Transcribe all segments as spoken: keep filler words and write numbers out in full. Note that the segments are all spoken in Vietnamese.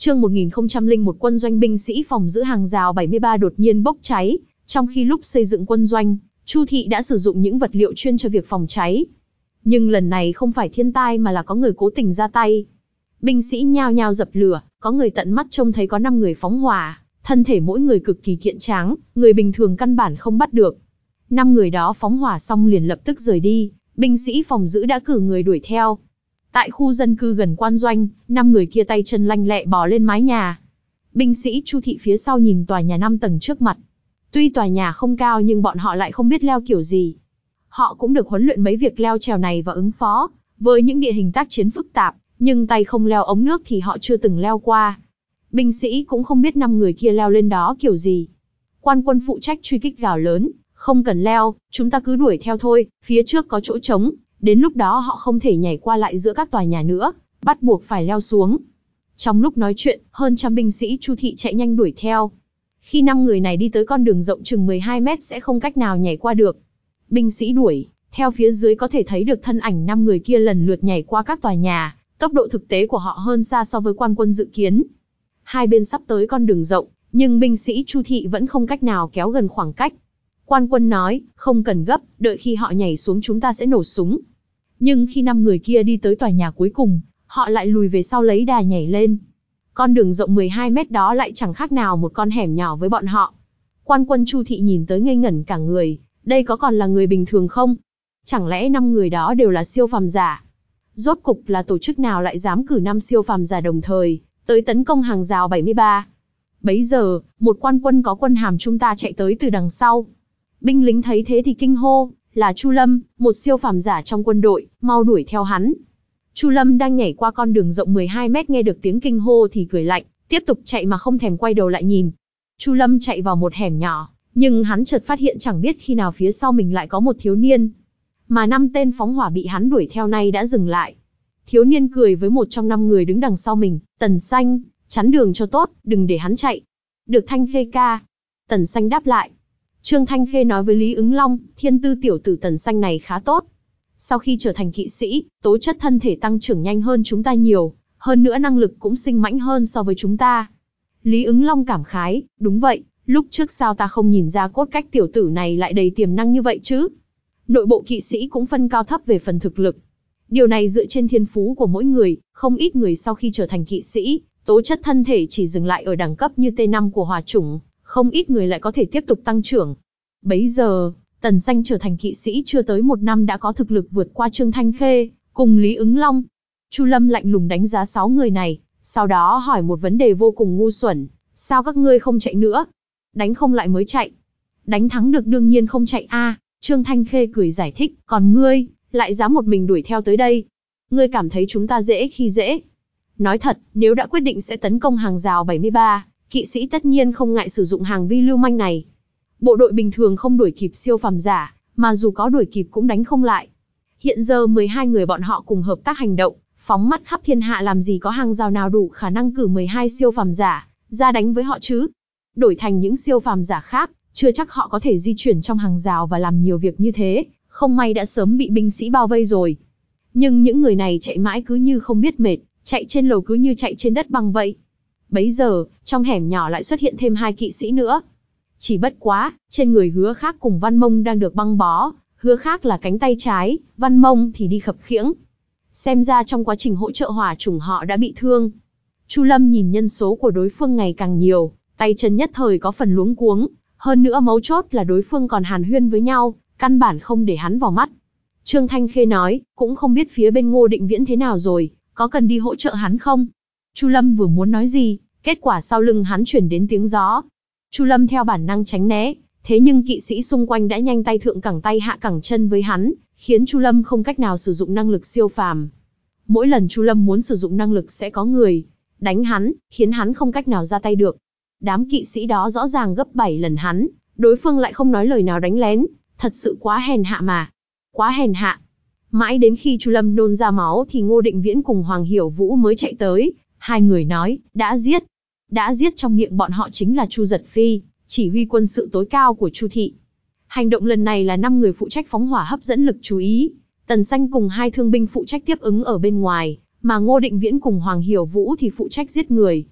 Chương một nghìn không trăm lẻ một Quân doanh binh sĩ phòng giữ hàng rào bảy mươi ba đột nhiên bốc cháy, trong khi lúc xây dựng quân doanh, Chu Thị đã sử dụng những vật liệu chuyên cho việc phòng cháy. Nhưng lần này không phải thiên tai mà là có người cố tình ra tay. Binh sĩ nhao nhao dập lửa, có người tận mắt trông thấy có năm người phóng hỏa, thân thể mỗi người cực kỳ kiện tráng, người bình thường căn bản không bắt được. Năm người đó phóng hỏa xong liền lập tức rời đi, binh sĩ phòng giữ đã cử người đuổi theo. Tại khu dân cư gần quan doanh, năm người kia tay chân lanh lẹ bò lên mái nhà. Binh sĩ Chu Thị phía sau nhìn tòa nhà năm tầng trước mặt. Tuy tòa nhà không cao nhưng bọn họ lại không biết leo kiểu gì. Họ cũng được huấn luyện mấy việc leo trèo này và ứng phó với những địa hình tác chiến phức tạp, nhưng tay không leo ống nước thì họ chưa từng leo qua. Binh sĩ cũng không biết năm người kia leo lên đó kiểu gì. Quan quân phụ trách truy kích gào lớn, không cần leo, chúng ta cứ đuổi theo thôi, phía trước có chỗ trống, đến lúc đó họ không thể nhảy qua lại giữa các tòa nhà nữa, bắt buộc phải leo xuống. Trong lúc nói chuyện, hơn trăm binh sĩ Chu Thị chạy nhanh đuổi theo. Khi năm người này đi tới con đường rộng chừng mười hai mét sẽ không cách nào nhảy qua được. Binh sĩ đuổi, theo phía dưới có thể thấy được thân ảnh năm người kia lần lượt nhảy qua các tòa nhà, tốc độ thực tế của họ hơn xa so với quan quân dự kiến. Hai bên sắp tới con đường rộng, nhưng binh sĩ Chu Thị vẫn không cách nào kéo gần khoảng cách. Quan quân nói, không cần gấp, đợi khi họ nhảy xuống chúng ta sẽ nổ súng. Nhưng khi năm người kia đi tới tòa nhà cuối cùng, họ lại lùi về sau lấy đà nhảy lên. Con đường rộng mười hai mét đó lại chẳng khác nào một con hẻm nhỏ với bọn họ. Quan quân Chu Thị nhìn tới ngây ngẩn cả người, đây có còn là người bình thường không? Chẳng lẽ năm người đó đều là siêu phàm giả? Rốt cục là tổ chức nào lại dám cử năm siêu phàm giả đồng thời tới tấn công hàng rào bảy mươi ba? Bấy giờ, một quan quân có quân hàm trung ta chạy tới từ đằng sau. Binh lính thấy thế thì kinh hô, là Chu Lâm, một siêu phàm giả trong quân đội, mau đuổi theo hắn. Chu Lâm đang nhảy qua con đường rộng mười hai mét nghe được tiếng kinh hô thì cười lạnh, tiếp tục chạy mà không thèm quay đầu lại nhìn. Chu Lâm chạy vào một hẻm nhỏ, nhưng hắn chợt phát hiện chẳng biết khi nào phía sau mình lại có một thiếu niên. Mà năm tên phóng hỏa bị hắn đuổi theo nay đã dừng lại. Thiếu niên cười với một trong năm người đứng đằng sau mình, Tần Xanh, chắn đường cho tốt, đừng để hắn chạy. Được Thanh Khê ca. Tần Xanh đáp lại. Trương Thanh Khê nói với Lý Ứng Long, thiên tư tiểu tử Tần Xanh này khá tốt. Sau khi trở thành kỵ sĩ, tố chất thân thể tăng trưởng nhanh hơn chúng ta nhiều, hơn nữa năng lực cũng sinh mãnh hơn so với chúng ta. Lý Ứng Long cảm khái, đúng vậy, lúc trước sao ta không nhìn ra cốt cách tiểu tử này lại đầy tiềm năng như vậy chứ? Nội bộ kỵ sĩ cũng phân cao thấp về phần thực lực. Điều này dựa trên thiên phú của mỗi người, không ít người sau khi trở thành kỵ sĩ, tố chất thân thể chỉ dừng lại ở đẳng cấp như T năm của hỏa chủng, không ít người lại có thể tiếp tục tăng trưởng. Bấy giờ, Tần Xanh trở thành kỵ sĩ chưa tới một năm đã có thực lực vượt qua Trương Thanh Khê, cùng Lý Ứng Long. Chu Lâm lạnh lùng đánh giá sáu người này, sau đó hỏi một vấn đề vô cùng ngu xuẩn, sao các ngươi không chạy nữa? Đánh không lại mới chạy. Đánh thắng được đương nhiên không chạy a. Trương Thanh Khê cười giải thích, còn ngươi, lại dám một mình đuổi theo tới đây. Ngươi cảm thấy chúng ta dễ khi dễ. Nói thật, nếu đã quyết định sẽ tấn công hàng rào bảy mươi ba, kỵ sĩ tất nhiên không ngại sử dụng hàng vi lưu manh này. Bộ đội bình thường không đuổi kịp siêu phàm giả, mà dù có đuổi kịp cũng đánh không lại. Hiện giờ mười hai người bọn họ cùng hợp tác hành động, phóng mắt khắp thiên hạ làm gì có hàng rào nào đủ khả năng cử mười hai siêu phàm giả ra đánh với họ chứ. Đổi thành những siêu phàm giả khác, chưa chắc họ có thể di chuyển trong hàng rào và làm nhiều việc như thế, không may đã sớm bị binh sĩ bao vây rồi. Nhưng những người này chạy mãi cứ như không biết mệt, chạy trên lầu cứ như chạy trên đất bằng vậy. Bấy giờ, trong hẻm nhỏ lại xuất hiện thêm hai kỵ sĩ nữa. Chỉ bất quá, trên người Hứa Khác cùng Văn Mông đang được băng bó, Hứa Khác là cánh tay trái, Văn Mông thì đi khập khiễng. Xem ra trong quá trình hỗ trợ hỏa chủng họ đã bị thương. Chu Lâm nhìn nhân số của đối phương ngày càng nhiều, tay chân nhất thời có phần luống cuống, hơn nữa mấu chốt là đối phương còn hàn huyên với nhau, căn bản không để hắn vào mắt. Trương Thanh Khê nói, cũng không biết phía bên Ngô Định Viễn thế nào rồi, có cần đi hỗ trợ hắn không? Chu Lâm vừa muốn nói gì, kết quả sau lưng hắn chuyển đến tiếng gió. Chu Lâm theo bản năng tránh né, thế nhưng kỵ sĩ xung quanh đã nhanh tay thượng cẳng tay hạ cẳng chân với hắn, khiến Chu Lâm không cách nào sử dụng năng lực siêu phàm. Mỗi lần Chu Lâm muốn sử dụng năng lực sẽ có người đánh hắn, khiến hắn không cách nào ra tay được. Đám kỵ sĩ đó rõ ràng gấp bảy lần hắn, đối phương lại không nói lời nào đánh lén, thật sự quá hèn hạ mà. Quá hèn hạ. Mãi đến khi Chu Lâm nôn ra máu thì Ngô Định Viễn cùng Hoàng Hiểu Vũ mới chạy tới, hai người nói, đã giết. Đã giết trong miệng bọn họ chính là Chu Giật Phi, chỉ huy quân sự tối cao của Chu Thị. Hành động lần này là năm người phụ trách phóng hỏa hấp dẫn lực chú ý. Tần Xanh cùng hai thương binh phụ trách tiếp ứng ở bên ngoài, mà Ngô Định Viễn cùng Hoàng Hiểu Vũ thì phụ trách giết người.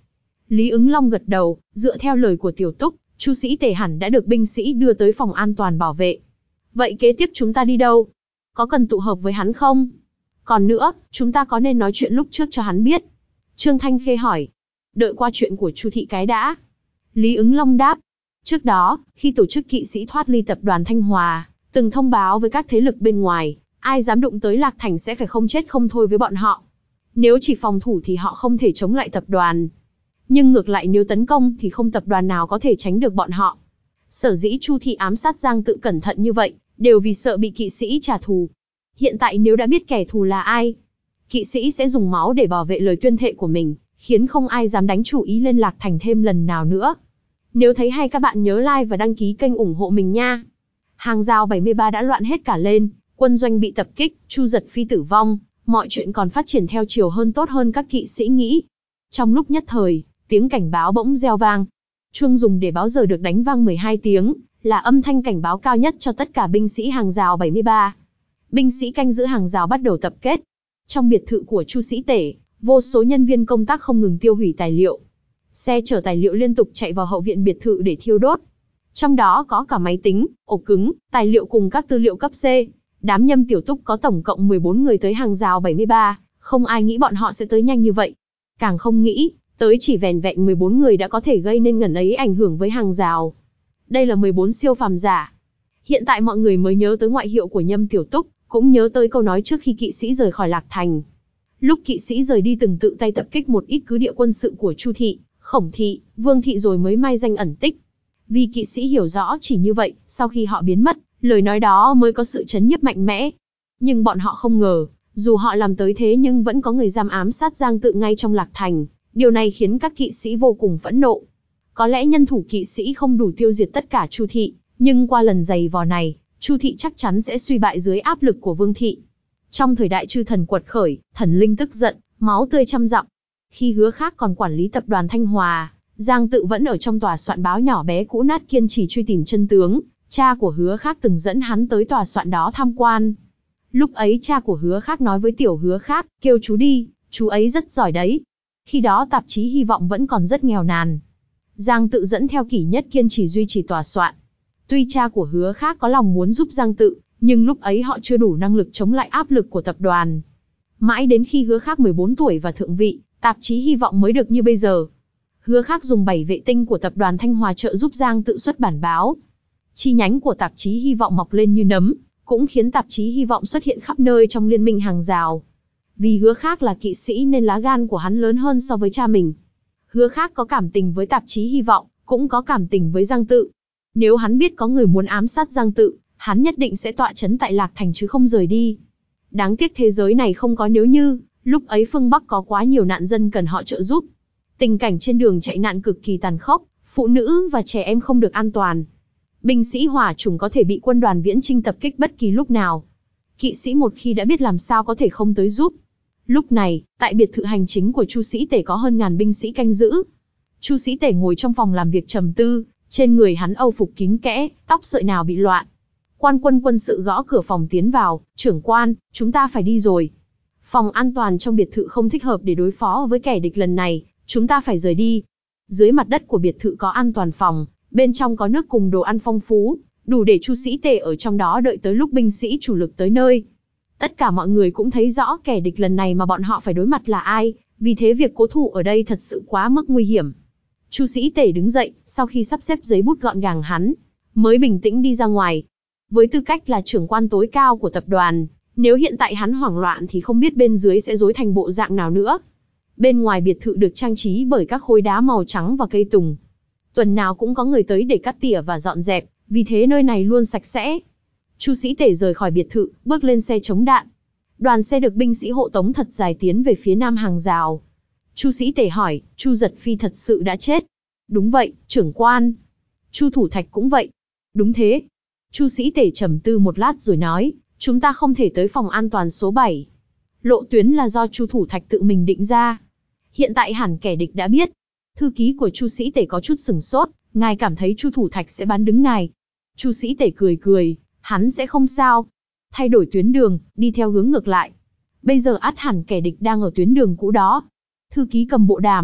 Lý Ứng Long gật đầu, dựa theo lời của Tiểu Túc, Chu Sĩ Tề hẳn đã được binh sĩ đưa tới phòng an toàn bảo vệ. Vậy kế tiếp chúng ta đi đâu? Có cần tụ hợp với hắn không? Còn nữa, chúng ta có nên nói chuyện lúc trước cho hắn biết? Trương Thanh Khê hỏi. Đợi qua chuyện của Chu thị cái đã. Lý Ứng Long đáp. Trước đó, khi tổ chức kỵ sĩ thoát ly tập đoàn Thanh Hòa, từng thông báo với các thế lực bên ngoài, ai dám đụng tới Lạc Thành sẽ phải không chết không thôi với bọn họ. Nếu chỉ phòng thủ thì họ không thể chống lại tập đoàn. Nhưng ngược lại nếu tấn công thì không tập đoàn nào có thể tránh được bọn họ. Sở dĩ Chu thị ám sát Giang Tự cẩn thận như vậy, đều vì sợ bị kỵ sĩ trả thù. Hiện tại nếu đã biết kẻ thù là ai, kỵ sĩ sẽ dùng máu để bảo vệ lời tuyên thệ của mình, khiến không ai dám đánh chủ ý lên Lạc Thành thêm lần nào nữa. Nếu thấy hay các bạn nhớ like và đăng ký kênh ủng hộ mình nha. Hàng rào bảy mươi ba đã loạn hết cả lên, quân doanh bị tập kích, Chu Giật Phi tử vong, mọi chuyện còn phát triển theo chiều hơn tốt hơn các kỵ sĩ nghĩ. Trong lúc nhất thời, tiếng cảnh báo bỗng reo vang. Chuông dùng để báo giờ được đánh vang mười hai tiếng, là âm thanh cảnh báo cao nhất cho tất cả binh sĩ hàng rào bảy mươi ba. Binh sĩ canh giữ hàng rào bắt đầu tập kết. Trong biệt thự của Chu Sĩ Tể, vô số nhân viên công tác không ngừng tiêu hủy tài liệu. Xe chở tài liệu liên tục chạy vào hậu viện biệt thự để thiêu đốt. Trong đó có cả máy tính, ổ cứng, tài liệu cùng các tư liệu cấp C. Đám Nhâm Tiểu Túc có tổng cộng mười bốn người tới hàng rào bảy mươi ba, không ai nghĩ bọn họ sẽ tới nhanh như vậy. Càng không nghĩ, tới chỉ vẻn vẹn mười bốn người đã có thể gây nên ngần ấy ảnh hưởng với hàng rào. Đây là mười bốn siêu phàm giả. Hiện tại mọi người mới nhớ tới ngoại hiệu của Nhâm Tiểu Túc, cũng nhớ tới câu nói trước khi kỵ sĩ rời khỏi Lạc Thành. Lúc kỵ sĩ rời đi từng tự tay tập kích một ít cứ địa quân sự của Chu thị, Khổng thị, Vương thị rồi mới mai danh ẩn tích. Vì kỵ sĩ hiểu rõ chỉ như vậy, sau khi họ biến mất, lời nói đó mới có sự chấn nhiếp mạnh mẽ. Nhưng bọn họ không ngờ, dù họ làm tới thế nhưng vẫn có người giam ám sát Giang Tự ngay trong Lạc Thành. Điều này khiến các kỵ sĩ vô cùng phẫn nộ. Có lẽ nhân thủ kỵ sĩ không đủ tiêu diệt tất cả Chu thị, nhưng qua lần giày vò này, Chu thị chắc chắn sẽ suy bại dưới áp lực của Vương thị. Trong thời đại chư thần quật khởi, thần linh tức giận, máu tươi trăm dặm. Khi Hứa Khác còn quản lý tập đoàn Thanh Hòa, Giang Tự vẫn ở trong tòa soạn báo nhỏ bé cũ nát kiên trì truy tìm chân tướng. Cha của Hứa Khác từng dẫn hắn tới tòa soạn đó tham quan. Lúc ấy cha của Hứa Khác nói với tiểu Hứa Khác, kêu chú đi, chú ấy rất giỏi đấy. Khi đó tạp chí Hy vọng vẫn còn rất nghèo nàn. Giang Tự dẫn theo Kỷ Nhất kiên trì duy trì tòa soạn. Tuy cha của Hứa Khác có lòng muốn giúp Giang Tự, nhưng lúc ấy họ chưa đủ năng lực chống lại áp lực của tập đoàn. Mãi đến khi Hứa Khác mười bốn tuổi và thượng vị, tạp chí Hy vọng mới được như bây giờ. Hứa Khác dùng bảy vệ tinh của tập đoàn Thanh Hòa trợ giúp Giang Tự xuất bản báo. Chi nhánh của tạp chí Hy vọng mọc lên như nấm, cũng khiến tạp chí Hy vọng xuất hiện khắp nơi trong liên minh hàng rào. Vì Hứa Khác là kỵ sĩ nên lá gan của hắn lớn hơn so với cha mình. Hứa Khác có cảm tình với tạp chí Hy vọng, cũng có cảm tình với Giang Tự. Nếu hắn biết có người muốn ám sát Giang Tự, hắn nhất định sẽ tọa trấn tại Lạc Thành chứ không rời đi. Đáng tiếc thế giới này không có nếu như, lúc ấy phương Bắc có quá nhiều nạn dân cần họ trợ giúp. Tình cảnh trên đường chạy nạn cực kỳ tàn khốc, phụ nữ và trẻ em không được an toàn. Binh sĩ hỏa chủng có thể bị quân đoàn viễn chinh tập kích bất kỳ lúc nào. Kỵ sĩ một khi đã biết làm sao có thể không tới giúp. Lúc này, tại biệt thự hành chính của Chu Sĩ Tể có hơn ngàn binh sĩ canh giữ. Chu Sĩ Tể ngồi trong phòng làm việc trầm tư, trên người hắn âu phục kín kẽ, tóc sợi nào bị loạn. Quan quân quân sự gõ cửa phòng tiến vào, trưởng quan, chúng ta phải đi rồi. Phòng an toàn trong biệt thự không thích hợp để đối phó với kẻ địch lần này, chúng ta phải rời đi. Dưới mặt đất của biệt thự có an toàn phòng, bên trong có nước cùng đồ ăn phong phú, đủ để Chu Sĩ Tể ở trong đó đợi tới lúc binh sĩ chủ lực tới nơi. Tất cả mọi người cũng thấy rõ kẻ địch lần này mà bọn họ phải đối mặt là ai, vì thế việc cố thủ ở đây thật sự quá mức nguy hiểm. Chu Sĩ Tể đứng dậy, sau khi sắp xếp giấy bút gọn gàng hắn, mới bình tĩnh đi ra ngoài. Với tư cách là trưởng quan tối cao của tập đoàn, nếu hiện tại hắn hoảng loạn thì không biết bên dưới sẽ rối thành bộ dạng nào nữa. Bên ngoài biệt thự được trang trí bởi các khối đá màu trắng và cây tùng. Tuần nào cũng có người tới để cắt tỉa và dọn dẹp, vì thế nơi này luôn sạch sẽ. Chu Sĩ Tể rời khỏi biệt thự, bước lên xe chống đạn. Đoàn xe được binh sĩ hộ tống thật dài tiến về phía nam hàng rào. Chu Sĩ Tể hỏi, Chu Giật Phi thật sự đã chết? Đúng vậy, trưởng quan. Chu Thủ Thạch cũng vậy. Đúng thế. Chu Sĩ Tể trầm tư một lát rồi nói, chúng ta không thể tới phòng an toàn số bảy. Lộ tuyến là do Chu Thủ Thạch tự mình định ra. Hiện tại hẳn kẻ địch đã biết. Thư ký của Chu Sĩ Tể có chút sửng sốt, ngài cảm thấy Chu Thủ Thạch sẽ bán đứng ngài. Chu Sĩ Tể cười cười, hắn sẽ không sao. Thay đổi tuyến đường, đi theo hướng ngược lại. Bây giờ ắt hẳn kẻ địch đang ở tuyến đường cũ đó. Thư ký cầm bộ đàm,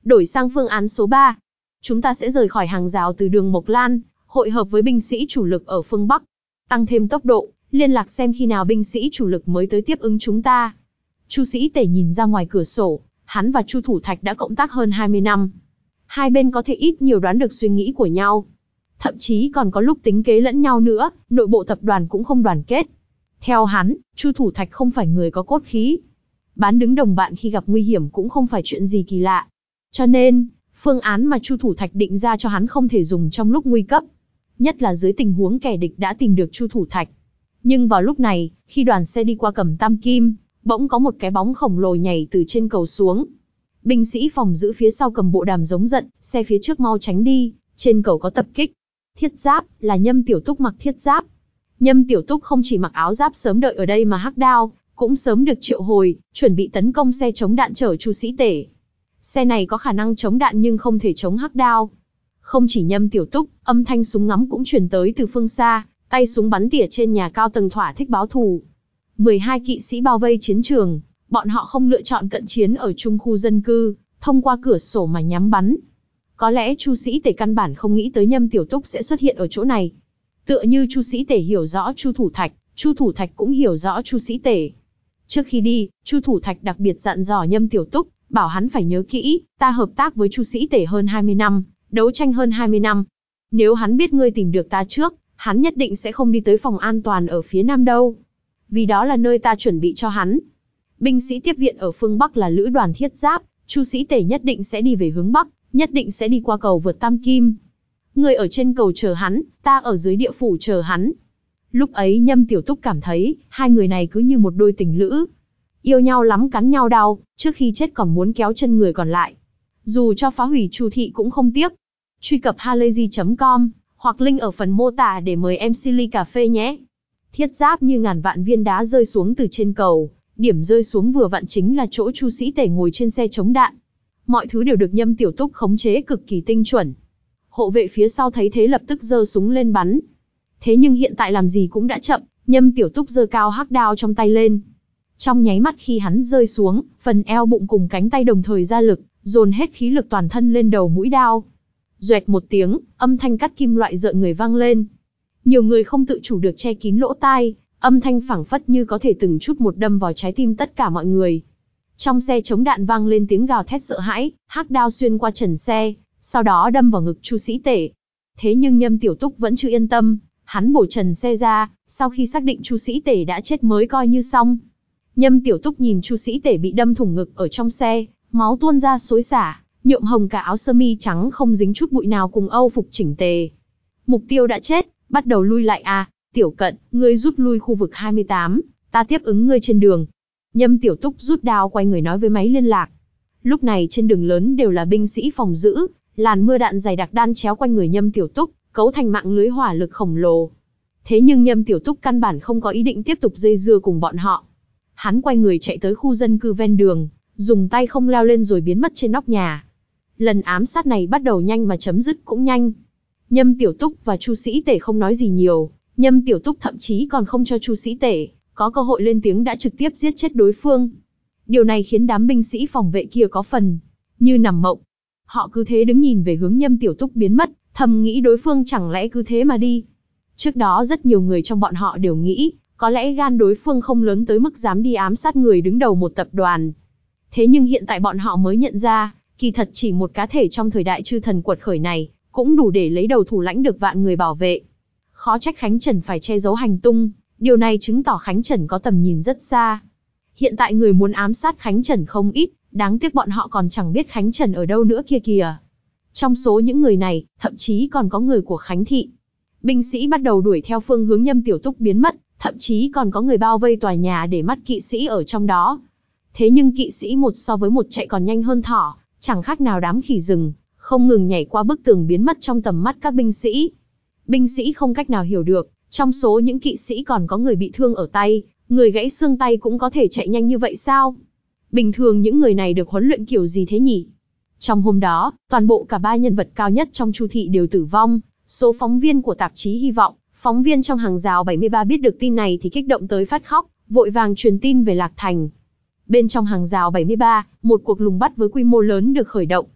Đổi sang phương án số ba. Chúng ta sẽ rời khỏi hàng rào từ đường Mộc Lan, hội hợp với binh sĩ chủ lực ở phương Bắc. Tăng thêm tốc độ, liên lạc xem khi nào binh sĩ chủ lực mới tới tiếp ứng chúng ta. Chu Sĩ Tể nhìn ra ngoài cửa sổ, hắn và Chu Thủ Thạch đã cộng tác hơn hai mươi năm. Hai bên có thể ít nhiều đoán được suy nghĩ của nhau. Thậm chí còn có lúc tính kế lẫn nhau nữa, nội bộ tập đoàn cũng không đoàn kết. Theo hắn, Chu Thủ Thạch không phải người có cốt khí. Bán đứng đồng bạn khi gặp nguy hiểm cũng không phải chuyện gì kỳ lạ. Cho nên, phương án mà Chu Thủ Thạch định ra cho hắn không thể dùng trong lúc nguy cấp. Nhất là dưới tình huống kẻ địch đã tìm được Chu Thủ Thạch. Nhưng vào lúc này, khi đoàn xe đi qua Cẩm Tam Kim, bỗng có một cái bóng khổng lồ nhảy từ trên cầu xuống. Binh sĩ phòng giữ phía sau cầm bộ đàm giống giận, xe phía trước mau tránh đi, trên cầu có tập kích. Thiết giáp, là Nhâm Tiểu Túc mặc thiết giáp. Nhâm Tiểu Túc không chỉ mặc áo giáp sớm đợi ở đây mà hắc đao, cũng sớm được triệu hồi, chuẩn bị tấn công xe chống đạn chở Chu Sĩ Tể. Xe này có khả năng chống đạn nhưng không thể chống hắc đao. Không chỉ Nhâm Tiểu Túc, âm thanh súng ngắm cũng truyền tới từ phương xa, tay súng bắn tỉa trên nhà cao tầng thỏa thích báo thù. mười hai kỵ sĩ bao vây chiến trường, bọn họ không lựa chọn cận chiến ở trung khu dân cư, thông qua cửa sổ mà nhắm bắn. Có lẽ Chu Sĩ Tể căn bản không nghĩ tới Nhâm Tiểu Túc sẽ xuất hiện ở chỗ này. Tựa như Chu Sĩ Tể hiểu rõ Chu Thủ Thạch, Chu Thủ Thạch cũng hiểu rõ Chu Sĩ Tể. Trước khi đi, Chu Thủ Thạch đặc biệt dặn dò Nhâm Tiểu Túc, bảo hắn phải nhớ kỹ, ta hợp tác với Chu Sĩ Tể hơn hai mươi năm, đấu tranh hơn hai mươi năm. Nếu hắn biết ngươi tìm được ta trước, hắn nhất định sẽ không đi tới phòng an toàn ở phía nam đâu. Vì đó là nơi ta chuẩn bị cho hắn. Binh sĩ tiếp viện ở phương Bắc là lữ đoàn thiết giáp, Chu Sĩ Tể nhất định sẽ đi về hướng Bắc, nhất định sẽ đi qua cầu vượt Tam Kim. Ngươi ở trên cầu chờ hắn, ta ở dưới địa phủ chờ hắn. Lúc ấy Nhâm Tiểu Túc cảm thấy, hai người này cứ như một đôi tình lữ. Yêu nhau lắm cắn nhau đau, trước khi chết còn muốn kéo chân người còn lại. Dù cho phá hủy Chu thị cũng không tiếc. Truy cập halayzi chấm com, hoặc link ở phần mô tả để mời em xê ly cà phê nhé. Thiết giáp như ngàn vạn viên đá rơi xuống từ trên cầu, điểm rơi xuống vừa vặn chính là chỗ Chu Sĩ Tể ngồi trên xe chống đạn. Mọi thứ đều được Nhâm Tiểu Túc khống chế cực kỳ tinh chuẩn. Hộ vệ phía sau thấy thế lập tức giơ súng lên bắn. Thế nhưng hiện tại làm gì cũng đã chậm, Nhâm Tiểu Túc giơ cao hắc đao trong tay lên. Trong nháy mắt khi hắn rơi xuống, phần eo bụng cùng cánh tay đồng thời ra lực, dồn hết khí lực toàn thân lên đầu mũi đao. Doẹt một tiếng, âm thanh cắt kim loại rợn người vang lên. Nhiều người không tự chủ được che kín lỗ tai, âm thanh phảng phất như có thể từng chút một đâm vào trái tim tất cả mọi người. Trong xe chống đạn vang lên tiếng gào thét sợ hãi, hắc đao xuyên qua trần xe, sau đó đâm vào ngực Chu Sĩ Tể. Thế nhưng Nhâm Tiểu Túc vẫn chưa yên tâm, hắn bổ trần xe ra, sau khi xác định Chu Sĩ Tể đã chết mới coi như xong. Nhâm Tiểu Túc nhìn Chu Sĩ Tể bị đâm thủng ngực ở trong xe, máu tuôn ra xối xả, nhuộm hồng cả áo sơ mi trắng không dính chút bụi nào cùng âu phục chỉnh tề. Mục tiêu đã chết, bắt đầu lui lại à, Tiểu Cận, ngươi rút lui khu vực hai mươi tám, ta tiếp ứng ngươi trên đường. Nhâm Tiểu Túc rút đao quay người nói với máy liên lạc. Lúc này trên đường lớn đều là binh sĩ phòng giữ, làn mưa đạn dày đặc đan chéo quanh người Nhâm Tiểu Túc, cấu thành mạng lưới hỏa lực khổng lồ. Thế nhưng Nhâm Tiểu Túc căn bản không có ý định tiếp tục dây dưa cùng bọn họ. Hắn quay người chạy tới khu dân cư ven đường, dùng tay không leo lên rồi biến mất trên nóc nhà. Lần ám sát này bắt đầu nhanh mà chấm dứt cũng nhanh. Nhâm Tiểu Túc và Chu Sĩ Tể không nói gì nhiều, Nhâm Tiểu Túc thậm chí còn không cho Chu Sĩ Tể có cơ hội lên tiếng đã trực tiếp giết chết đối phương. Điều này khiến đám binh sĩ phòng vệ kia có phần như nằm mộng. Họ cứ thế đứng nhìn về hướng Nhâm Tiểu Túc biến mất, thầm nghĩ đối phương chẳng lẽ cứ thế mà đi. Trước đó rất nhiều người trong bọn họ đều nghĩ, có lẽ gan đối phương không lớn tới mức dám đi ám sát người đứng đầu một tập đoàn. Thế nhưng hiện tại bọn họ mới nhận ra, kỳ thật chỉ một cá thể trong thời đại chư thần quật khởi này, cũng đủ để lấy đầu thủ lãnh được vạn người bảo vệ. Khó trách Khánh Trần phải che giấu hành tung, điều này chứng tỏ Khánh Trần có tầm nhìn rất xa. Hiện tại người muốn ám sát Khánh Trần không ít, đáng tiếc bọn họ còn chẳng biết Khánh Trần ở đâu nữa kia kìa. Trong số những người này, thậm chí còn có người của Khánh Thị. Binh sĩ bắt đầu đuổi theo phương hướng Nhâm Tiểu Túc biến mất, thậm chí còn có người bao vây tòa nhà để mắt kỵ sĩ ở trong đó. Thế nhưng kỵ sĩ một so với một chạy còn nhanh hơn thỏ, chẳng khác nào đám khỉ rừng, không ngừng nhảy qua bức tường biến mất trong tầm mắt các binh sĩ. Binh sĩ không cách nào hiểu được, trong số những kỵ sĩ còn có người bị thương ở tay, người gãy xương tay cũng có thể chạy nhanh như vậy sao? Bình thường những người này được huấn luyện kiểu gì thế nhỉ? Trong hôm đó, toàn bộ cả ba nhân vật cao nhất trong Chu thị đều tử vong. Số phóng viên của tạp chí Hy vọng, phóng viên trong hàng rào bảy mươi ba biết được tin này thì kích động tới phát khóc, vội vàng truyền tin về Lạc Thành. Bên trong hàng rào bảy mươi ba, một cuộc lùng bắt với quy mô lớn được khởi động.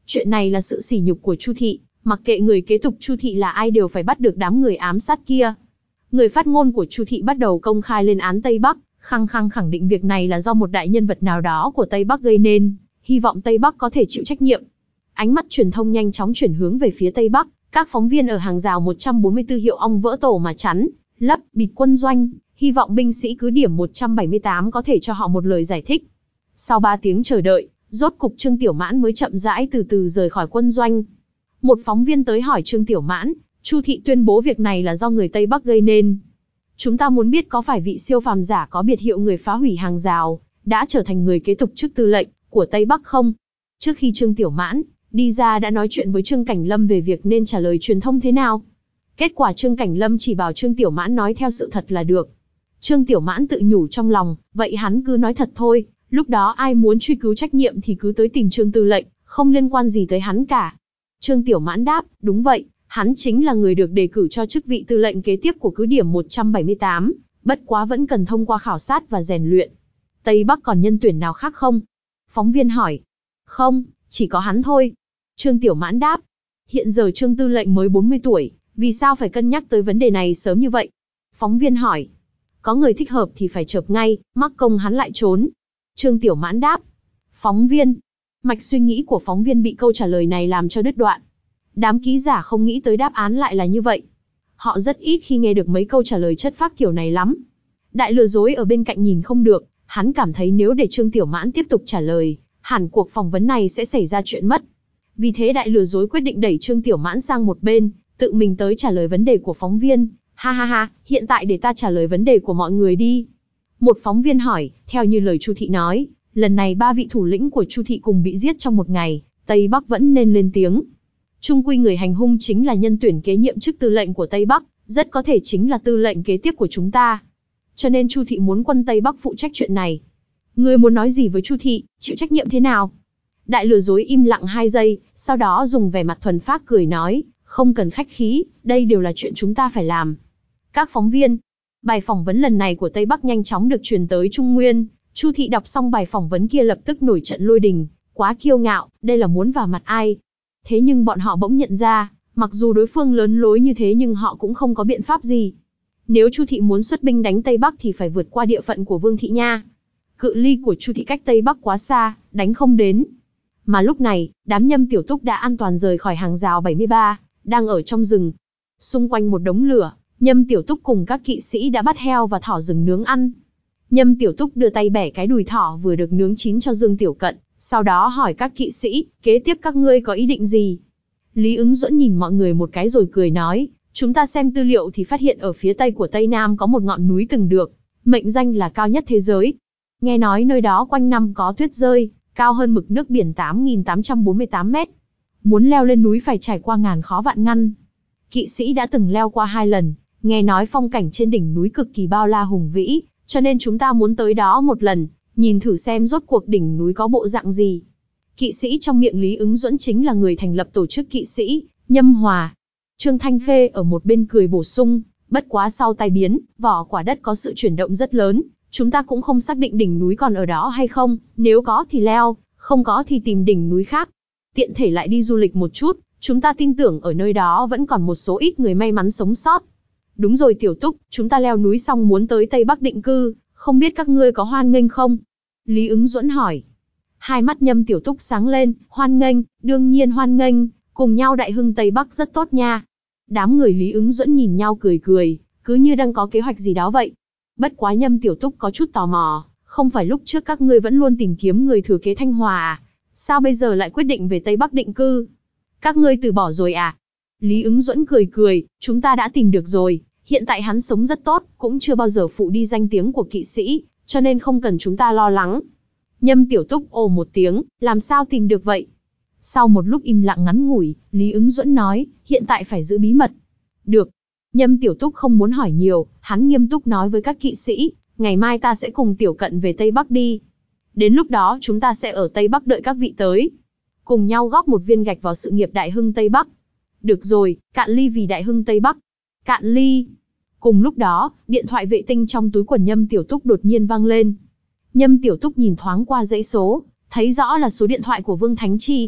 Chuyện này là sự sỉ nhục của Chu thị, mặc kệ người kế tục Chu thị là ai đều phải bắt được đám người ám sát kia. Người phát ngôn của Chu thị bắt đầu công khai lên án Tây Bắc, khăng khăng khẳng định việc này là do một đại nhân vật nào đó của Tây Bắc gây nên, hy vọng Tây Bắc có thể chịu trách nhiệm. Ánh mắt truyền thông nhanh chóng chuyển hướng về phía Tây Bắc, các phóng viên ở hàng rào một trăm bốn mươi tư hiệu ong vỡ tổ mà chắn, lấp, bịt quân doanh, hy vọng binh sĩ cứ điểm một trăm bảy mươi tám có thể cho họ một lời giải thích. Sau ba tiếng chờ đợi, rốt cục Trương Tiểu Mãn mới chậm rãi từ từ rời khỏi quân doanh. Một phóng viên tới hỏi Trương Tiểu Mãn, Chu thị tuyên bố việc này là do người Tây Bắc gây nên. Chúng ta muốn biết có phải vị siêu phàm giả có biệt hiệu người phá hủy hàng rào, đã trở thành người kế tục chức tư lệnh của Tây Bắc không? Trước khi Trương Tiểu Mãn đi ra đã nói chuyện với Trương Cảnh Lâm về việc nên trả lời truyền thông thế nào. Kết quả Trương Cảnh Lâm chỉ bảo Trương Tiểu Mãn nói theo sự thật là được. Trương Tiểu Mãn tự nhủ trong lòng, vậy hắn cứ nói thật thôi, lúc đó ai muốn truy cứu trách nhiệm thì cứ tới tìm Trương tư lệnh, không liên quan gì tới hắn cả. Trương Tiểu Mãn đáp, đúng vậy, hắn chính là người được đề cử cho chức vị tư lệnh kế tiếp của cứ điểm một trăm bảy mươi tám, bất quá vẫn cần thông qua khảo sát và rèn luyện. Tây Bắc còn nhân tuyển nào khác không? Phóng viên hỏi. Không, chỉ có hắn thôi. Trương Tiểu Mãn đáp. Hiện giờ Trương tư lệnh mới bốn mươi tuổi, vì sao phải cân nhắc tới vấn đề này sớm như vậy? Phóng viên hỏi. Có người thích hợp thì phải chợp ngay, mắc công hắn lại trốn. Trương Tiểu Mãn đáp. Phóng viên. Mạch suy nghĩ của phóng viên bị câu trả lời này làm cho đứt đoạn. Đám ký giả không nghĩ tới đáp án lại là như vậy. Họ rất ít khi nghe được mấy câu trả lời chất phác kiểu này lắm. Đại lừa dối ở bên cạnh nhìn không được, hắn cảm thấy nếu để Trương Tiểu Mãn tiếp tục trả lời, hẳn cuộc phỏng vấn này sẽ xảy ra chuyện mất. Vì thế đại lừa dối quyết định đẩy Trương Tiểu Mãn sang một bên, tự mình tới trả lời vấn đề của phóng viên. Ha ha ha, hiện tại để ta trả lời vấn đề của mọi người đi. Một phóng viên hỏi, theo như lời Chu thị nói, lần này ba vị thủ lĩnh của Chu thị cùng bị giết trong một ngày, Tây Bắc vẫn nên lên tiếng. Chung quy người hành hung chính là nhân tuyển kế nhiệm chức tư lệnh của Tây Bắc, rất có thể chính là tư lệnh kế tiếp của chúng ta. Cho nên Chu thị muốn quân Tây Bắc phụ trách chuyện này. Ngươi muốn nói gì với Chu thị, chịu trách nhiệm thế nào? Đại lừa dối im lặng hai giây, sau đó dùng vẻ mặt thuần phác cười nói, không cần khách khí, đây đều là chuyện chúng ta phải làm. Các phóng viên, bài phỏng vấn lần này của Tây Bắc nhanh chóng được truyền tới Trung Nguyên. Chu thị đọc xong bài phỏng vấn kia lập tức nổi trận lôi đình, quá kiêu ngạo, đây là muốn vào mặt ai? Thế nhưng bọn họ bỗng nhận ra, mặc dù đối phương lớn lối như thế nhưng họ cũng không có biện pháp gì. Nếu Chu thị muốn xuất binh đánh Tây Bắc thì phải vượt qua địa phận của Vương thị nha. Cự ly của Chu thị cách Tây Bắc quá xa, đánh không đến. Mà lúc này, đám Nhâm Tiểu Túc đã an toàn rời khỏi hàng rào bảy mươi ba, đang ở trong rừng. Xung quanh một đống lửa, Nhâm Tiểu Túc cùng các kỵ sĩ đã bắt heo và thỏ rừng nướng ăn. Nhâm Tiểu Túc đưa tay bẻ cái đùi thỏ vừa được nướng chín cho Dương Tiểu Cận, sau đó hỏi các kỵ sĩ, kế tiếp các ngươi có ý định gì? Lý Ứng Duẫn nhìn mọi người một cái rồi cười nói, chúng ta xem tư liệu thì phát hiện ở phía tây của Tây Nam có một ngọn núi từng được mệnh danh là cao nhất thế giới. Nghe nói nơi đó quanh năm có tuyết rơi, cao hơn mực nước biển tám nghìn tám trăm bốn mươi tám mét. Muốn leo lên núi phải trải qua ngàn khó vạn ngăn. Kỵ sĩ đã từng leo qua hai lần, nghe nói phong cảnh trên đỉnh núi cực kỳ bao la hùng vĩ, cho nên chúng ta muốn tới đó một lần, nhìn thử xem rốt cuộc đỉnh núi có bộ dạng gì. Kỵ sĩ trong miệng Lý Ứng Duẫn chính là người thành lập tổ chức kỵ sĩ, Nhâm Hòa. Trương Thanh Khê ở một bên cười bổ sung, bất quá sau tai biến, vỏ quả đất có sự chuyển động rất lớn, chúng ta cũng không xác định đỉnh núi còn ở đó hay không, nếu có thì leo, không có thì tìm đỉnh núi khác. Tiện thể lại đi du lịch một chút, chúng ta tin tưởng ở nơi đó vẫn còn một số ít người may mắn sống sót. Đúng rồi Tiểu Túc, chúng ta leo núi xong muốn tới Tây Bắc định cư, không biết các ngươi có hoan nghênh không? Lý Ứng Duẫn hỏi. Hai mắt Nhâm Tiểu Túc sáng lên, hoan nghênh, đương nhiên hoan nghênh, cùng nhau đại hưng Tây Bắc rất tốt nha. Đám người Lý Ứng Duẫn nhìn nhau cười cười, cứ như đang có kế hoạch gì đó vậy. Bất quá Nhâm Tiểu Túc có chút tò mò, không phải lúc trước các ngươi vẫn luôn tìm kiếm người thừa kế Thanh Hòa à? Sao bây giờ lại quyết định về Tây Bắc định cư? Các ngươi từ bỏ rồi à? Lý Ứng Duẫn cười cười, chúng ta đã tìm được rồi, hiện tại hắn sống rất tốt, cũng chưa bao giờ phụ đi danh tiếng của kỵ sĩ, cho nên không cần chúng ta lo lắng. Nhâm Tiểu Túc ồ một tiếng, làm sao tìm được vậy? Sau một lúc im lặng ngắn ngủi, Lý Ứng Duẫn nói, hiện tại phải giữ bí mật. Được. Nhâm Tiểu Túc không muốn hỏi nhiều, hắn nghiêm túc nói với các kỵ sĩ, ngày mai ta sẽ cùng Tiểu Cận về Tây Bắc đi. Đến lúc đó chúng ta sẽ ở Tây Bắc đợi các vị tới. Cùng nhau góp một viên gạch vào sự nghiệp đại hưng Tây Bắc. Được rồi, cạn ly vì đại hưng Tây Bắc. Cạn ly. Cùng lúc đó, điện thoại vệ tinh trong túi quần Nhâm Tiểu Túc đột nhiên vang lên. Nhâm Tiểu Túc nhìn thoáng qua dãy số, thấy rõ là số điện thoại của Vương Thánh Chi.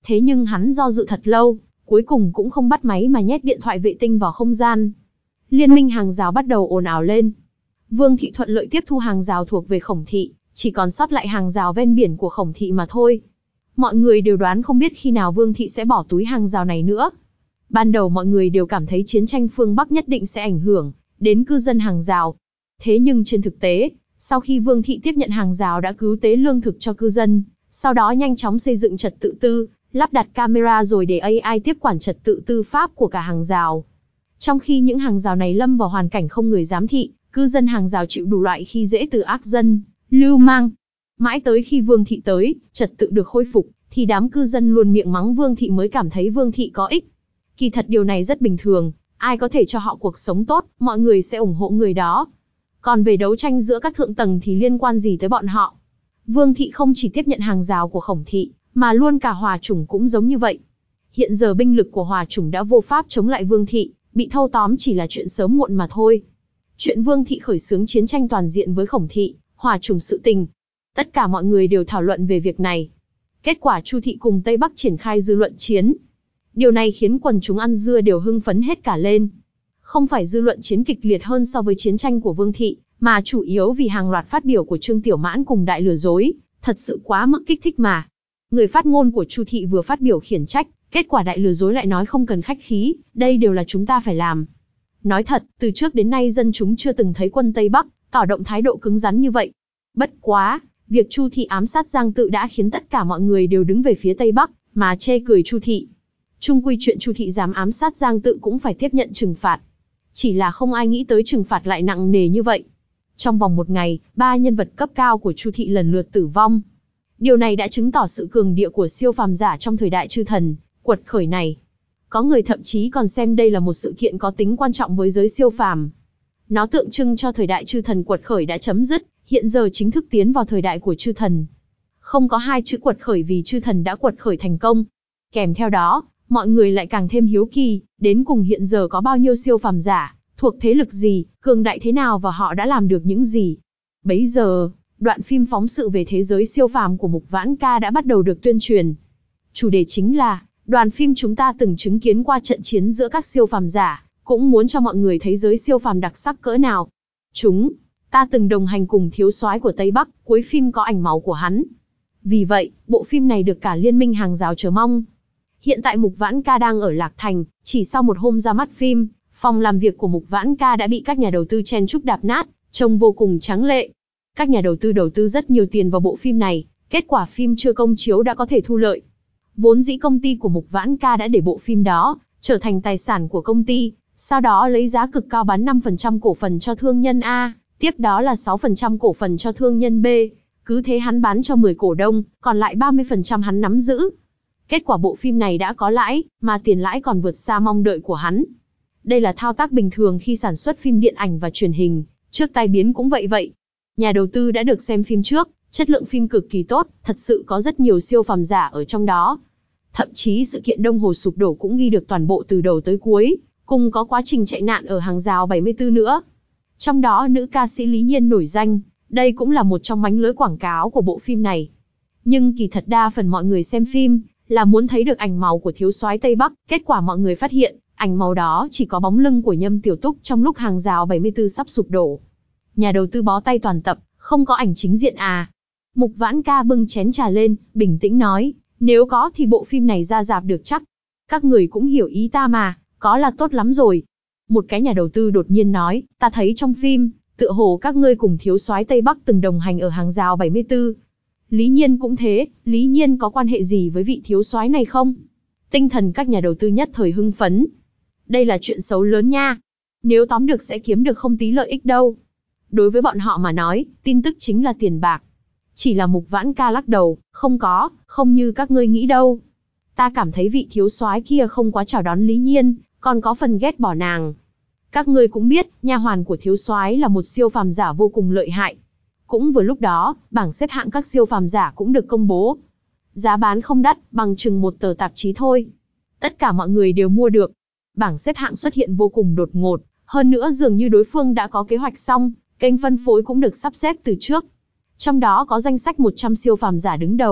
Thế nhưng hắn do dự thật lâu, cuối cùng cũng không bắt máy mà nhét điện thoại vệ tinh vào không gian. Liên minh hàng rào bắt đầu ồn ào lên. Vương thị thuận lợi tiếp thu hàng rào thuộc về Khổng thị, chỉ còn sót lại hàng rào ven biển của Khổng thị mà thôi. Mọi người đều đoán không biết khi nào Vương thị sẽ bỏ túi hàng rào này nữa. Ban đầu mọi người đều cảm thấy chiến tranh phương Bắc nhất định sẽ ảnh hưởng đến cư dân hàng rào. Thế nhưng trên thực tế, sau khi Vương thị tiếp nhận hàng rào đã cứu tế lương thực cho cư dân, sau đó nhanh chóng xây dựng trật tự tư, lắp đặt camera rồi để a i tiếp quản trật tự tư pháp của cả hàng rào. Trong khi những hàng rào này lâm vào hoàn cảnh không người giám thị, cư dân hàng rào chịu đủ loại khi dễ từ ác dân, lưu manh. Mãi tới khi Vương thị tới, trật tự được khôi phục, thì đám cư dân luôn miệng mắng Vương thị mới cảm thấy Vương thị có ích. Kỳ thật điều này rất bình thường, ai có thể cho họ cuộc sống tốt, mọi người sẽ ủng hộ người đó. Còn về đấu tranh giữa các thượng tầng thì liên quan gì tới bọn họ? Vương thị không chỉ tiếp nhận hàng rào của Khổng thị, mà luôn cả Hòa Chủng cũng giống như vậy. Hiện giờ binh lực của Hòa Chủng đã vô pháp chống lại Vương thị, bị thâu tóm chỉ là chuyện sớm muộn mà thôi. Chuyện Vương thị khởi xướng chiến tranh toàn diện với Khổng thị, Hòa Chủng sự tình. Tất cả mọi người đều thảo luận về việc này. Kết quả Chu thị cùng Tây Bắc triển khai dư luận chiến. Điều này khiến quần chúng ăn dưa đều hưng phấn hết cả lên. Không phải dư luận chiến kịch liệt hơn so với chiến tranh của Vương thị, mà chủ yếu vì hàng loạt phát biểu của Trương Tiểu Mãn cùng đại lừa dối, thật sự quá mức kích thích mà. Người phát ngôn của Chu thị vừa phát biểu khiển trách, kết quả đại lừa dối lại nói không cần khách khí, đây đều là chúng ta phải làm. Nói thật, từ trước đến nay dân chúng chưa từng thấy quân Tây Bắc tỏ động thái độ cứng rắn như vậy. Bất quá, việc Chu thị ám sát Giang Tự đã khiến tất cả mọi người đều đứng về phía Tây Bắc, mà chê cười Chu thị. Chung quy chuyện Chu thị dám ám sát Giang Tự cũng phải tiếp nhận trừng phạt. Chỉ là không ai nghĩ tới trừng phạt lại nặng nề như vậy. Trong vòng một ngày, ba nhân vật cấp cao của Chu thị lần lượt tử vong. Điều này đã chứng tỏ sự cường địa của siêu phàm giả trong thời đại chư thần, quật khởi này. Có người thậm chí còn xem đây là một sự kiện có tính quan trọng với giới siêu phàm. Nó tượng trưng cho thời đại chư thần quật khởi đã chấm dứt, hiện giờ chính thức tiến vào thời đại của chư thần. Không có hai chữ quật khởi vì chư thần đã quật khởi thành công. Kèm theo đó, mọi người lại càng thêm hiếu kỳ, đến cùng hiện giờ có bao nhiêu siêu phàm giả, thuộc thế lực gì, cường đại thế nào và họ đã làm được những gì. Bấy giờ, đoạn phim phóng sự về thế giới siêu phàm của Mục Vãn Ca đã bắt đầu được tuyên truyền. Chủ đề chính là, đoàn phim chúng ta từng chứng kiến qua trận chiến giữa các siêu phàm giả, cũng muốn cho mọi người thấy giới siêu phàm đặc sắc cỡ nào. Chúng ta từng đồng hành cùng thiếu soái của Tây Bắc, cuối phim có ảnh máu của hắn. Vì vậy, bộ phim này được cả liên minh hàng rào chờ mong. Hiện tại Mục Vãn Ca đang ở Lạc Thành, chỉ sau một hôm ra mắt phim, phòng làm việc của Mục Vãn Ca đã bị các nhà đầu tư chen chúc đạp nát, trông vô cùng tráng lệ. Các nhà đầu tư đầu tư rất nhiều tiền vào bộ phim này, kết quả phim chưa công chiếu đã có thể thu lợi. Vốn dĩ công ty của Mục Vãn Ca đã để bộ phim đó trở thành tài sản của công ty, sau đó lấy giá cực cao bán năm phần trăm cổ phần cho thương nhân A, tiếp đó là sáu phần trăm cổ phần cho thương nhân B. Cứ thế hắn bán cho mười cổ đông, còn lại ba mươi phần trăm hắn nắm giữ. Kết quả bộ phim này đã có lãi, mà tiền lãi còn vượt xa mong đợi của hắn. Đây là thao tác bình thường khi sản xuất phim điện ảnh và truyền hình, trước tai biến cũng vậy vậy. Nhà đầu tư đã được xem phim trước, chất lượng phim cực kỳ tốt, thật sự có rất nhiều siêu phàm giả ở trong đó. Thậm chí sự kiện Đông Hồ sụp đổ cũng ghi được toàn bộ từ đầu tới cuối, cùng có quá trình chạy nạn ở hàng rào bảy mươi tư nữa. Trong đó nữ ca sĩ Lý Nhiên nổi danh, đây cũng là một trong mánh lưới quảng cáo của bộ phim này. Nhưng kỳ thật đa phần mọi người xem phim là muốn thấy được ảnh màu của thiếu soái Tây Bắc, kết quả mọi người phát hiện, ảnh màu đó chỉ có bóng lưng của Nhâm Tiểu Túc trong lúc hàng rào bảy mươi tư sắp sụp đổ. Nhà đầu tư bó tay toàn tập, không có ảnh chính diện à. Mục Vãn Ca bưng chén trà lên, bình tĩnh nói, nếu có thì bộ phim này ra rạp được chắc. Các người cũng hiểu ý ta mà, có là tốt lắm rồi. Một cái nhà đầu tư đột nhiên nói, ta thấy trong phim, tựa hồ các ngươi cùng thiếu soái Tây Bắc từng đồng hành ở hàng rào bảy mươi tư. Lý Nhiên cũng thế, Lý Nhiên có quan hệ gì với vị thiếu soái này không? Tinh thần các nhà đầu tư nhất thời hưng phấn. Đây là chuyện xấu lớn nha. Nếu tóm được sẽ kiếm được không tí lợi ích đâu. Đối với bọn họ mà nói, tin tức chính là tiền bạc. Chỉ là Mục Vãn Ca lắc đầu, không có, không như các ngươi nghĩ đâu. Ta cảm thấy vị thiếu soái kia không quá chào đón Lý Nhiên, còn có phần ghét bỏ nàng. Các ngươi cũng biết, nha hoàn của thiếu soái là một siêu phàm giả vô cùng lợi hại. Cũng vừa lúc đó, bảng xếp hạng các siêu phàm giả cũng được công bố. Giá bán không đắt, bằng chừng một tờ tạp chí thôi. Tất cả mọi người đều mua được. Bảng xếp hạng xuất hiện vô cùng đột ngột, hơn nữa dường như đối phương đã có kế hoạch xong, kênh phân phối cũng được sắp xếp từ trước. Trong đó có danh sách một trăm siêu phàm giả đứng đầu,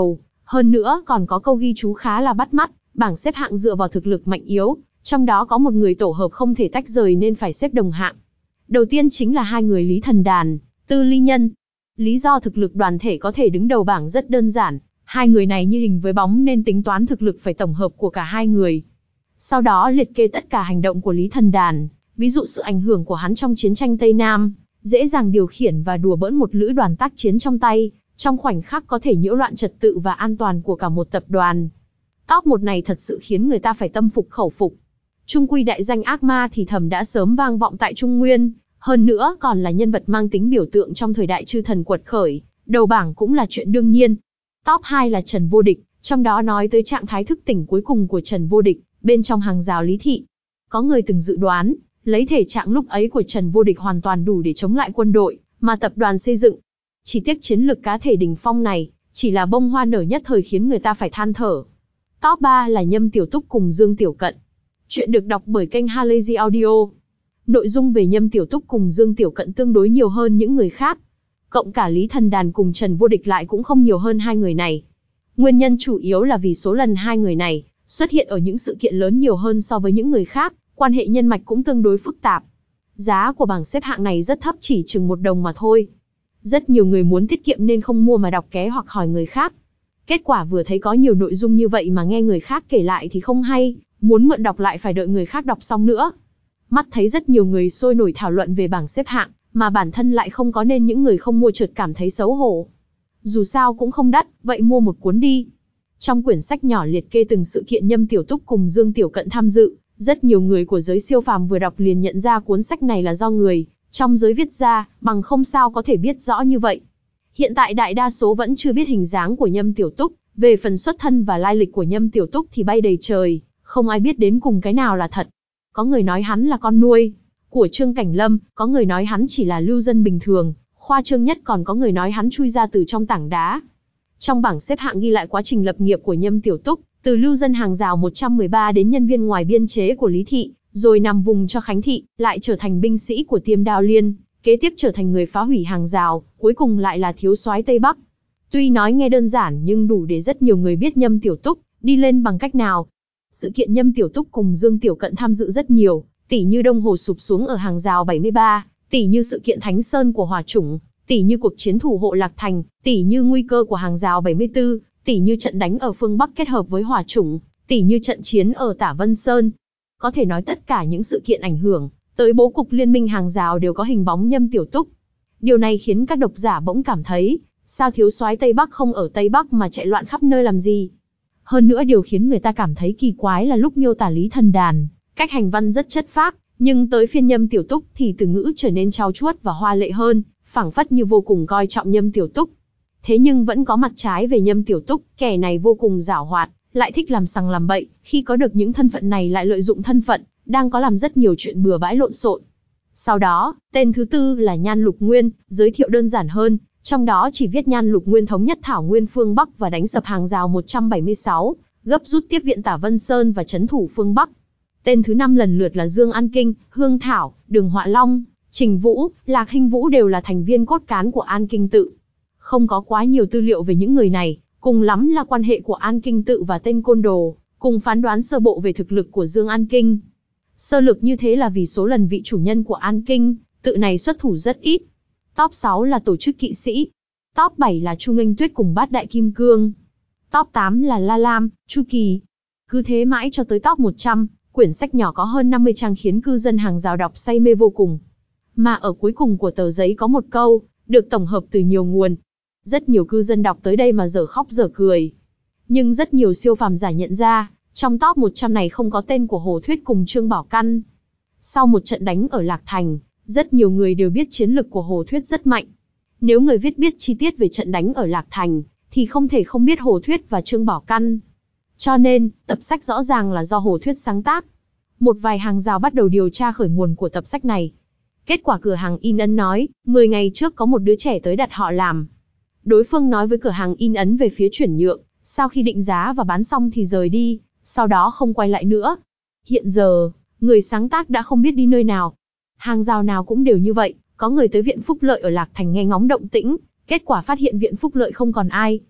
Hơn nữa còn có câu ghi chú khá là bắt mắt, bảng xếp hạng dựa vào thực lực mạnh yếu, trong đó có một người tổ hợp không thể tách rời nên phải xếp đồng hạng. Đầu tiên chính là hai người Lý Thần Đàn, Tư Ly Nhân. Lý do thực lực đoàn thể có thể đứng đầu bảng rất đơn giản, hai người này như hình với bóng nên tính toán thực lực phải tổng hợp của cả hai người. Sau đó liệt kê tất cả hành động của Lý Thần Đàn, ví dụ sự ảnh hưởng của hắn trong chiến tranh Tây Nam, dễ dàng điều khiển và đùa bỡn một lữ đoàn tác chiến trong tay, trong khoảnh khắc có thể nhiễu loạn trật tự và an toàn của cả một tập đoàn. Top một này thật sự khiến người ta phải tâm phục khẩu phục. Trung quy đại danh ác ma thì thầm đã sớm vang vọng tại Trung Nguyên, hơn nữa còn là nhân vật mang tính biểu tượng trong thời đại chư thần quật khởi, đầu bảng cũng là chuyện đương nhiên. Top hai là Trần Vô Địch, trong đó nói tới trạng thái thức tỉnh cuối cùng của Trần Vô Địch, bên trong hàng rào Lý Thị. Có người từng dự đoán, lấy thể trạng lúc ấy của Trần Vô Địch hoàn toàn đủ để chống lại quân đội mà tập đoàn xây dựng. Chỉ tiếc chiến lực cá thể đỉnh phong này, chỉ là bông hoa nở nhất thời khiến người ta phải than thở. Top ba là Nhâm Tiểu Túc cùng Dương Tiểu Cận. Chuyện được đọc bởi kênh Halazy Audio. Nội dung về Nhâm Tiểu Túc cùng Dương Tiểu Cận tương đối nhiều hơn những người khác. Cộng cả Lý Thần Đàn cùng Trần Vô Địch lại cũng không nhiều hơn hai người này. Nguyên nhân chủ yếu là vì số lần hai người này xuất hiện ở những sự kiện lớn nhiều hơn so với những người khác, quan hệ nhân mạch cũng tương đối phức tạp. Giá của bảng xếp hạng này rất thấp, chỉ chừng một đồng mà thôi. Rất nhiều người muốn tiết kiệm nên không mua mà đọc ké hoặc hỏi người khác. Kết quả vừa thấy có nhiều nội dung như vậy mà nghe người khác kể lại thì không hay, muốn mượn đọc lại phải đợi người khác đọc xong nữa. Mắt thấy rất nhiều người sôi nổi thảo luận về bảng xếp hạng, mà bản thân lại không có nên những người không mua chợt cảm thấy xấu hổ. Dù sao cũng không đắt, vậy mua một cuốn đi. Trong quyển sách nhỏ liệt kê từng sự kiện Nhâm Tiểu Túc cùng Dương Tiểu Cận tham dự, rất nhiều người của giới siêu phàm vừa đọc liền nhận ra cuốn sách này là do người trong giới viết ra, bằng không sao có thể biết rõ như vậy. Hiện tại đại đa số vẫn chưa biết hình dáng của Nhâm Tiểu Túc, về phần xuất thân và lai lịch của Nhâm Tiểu Túc thì bay đầy trời, không ai biết đến cùng cái nào là thật. Có người nói hắn là con nuôi của Trương Cảnh Lâm, có người nói hắn chỉ là lưu dân bình thường, khoa trương nhất còn có người nói hắn chui ra từ trong tảng đá. Trong bảng xếp hạng ghi lại quá trình lập nghiệp của Nhâm Tiểu Túc, từ lưu dân hàng rào một trăm mười ba đến nhân viên ngoài biên chế của Lý Thị, rồi nằm vùng cho Khánh Thị, lại trở thành binh sĩ của Tiêm Đao Liên, kế tiếp trở thành người phá hủy hàng rào, cuối cùng lại là thiếu soái Tây Bắc. Tuy nói nghe đơn giản nhưng đủ để rất nhiều người biết Nhâm Tiểu Túc đi lên bằng cách nào. Sự kiện Nhâm Tiểu Túc cùng Dương Tiểu Cận tham dự rất nhiều, tỉ như Đông Hồ sụp xuống ở hàng rào bảy mươi ba, tỉ như sự kiện Thánh Sơn của Hỏa Chủng, tỉ như cuộc chiến thủ hộ Lạc Thành, tỉ như nguy cơ của hàng rào bảy mươi tư, tỉ như trận đánh ở phương Bắc kết hợp với Hỏa Chủng, tỉ như trận chiến ở Tả Vân Sơn. Có thể nói tất cả những sự kiện ảnh hưởng tới bố cục liên minh hàng rào đều có hình bóng Nhâm Tiểu Túc. Điều này khiến các độc giả bỗng cảm thấy, sao thiếu soái Tây Bắc không ở Tây Bắc mà chạy loạn khắp nơi làm gì? Hơn nữa điều khiến người ta cảm thấy kỳ quái là lúc miêu tả Lý Thần Đàn, cách hành văn rất chất phác, nhưng tới phiên Nhâm Tiểu Túc thì từ ngữ trở nên trau chuốt và hoa lệ hơn, phảng phất như vô cùng coi trọng Nhâm Tiểu Túc. Thế nhưng vẫn có mặt trái về Nhâm Tiểu Túc, kẻ này vô cùng giảo hoạt, lại thích làm sằng làm bậy, khi có được những thân phận này lại lợi dụng thân phận, đang có làm rất nhiều chuyện bừa bãi lộn xộn. Sau đó, tên thứ tư là Nhan Lục Nguyên, giới thiệu đơn giản hơn, trong đó chỉ viết Nhan Lục Nguyên thống nhất thảo nguyên phương Bắc và đánh sập hàng rào một trăm bảy mươi sáu, gấp rút tiếp viện Tả Vân Sơn và trấn thủ phương Bắc. Tên thứ năm lần lượt là Dương An Kinh, Hương Thảo, Đường Họa Long, Trình Vũ, Lạc Hinh Vũ đều là thành viên cốt cán của An Kinh Tự. Không có quá nhiều tư liệu về những người này, cùng lắm là quan hệ của An Kinh Tự và tên côn đồ, cùng phán đoán sơ bộ về thực lực của Dương An Kinh. Sơ lược như thế là vì số lần vị chủ nhân của An Kinh Tự này xuất thủ rất ít. Top sáu là tổ chức kỵ sĩ. Top bảy là Chu Nghênh Tuyết cùng Bát Đại Kim Cương. Top tám là La Lam, Chu Kỳ. Cứ thế mãi cho tới top một trăm, quyển sách nhỏ có hơn năm mươi trang khiến cư dân hàng rào đọc say mê vô cùng. Mà ở cuối cùng của tờ giấy có một câu, được tổng hợp từ nhiều nguồn. Rất nhiều cư dân đọc tới đây mà dở khóc dở cười. Nhưng rất nhiều siêu phàm giả nhận ra, trong top một trăm này không có tên của Hồ Thuyết cùng Trương Bảo Căn. Sau một trận đánh ở Lạc Thành, rất nhiều người đều biết chiến lực của Hồ Thuyết rất mạnh. Nếu người viết biết chi tiết về trận đánh ở Lạc Thành, thì không thể không biết Hồ Thuyết và Trương Bảo Căn. Cho nên, tập sách rõ ràng là do Hồ Thuyết sáng tác. Một vài hàng rào bắt đầu điều tra khởi nguồn của tập sách này. Kết quả cửa hàng in ấn nói, mười ngày trước có một đứa trẻ tới đặt họ làm. Đối phương nói với cửa hàng in ấn về phía chuyển nhượng, sau khi định giá và bán xong thì rời đi, sau đó không quay lại nữa. Hiện giờ, người sáng tác đã không biết đi nơi nào. Hàng rào nào cũng đều như vậy, có người tới viện Phúc Lợi ở Lạc Thành nghe ngóng động tĩnh, kết quả phát hiện viện Phúc Lợi không còn ai.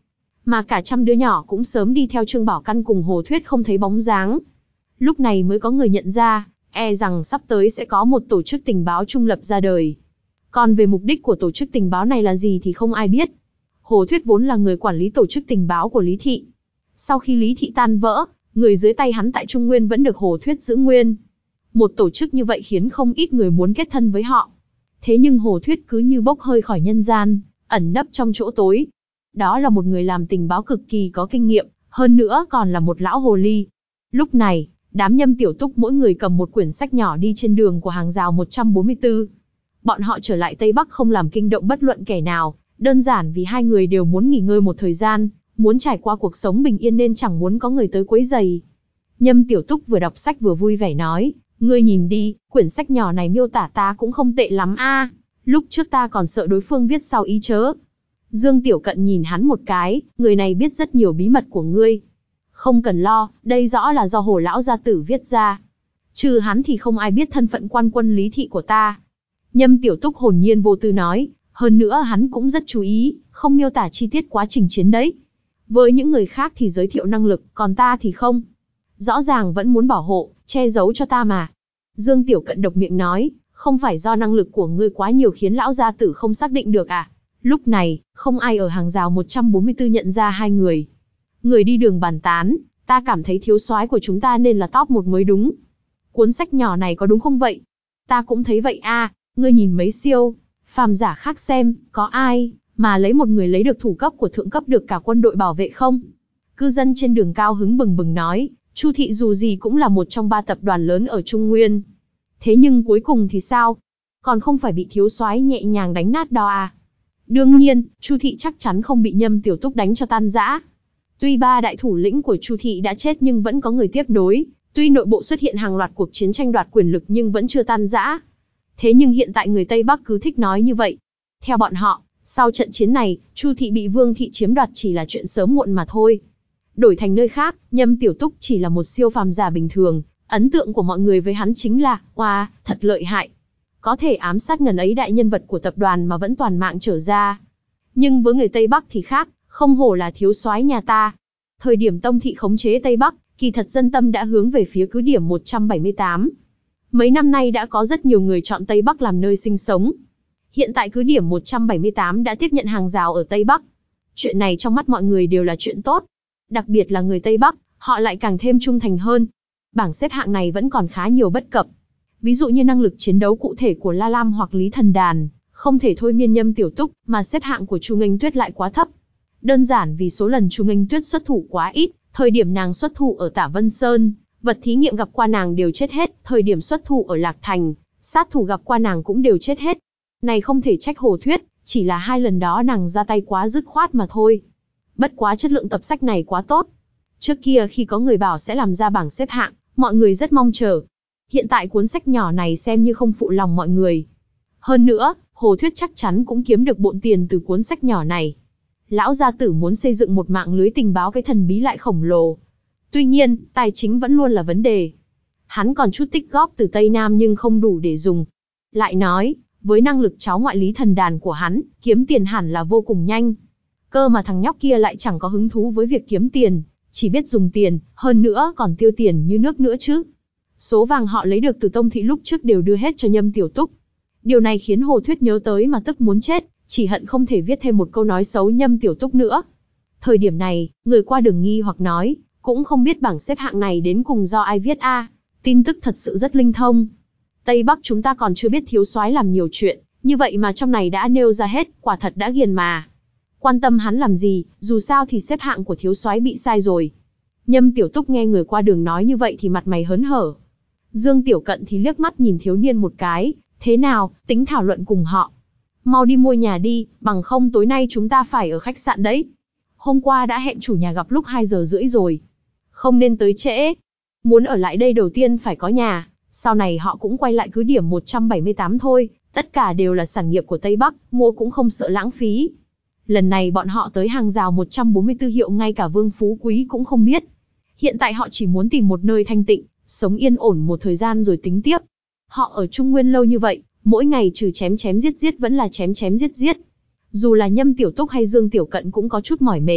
mà cả trăm đứa nhỏ cũng sớm đi theo Trương Bảo Căn cùng Hồ Thuyết không thấy bóng dáng. Lúc này mới có người nhận ra, e rằng sắp tới sẽ có một tổ chức tình báo trung lập ra đời. Còn về mục đích của tổ chức tình báo này là gì thì không ai biết. Hồ Thuyết vốn là người quản lý tổ chức tình báo của Lý Thị. Sau khi Lý Thị tan vỡ, người dưới tay hắn tại Trung Nguyên vẫn được Hồ Thuyết giữ nguyên. Một tổ chức như vậy khiến không ít người muốn kết thân với họ. Thế nhưng Hồ Thuyết cứ như bốc hơi khỏi nhân gian, ẩn nấp trong chỗ tối. Đó là một người làm tình báo cực kỳ có kinh nghiệm, hơn nữa còn là một lão hồ ly. Lúc này, đám Nhâm Tiểu Túc mỗi người cầm một quyển sách nhỏ đi trên đường của hàng rào một trăm bốn mươi tư. Bọn họ trở lại Tây Bắc không làm kinh động bất luận kẻ nào, đơn giản vì hai người đều muốn nghỉ ngơi một thời gian, muốn trải qua cuộc sống bình yên nên chẳng muốn có người tới quấy rầy. Nhâm Tiểu Túc vừa đọc sách vừa vui vẻ nói, ngươi nhìn đi, quyển sách nhỏ này miêu tả ta cũng không tệ lắm a. Lúc trước ta còn sợ đối phương viết sau ý chớ. Dương Tiểu Cận nhìn hắn một cái, người này biết rất nhiều bí mật của ngươi. Không cần lo, đây rõ là do Hồ lão gia tử viết ra. Trừ hắn thì không ai biết thân phận quan quân Lý Thị của ta. Nhâm Tiểu Túc hồn nhiên vô tư nói, hơn nữa hắn cũng rất chú ý, không miêu tả chi tiết quá trình chiến đấy. Với những người khác thì giới thiệu năng lực, còn ta thì không. Rõ ràng vẫn muốn bảo hộ, che giấu cho ta mà. Dương Tiểu Cận độc miệng nói, không phải do năng lực của ngươi quá nhiều khiến lão gia tử không xác định được à? Lúc này, không ai ở hàng rào một trăm bốn mươi tư nhận ra hai người. Người đi đường bàn tán, ta cảm thấy thiếu soái của chúng ta nên là top một mới đúng. Cuốn sách nhỏ này có đúng không vậy? Ta cũng thấy vậy a. Ngươi nhìn mấy siêu phàm giả khác xem, có ai mà lấy một người lấy được thủ cấp của thượng cấp được cả quân đội bảo vệ không? Cư dân trên đường cao hứng bừng bừng nói, Chu Thị dù gì cũng là một trong ba tập đoàn lớn ở Trung Nguyên. Thế nhưng cuối cùng thì sao? Còn không phải bị thiếu soái nhẹ nhàng đánh nát đó à? Đương nhiên, Chu Thị chắc chắn không bị Nhâm Tiểu Túc đánh cho tan rã. Tuy ba đại thủ lĩnh của Chu Thị đã chết nhưng vẫn có người tiếp nối, tuy nội bộ xuất hiện hàng loạt cuộc chiến tranh đoạt quyền lực nhưng vẫn chưa tan rã. Thế nhưng hiện tại người Tây Bắc cứ thích nói như vậy. Theo bọn họ, sau trận chiến này, Chu Thị bị Vương Thị chiếm đoạt chỉ là chuyện sớm muộn mà thôi. Đổi thành nơi khác, Nhâm Tiểu Túc chỉ là một siêu phàm giả bình thường, ấn tượng của mọi người với hắn chính là, oa, wow, thật lợi hại. Có thể ám sát ngần ấy đại nhân vật của tập đoàn mà vẫn toàn mạng trở ra. Nhưng với người Tây Bắc thì khác, không hổ là thiếu soái nhà ta. Thời điểm Tông Thị khống chế Tây Bắc, kỳ thật dân tâm đã hướng về phía cứ điểm một trăm bảy mươi tám. Mấy năm nay đã có rất nhiều người chọn Tây Bắc làm nơi sinh sống. Hiện tại cứ điểm một trăm bảy mươi tám đã tiếp nhận hàng rào ở Tây Bắc. Chuyện này trong mắt mọi người đều là chuyện tốt. Đặc biệt là người Tây Bắc, họ lại càng thêm trung thành hơn. Bảng xếp hạng này vẫn còn khá nhiều bất cập. Ví dụ như năng lực chiến đấu cụ thể của La Lam hoặc Lý Thần Đàn, không thể thôi miên Nhâm Tiểu Túc, mà xếp hạng của Chu Nghênh Tuyết lại quá thấp. Đơn giản vì số lần Chu Nghênh Tuyết xuất thủ quá ít, thời điểm nàng xuất thủ ở Tả Vân Sơn, vật thí nghiệm gặp qua nàng đều chết hết, thời điểm xuất thủ ở Lạc Thành, sát thủ gặp qua nàng cũng đều chết hết. Này không thể trách Hồ Thuyết, chỉ là hai lần đó nàng ra tay quá dứt khoát mà thôi. Bất quá chất lượng tập sách này quá tốt. Trước kia khi có người bảo sẽ làm ra bảng xếp hạng, mọi người rất mong chờ. Hiện tại cuốn sách nhỏ này xem như không phụ lòng mọi người. Hơn nữa, Hồ Thuyết chắc chắn cũng kiếm được bộn tiền từ cuốn sách nhỏ này. Lão gia tử muốn xây dựng một mạng lưới tình báo cái thần bí lại khổng lồ. Tuy nhiên, tài chính vẫn luôn là vấn đề. Hắn còn chút tích góp từ Tây Nam nhưng không đủ để dùng. Lại nói, với năng lực cháu ngoại Lý Thần Đàn của hắn, kiếm tiền hẳn là vô cùng nhanh. Cơ mà thằng nhóc kia lại chẳng có hứng thú với việc kiếm tiền, chỉ biết dùng tiền, hơn nữa còn tiêu tiền như nước nữa chứ. Số vàng họ lấy được từ Tông Thị lúc trước đều đưa hết cho Nhâm Tiểu Túc. Điều này khiến Hồ Thuyết nhớ tới mà tức muốn chết, chỉ hận không thể viết thêm một câu nói xấu Nhâm Tiểu Túc nữa. Thời điểm này, người qua đường nghi hoặc nói, cũng không biết bảng xếp hạng này đến cùng do ai viết a. Tin tức thật sự rất linh thông. Tây Bắc chúng ta còn chưa biết thiếu soái làm nhiều chuyện, như vậy mà trong này đã nêu ra hết, quả thật đã ghiền mà. Quan tâm hắn làm gì, dù sao thì xếp hạng của thiếu soái bị sai rồi. Nhâm Tiểu Túc nghe người qua đường nói như vậy thì mặt mày hớn hở. Dương Tiểu Cận thì liếc mắt nhìn thiếu niên một cái, thế nào, tính thảo luận cùng họ. Mau đi mua nhà đi, bằng không tối nay chúng ta phải ở khách sạn đấy. Hôm qua đã hẹn chủ nhà gặp lúc hai giờ rưỡi rồi. Không nên tới trễ. Muốn ở lại đây đầu tiên phải có nhà, sau này họ cũng quay lại cứ điểm một trăm bảy mươi tám thôi, tất cả đều là sản nghiệp của Tây Bắc, mua cũng không sợ lãng phí. Lần này bọn họ tới hàng rào một trăm bốn mươi tư hiệu ngay cả Vương Phú Quý cũng không biết. Hiện tại họ chỉ muốn tìm một nơi thanh tịnh, sống yên ổn một thời gian rồi tính tiếp. Họ ở Trung Nguyên lâu như vậy, mỗi ngày trừ chém chém giết giết vẫn là chém chém giết giết. Dù là Nhâm Tiểu Túc hay Dương Tiểu Cận cũng có chút mỏi mệt,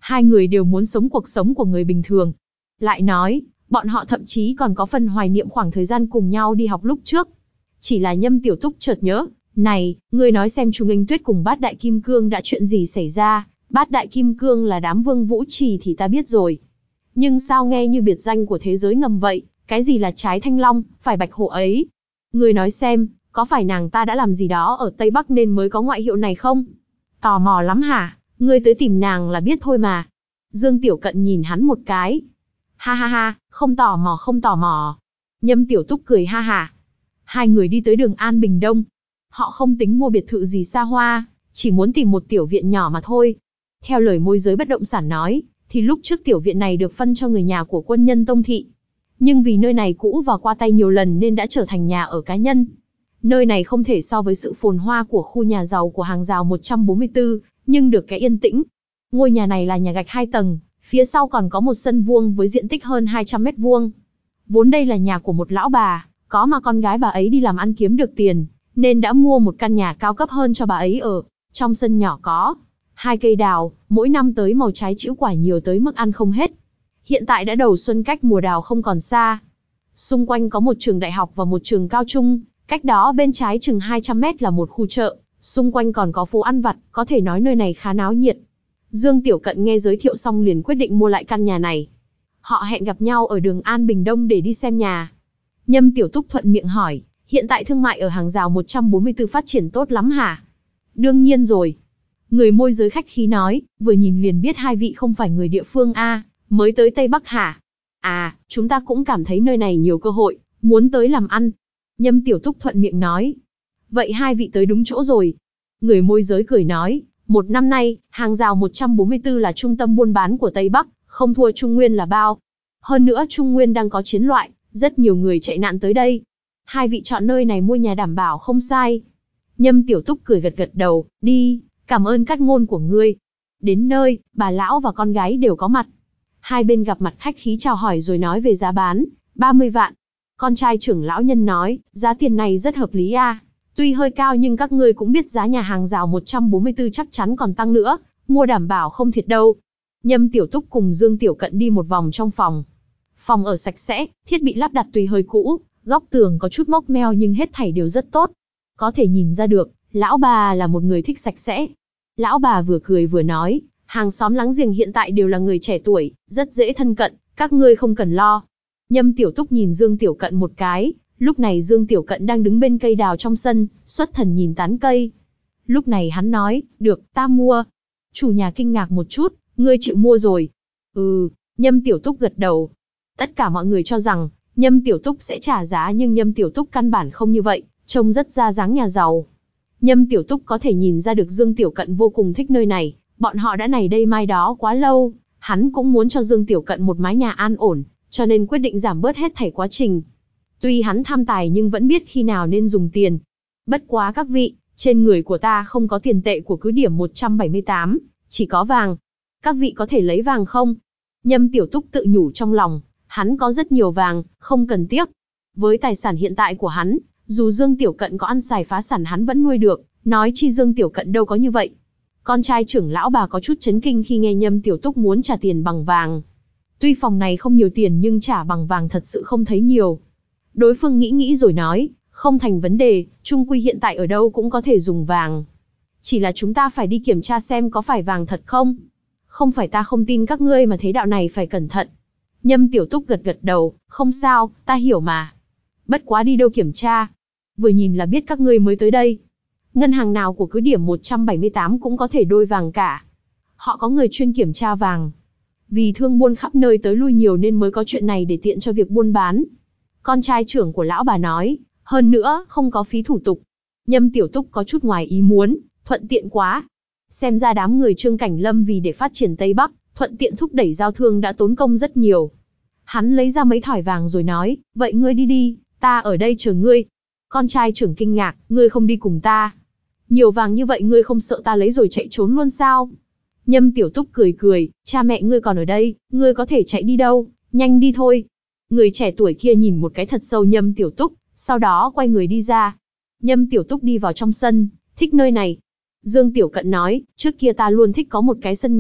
Hai người đều muốn sống cuộc sống của người bình thường. Lại nói, bọn họ thậm chí còn có phần hoài niệm khoảng thời gian cùng nhau đi học lúc trước. Chỉ là Nhâm Tiểu Túc chợt nhớ, này, ngươi nói xem chú Nghênh Tuyết cùng Bát Đại Kim Cương đã chuyện gì xảy ra, Bát Đại Kim Cương là đám Vương Vũ Trì thì ta biết rồi. Nhưng sao nghe như biệt danh của thế giới ngầm vậy, cái gì là trái thanh long, phải bạch hổ ấy? Ngươi nói xem, có phải nàng ta đã làm gì đó ở Tây Bắc nên mới có ngoại hiệu này không? Tò mò lắm hả? Ngươi tới tìm nàng là biết thôi mà. Dương Tiểu Cận nhìn hắn một cái. Ha ha ha, không tò mò không tò mò. Nhâm Tiểu Túc cười ha ha. Hai người đi tới đường An Bình Đông. Họ không tính mua biệt thự gì xa hoa, chỉ muốn tìm một tiểu viện nhỏ mà thôi. Theo lời môi giới bất động sản nói, thì lúc trước tiểu viện này được phân cho người nhà của quân nhân Tông Thị. Nhưng vì nơi này cũ và qua tay nhiều lần nên đã trở thành nhà ở cá nhân. Nơi này không thể so với sự phồn hoa của khu nhà giàu của hàng rào một trăm bốn mươi tư, nhưng được cái yên tĩnh. Ngôi nhà này là nhà gạch hai tầng, phía sau còn có một sân vuông với diện tích hơn hai trăm mét vuông. Vốn đây là nhà của một lão bà, có mà con gái bà ấy đi làm ăn kiếm được tiền, nên đã mua một căn nhà cao cấp hơn cho bà ấy ở. Trong sân nhỏ có hai cây đào, mỗi năm tới màu trái chĩu quả nhiều tới mức ăn không hết. Hiện tại đã đầu xuân, cách mùa đào không còn xa. Xung quanh có một trường đại học và một trường cao trung, cách đó bên trái chừng hai trăm mét là một khu chợ, xung quanh còn có phố ăn vặt, có thể nói nơi này khá náo nhiệt. Dương Tiểu Cận nghe giới thiệu xong liền quyết định mua lại căn nhà này. Họ hẹn gặp nhau ở đường An Bình Đông để đi xem nhà. Nhâm Tiểu Túc thuận miệng hỏi, hiện tại thương mại ở hàng rào một trăm bốn mươi tư phát triển tốt lắm hả? Đương nhiên rồi. Người môi giới khách khí nói, vừa nhìn liền biết hai vị không phải người địa phương a, mới tới Tây Bắc hả? À, chúng ta cũng cảm thấy nơi này nhiều cơ hội, muốn tới làm ăn. Nhâm Tiểu Túc thuận miệng nói. Vậy hai vị tới đúng chỗ rồi. Người môi giới cười nói, một năm nay, hàng rào một trăm bốn mươi tư là trung tâm buôn bán của Tây Bắc, không thua Trung Nguyên là bao. Hơn nữa Trung Nguyên đang có chiến loại, rất nhiều người chạy nạn tới đây. Hai vị chọn nơi này mua nhà đảm bảo không sai. Nhâm Tiểu Túc cười gật gật đầu, đi, cảm ơn cát ngôn của ngươi. Đến nơi, bà lão và con gái đều có mặt. Hai bên gặp mặt khách khí chào hỏi rồi nói về giá bán, ba mươi vạn. Con trai trưởng lão nhân nói, giá tiền này rất hợp lý a. Tuy hơi cao nhưng các ngươi cũng biết giá nhà hàng rào một trăm bốn mươi tư chắc chắn còn tăng nữa, mua đảm bảo không thiệt đâu. Nhâm Tiểu Túc cùng Dương Tiểu Cận đi một vòng trong phòng. Phòng ở sạch sẽ, thiết bị lắp đặt tuy hơi cũ, góc tường có chút mốc meo nhưng hết thảy đều rất tốt. Có thể nhìn ra được, lão bà là một người thích sạch sẽ. Lão bà vừa cười vừa nói, hàng xóm láng giềng hiện tại đều là người trẻ tuổi, rất dễ thân cận, các ngươi không cần lo. Nhâm Tiểu Túc nhìn Dương Tiểu Cận một cái, lúc này Dương Tiểu Cận đang đứng bên cây đào trong sân, xuất thần nhìn tán cây. Lúc này hắn nói, được, ta mua. Chủ nhà kinh ngạc một chút, ngươi chịu mua rồi. Ừ, Nhâm Tiểu Túc gật đầu. Tất cả mọi người cho rằng, Nhâm Tiểu Túc sẽ trả giá nhưng Nhâm Tiểu Túc căn bản không như vậy, trông rất ra dáng nhà giàu. Nhâm Tiểu Túc có thể nhìn ra được Dương Tiểu Cận vô cùng thích nơi này, bọn họ đã này đây mai đó quá lâu, hắn cũng muốn cho Dương Tiểu Cận một mái nhà an ổn, cho nên quyết định giảm bớt hết thảy quá trình. Tuy hắn tham tài nhưng vẫn biết khi nào nên dùng tiền. Bất quá các vị, trên người của ta không có tiền tệ của cứ điểm một trăm bảy mươi tám, chỉ có vàng. Các vị có thể lấy vàng không? Nhâm Tiểu Túc tự nhủ trong lòng, hắn có rất nhiều vàng, không cần tiếc. Với tài sản hiện tại của hắn, dù Dương Tiểu Cận có ăn xài phá sản hắn vẫn nuôi được, nói chi Dương Tiểu Cận đâu có như vậy. Con trai trưởng lão bà có chút chấn kinh khi nghe Nhâm Tiểu Túc muốn trả tiền bằng vàng. Tuy phòng này không nhiều tiền nhưng trả bằng vàng thật sự không thấy nhiều. Đối phương nghĩ nghĩ rồi nói, không thành vấn đề, chung quy hiện tại ở đâu cũng có thể dùng vàng. Chỉ là chúng ta phải đi kiểm tra xem có phải vàng thật không. Không phải ta không tin các ngươi mà thế đạo này phải cẩn thận. Nhâm Tiểu Túc gật gật đầu, không sao, ta hiểu mà. Bất quá đi đâu kiểm tra. Vừa nhìn là biết các ngươi mới tới đây. Ngân hàng nào của cứ điểm một trăm bảy mươi tám cũng có thể đôi vàng cả. Họ có người chuyên kiểm tra vàng. Vì thương buôn khắp nơi tới lui nhiều nên mới có chuyện này để tiện cho việc buôn bán. Con trai trưởng của lão bà nói, hơn nữa, không có phí thủ tục. Nhâm Tiểu Túc có chút ngoài ý muốn, thuận tiện quá. Xem ra đám người Trương Cảnh Lâm vì để phát triển Tây Bắc, thuận tiện thúc đẩy giao thương đã tốn công rất nhiều. Hắn lấy ra mấy thỏi vàng rồi nói, vậy ngươi đi đi, ta ở đây chờ ngươi. Con trai trưởng kinh ngạc, ngươi không đi cùng ta. Nhiều vàng như vậy ngươi không sợ ta lấy rồi chạy trốn luôn sao? Nhâm Tiểu Túc cười cười, cha mẹ ngươi còn ở đây, ngươi có thể chạy đi đâu, nhanh đi thôi. Người trẻ tuổi kia nhìn một cái thật sâu Nhâm Tiểu Túc, sau đó quay người đi ra. Nhâm Tiểu Túc đi vào trong sân, thích nơi này. Dương Tiểu Cận nói, trước kia ta luôn thích có một cái sân nhỏ,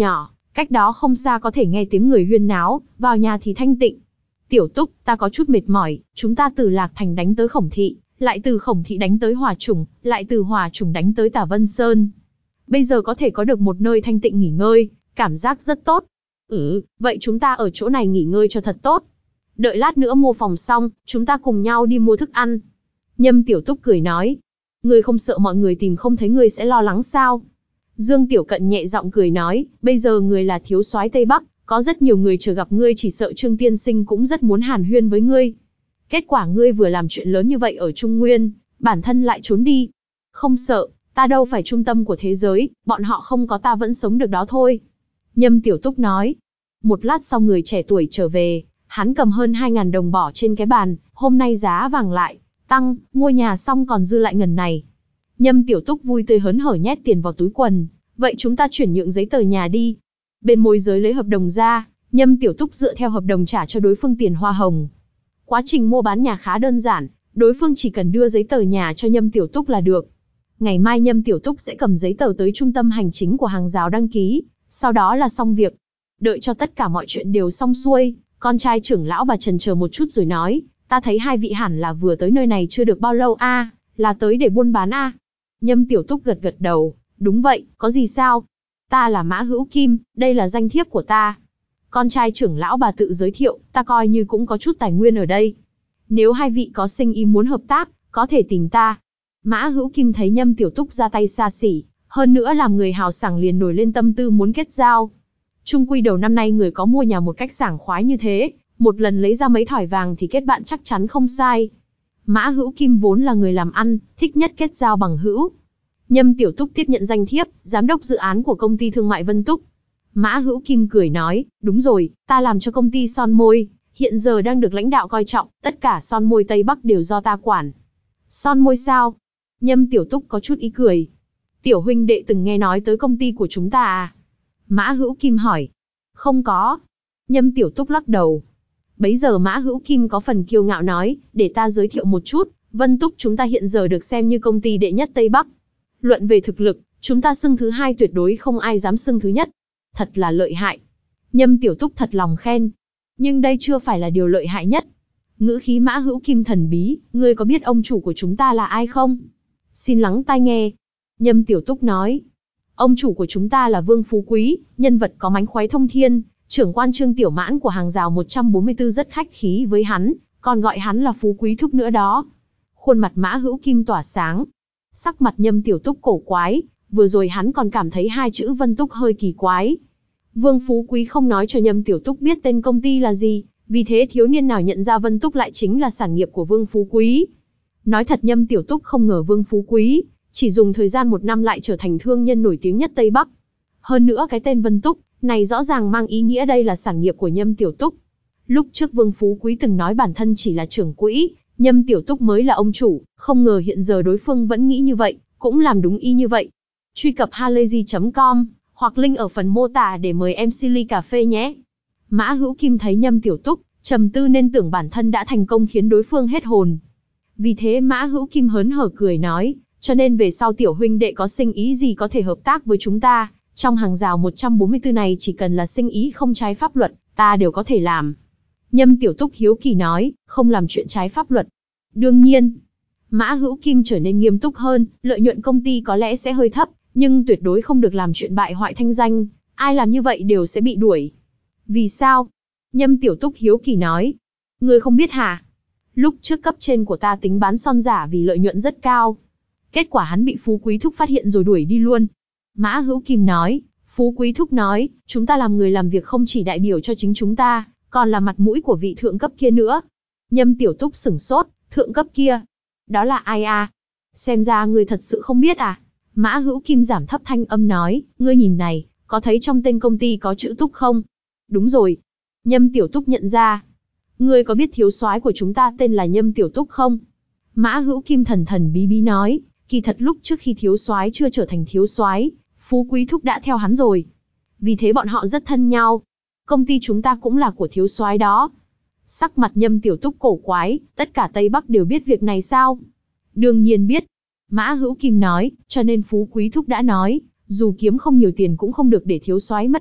Cách đó không xa có thể nghe tiếng người huyên náo, vào nhà thì thanh tịnh. Tiểu Túc, ta có chút mệt mỏi, chúng ta từ Lạc Thành đánh tới Khổng Thị, lại từ Khổng Thị đánh tới Hòa Trùng, lại từ Hòa Trùng đánh tới Tả Vân Sơn. Bây giờ có thể có được một nơi thanh tịnh nghỉ ngơi, cảm giác rất tốt. Ừ, vậy chúng ta ở chỗ này nghỉ ngơi cho thật tốt. Đợi lát nữa mua phòng xong, chúng ta cùng nhau đi mua thức ăn. Nhâm Tiểu Túc cười nói. Ngươi không sợ mọi người tìm không thấy ngươi sẽ lo lắng sao? Dương Tiểu Cận nhẹ giọng cười nói, bây giờ ngươi là thiếu soái Tây Bắc, có rất nhiều người chờ gặp ngươi, chỉ sợ Trương Tiên Sinh cũng rất muốn hàn huyên với ngươi. Kết quả ngươi vừa làm chuyện lớn như vậy ở Trung Nguyên, bản thân lại trốn đi. Không sợ, ta đâu phải trung tâm của thế giới, bọn họ không có ta vẫn sống được đó thôi. Nhâm Tiểu Túc nói. Một lát sau người trẻ tuổi trở về, hắn cầm hơn hai ngàn đồng bỏ trên cái bàn, hôm nay giá vàng lại tăng, mua nhà xong còn dư lại ngần này. Nhâm Tiểu Túc vui tươi hớn hở nhét tiền vào túi quần, vậy chúng ta chuyển nhượng giấy tờ nhà đi. Bên môi giới lấy hợp đồng ra, Nhâm Tiểu Túc dựa theo hợp đồng trả cho đối phương tiền hoa hồng. Quá trình mua bán nhà khá đơn giản, đối phương chỉ cần đưa giấy tờ nhà cho Nhâm Tiểu Túc là được. Ngày mai Nhâm Tiểu Túc sẽ cầm giấy tờ tới trung tâm hành chính của hàng rào đăng ký, sau đó là xong việc. Đợi cho tất cả mọi chuyện đều xong xuôi, con trai trưởng lão bà chần chờ một chút rồi nói, ta thấy hai vị hẳn là vừa tới nơi này chưa được bao lâu a, à, là tới để buôn bán a. À. Nhâm Tiểu Túc gật gật đầu, đúng vậy, có gì sao? Ta là Mã Hữu Kim, đây là danh thiếp của ta. Con trai trưởng lão bà tự giới thiệu, ta coi như cũng có chút tài nguyên ở đây. Nếu hai vị có sinh ý muốn hợp tác, có thể tìm ta. Mã Hữu Kim thấy Nhâm Tiểu Túc ra tay xa xỉ, hơn nữa làm người hào sảng liền nổi lên tâm tư muốn kết giao. Chung quy đầu năm nay người có mua nhà một cách sảng khoái như thế, một lần lấy ra mấy thỏi vàng thì kết bạn chắc chắn không sai. Mã Hữu Kim vốn là người làm ăn, thích nhất kết giao bằng hữu. Nhâm Tiểu Túc tiếp nhận danh thiếp, giám đốc dự án của công ty thương mại Vân Túc. Mã Hữu Kim cười nói, đúng rồi, ta làm cho công ty son môi, hiện giờ đang được lãnh đạo coi trọng, tất cả son môi Tây Bắc đều do ta quản. Son môi sao? Nhâm Tiểu Túc có chút ý cười. Tiểu huynh đệ từng nghe nói tới công ty của chúng ta à? Mã Hữu Kim hỏi. Không có. Nhâm Tiểu Túc lắc đầu. Bấy giờ Mã Hữu Kim có phần kiêu ngạo nói, để ta giới thiệu một chút, Vân Túc chúng ta hiện giờ được xem như công ty đệ nhất Tây Bắc. Luận về thực lực, chúng ta xưng thứ hai tuyệt đối không ai dám xưng thứ nhất. Thật là lợi hại. Nhâm Tiểu Túc thật lòng khen. Nhưng đây chưa phải là điều lợi hại nhất. Ngữ khí Mã Hữu Kim thần bí, ngươi có biết ông chủ của chúng ta là ai không? Xin lắng tai nghe. Nhâm Tiểu Túc nói. Ông chủ của chúng ta là Vương Phú Quý, nhân vật có mánh khóe thông thiên, trưởng quan Trương Tiểu Mãn của hàng rào một trăm bốn mươi tư rất khách khí với hắn, còn gọi hắn là Phú Quý thúc nữa đó. Khuôn mặt Mã Hữu Kim tỏa sáng. Sắc mặt Nhâm Tiểu Túc cổ quái, vừa rồi hắn còn cảm thấy hai chữ Vân Túc hơi kỳ quái. Vương Phú Quý không nói cho Nhâm Tiểu Túc biết tên công ty là gì, vì thế thiếu niên nào nhận ra Vân Túc lại chính là sản nghiệp của Vương Phú Quý. Nói thật Nhâm Tiểu Túc không ngờ Vương Phú Quý chỉ dùng thời gian một năm lại trở thành thương nhân nổi tiếng nhất Tây Bắc. Hơn nữa cái tên Vân Túc này rõ ràng mang ý nghĩa đây là sản nghiệp của Nhâm Tiểu Túc. Lúc trước Vương Phú Quý từng nói bản thân chỉ là trưởng quỹ, Nhâm Tiểu Túc mới là ông chủ, không ngờ hiện giờ đối phương vẫn nghĩ như vậy, cũng làm đúng y như vậy. Truy cập halayzi chấm com hoặc link ở phần mô tả để mời em xê ly cà phê nhé. Mã Hữu Kim thấy Nhâm Tiểu Túc trầm tư nên tưởng bản thân đã thành công khiến đối phương hết hồn. Vì thế Mã Hữu Kim hớn hở cười nói, cho nên về sau tiểu huynh đệ có sinh ý gì có thể hợp tác với chúng ta, trong hàng rào một trăm bốn mươi tư này chỉ cần là sinh ý không trái pháp luật, ta đều có thể làm. Nhâm Tiểu Túc hiếu kỳ nói, không làm chuyện trái pháp luật. Đương nhiên. Mã Hữu Kim trở nên nghiêm túc hơn, lợi nhuận công ty có lẽ sẽ hơi thấp, nhưng tuyệt đối không được làm chuyện bại hoại thanh danh, ai làm như vậy đều sẽ bị đuổi. Vì sao? Nhâm Tiểu Túc hiếu kỳ nói. Ngươi không biết hả? Lúc trước cấp trên của ta tính bán son giả vì lợi nhuận rất cao. Kết quả hắn bị Phú Quý Thúc phát hiện rồi đuổi đi luôn. Mã Hữu Kim nói, Phú Quý Thúc nói, chúng ta làm người làm việc không chỉ đại biểu cho chính chúng ta, còn là mặt mũi của vị thượng cấp kia nữa. Nhâm Tiểu Túc sửng sốt, thượng cấp kia? Đó là ai à? Xem ra ngươi thật sự không biết à? Mã Hữu Kim giảm thấp thanh âm nói, ngươi nhìn này, có thấy trong tên công ty có chữ Túc không? Đúng rồi. Nhâm Tiểu Túc nhận ra. Ngươi có biết thiếu soái của chúng ta tên là Nhâm Tiểu Túc không? Mã Hữu Kim thần thần bí bí nói, kỳ thật lúc trước khi thiếu soái chưa trở thành thiếu soái, Phú Quý Thúc đã theo hắn rồi. Vì thế bọn họ rất thân nhau. Công ty chúng ta cũng là của thiếu soái đó. Sắc mặt Nhâm Tiểu Túc cổ quái, tất cả Tây Bắc đều biết việc này sao? Đương nhiên biết. Mã Hữu Kim nói, cho nên Phú Quý Thúc đã nói, dù kiếm không nhiều tiền cũng không được để thiếu soái mất mặt,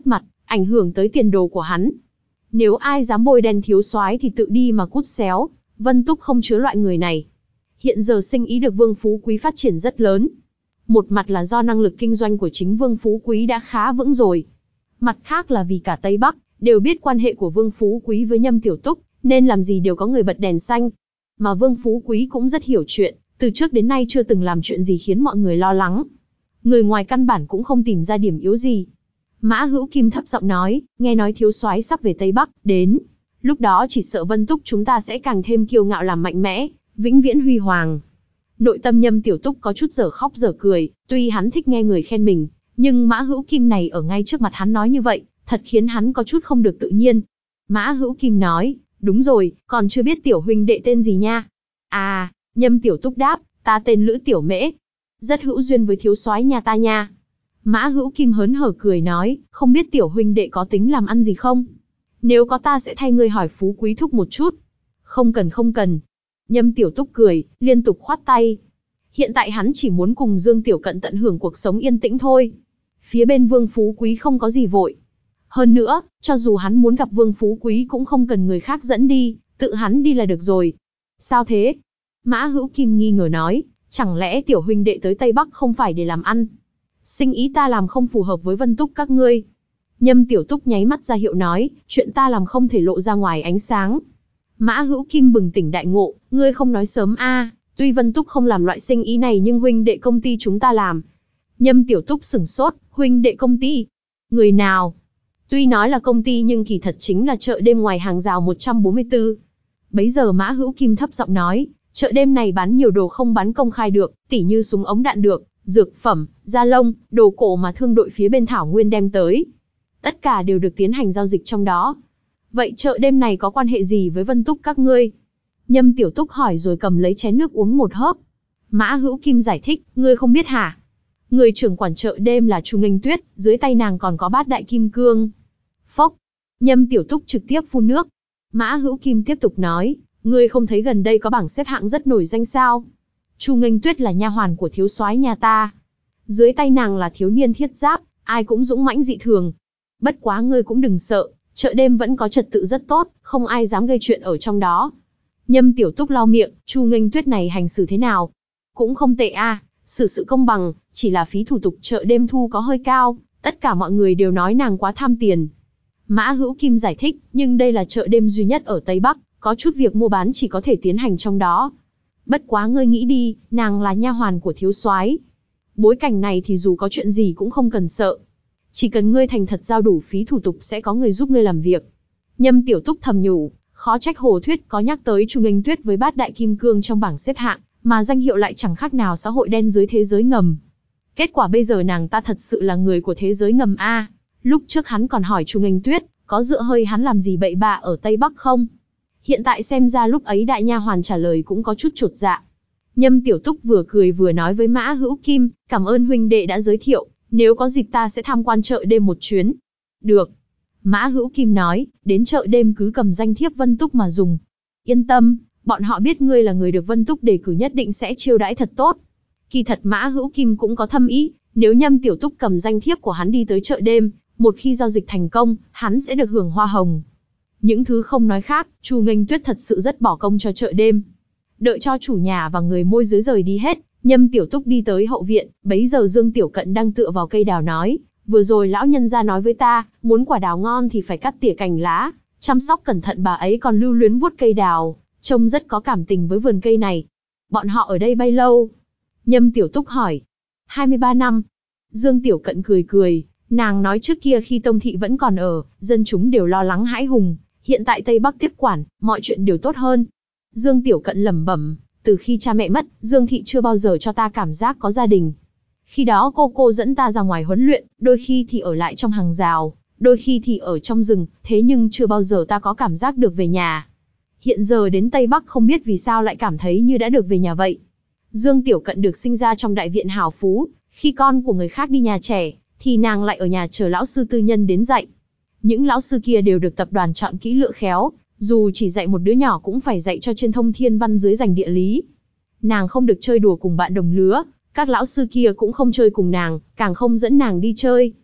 ảnh hưởng tới tiền đồ của hắn. Nếu ai dám bôi đen thiếu soái thì tự đi mà cút xéo, Vân Túc không chứa loại người này. Hiện giờ sinh ý được Vương Phú Quý phát triển rất lớn. Một mặt là do năng lực kinh doanh của chính Vương Phú Quý đã khá vững rồi. Mặt khác là vì cả Tây Bắc đều biết quan hệ của Vương Phú Quý với Nhâm Tiểu Túc, nên làm gì đều có người bật đèn xanh. Mà Vương Phú Quý cũng rất hiểu chuyện, từ trước đến nay chưa từng làm chuyện gì khiến mọi người lo lắng. Người ngoài căn bản cũng không tìm ra điểm yếu gì. Mã Hữu Kim thấp giọng nói, nghe nói thiếu soái sắp về Tây Bắc, đến. Lúc đó chỉ sợ Vân Túc chúng ta sẽ càng thêm kiêu ngạo làm mạnh mẽ, vĩnh viễn huy hoàng. Nội tâm Nhâm Tiểu Túc có chút dở khóc dở cười, tuy hắn thích nghe người khen mình, nhưng Mã Hữu Kim này ở ngay trước mặt hắn nói như vậy, thật khiến hắn có chút không được tự nhiên. Mã Hữu Kim nói, đúng rồi, còn chưa biết tiểu huynh đệ tên gì nha. À, Nhâm Tiểu Túc đáp, ta tên Lữ Tiểu Mễ. Rất hữu duyên với thiếu soái nhà ta nha. Mã Hữu Kim hớn hở cười nói, không biết tiểu huynh đệ có tính làm ăn gì không? Nếu có ta sẽ thay ngươi hỏi Phú Quý thúc một chút. Không cần không cần. Nhâm Tiểu Túc cười, liên tục khoát tay. Hiện tại hắn chỉ muốn cùng Dương Tiểu Cận tận hưởng cuộc sống yên tĩnh thôi. Phía bên Vương Phú Quý không có gì vội. Hơn nữa, cho dù hắn muốn gặp Vương Phú Quý cũng không cần người khác dẫn đi, tự hắn đi là được rồi. Sao thế? Mã Hữu Kim nghi ngờ nói, chẳng lẽ tiểu huynh đệ tới Tây Bắc không phải để làm ăn? Sinh ý ta làm không phù hợp với Vân Túc các ngươi. Nhâm Tiểu Túc nháy mắt ra hiệu nói, chuyện ta làm không thể lộ ra ngoài ánh sáng. Mã Hữu Kim bừng tỉnh đại ngộ, ngươi không nói sớm a, tuy Vân Túc không làm loại sinh ý này nhưng huynh đệ công ty chúng ta làm. Nhâm Tiểu Túc sửng sốt, huynh đệ công ty? Người nào? Tuy nói là công ty nhưng kỳ thật chính là chợ đêm ngoài hàng rào một trăm bốn mươi tư. Bấy giờ Mã Hữu Kim thấp giọng nói, chợ đêm này bán nhiều đồ không bán công khai được, tỉ như súng ống đạn được, dược phẩm, da lông, đồ cổ mà thương đội phía bên Thảo Nguyên đem tới. Tất cả đều được tiến hành giao dịch trong đó. Vậy chợ đêm này có quan hệ gì với Vân Túc các ngươi? Nhâm Tiểu Túc hỏi rồi cầm lấy chén nước uống một hớp. Mã Hữu Kim giải thích, ngươi không biết hả? Người trưởng quản chợ đêm là Chu Nghênh Tuyết, dưới tay nàng còn có bát đại kim cương. Phốc. Nhâm Tiểu Túc trực tiếp phun nước. Mã Hữu Kim tiếp tục nói, ngươi không thấy gần đây có bảng xếp hạng rất nổi danh sao? Chu Nghênh Tuyết là nha hoàn của thiếu soái nhà ta. Dưới tay nàng là thiếu niên thiết giáp, ai cũng dũng mãnh dị thường. Bất quá ngươi cũng đừng sợ, chợ đêm vẫn có trật tự rất tốt, không ai dám gây chuyện ở trong đó. Nhâm Tiểu Túc lau miệng, Chu Nghênh Tuyết này hành xử thế nào? Cũng không tệ a, à, xử sự công bằng, chỉ là phí thủ tục chợ đêm thu có hơi cao, tất cả mọi người đều nói nàng quá tham tiền. Mã Hữu Kim giải thích, nhưng đây là chợ đêm duy nhất ở Tây Bắc, có chút việc mua bán chỉ có thể tiến hành trong đó. Bất quá ngươi nghĩ đi, nàng là nha hoàn của thiếu soái. Bối cảnh này thì dù có chuyện gì cũng không cần sợ. Chỉ cần ngươi thành thật giao đủ phí thủ tục sẽ có người giúp ngươi làm việc. Nhâm Tiểu Túc thầm nhủ, khó trách Hồ Thuyết có nhắc tới Chu Nghênh Tuyết với bát đại kim cương trong bảng xếp hạng, mà danh hiệu lại chẳng khác nào xã hội đen dưới thế giới ngầm. Kết quả bây giờ nàng ta thật sự là người của thế giới ngầm a. Lúc trước hắn còn hỏi Chu Nghênh Tuyết, có dựa hơi hắn làm gì bậy bạ ở Tây Bắc không? Hiện tại xem ra lúc ấy đại nha hoàn trả lời cũng có chút chột dạ. Nhâm Tiểu Túc vừa cười vừa nói với Mã Hữu Kim, cảm ơn huynh đệ đã giới thiệu, nếu có dịp ta sẽ tham quan chợ đêm một chuyến. Được. Mã Hữu Kim nói, đến chợ đêm cứ cầm danh thiếp Vân Túc mà dùng. Yên tâm, bọn họ biết ngươi là người được Vân Túc đề cử nhất định sẽ chiêu đãi thật tốt. Kỳ thật Mã Hữu Kim cũng có thâm ý, nếu Nhâm Tiểu Túc cầm danh thiếp của hắn đi tới chợ đêm, một khi giao dịch thành công, hắn sẽ được hưởng hoa hồng. Những thứ không nói khác, Chu Nghênh Tuyết thật sự rất bỏ công cho chợ đêm. Đợi cho chủ nhà và người môi giới rời đi hết, Nhâm Tiểu Túc đi tới hậu viện, bấy giờ Dương Tiểu Cận đang tựa vào cây đào nói, vừa rồi lão nhân gia nói với ta, muốn quả đào ngon thì phải cắt tỉa cành lá, chăm sóc cẩn thận, bà ấy còn lưu luyến vuốt cây đào, trông rất có cảm tình với vườn cây này. Bọn họ ở đây bao lâu? Nhâm Tiểu Túc hỏi. hai mươi ba năm. Dương Tiểu Cận cười cười, nàng nói trước kia khi Tông Thị vẫn còn ở, dân chúng đều lo lắng hãi hùng, hiện tại Tây Bắc tiếp quản, mọi chuyện đều tốt hơn. Dương Tiểu Cận lẩm bẩm, từ khi cha mẹ mất, Dương Thị chưa bao giờ cho ta cảm giác có gia đình. Khi đó cô cô dẫn ta ra ngoài huấn luyện, đôi khi thì ở lại trong hàng rào, đôi khi thì ở trong rừng, thế nhưng chưa bao giờ ta có cảm giác được về nhà. Hiện giờ đến Tây Bắc không biết vì sao lại cảm thấy như đã được về nhà vậy. Dương Tiểu Cận được sinh ra trong đại viện hào phú, khi con của người khác đi nhà trẻ, thì nàng lại ở nhà chờ lão sư tư nhân đến dạy. Những lão sư kia đều được tập đoàn chọn kỹ lựa khéo, dù chỉ dạy một đứa nhỏ cũng phải dạy cho trên thông thiên văn dưới dành địa lý. Nàng không được chơi đùa cùng bạn đồng lứa, các lão sư kia cũng không chơi cùng nàng, càng không dẫn nàng đi chơi.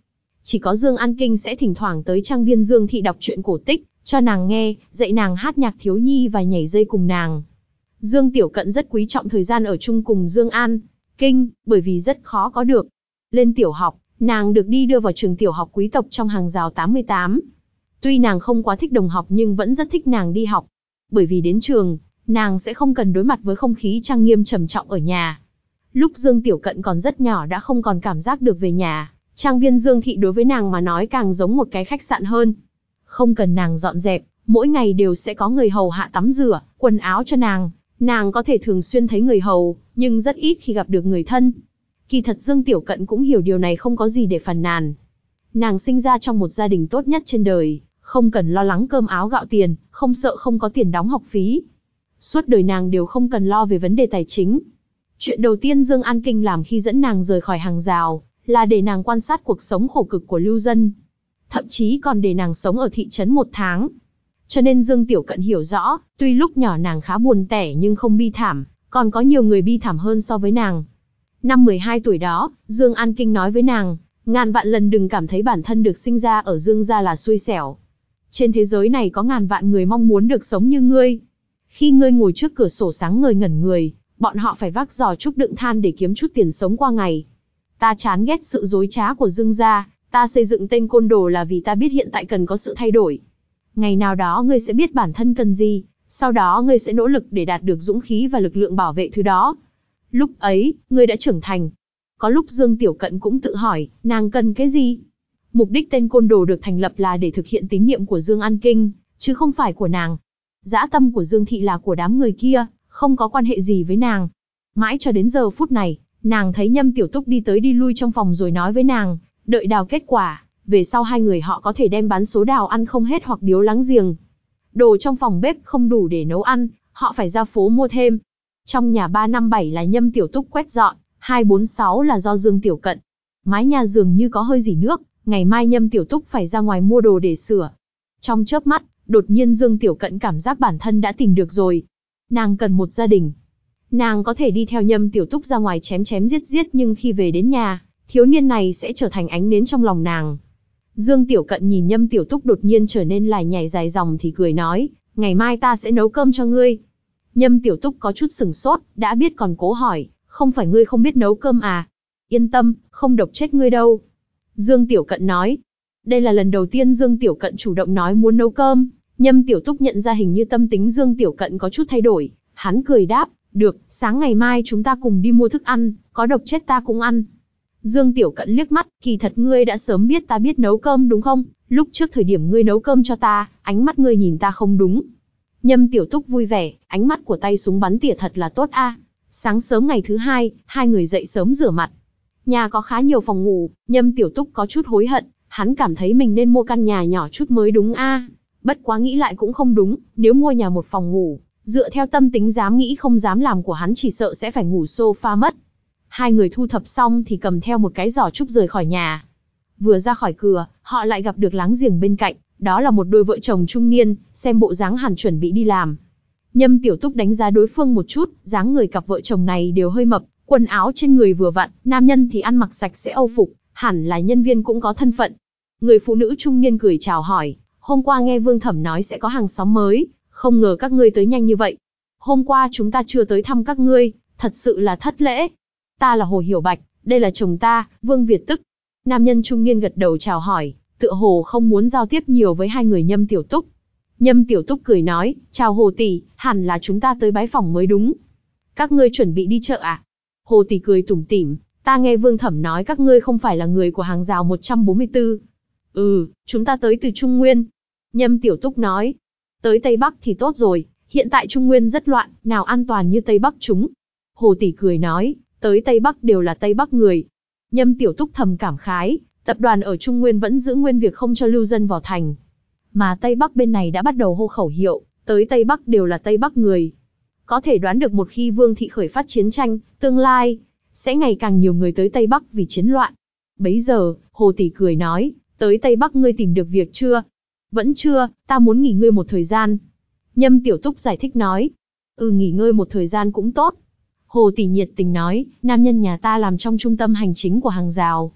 Chỉ có Dương An Kinh sẽ thỉnh thoảng tới trang viên Dương Thị đọc truyện cổ tích, cho nàng nghe, dạy nàng hát nhạc thiếu nhi và nhảy dây cùng nàng. Dương Tiểu Cận rất quý trọng thời gian ở chung cùng Dương An Kinh, bởi vì rất khó có được. Lên tiểu học, nàng được đi đưa vào trường tiểu học quý tộc trong hàng rào tám mươi tám. Tuy nàng không quá thích đồng học nhưng vẫn rất thích nàng đi học. Bởi vì đến trường, nàng sẽ không cần đối mặt với không khí trang nghiêm trầm trọng ở nhà. Lúc Dương Tiểu Cận còn rất nhỏ đã không còn cảm giác được về nhà, trang viên Dương Thị đối với nàng mà nói càng giống một cái khách sạn hơn. Không cần nàng dọn dẹp, mỗi ngày đều sẽ có người hầu hạ tắm rửa, quần áo cho nàng. Nàng có thể thường xuyên thấy người hầu, nhưng rất ít khi gặp được người thân. Kỳ thật Dương Tiểu Cận cũng hiểu điều này không có gì để phàn nàn. Nàng sinh ra trong một gia đình tốt nhất trên đời, không cần lo lắng cơm áo gạo tiền, không sợ không có tiền đóng học phí. Suốt đời nàng đều không cần lo về vấn đề tài chính. Chuyện đầu tiên Dương An Kinh làm khi dẫn nàng rời khỏi hàng rào, là để nàng quan sát cuộc sống khổ cực của lưu dân. Thậm chí còn để nàng sống ở thị trấn một tháng. Cho nên Dương Tiểu Cận hiểu rõ, tuy lúc nhỏ nàng khá buồn tẻ nhưng không bi thảm, còn có nhiều người bi thảm hơn so với nàng. Năm mười hai tuổi đó, Dương An Kinh nói với nàng, ngàn vạn lần đừng cảm thấy bản thân được sinh ra ở Dương gia là xui xẻo. Trên thế giới này có ngàn vạn người mong muốn được sống như ngươi. Khi ngươi ngồi trước cửa sổ sáng ngời ngẩn người, bọn họ phải vác giò trúc đựng than để kiếm chút tiền sống qua ngày. Ta chán ghét sự dối trá của Dương gia, ta xây dựng tên côn đồ là vì ta biết hiện tại cần có sự thay đổi. Ngày nào đó ngươi sẽ biết bản thân cần gì, sau đó ngươi sẽ nỗ lực để đạt được dũng khí và lực lượng bảo vệ thứ đó. Lúc ấy, ngươi đã trưởng thành. Có lúc Dương Tiểu Cận cũng tự hỏi, nàng cần cái gì? Mục đích tên côn đồ được thành lập là để thực hiện tín niệm của Dương An Kinh, chứ không phải của nàng. Dã tâm của Dương Thị là của đám người kia, không có quan hệ gì với nàng. Mãi cho đến giờ phút này, nàng thấy Nhâm Tiểu Túc đi tới đi lui trong phòng rồi nói với nàng, đợi đào kết quả, về sau hai người họ có thể đem bán số đào ăn không hết hoặc biếu láng giềng. Đồ trong phòng bếp không đủ để nấu ăn, họ phải ra phố mua thêm. Trong nhà ba năm bảy là Nhâm Tiểu Túc quét dọn, hai bốn sáu là do Dương Tiểu Cận. Mái nhà dường như có hơi rỉ nước, ngày mai Nhâm Tiểu Túc phải ra ngoài mua đồ để sửa. Trong chớp mắt, đột nhiên Dương Tiểu Cận cảm giác bản thân đã tìm được rồi. Nàng cần một gia đình. Nàng có thể đi theo Nhâm Tiểu Túc ra ngoài chém chém giết giết nhưng khi về đến nhà, thiếu niên này sẽ trở thành ánh nến trong lòng nàng. Dương Tiểu Cận nhìn Nhâm Tiểu Túc đột nhiên trở nên lải nhải dài dòng thì cười nói, ngày mai ta sẽ nấu cơm cho ngươi. Nhâm Tiểu Túc có chút sừng sốt, đã biết còn cố hỏi, không phải ngươi không biết nấu cơm à? Yên tâm, không độc chết ngươi đâu. Dương Tiểu Cận nói. Đây là lần đầu tiên Dương Tiểu Cận chủ động nói muốn nấu cơm. Nhâm Tiểu Túc nhận ra hình như tâm tính Dương Tiểu Cận có chút thay đổi. Hắn cười đáp, được, sáng ngày mai chúng ta cùng đi mua thức ăn, có độc chết ta cũng ăn. Dương Tiểu Cận liếc mắt, kỳ thật ngươi đã sớm biết ta biết nấu cơm đúng không? Lúc trước thời điểm ngươi nấu cơm cho ta, ánh mắt ngươi nhìn ta không đúng. Nhâm Tiểu Túc vui vẻ, ánh mắt của tay súng bắn tỉa thật là tốt a. Sáng sớm ngày thứ hai, hai người dậy sớm rửa mặt. Nhà có khá nhiều phòng ngủ, Nhâm Tiểu Túc có chút hối hận, hắn cảm thấy mình nên mua căn nhà nhỏ chút mới đúng a. Bất quá nghĩ lại cũng không đúng, nếu mua nhà một phòng ngủ, dựa theo tâm tính dám nghĩ không dám làm của hắn chỉ sợ sẽ phải ngủ sofa mất. Hai người thu thập xong thì cầm theo một cái giỏ trúc rời khỏi nhà. Vừa ra khỏi cửa, họ lại gặp được láng giềng bên cạnh, đó là một đôi vợ chồng trung niên, xem bộ dáng hẳn chuẩn bị đi làm. Nhâm Tiểu Túc đánh giá đối phương một chút, dáng người cặp vợ chồng này đều hơi mập, quần áo trên người vừa vặn, nam nhân thì ăn mặc sạch sẽ âu phục, hẳn là nhân viên cũng có thân phận. Người phụ nữ trung niên cười chào hỏi, hôm qua nghe Vương Thẩm nói sẽ có hàng xóm mới, không ngờ các ngươi tới nhanh như vậy. Hôm qua chúng ta chưa tới thăm các ngươi, thật sự là thất lễ. Ta là Hồ Hiểu Bạch, đây là chồng ta, Vương Việt Tức. Nam nhân trung niên gật đầu chào hỏi, tựa hồ không muốn giao tiếp nhiều với hai người Nhâm Tiểu Túc. Nhâm Tiểu Túc cười nói, chào Hồ tỷ, hẳn là chúng ta tới bái phỏng mới đúng. Các ngươi chuẩn bị đi chợ à? Hồ tỷ cười tủm tỉm, ta nghe Vương Thẩm nói các ngươi không phải là người của hàng rào một trăm bốn mươi tư. Ừ, chúng ta tới từ Trung Nguyên. Nhâm Tiểu Túc nói, tới Tây Bắc thì tốt rồi, hiện tại Trung Nguyên rất loạn, nào an toàn như Tây Bắc chúng. Hồ tỷ cười nói, tới Tây Bắc đều là Tây Bắc người. Nhâm Tiểu Túc thầm cảm khái, tập đoàn ở Trung Nguyên vẫn giữ nguyên việc không cho lưu dân vào thành. Mà Tây Bắc bên này đã bắt đầu hô khẩu hiệu, tới Tây Bắc đều là Tây Bắc người. Có thể đoán được một khi Vương thị khởi phát chiến tranh, tương lai, sẽ ngày càng nhiều người tới Tây Bắc vì chiến loạn. Bấy giờ, Hồ tỷ cười nói, tới Tây Bắc ngươi tìm được việc chưa? Vẫn chưa, ta muốn nghỉ ngơi một thời gian. Nhâm Tiểu Túc giải thích nói, ừ nghỉ ngơi một thời gian cũng tốt. Hồ tỷ nhiệt tình nói, nam nhân nhà ta làm trong trung tâm hành chính của hàng rào.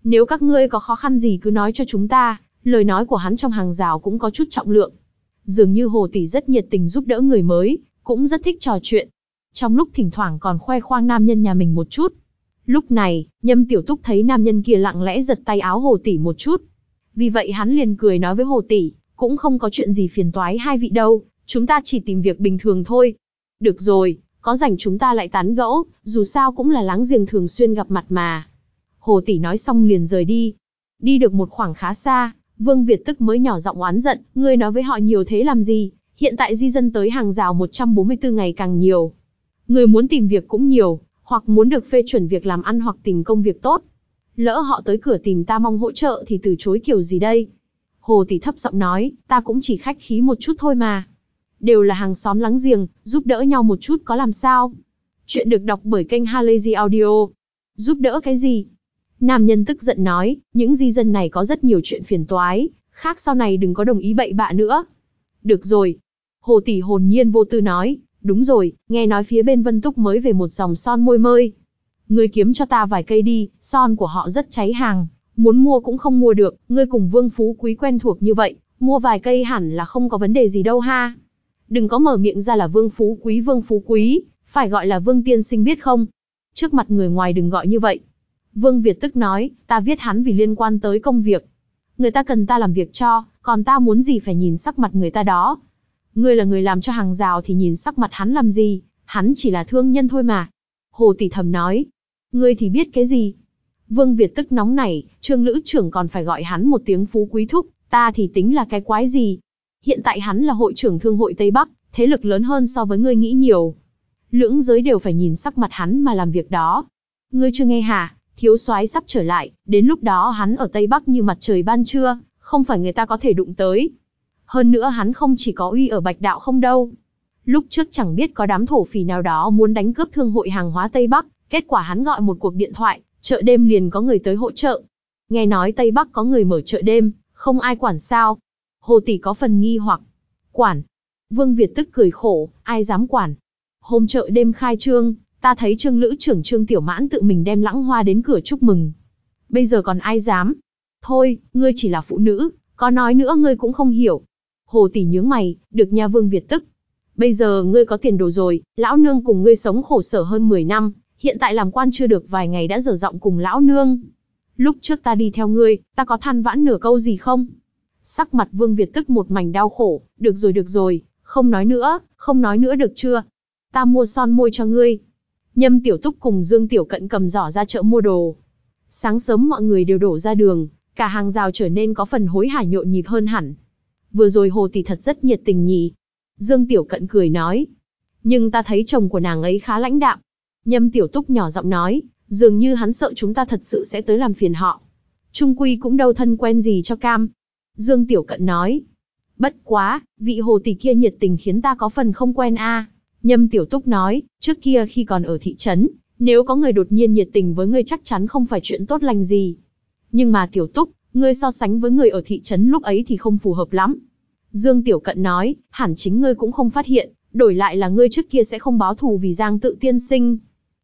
Nếu các ngươi có khó khăn gì cứ nói cho chúng ta, lời nói của hắn trong hàng rào cũng có chút trọng lượng. Dường như Hồ Tỷ rất nhiệt tình giúp đỡ người mới, cũng rất thích trò chuyện. Trong lúc thỉnh thoảng còn khoe khoang nam nhân nhà mình một chút. Lúc này, Nhâm Tiểu Túc thấy nam nhân kia lặng lẽ giật tay áo Hồ Tỷ một chút. Vì vậy hắn liền cười nói với Hồ Tỷ, cũng không có chuyện gì phiền toái hai vị đâu, chúng ta chỉ tìm việc bình thường thôi. Được rồi, có rảnh chúng ta lại tán gẫu, dù sao cũng là láng giềng thường xuyên gặp mặt mà. Hồ Tỷ nói xong liền rời đi. Đi được một khoảng khá xa, Vương Việt Tức mới nhỏ giọng oán giận, ngươi nói với họ nhiều thế làm gì, hiện tại di dân tới hàng rào một trăm bốn mươi tư ngày càng nhiều. Người muốn tìm việc cũng nhiều, hoặc muốn được phê chuẩn việc làm ăn hoặc tìm công việc tốt. Lỡ họ tới cửa tìm ta mong hỗ trợ thì từ chối kiểu gì đây? Hồ Tỷ thấp giọng nói, ta cũng chỉ khách khí một chút thôi mà. Đều là hàng xóm láng giềng, giúp đỡ nhau một chút có làm sao? Chuyện được đọc bởi kênh Halazy Audio. Giúp đỡ cái gì? Nam nhân tức giận nói, những di dân này có rất nhiều chuyện phiền toái, khác sau này đừng có đồng ý bậy bạ nữa. Được rồi. Hồ Tỷ hồn nhiên vô tư nói, đúng rồi, nghe nói phía bên Vân Túc mới về một dòng son môi mơi. Ngươi kiếm cho ta vài cây đi, son của họ rất cháy hàng, muốn mua cũng không mua được, ngươi cùng Vương Phú Quý quen thuộc như vậy, mua vài cây hẳn là không có vấn đề gì đâu ha. Đừng có mở miệng ra là Vương Phú Quý Vương Phú Quý, phải gọi là Vương Tiên Sinh biết không? Trước mặt người ngoài đừng gọi như vậy. Vương Việt Tức nói, ta viết hắn vì liên quan tới công việc. Người ta cần ta làm việc cho, còn ta muốn gì phải nhìn sắc mặt người ta đó. Ngươi là người làm cho hàng rào thì nhìn sắc mặt hắn làm gì, hắn chỉ là thương nhân thôi mà. Hồ Tỷ thầm nói, ngươi thì biết cái gì? Vương Việt Tức nóng nảy, Trương Lữ trưởng còn phải gọi hắn một tiếng Phú Quý thúc, ta thì tính là cái quái gì? Hiện tại hắn là hội trưởng thương hội Tây Bắc, thế lực lớn hơn so với ngươi nghĩ nhiều. Lưỡng giới đều phải nhìn sắc mặt hắn mà làm việc đó. Ngươi chưa nghe hả? Thiếu soái sắp trở lại, đến lúc đó hắn ở Tây Bắc như mặt trời ban trưa, không phải người ta có thể đụng tới. Hơn nữa hắn không chỉ có uy ở Bạch Đạo không đâu. Lúc trước chẳng biết có đám thổ phỉ nào đó muốn đánh cướp thương hội hàng hóa Tây Bắc, kết quả hắn gọi một cuộc điện thoại, chợ đêm liền có người tới hỗ trợ. Nghe nói Tây Bắc có người mở chợ đêm, không ai quản sao? Hồ Tỷ có phần nghi hoặc. Quản? Vương Việt Tức cười khổ, ai dám quản? Hôm chợ đêm khai trương, ta thấy Trương Lữ trưởng Trương Tiểu Mãn tự mình đem lẵng hoa đến cửa chúc mừng. Bây giờ còn ai dám? Thôi, ngươi chỉ là phụ nữ, có nói nữa ngươi cũng không hiểu. Hồ Tỷ nhướng mày, được nha Vương Việt Tức. Bây giờ ngươi có tiền đồ rồi, lão nương cùng ngươi sống khổ sở hơn mười năm, hiện tại làm quan chưa được vài ngày đã dở giọng cùng lão nương. Lúc trước ta đi theo ngươi, ta có than vãn nửa câu gì không? Sắc mặt Vương Việt Tức một mảnh đau khổ, được rồi được rồi, không nói nữa, không nói nữa được chưa? Ta mua son môi cho ngươi. Nhâm Tiểu Túc cùng Dương Tiểu Cận cầm giỏ ra chợ mua đồ. Sáng sớm mọi người đều đổ ra đường, cả hàng rào trở nên có phần hối hả nhộn nhịp hơn hẳn. Vừa rồi Hồ Tỷ thật rất nhiệt tình nhỉ. Dương Tiểu Cận cười nói. Nhưng ta thấy chồng của nàng ấy khá lãnh đạm. Nhâm Tiểu Túc nhỏ giọng nói, dường như hắn sợ chúng ta thật sự sẽ tới làm phiền họ. Trung quy cũng đâu thân quen gì cho cam. Dương Tiểu Cận nói. Bất quá, vị Hồ Tỷ kia nhiệt tình khiến ta có phần không quen a. À. Nhâm Tiểu Túc nói, trước kia khi còn ở thị trấn, nếu có người đột nhiên nhiệt tình với ngươi chắc chắn không phải chuyện tốt lành gì. Nhưng mà Tiểu Túc, ngươi so sánh với người ở thị trấn lúc ấy thì không phù hợp lắm. Dương Tiểu Cận nói, hẳn chính ngươi cũng không phát hiện, đổi lại là ngươi trước kia sẽ không báo thù vì Giang Tự tiên sinh.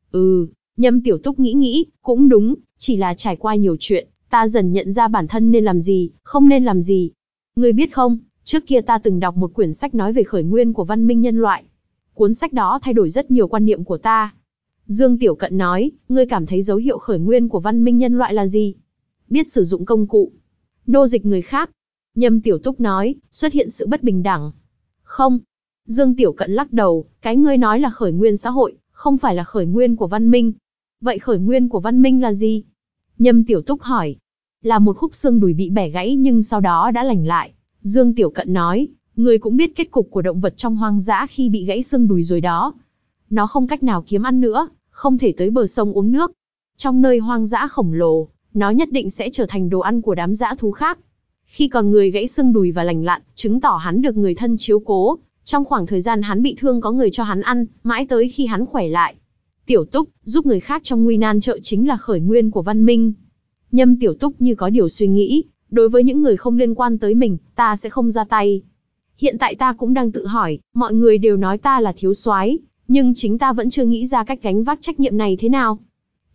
Ừ, Nhâm Tiểu Túc nghĩ nghĩ, cũng đúng, chỉ là trải qua nhiều chuyện, ta dần nhận ra bản thân nên làm gì, không nên làm gì. Ngươi biết không, trước kia ta từng đọc một quyển sách nói về khởi nguyên của văn minh nhân loại. Cuốn sách đó thay đổi rất nhiều quan niệm của ta. Dương Tiểu Cận nói, ngươi cảm thấy dấu hiệu khởi nguyên của văn minh nhân loại là gì? Biết sử dụng công cụ, nô dịch người khác. Nhâm Tiểu Túc nói, xuất hiện sự bất bình đẳng. Không. Dương Tiểu Cận lắc đầu, cái ngươi nói là khởi nguyên xã hội, không phải là khởi nguyên của văn minh. Vậy khởi nguyên của văn minh là gì? Nhâm Tiểu Túc hỏi. Là một khúc xương đùi bị bẻ gãy nhưng sau đó đã lành lại. Dương Tiểu Cận nói, ngươi cũng biết kết cục của động vật trong hoang dã khi bị gãy xương đùi rồi đó. Nó không cách nào kiếm ăn nữa, không thể tới bờ sông uống nước. Trong nơi hoang dã khổng lồ, nó nhất định sẽ trở thành đồ ăn của đám dã thú khác. Khi còn người gãy xương đùi và lành lặn, chứng tỏ hắn được người thân chiếu cố. Trong khoảng thời gian hắn bị thương có người cho hắn ăn, mãi tới khi hắn khỏe lại. Tiểu Túc, giúp người khác trong nguy nan trợ chính là khởi nguyên của văn minh. Nhâm Tiểu Túc như có điều suy nghĩ, đối với những người không liên quan tới mình, ta sẽ không ra tay. Hiện tại ta cũng đang tự hỏi, mọi người đều nói ta là thiếu soái, nhưng chính ta vẫn chưa nghĩ ra cách gánh vác trách nhiệm này thế nào.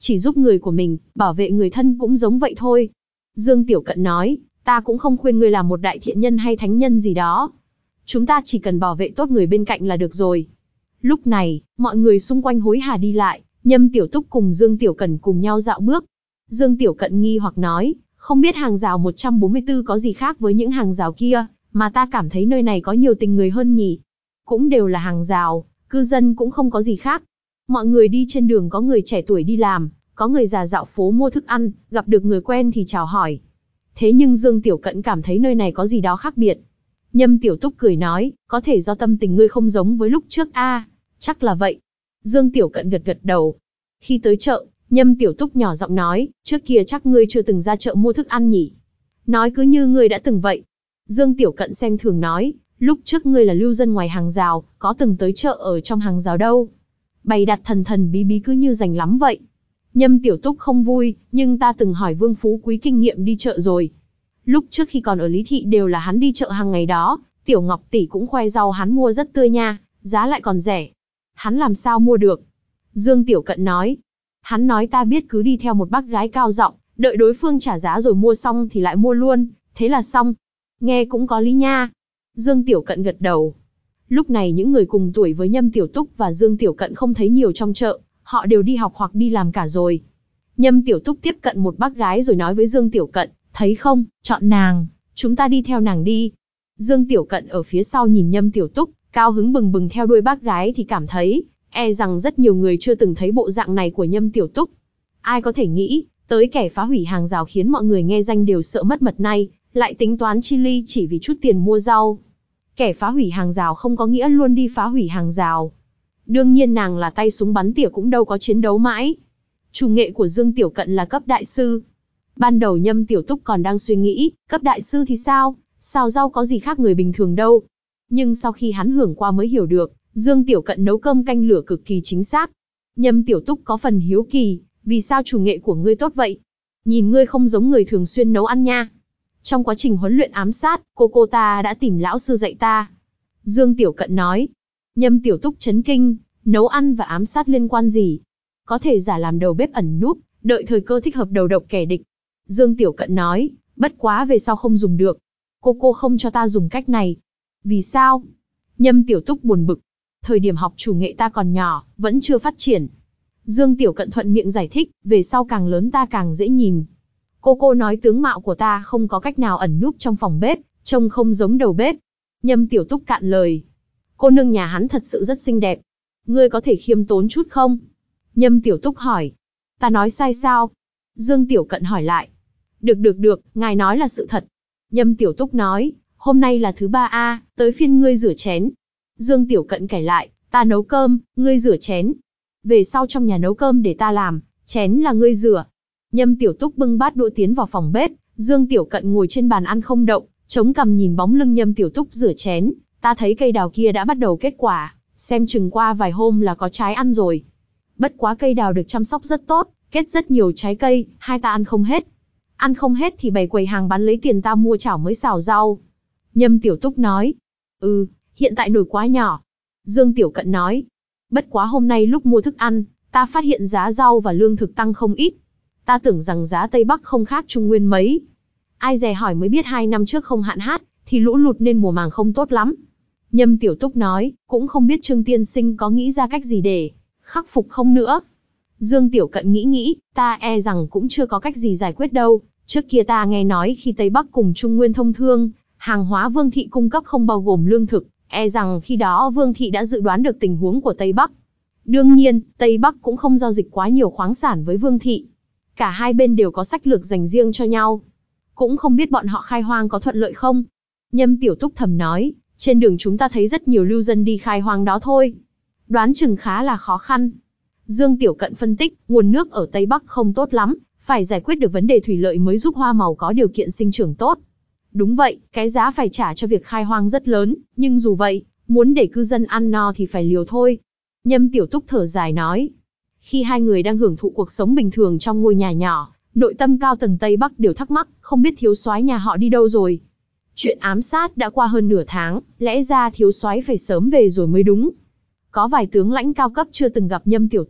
chỉ giúp người của mình, bảo vệ người thân cũng giống vậy thôi. Dương Tiểu Cận nói, ta cũng không khuyên ngươi làm một đại thiện nhân hay thánh nhân gì đó. Chúng ta chỉ cần bảo vệ tốt người bên cạnh là được rồi. Lúc này, mọi người xung quanh hối hả đi lại, Nhâm Tiểu Túc cùng Dương Tiểu Cẩn cùng nhau dạo bước. Dương Tiểu Cận nghi hoặc nói, không biết hàng rào một trăm bốn mươi tư có gì khác với những hàng rào kia, mà ta cảm thấy nơi này có nhiều tình người hơn nhỉ. Cũng đều là hàng rào, cư dân cũng không có gì khác. Mọi người đi trên đường, có người trẻ tuổi đi làm, có người già dạo phố mua thức ăn, gặp được người quen thì chào hỏi. Thế nhưng Dương Tiểu Cận cảm thấy nơi này có gì đó khác biệt. Nhâm Tiểu Túc cười nói, có thể do tâm tình ngươi không giống với lúc trước a, à, chắc là vậy. Dương Tiểu Cận gật gật đầu. Khi tới chợ, Nhâm Tiểu Túc nhỏ giọng nói, trước kia chắc ngươi chưa từng ra chợ mua thức ăn nhỉ? Nói cứ như ngươi đã từng vậy. Dương Tiểu Cận xem thường nói, lúc trước ngươi là lưu dân ngoài hàng rào, có từng tới chợ ở trong hàng rào đâu. Bày đặt thần thần bí bí cứ như rành lắm vậy. Nhâm Tiểu Túc không vui, nhưng ta từng hỏi Vương Phú Quý kinh nghiệm đi chợ rồi. Lúc trước khi còn ở Lý Thị đều là hắn đi chợ hàng ngày đó, Tiểu Ngọc tỷ cũng khoe rau hắn mua rất tươi nha, giá lại còn rẻ. Hắn làm sao mua được? Dương Tiểu Cận nói. Hắn nói ta biết cứ đi theo một bác gái cao giọng, đợi đối phương trả giá rồi mua xong thì lại mua luôn, thế là xong. Nghe cũng có lý nha. Dương Tiểu Cận gật đầu. Lúc này những người cùng tuổi với Nhâm Tiểu Túc và Dương Tiểu Cận không thấy nhiều trong chợ, họ đều đi học hoặc đi làm cả rồi. Nhâm Tiểu Túc tiếp cận một bác gái rồi nói với Dương Tiểu Cận, thấy không, chọn nàng, chúng ta đi theo nàng đi. Dương Tiểu Cận ở phía sau nhìn Nhâm Tiểu Túc, cao hứng bừng bừng theo đuôi bác gái thì cảm thấy, e rằng rất nhiều người chưa từng thấy bộ dạng này của Nhâm Tiểu Túc. Ai có thể nghĩ, tới kẻ phá hủy hàng rào khiến mọi người nghe danh đều sợ mất mật này, lại tính toán chi ly chỉ vì chút tiền mua rau. Kẻ phá hủy hàng rào không có nghĩa luôn đi phá hủy hàng rào. Đương nhiên nàng là tay súng bắn tỉa cũng đâu có chiến đấu mãi. Chủ nghệ của Dương Tiểu Cận là cấp đại sư. Ban đầu Nhâm Tiểu Túc còn đang suy nghĩ, cấp đại sư thì sao, xào rau có gì khác người bình thường đâu. Nhưng sau khi hắn hưởng qua mới hiểu được, Dương Tiểu Cận nấu cơm canh lửa cực kỳ chính xác. Nhâm Tiểu Túc có phần hiếu kỳ, vì sao chủ nghệ của ngươi tốt vậy? Nhìn ngươi không giống người thường xuyên nấu ăn nha. Trong quá trình huấn luyện ám sát, cô cô ta đã tìm lão sư dạy ta. Dương Tiểu Cận nói. Nhâm Tiểu Túc chấn kinh, nấu ăn và ám sát liên quan gì? Có thể giả làm đầu bếp ẩn núp, đợi thời cơ thích hợp đầu độc kẻ địch. Dương Tiểu Cận nói, bất quá về sau không dùng được. Cô cô không cho ta dùng cách này. Vì sao? Nhâm Tiểu Túc buồn bực. Thời điểm học chủ nghệ ta còn nhỏ, vẫn chưa phát triển. Dương Tiểu Cận thuận miệng giải thích, về sau càng lớn ta càng dễ nhìn. Cô cô nói tướng mạo của ta không có cách nào ẩn núp trong phòng bếp, trông không giống đầu bếp. Nhâm Tiểu Túc cạn lời. Cô nương nhà hắn thật sự rất xinh đẹp. Ngươi có thể khiêm tốn chút không? Nhâm Tiểu Túc hỏi. Ta nói sai sao? Dương Tiểu Cận hỏi lại. Được được được, ngài nói là sự thật. Nhâm Tiểu Túc nói, hôm nay là thứ ba a, tới phiên ngươi rửa chén. Dương Tiểu Cận kể lại, ta nấu cơm, ngươi rửa chén. Về sau trong nhà nấu cơm để ta làm, chén là ngươi rửa. Nhâm Tiểu Túc bưng bát đũa tiến vào phòng bếp, Dương Tiểu Cận ngồi trên bàn ăn không động, chống cằm nhìn bóng lưng Nhâm Tiểu Túc rửa chén. Ta thấy cây đào kia đã bắt đầu kết quả, xem chừng qua vài hôm là có trái ăn rồi. Bất quá cây đào được chăm sóc rất tốt, kết rất nhiều trái cây, hai ta ăn không hết. Ăn không hết thì bày quầy hàng bán lấy tiền ta mua chảo mới xào rau. Nhâm Tiểu Túc nói. Ừ, hiện tại nồi quá nhỏ. Dương Tiểu Cận nói. Bất quá hôm nay lúc mua thức ăn, ta phát hiện giá rau và lương thực tăng không ít. Ta tưởng rằng giá Tây Bắc không khác Trung Nguyên mấy. Ai dè hỏi mới biết hai năm trước không hạn hán, thì lũ lụt nên mùa màng không tốt lắm. Nhâm Tiểu Túc nói, cũng không biết Trương tiên sinh có nghĩ ra cách gì để khắc phục không nữa. Dương Tiểu Cận nghĩ nghĩ, ta e rằng cũng chưa có cách gì giải quyết đâu. Trước kia ta nghe nói khi Tây Bắc cùng Trung Nguyên thông thương, hàng hóa Vương thị cung cấp không bao gồm lương thực, e rằng khi đó Vương thị đã dự đoán được tình huống của Tây Bắc. Đương nhiên, Tây Bắc cũng không giao dịch quá nhiều khoáng sản với Vương thị. Cả hai bên đều có sách lược dành riêng cho nhau. Cũng không biết bọn họ khai hoang có thuận lợi không? Nhâm Tiểu Túc thầm nói, trên đường chúng ta thấy rất nhiều lưu dân đi khai hoang đó thôi. Đoán chừng khá là khó khăn. Dương Tiểu Cận phân tích, nguồn nước ở Tây Bắc không tốt lắm, phải giải quyết được vấn đề thủy lợi mới giúp hoa màu có điều kiện sinh trưởng tốt. Đúng vậy, cái giá phải trả cho việc khai hoang rất lớn, nhưng dù vậy, muốn để cư dân ăn no thì phải liều thôi. Nhâm Tiểu Túc thở dài nói. Khi hai người đang hưởng thụ cuộc sống bình thường trong ngôi nhà nhỏ, nội tâm cao tầng Tây Bắc đều thắc mắc, không biết thiếu soái nhà họ đi đâu rồi. Chuyện ám sát đã qua hơn nửa tháng, lẽ ra thiếu soái phải sớm về rồi mới đúng. Có vài tướng lãnh cao cấp chưa từng gặp Nhâm Tiểu Túc,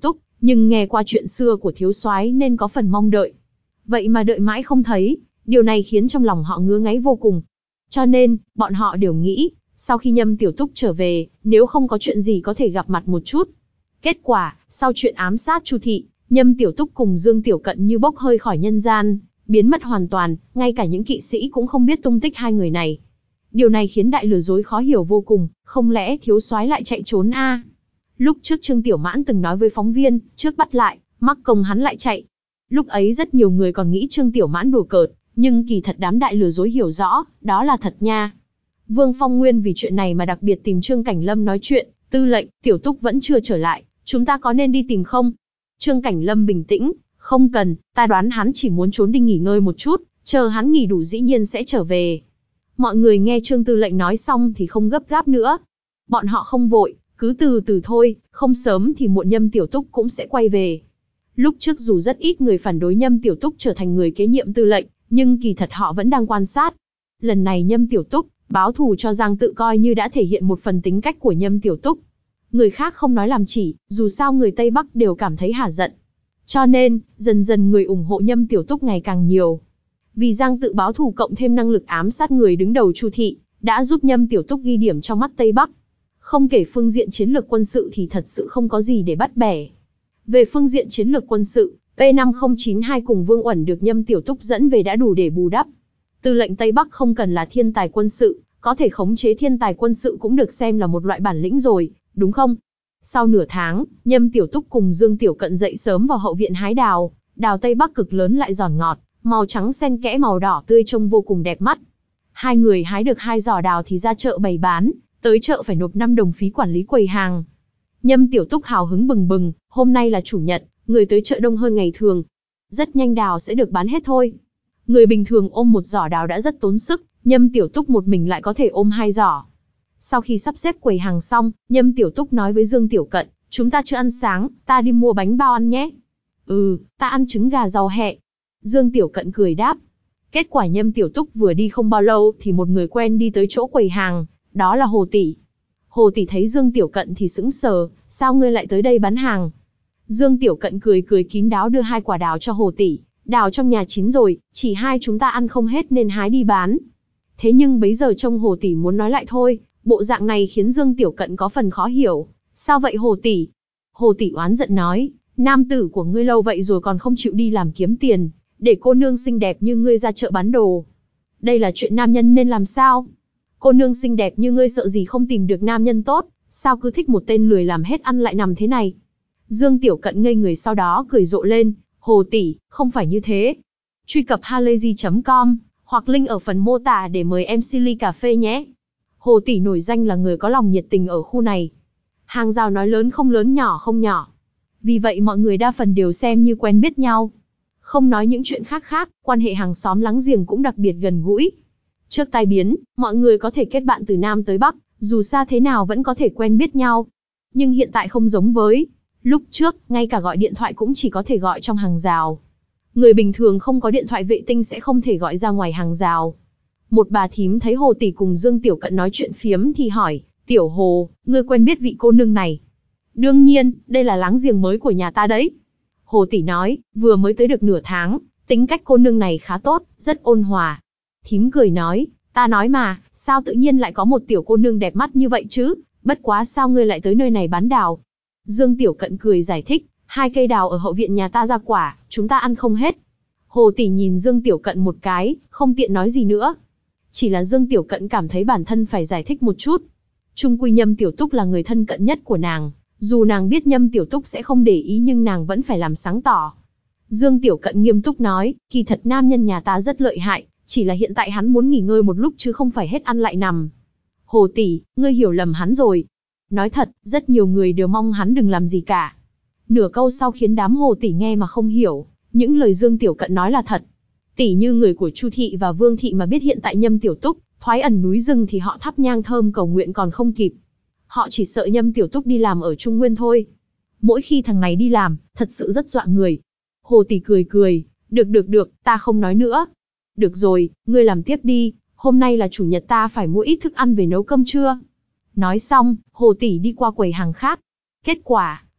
nhưng nghe qua chuyện xưa của thiếu soái nên có phần mong đợi. Vậy mà đợi mãi không thấy, điều này khiến trong lòng họ ngứa ngáy vô cùng. Cho nên, bọn họ đều nghĩ, sau khi Nhâm Tiểu Túc trở về, nếu không có chuyện gì có thể gặp mặt một chút. Kết quả, sau chuyện ám sát Chu Thị, Nhâm Tiểu Túc cùng Dương Tiểu Cận như bốc hơi khỏi nhân gian, biến mất hoàn toàn, ngay cả những kỵ sĩ cũng không biết tung tích hai người này. Điều này khiến đại lừa dối khó hiểu vô cùng, không lẽ thiếu soái lại chạy trốn a? À? Lúc trước Trương Tiểu Mãn từng nói với phóng viên, trước bắt lại, mắc công hắn lại chạy. Lúc ấy rất nhiều người còn nghĩ Trương Tiểu Mãn đùa cợt, nhưng kỳ thật đám đại lừa dối hiểu rõ, đó là thật nha. Vương Phong Nguyên vì chuyện này mà đặc biệt tìm Trương Cảnh Lâm nói chuyện, tư lệnh, Tiểu Túc vẫn chưa trở lại, chúng ta có nên đi tìm không? Trương Cảnh Lâm bình tĩnh, không cần, ta đoán hắn chỉ muốn trốn đi nghỉ ngơi một chút, chờ hắn nghỉ đủ dĩ nhiên sẽ trở về. Mọi người nghe Trương Tư lệnh nói xong thì không gấp gáp nữa. Bọn họ không vội, cứ từ từ thôi, không sớm thì muộn Nhâm Tiểu Túc cũng sẽ quay về. Lúc trước dù rất ít người phản đối Nhâm Tiểu Túc trở thành người kế nhiệm tư lệnh, nhưng kỳ thật họ vẫn đang quan sát. Lần này Nhâm Tiểu Túc báo thù cho Giang Tự coi như đã thể hiện một phần tính cách của Nhâm Tiểu Túc. Người khác không nói làm chỉ, dù sao người Tây Bắc đều cảm thấy hả giận. Cho nên, dần dần người ủng hộ Nhâm Tiểu Túc ngày càng nhiều. Vì Giang Tự báo thù cộng thêm năng lực ám sát người đứng đầu Chu Thị, đã giúp Nhâm Tiểu Túc ghi điểm trong mắt Tây Bắc. Không kể phương diện chiến lược quân sự thì thật sự không có gì để bắt bẻ. Về phương diện chiến lược quân sự, P năm không chín hai cùng Vương Uẩn được Nhâm Tiểu Túc dẫn về đã đủ để bù đắp. Tư lệnh Tây Bắc không cần là thiên tài quân sự, có thể khống chế thiên tài quân sự cũng được xem là một loại bản lĩnh rồi, đúng không? Sau nửa tháng, Nhâm Tiểu Túc cùng Dương Tiểu Cận dậy sớm vào hậu viện hái đào, đào Tây Bắc cực lớn lại giòn ngọt, màu trắng xen kẽ màu đỏ tươi trông vô cùng đẹp mắt. Hai người hái được hai giỏ đào thì ra chợ bày bán, tới chợ phải nộp năm đồng phí quản lý quầy hàng. Nhâm Tiểu Túc hào hứng bừng bừng, hôm nay là chủ nhật, người tới chợ đông hơn ngày thường. Rất nhanh đào sẽ được bán hết thôi. Người bình thường ôm một giỏ đào đã rất tốn sức, Nhâm Tiểu Túc một mình lại có thể ôm hai giỏ. Sau khi sắp xếp quầy hàng xong, Nhâm Tiểu Túc nói với Dương Tiểu Cận, chúng ta chưa ăn sáng, ta đi mua bánh bao ăn nhé. Ừ, ta ăn trứng gà rau hẹ. Dương Tiểu Cận cười đáp. Kết quả Nhâm Tiểu Túc vừa đi không bao lâu thì một người quen đi tới chỗ quầy hàng, đó là Hồ Tỷ. Hồ Tỷ thấy Dương Tiểu Cận thì sững sờ, sao ngươi lại tới đây bán hàng? Dương Tiểu Cận cười cười kín đáo đưa hai quả đào cho Hồ Tỷ, đào trong nhà chín rồi, chỉ hai chúng ta ăn không hết nên hái đi bán. Thế nhưng bấy giờ trông Hồ Tỷ muốn nói lại thôi, bộ dạng này khiến Dương Tiểu Cận có phần khó hiểu. Sao vậy Hồ Tỷ? Hồ Tỷ oán giận nói, nam tử của ngươi lâu vậy rồi còn không chịu đi làm kiếm tiền, để cô nương xinh đẹp như ngươi ra chợ bán đồ. Đây là chuyện nam nhân nên làm sao? Cô nương xinh đẹp như ngươi sợ gì không tìm được nam nhân tốt, sao cứ thích một tên lười làm hết ăn lại nằm thế này? Dương Tiểu Cận ngây người sau đó cười rộ lên, Hồ Tỷ, không phải như thế. Truy cập halayzi chấm com, hoặc link ở phần mô tả để mời em xê ly cà phê nhé. Hồ Tỷ nổi danh là người có lòng nhiệt tình ở khu này. Hàng rào nói lớn không lớn nhỏ không nhỏ. Vì vậy mọi người đa phần đều xem như quen biết nhau. Không nói những chuyện khác khác, quan hệ hàng xóm láng giềng cũng đặc biệt gần gũi. Trước tai biến, mọi người có thể kết bạn từ Nam tới Bắc, dù xa thế nào vẫn có thể quen biết nhau. Nhưng hiện tại không giống với lúc trước, ngay cả gọi điện thoại cũng chỉ có thể gọi trong hàng rào. Người bình thường không có điện thoại vệ tinh sẽ không thể gọi ra ngoài hàng rào. Một bà thím thấy Hồ Tỷ cùng Dương Tiểu Cận nói chuyện phiếm thì hỏi, Tiểu Hồ, ngươi quen biết vị cô nương này? Đương nhiên, đây là láng giềng mới của nhà ta đấy. Hồ Tỷ nói, vừa mới tới được nửa tháng, tính cách cô nương này khá tốt, rất ôn hòa. Thím cười nói, ta nói mà, sao tự nhiên lại có một tiểu cô nương đẹp mắt như vậy chứ, bất quá sao ngươi lại tới nơi này bán đào? Dương Tiểu Cận cười giải thích, hai cây đào ở hậu viện nhà ta ra quả, chúng ta ăn không hết. Hồ Tỷ nhìn Dương Tiểu Cận một cái, không tiện nói gì nữa. Chỉ là Dương Tiểu Cận cảm thấy bản thân phải giải thích một chút. Chung quy Nhâm Tiểu Túc là người thân cận nhất của nàng, dù nàng biết Nhâm Tiểu Túc sẽ không để ý nhưng nàng vẫn phải làm sáng tỏ. Dương Tiểu Cận nghiêm túc nói, kỳ thật nam nhân nhà ta rất lợi hại, chỉ là hiện tại hắn muốn nghỉ ngơi một lúc chứ không phải hết ăn lại nằm. Hồ Tỷ, ngươi hiểu lầm hắn rồi. Nói thật, rất nhiều người đều mong hắn đừng làm gì cả. Nửa câu sau khiến đám Hồ Tỷ nghe mà không hiểu, những lời Dương Tiểu Cận nói là thật. Tỷ như người của Chu Thị và Vương Thị mà biết hiện tại Nhâm Tiểu Túc thoái ẩn núi rừng thì họ thắp nhang thơm cầu nguyện còn không kịp. Họ chỉ sợ Nhâm Tiểu Túc đi làm ở Trung Nguyên thôi. Mỗi khi thằng này đi làm, thật sự rất dọa người. Hồ Tỷ cười cười, được được được, ta không nói nữa. Được rồi, ngươi làm tiếp đi, hôm nay là chủ nhật ta phải mua ít thức ăn về nấu cơm trưa. Nói xong, Hồ Tỷ đi qua quầy hàng khác. Kết quả,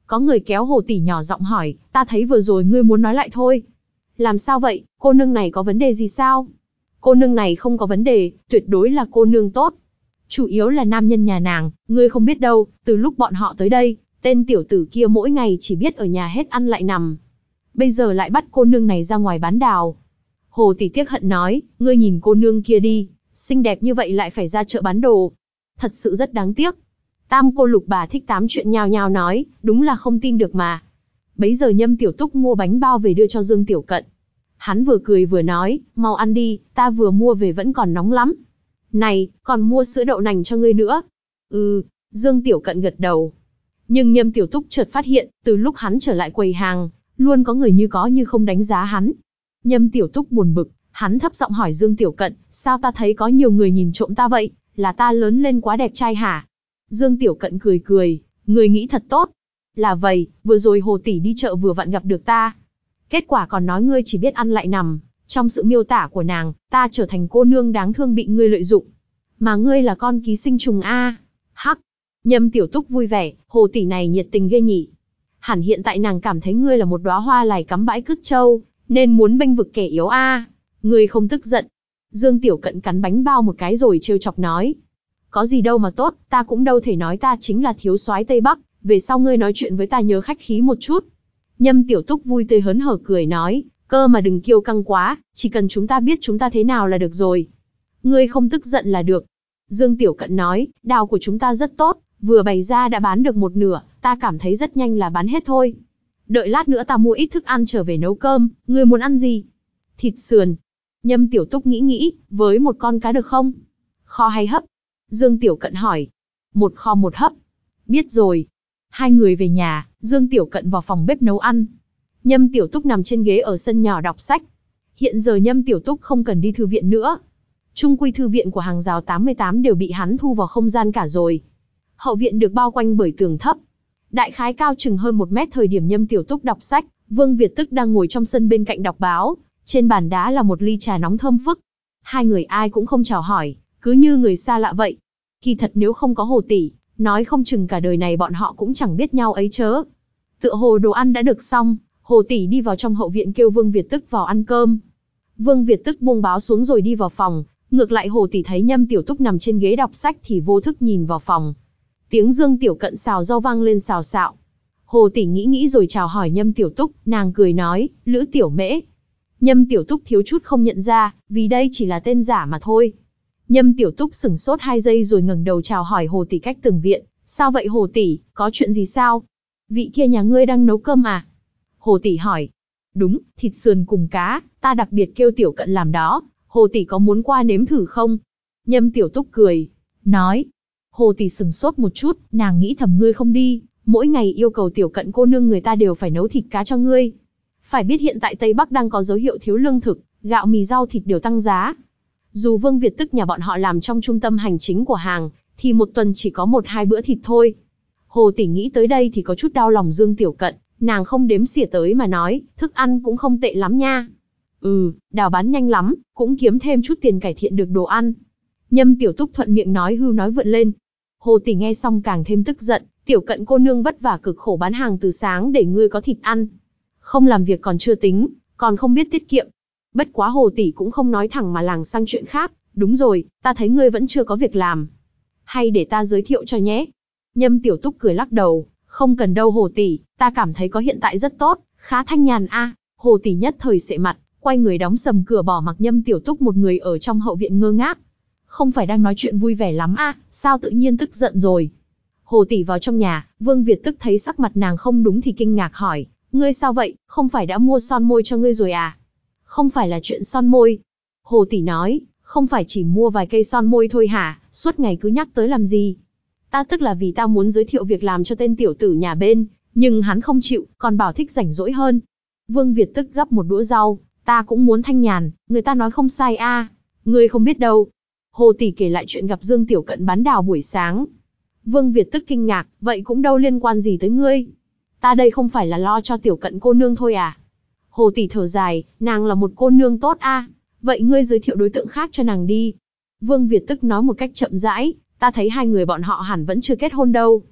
Có người kéo Hồ tỷ nhỏ giọng hỏi, ta thấy vừa rồi ngươi muốn nói lại thôi. Làm sao vậy, cô nương này có vấn đề gì sao? Cô nương này không có vấn đề, tuyệt đối là cô nương tốt. Chủ yếu là nam nhân nhà nàng, ngươi không biết đâu, từ lúc bọn họ tới đây, tên tiểu tử kia mỗi ngày chỉ biết ở nhà hết ăn lại nằm. Bây giờ lại bắt cô nương này ra ngoài bán đào. Hồ tỷ tiếc hận nói, ngươi nhìn cô nương kia đi, xinh đẹp như vậy lại phải ra chợ bán đồ. Thật sự rất đáng tiếc. Tam cô lục bà thích tám chuyện nhao nhao nói, đúng là không tin được mà. Bấy giờ Nhâm Tiểu Túc mua bánh bao về đưa cho Dương Tiểu Cận. Hắn vừa cười vừa nói, mau ăn đi, ta vừa mua về vẫn còn nóng lắm. Này, còn mua sữa đậu nành cho ngươi nữa. Ừ, Dương Tiểu Cận gật đầu. Nhưng Nhâm Tiểu Túc chợt phát hiện, từ lúc hắn trở lại quầy hàng, luôn có người như có như không đánh giá hắn. Nhâm Tiểu Túc buồn bực, hắn thấp giọng hỏi Dương Tiểu Cận, sao ta thấy có nhiều người nhìn trộm ta vậy, là ta lớn lên quá đẹp trai hả? Dương Tiểu Cận cười cười, người nghĩ thật tốt. Là vậy, vừa rồi Hồ tỷ đi chợ vừa vặn gặp được ta. Kết quả còn nói ngươi chỉ biết ăn lại nằm, trong sự miêu tả của nàng, ta trở thành cô nương đáng thương bị ngươi lợi dụng. Mà ngươi là con ký sinh trùng a. Hắc. Nhâm Tiểu Túc vui vẻ, Hồ tỷ này nhiệt tình ghê nhỉ. Hẳn hiện tại nàng cảm thấy ngươi là một đóa hoa lài cắm bãi cứt trâu, nên muốn bênh vực kẻ yếu a. Ngươi không tức giận. Dương Tiểu Cận cắn bánh bao một cái rồi trêu chọc nói. Có gì đâu mà tốt, ta cũng đâu thể nói ta chính là thiếu soái Tây Bắc, về sau ngươi nói chuyện với ta nhớ khách khí một chút. Nhâm Tiểu Túc vui tươi hớn hở cười nói, cơ mà đừng kiêu căng quá, chỉ cần chúng ta biết chúng ta thế nào là được rồi. Ngươi không tức giận là được. Dương Tiểu Cận nói, đào của chúng ta rất tốt, vừa bày ra đã bán được một nửa, ta cảm thấy rất nhanh là bán hết thôi. Đợi lát nữa ta mua ít thức ăn trở về nấu cơm, ngươi muốn ăn gì? Thịt sườn. Nhâm Tiểu Túc nghĩ nghĩ, với một con cá được không? Kho hay hấp? Dương Tiểu Cận hỏi. Một kho một hấp. Biết rồi. Hai người về nhà, Dương Tiểu Cận vào phòng bếp nấu ăn. Nhâm Tiểu Túc nằm trên ghế ở sân nhỏ đọc sách. Hiện giờ Nhâm Tiểu Túc không cần đi thư viện nữa. Chung quy thư viện của hàng rào tám mươi tám đều bị hắn thu vào không gian cả rồi. Hậu viện được bao quanh bởi tường thấp. Đại khái cao chừng hơn một mét thời điểm Nhâm Tiểu Túc đọc sách, Vương Việt Tức đang ngồi trong sân bên cạnh đọc báo. Trên bàn đá là một ly trà nóng thơm phức. Hai người ai cũng không chào hỏi, cứ như người xa lạ vậy. Kỳ thật nếu không có Hồ tỷ, nói không chừng cả đời này bọn họ cũng chẳng biết nhau ấy chớ. Tựa hồ đồ ăn đã được xong, Hồ tỷ đi vào trong hậu viện kêu Vương Việt Tức vào ăn cơm. Vương Việt Tức buông báo xuống rồi đi vào phòng, ngược lại Hồ tỷ thấy Nhâm Tiểu Túc nằm trên ghế đọc sách thì vô thức nhìn vào phòng. Tiếng Dương Tiểu Cận xào rau vang lên xào xạo. Hồ tỷ nghĩ nghĩ rồi chào hỏi Nhâm Tiểu Túc, nàng cười nói, Lữ Tiểu Mễ. Nhâm Tiểu Túc thiếu chút không nhận ra, vì đây chỉ là tên giả mà thôi. Nhâm Tiểu Túc sửng sốt hai giây rồi ngẩng đầu chào hỏi Hồ tỷ cách tường viện, sao vậy Hồ tỷ, có chuyện gì sao? Vị kia nhà ngươi đang nấu cơm à? Hồ tỷ hỏi. Đúng, thịt sườn cùng cá, ta đặc biệt kêu Tiểu Cận làm đó, Hồ tỷ có muốn qua nếm thử không? Nhâm Tiểu Túc cười, nói. Hồ tỷ sửng sốt một chút, nàng nghĩ thầm ngươi không đi, mỗi ngày yêu cầu Tiểu Cận cô nương người ta đều phải nấu thịt cá cho ngươi. Phải biết hiện tại Tây Bắc đang có dấu hiệu thiếu lương thực, gạo mì rau thịt đều tăng giá. Dù Vương Việt Tức nhà bọn họ làm trong trung tâm hành chính của hàng, thì một tuần chỉ có một hai bữa thịt thôi. Hồ tỷ nghĩ tới đây thì có chút đau lòng Dương Tiểu Cận, nàng không đếm xỉa tới mà nói, thức ăn cũng không tệ lắm nha. Ừ, đào bán nhanh lắm, cũng kiếm thêm chút tiền cải thiện được đồ ăn. Nhâm Tiểu Túc thuận miệng nói hưu nói vượn lên. Hồ tỷ nghe xong càng thêm tức giận, Tiểu Cận cô nương vất vả cực khổ bán hàng từ sáng để ngươi có thịt ăn. Không làm việc còn chưa tính, còn không biết tiết kiệm. Bất quá Hồ tỷ cũng không nói thẳng mà làng sang chuyện khác, đúng rồi, ta thấy ngươi vẫn chưa có việc làm. Hay để ta giới thiệu cho nhé. Nhâm Tiểu Túc cười lắc đầu, không cần đâu Hồ tỷ, ta cảm thấy có hiện tại rất tốt, khá thanh nhàn a. À. Hồ tỷ nhất thời sệ mặt, quay người đóng sầm cửa bỏ mặc Nhâm Tiểu Túc một người ở trong hậu viện ngơ ngác. Không phải đang nói chuyện vui vẻ lắm a, à, sao tự nhiên tức giận rồi? Hồ tỷ vào trong nhà, Vương Việt Tức thấy sắc mặt nàng không đúng thì kinh ngạc hỏi, ngươi sao vậy, không phải đã mua son môi cho ngươi rồi à? Không phải là chuyện son môi. Hồ tỷ nói, không phải chỉ mua vài cây son môi thôi hả, suốt ngày cứ nhắc tới làm gì? Ta tức là vì tao muốn giới thiệu việc làm cho tên tiểu tử nhà bên, nhưng hắn không chịu, còn bảo thích rảnh rỗi hơn. Vương Việt Tức gắp một đũa rau, ta cũng muốn thanh nhàn, người ta nói không sai a, à. Ngươi không biết đâu. Hồ tỷ kể lại chuyện gặp Dương Tiểu Cận bán đào buổi sáng. Vương Việt Tức kinh ngạc, vậy cũng đâu liên quan gì tới ngươi? Ta đây không phải là lo cho Tiểu Cận cô nương thôi à? Hồ tỷ thở dài, nàng là một cô nương tốt a, à? Vậy ngươi giới thiệu đối tượng khác cho nàng đi. Vương Việt Tức nói một cách chậm rãi, ta thấy hai người bọn họ hẳn vẫn chưa kết hôn đâu.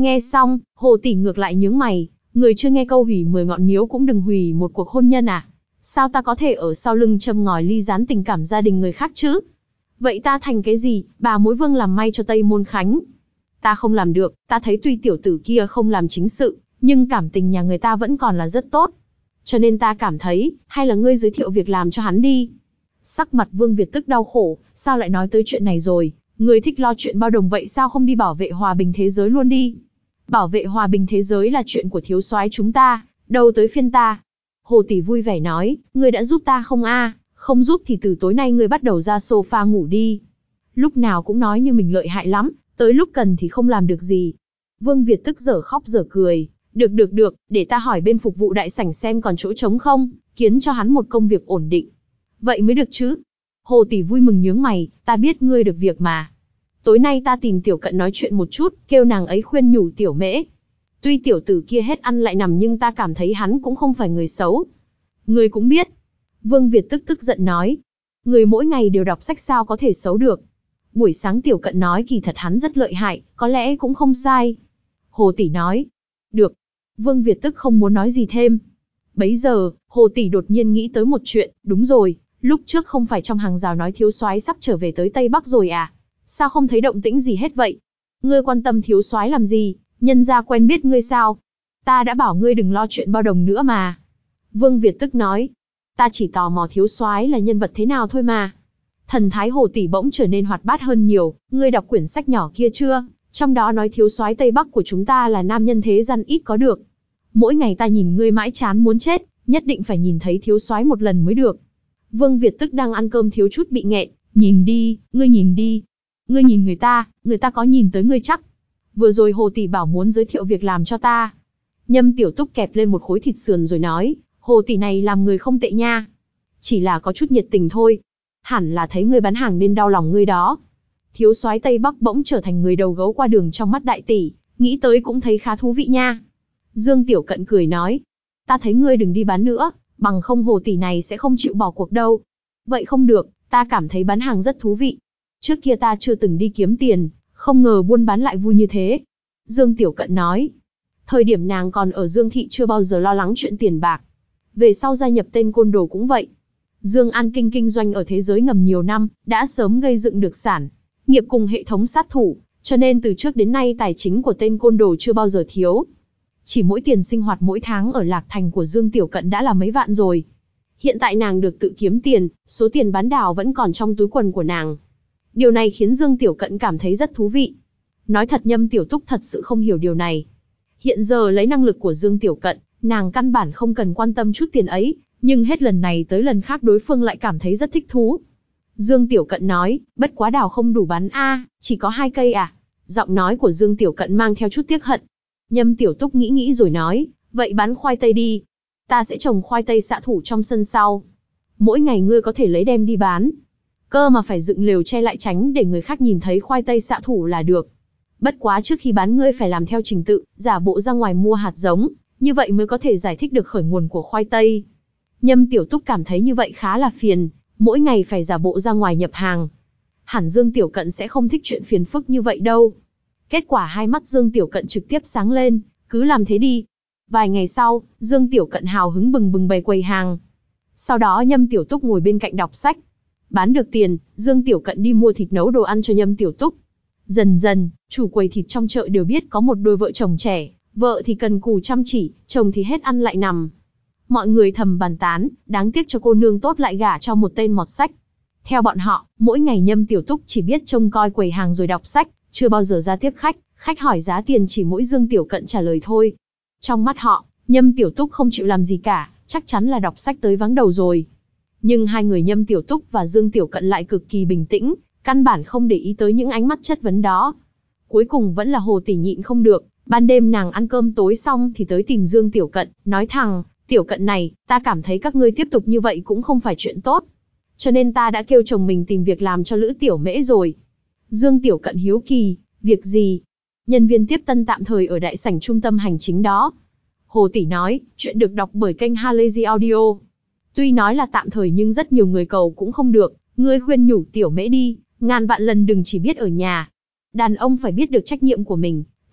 Nghe xong, Hồ tỷ ngược lại nhướng mày, người chưa nghe câu hủy mười ngọn níu cũng đừng hủy một cuộc hôn nhân à? Sao ta có thể ở sau lưng châm ngòi ly gián tình cảm gia đình người khác chứ? Vậy ta thành cái gì, bà mối vương làm may cho Tây Môn Khánh? Ta không làm được, ta thấy tuy tiểu tử kia không làm chính sự, nhưng cảm tình nhà người ta vẫn còn là rất tốt. Cho nên ta cảm thấy, hay là ngươi giới thiệu việc làm cho hắn đi. Sắc mặt Vương Việt tức đau khổ, sao lại nói tới chuyện này rồi, ngươi thích lo chuyện bao đồng vậy sao không đi bảo vệ hòa bình thế giới luôn đi. Bảo vệ hòa bình thế giới là chuyện của thiếu soái chúng ta, đâu tới phiên ta. Hồ tỷ vui vẻ nói, ngươi đã giúp ta không a? Không giúp thì từ tối nay ngươi bắt đầu ra sofa ngủ đi. Lúc nào cũng nói như mình lợi hại lắm, tới lúc cần thì không làm được gì. Vương Việt tức dở khóc dở cười, được được được, để ta hỏi bên phục vụ đại sảnh xem còn chỗ trống không, kiến cho hắn một công việc ổn định. Vậy mới được chứ. Hồ tỷ vui mừng nhướng mày, ta biết ngươi được việc mà. Tối nay ta tìm Tiểu Cận nói chuyện một chút, kêu nàng ấy khuyên nhủ Tiểu Mễ. Tuy tiểu tử kia hết ăn lại nằm nhưng ta cảm thấy hắn cũng không phải người xấu. Ngươi cũng biết. Vương Việt tức tức giận nói. Người mỗi ngày đều đọc sách sao có thể xấu được. Buổi sáng Tiểu Cận nói kỳ thật hắn rất lợi hại, có lẽ cũng không sai. Hồ tỷ nói. Được. Vương Việt tức không muốn nói gì thêm. Bấy giờ, Hồ tỷ đột nhiên nghĩ tới một chuyện, đúng rồi, lúc trước không phải trong hàng rào nói thiếu soái sắp trở về tới Tây Bắc rồi à? Sao không thấy động tĩnh gì hết vậy? Ngươi quan tâm thiếu soái làm gì, nhân gia quen biết ngươi sao? Ta đã bảo ngươi đừng lo chuyện bao đồng nữa mà. Vương Việt tức nói, ta chỉ tò mò thiếu soái là nhân vật thế nào thôi mà. Thần thái Hồ tỷ bỗng trở nên hoạt bát hơn nhiều, ngươi đọc quyển sách nhỏ kia chưa? Trong đó nói thiếu soái Tây Bắc của chúng ta là nam nhân thế gian ít có được. Mỗi ngày ta nhìn ngươi mãi chán muốn chết, nhất định phải nhìn thấy thiếu soái một lần mới được. Vương Việt tức đang ăn cơm thiếu chút bị nghẹn, nhìn đi, ngươi nhìn đi. Ngươi nhìn người ta, người ta có nhìn tới ngươi chắc. Vừa rồi Hồ tỷ bảo muốn giới thiệu việc làm cho ta. Nhâm Tiểu Túc kẹp lên một khối thịt sườn rồi nói, Hồ tỷ này làm người không tệ nha. Chỉ là có chút nhiệt tình thôi. Hẳn là thấy ngươi bán hàng nên đau lòng ngươi đó. Thiếu soái Tây Bắc bỗng trở thành người đầu gấu qua đường trong mắt đại tỷ, nghĩ tới cũng thấy khá thú vị nha. Dương Tiểu Cận cười nói, ta thấy ngươi đừng đi bán nữa, bằng không Hồ tỷ này sẽ không chịu bỏ cuộc đâu. Vậy không được, ta cảm thấy bán hàng rất thú vị. Trước kia ta chưa từng đi kiếm tiền, không ngờ buôn bán lại vui như thế. Dương Tiểu Cận nói, thời điểm nàng còn ở Dương Thị chưa bao giờ lo lắng chuyện tiền bạc. Về sau gia nhập tên côn đồ cũng vậy. Dương An Kinh kinh doanh ở thế giới ngầm nhiều năm, đã sớm gây dựng được sản nghiệp cùng hệ thống sát thủ, cho nên từ trước đến nay tài chính của tên côn đồ chưa bao giờ thiếu. Chỉ mỗi tiền sinh hoạt mỗi tháng ở Lạc Thành của Dương Tiểu Cận đã là mấy vạn rồi. Hiện tại nàng được tự kiếm tiền, số tiền bán đảo vẫn còn trong túi quần của nàng. Điều này khiến Dương Tiểu Cận cảm thấy rất thú vị. Nói thật Nhâm Tiểu Túc thật sự không hiểu điều này. Hiện giờ lấy năng lực của Dương Tiểu Cận, nàng căn bản không cần quan tâm chút tiền ấy, nhưng hết lần này tới lần khác đối phương lại cảm thấy rất thích thú. Dương Tiểu Cận nói, bất quá đào không đủ bán a, chỉ có hai cây à? Giọng nói của Dương Tiểu Cận mang theo chút tiếc hận. Nhâm Tiểu Túc nghĩ nghĩ rồi nói, vậy bán khoai tây đi. Ta sẽ trồng khoai tây xạ thủ trong sân sau. Mỗi ngày ngươi có thể lấy đem đi bán. Cơ mà phải dựng lều che lại tránh để người khác nhìn thấy khoai tây xạ thủ là được. Bất quá trước khi bán ngươi phải làm theo trình tự, giả bộ ra ngoài mua hạt giống, như vậy mới có thể giải thích được khởi nguồn của khoai tây. Nhâm Tiểu Túc cảm thấy như vậy khá là phiền, mỗi ngày phải giả bộ ra ngoài nhập hàng. Hẳn Dương Tiểu Cận sẽ không thích chuyện phiền phức như vậy đâu. Kết quả hai mắt Dương Tiểu Cận trực tiếp sáng lên, cứ làm thế đi. Vài ngày sau, Dương Tiểu Cận hào hứng bừng bừng bày quầy hàng. Sau đó Nhâm Tiểu Túc ngồi bên cạnh đọc sách. Bán được tiền, Dương Tiểu Cận đi mua thịt nấu đồ ăn cho Nhâm Tiểu Túc. Dần dần, chủ quầy thịt trong chợ đều biết có một đôi vợ chồng trẻ, vợ thì cần cù chăm chỉ, chồng thì hết ăn lại nằm. Mọi người thầm bàn tán, đáng tiếc cho cô nương tốt lại gả cho một tên mọt sách. Theo bọn họ, mỗi ngày Nhâm Tiểu Túc chỉ biết trông coi quầy hàng rồi đọc sách, chưa bao giờ ra tiếp khách, khách hỏi giá tiền chỉ mỗi Dương Tiểu Cận trả lời thôi. Trong mắt họ, Nhâm Tiểu Túc không chịu làm gì cả, chắc chắn là đọc sách tới vắng đầu rồi. Nhưng hai người Nhâm Tiểu Túc và Dương Tiểu Cận lại cực kỳ bình tĩnh, căn bản không để ý tới những ánh mắt chất vấn đó. Cuối cùng vẫn là Hồ tỷ nhịn không được, ban đêm nàng ăn cơm tối xong thì tới tìm Dương Tiểu Cận, nói thẳng, Tiểu Cận này, ta cảm thấy các ngươi tiếp tục như vậy cũng không phải chuyện tốt. Cho nên ta đã kêu chồng mình tìm việc làm cho Lữ Tiểu Mễ rồi. Dương Tiểu Cận hiếu kỳ, việc gì? Nhân viên tiếp tân tạm thời ở đại sảnh trung tâm hành chính đó. Hồ tỷ nói, chuyện được đọc bởi kênh Halazy Audio. Tuy nói là tạm thời nhưng rất nhiều người cầu cũng không được, ngươi khuyên nhủ Tiểu Mễ đi, ngàn vạn lần đừng chỉ biết ở nhà. Đàn ông phải biết được trách nhiệm của mình,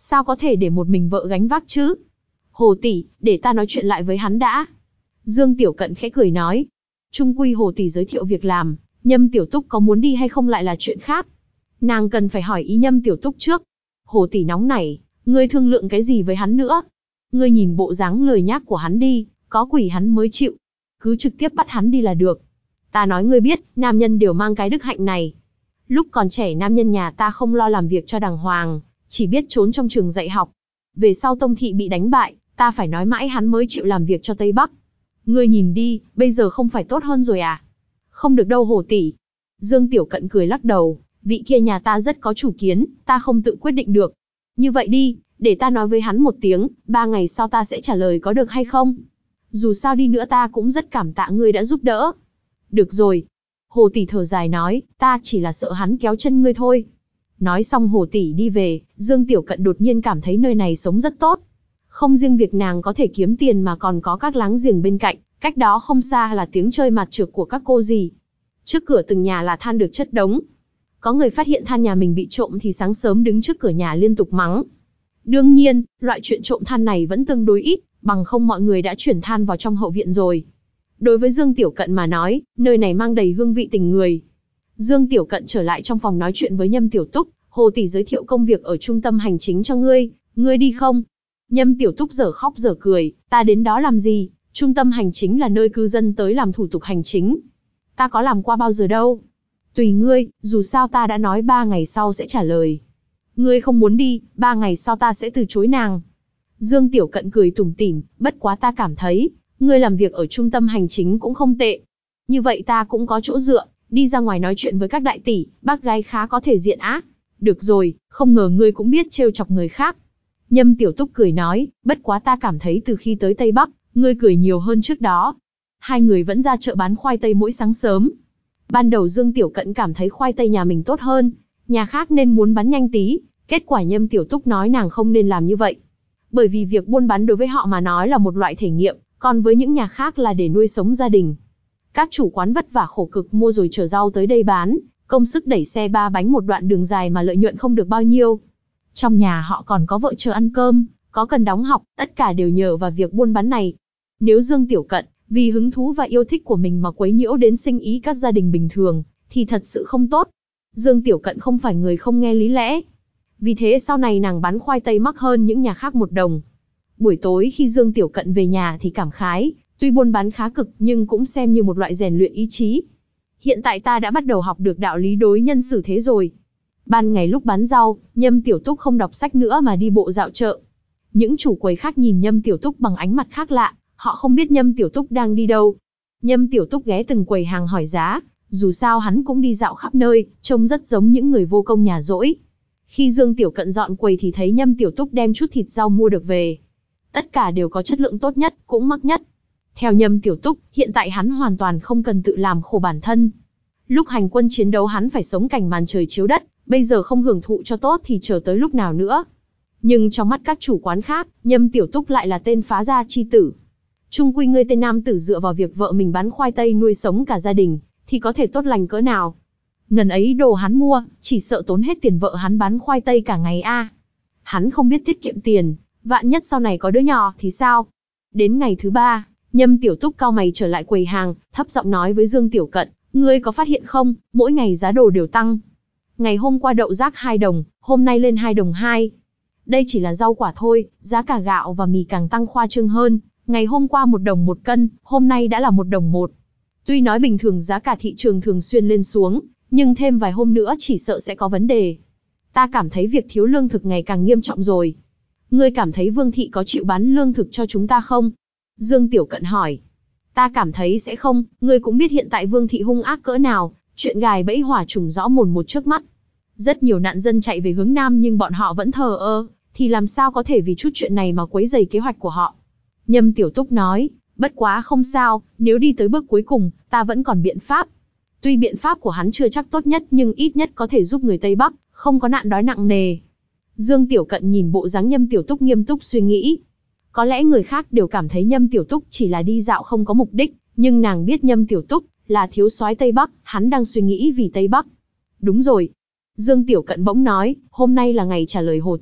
sao có thể để một mình vợ gánh vác chứ? Hồ tỷ, để ta nói chuyện lại với hắn đã. Dương Tiểu Cận khẽ cười nói. Chung quy Hồ tỷ giới thiệu việc làm, Nhâm Tiểu Túc có muốn đi hay không lại là chuyện khác. Nàng cần phải hỏi ý Nhâm Tiểu Túc trước. Hồ tỷ nóng nảy, ngươi thương lượng cái gì với hắn nữa? Ngươi nhìn bộ dáng lười nhác của hắn đi, có quỷ hắn mới chịu. Cứ trực tiếp bắt hắn đi là được. Ta nói ngươi biết, nam nhân đều mang cái đức hạnh này. Lúc còn trẻ nam nhân nhà ta không lo làm việc cho đàng hoàng, chỉ biết trốn trong trường dạy học. Về sau Tông thị bị đánh bại, ta phải nói mãi hắn mới chịu làm việc cho Tây Bắc. Ngươi nhìn đi, bây giờ không phải tốt hơn rồi à? Không được đâu Hồ tỷ. Dương Tiểu Cận cười lắc đầu, vị kia nhà ta rất có chủ kiến, ta không tự quyết định được. Như vậy đi, để ta nói với hắn một tiếng, ba ngày sau ta sẽ trả lời có được hay không? Dù sao đi nữa ta cũng rất cảm tạ ngươi đã giúp đỡ. Được rồi. Hồ tỷ thở dài nói, ta chỉ là sợ hắn kéo chân ngươi thôi. Nói xong Hồ tỷ đi về, Dương Tiểu Cận đột nhiên cảm thấy nơi này sống rất tốt. Không riêng việc nàng có thể kiếm tiền mà còn có các láng giềng bên cạnh, cách đó không xa là tiếng chơi mặt trược của các cô dì. Trước cửa từng nhà là than được chất đống. Có người phát hiện than nhà mình bị trộm thì sáng sớm đứng trước cửa nhà liên tục mắng. Đương nhiên, loại chuyện trộm than này vẫn tương đối ít, bằng không mọi người đã chuyển than vào trong hậu viện rồi. Đối với Dương Tiểu Cận mà nói, nơi này mang đầy hương vị tình người. Dương Tiểu Cận trở lại trong phòng nói chuyện với Nhâm Tiểu Túc, Hồ tỷ giới thiệu công việc ở trung tâm hành chính cho ngươi, ngươi đi không? Nhâm Tiểu Túc dở khóc dở cười, ta đến đó làm gì? Trung tâm hành chính là nơi cư dân tới làm thủ tục hành chính. Ta có làm qua bao giờ đâu. Tùy ngươi, dù sao ta đã nói ba ngày sau sẽ trả lời. Ngươi không muốn đi, ba ngày sau ta sẽ từ chối nàng. Dương Tiểu Cận cười tủm tỉm, bất quá ta cảm thấy, ngươi làm việc ở trung tâm hành chính cũng không tệ. Như vậy ta cũng có chỗ dựa, đi ra ngoài nói chuyện với các đại tỷ, bác gái khá có thể diện á. Được rồi, không ngờ ngươi cũng biết trêu chọc người khác. Nhâm Tiểu Túc cười nói, bất quá ta cảm thấy từ khi tới Tây Bắc, ngươi cười nhiều hơn trước đó. Hai người vẫn ra chợ bán khoai tây mỗi sáng sớm. Ban đầu Dương Tiểu Cận cảm thấy khoai tây nhà mình tốt hơn, nhà khác nên muốn bán nhanh tí, kết quả Nhâm Tiểu Túc nói nàng không nên làm như vậy. Bởi vì việc buôn bán đối với họ mà nói là một loại thể nghiệm, còn với những nhà khác là để nuôi sống gia đình. Các chủ quán vất vả khổ cực mua rồi chở rau tới đây bán, công sức đẩy xe ba bánh một đoạn đường dài mà lợi nhuận không được bao nhiêu. Trong nhà họ còn có vợ chờ ăn cơm, có cần đóng học, tất cả đều nhờ vào việc buôn bán này. Nếu Dương Tiểu Cận, vì hứng thú và yêu thích của mình mà quấy nhiễu đến sinh ý các gia đình bình thường, thì thật sự không tốt. Dương Tiểu Cận không phải người không nghe lý lẽ. Vì thế sau này nàng bán khoai tây mắc hơn những nhà khác một đồng. Buổi tối khi Dương Tiểu Cận về nhà thì cảm khái, tuy buôn bán khá cực nhưng cũng xem như một loại rèn luyện ý chí. Hiện tại ta đã bắt đầu học được đạo lý đối nhân xử thế rồi. Ban ngày lúc bán rau, Nhâm Tiểu Túc không đọc sách nữa mà đi bộ dạo chợ. Những chủ quầy khác nhìn Nhâm Tiểu Túc bằng ánh mặt khác lạ, họ không biết Nhâm Tiểu Túc đang đi đâu. Nhâm Tiểu Túc ghé từng quầy hàng hỏi giá, dù sao hắn cũng đi dạo khắp nơi, trông rất giống những người vô công nhà rỗi. Khi Dương Tiểu Cận dọn quầy thì thấy Nhâm Tiểu Túc đem chút thịt rau mua được về. Tất cả đều có chất lượng tốt nhất, cũng mắc nhất. Theo Nhâm Tiểu Túc, hiện tại hắn hoàn toàn không cần tự làm khổ bản thân. Lúc hành quân chiến đấu hắn phải sống cảnh màn trời chiếu đất, bây giờ không hưởng thụ cho tốt thì chờ tới lúc nào nữa. Nhưng trong mắt các chủ quán khác, Nhâm Tiểu Túc lại là tên phá gia chi tử. Chung quy ngươi tên nam tử dựa vào việc vợ mình bán khoai tây nuôi sống cả gia đình, thì có thể tốt lành cỡ nào. Ngần ấy đồ hắn mua, chỉ sợ tốn hết tiền vợ hắn bán khoai tây cả ngày a. Hắn không biết tiết kiệm tiền, vạn nhất sau này có đứa nhỏ thì sao? Đến ngày thứ ba, Nhâm Tiểu Túc cau mày trở lại quầy hàng, thấp giọng nói với Dương Tiểu Cận, ngươi có phát hiện không, mỗi ngày giá đồ đều tăng. Ngày hôm qua đậu rác hai đồng, hôm nay lên hai đồng hai. Đây chỉ là rau quả thôi, giá cả gạo và mì càng tăng khoa trương hơn. Ngày hôm qua một đồng một cân, hôm nay đã là một đồng một. Tuy nói bình thường giá cả thị trường thường xuyên lên xuống, nhưng thêm vài hôm nữa chỉ sợ sẽ có vấn đề. Ta cảm thấy việc thiếu lương thực ngày càng nghiêm trọng rồi. Ngươi cảm thấy Vương thị có chịu bán lương thực cho chúng ta không? Dương Tiểu Cận hỏi. Ta cảm thấy sẽ không, ngươi cũng biết hiện tại Vương thị hung ác cỡ nào, chuyện gài bẫy hỏa trùng rõ mồn một trước mắt. Rất nhiều nạn dân chạy về hướng Nam nhưng bọn họ vẫn thờ ơ, thì làm sao có thể vì chút chuyện này mà quấy rầy kế hoạch của họ. Nhâm Tiểu Túc nói, bất quá không sao, nếu đi tới bước cuối cùng, ta vẫn còn biện pháp. Tuy biện pháp của hắn chưa chắc tốt nhất nhưng ít nhất có thể giúp người Tây Bắc, không có nạn đói nặng nề. Dương Tiểu Cận nhìn bộ dáng Nhâm Tiểu Túc nghiêm túc suy nghĩ. Có lẽ người khác đều cảm thấy Nhâm Tiểu Túc chỉ là đi dạo không có mục đích, nhưng nàng biết Nhâm Tiểu Túc là thiếu soái Tây Bắc, hắn đang suy nghĩ vì Tây Bắc. Đúng rồi. Dương Tiểu Cận bỗng nói, hôm nay là ngày trả lời Hồ tỷ,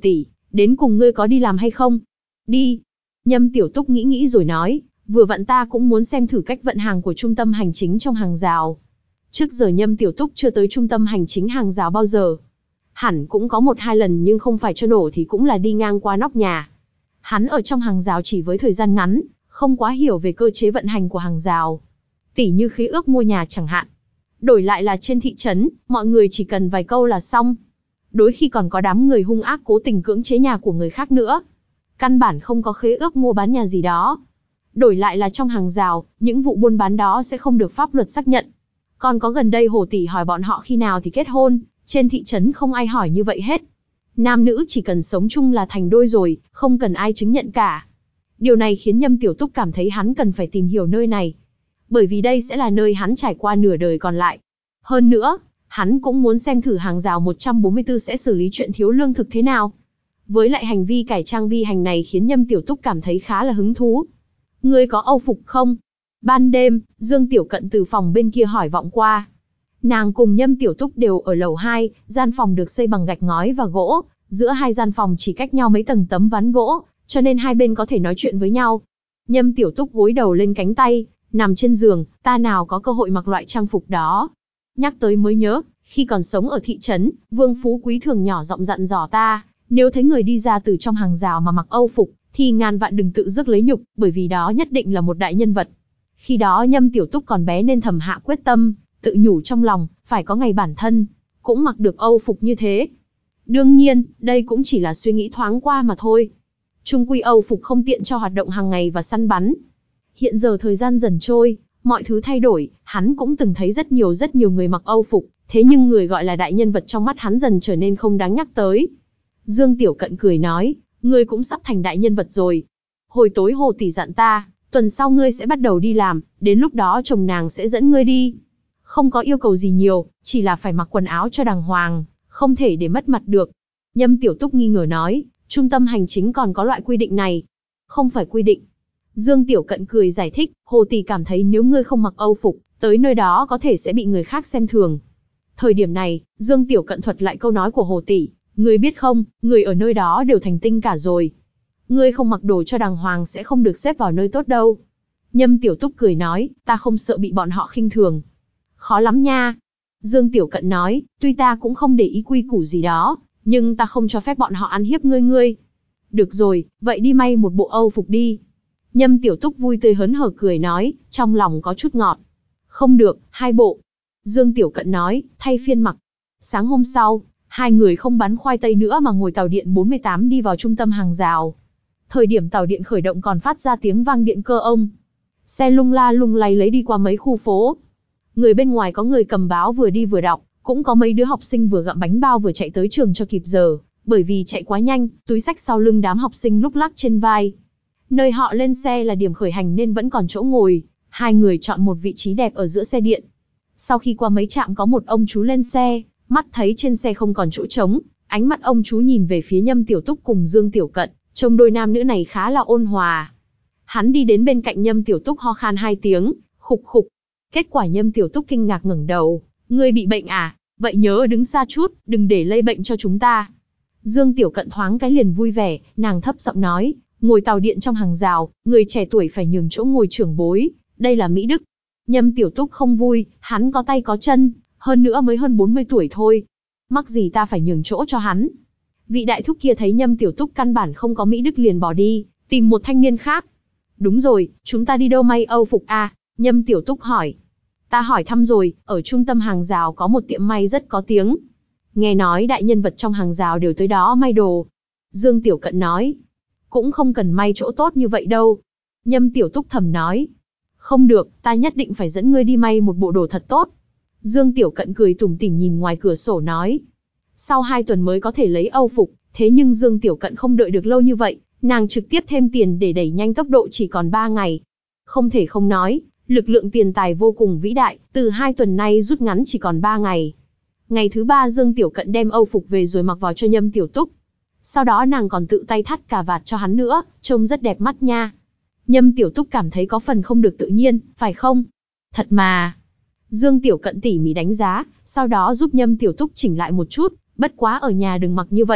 đến cùng ngươi có đi làm hay không? Đi. Nhâm Tiểu Túc nghĩ nghĩ rồi nói, vừa vặn ta cũng muốn xem thử cách vận hàng của trung tâm hành chính trong hàng rào. Trước giờ Nhâm Tiểu Túc chưa tới trung tâm hành chính hàng rào bao giờ. Hẳn cũng có một hai lần nhưng không phải cho nổ thì cũng là đi ngang qua nóc nhà. Hắn ở trong hàng rào chỉ với thời gian ngắn, không quá hiểu về cơ chế vận hành của hàng rào. Tỉ như khế ước mua nhà chẳng hạn. Đổi lại là trên thị trấn, mọi người chỉ cần vài câu là xong. Đôi khi còn có đám người hung ác cố tình cưỡng chế nhà của người khác nữa. Căn bản không có khế ước mua bán nhà gì đó. Đổi lại là trong hàng rào, những vụ buôn bán đó sẽ không được pháp luật xác nhận. Còn có gần đây Hồ Tỷ hỏi bọn họ khi nào thì kết hôn, trên thị trấn không ai hỏi như vậy hết. Nam nữ chỉ cần sống chung là thành đôi rồi, không cần ai chứng nhận cả. Điều này khiến Nhâm Tiểu Túc cảm thấy hắn cần phải tìm hiểu nơi này. Bởi vì đây sẽ là nơi hắn trải qua nửa đời còn lại. Hơn nữa, hắn cũng muốn xem thử hàng rào một trăm bốn mươi tư sẽ xử lý chuyện thiếu lương thực thế nào. Với lại hành vi cải trang vi hành này khiến Nhâm Tiểu Túc cảm thấy khá là hứng thú. Ngươi có âu phục không? Ban đêm, Dương Tiểu Cận từ phòng bên kia hỏi vọng qua. Nàng cùng Nhâm Tiểu Túc đều ở lầu hai, gian phòng được xây bằng gạch ngói và gỗ, giữa hai gian phòng chỉ cách nhau mấy tầng tấm ván gỗ, cho nên hai bên có thể nói chuyện với nhau. Nhâm Tiểu Túc gối đầu lên cánh tay, nằm trên giường, ta nào có cơ hội mặc loại trang phục đó. Nhắc tới mới nhớ, khi còn sống ở thị trấn, Vương Phú Quý thường nhỏ giọng dặn dò ta, nếu thấy người đi ra từ trong hàng rào mà mặc âu phục, thì ngàn vạn đừng tự dứt lấy nhục, bởi vì đó nhất định là một đại nhân vật. Khi đó Nhâm Tiểu Túc còn bé nên thầm hạ quyết tâm, tự nhủ trong lòng, phải có ngày bản thân cũng mặc được âu phục như thế. Đương nhiên, đây cũng chỉ là suy nghĩ thoáng qua mà thôi. Chung quy âu phục không tiện cho hoạt động hàng ngày và săn bắn. Hiện giờ thời gian dần trôi, mọi thứ thay đổi, hắn cũng từng thấy rất nhiều rất nhiều người mặc âu phục, thế nhưng người gọi là đại nhân vật trong mắt hắn dần trở nên không đáng nhắc tới. Dương Tiểu Cận cười nói, ngươi cũng sắp thành đại nhân vật rồi. Hồi tối Hồ Tỷ dặn ta, tuần sau ngươi sẽ bắt đầu đi làm, đến lúc đó chồng nàng sẽ dẫn ngươi đi. Không có yêu cầu gì nhiều, chỉ là phải mặc quần áo cho đàng hoàng, không thể để mất mặt được. Nhâm Tiểu Túc nghi ngờ nói, trung tâm hành chính còn có loại quy định này. Không phải quy định. Dương Tiểu Cận cười giải thích, Hồ Tỷ cảm thấy nếu ngươi không mặc âu phục, tới nơi đó có thể sẽ bị người khác xem thường. Thời điểm này, Dương Tiểu Cận thuật lại câu nói của Hồ Tỷ, ngươi biết không, người ở nơi đó đều thành tinh cả rồi. Ngươi không mặc đồ cho đàng hoàng sẽ không được xếp vào nơi tốt đâu. Nhâm Tiểu Túc cười nói, ta không sợ bị bọn họ khinh thường. Khó lắm nha. Dương Tiểu Cận nói, tuy ta cũng không để ý quy củ gì đó, nhưng ta không cho phép bọn họ ăn hiếp ngươi ngươi. Được rồi, vậy đi may một bộ âu phục đi. Nhâm Tiểu Túc vui tươi hớn hở cười nói, trong lòng có chút ngọt. Không được, hai bộ. Dương Tiểu Cận nói, thay phiên mặc. Sáng hôm sau, hai người không bán khoai tây nữa mà ngồi tàu điện bốn mươi tám đi vào trung tâm hàng rào. Thời điểm tàu điện khởi động còn phát ra tiếng vang điện cơ ông. Xe lung la lung lay lấy đi qua mấy khu phố. Người bên ngoài có người cầm báo vừa đi vừa đọc, cũng có mấy đứa học sinh vừa gặm bánh bao vừa chạy tới trường cho kịp giờ, bởi vì chạy quá nhanh, túi xách sau lưng đám học sinh lúc lắc trên vai. Nơi họ lên xe là điểm khởi hành nên vẫn còn chỗ ngồi, hai người chọn một vị trí đẹp ở giữa xe điện. Sau khi qua mấy trạm có một ông chú lên xe, mắt thấy trên xe không còn chỗ trống, ánh mắt ông chú nhìn về phía Nhâm Tiểu Túc cùng Dương Tiểu Cận, trông đôi nam nữ này khá là ôn hòa. Hắn đi đến bên cạnh Nhâm Tiểu Túc ho khan hai tiếng, khục khục. Kết quả Nhâm Tiểu Túc kinh ngạc ngẩng đầu, ngươi bị bệnh à? Vậy nhớ đứng xa chút, đừng để lây bệnh cho chúng ta. Dương Tiểu Cận thoáng cái liền vui vẻ, nàng thấp giọng nói, ngồi tàu điện trong hàng rào, người trẻ tuổi phải nhường chỗ ngồi trưởng bối, đây là mỹ đức. Nhâm Tiểu Túc không vui, hắn có tay có chân, hơn nữa mới hơn bốn mươi tuổi thôi. Mắc gì ta phải nhường chỗ cho hắn. Vị đại thúc kia thấy Nhâm Tiểu Túc căn bản không có mỹ đức liền bỏ đi, tìm một thanh niên khác. Đúng rồi, chúng ta đi đâu may âu phục à? Nhâm Tiểu Túc hỏi. Ta hỏi thăm rồi, ở trung tâm hàng rào có một tiệm may rất có tiếng. Nghe nói đại nhân vật trong hàng rào đều tới đó may đồ. Dương Tiểu Cận nói. Cũng không cần may chỗ tốt như vậy đâu. Nhâm Tiểu Túc thầm nói. Không được, ta nhất định phải dẫn ngươi đi may một bộ đồ thật tốt. Dương Tiểu Cận cười tủm tỉm nhìn ngoài cửa sổ nói. Sau hai tuần mới có thể lấy âu phục, thế nhưng Dương Tiểu Cận không đợi được lâu như vậy, nàng trực tiếp thêm tiền để đẩy nhanh tốc độ chỉ còn ba ngày. Không thể không nói, lực lượng tiền tài vô cùng vĩ đại, từ hai tuần nay rút ngắn chỉ còn ba ngày. Ngày thứ ba Dương Tiểu Cận đem âu phục về rồi mặc vào cho Nhâm Tiểu Túc. Sau đó nàng còn tự tay thắt cà vạt cho hắn nữa, trông rất đẹp mắt nha. Nhâm Tiểu Túc cảm thấy có phần không được tự nhiên, phải không? Thật mà. Dương Tiểu Cận tỉ mỉ đánh giá, sau đó giúp Nhâm Tiểu Túc chỉnh lại một chút, bất quá ở nhà đừng mặc như vậy.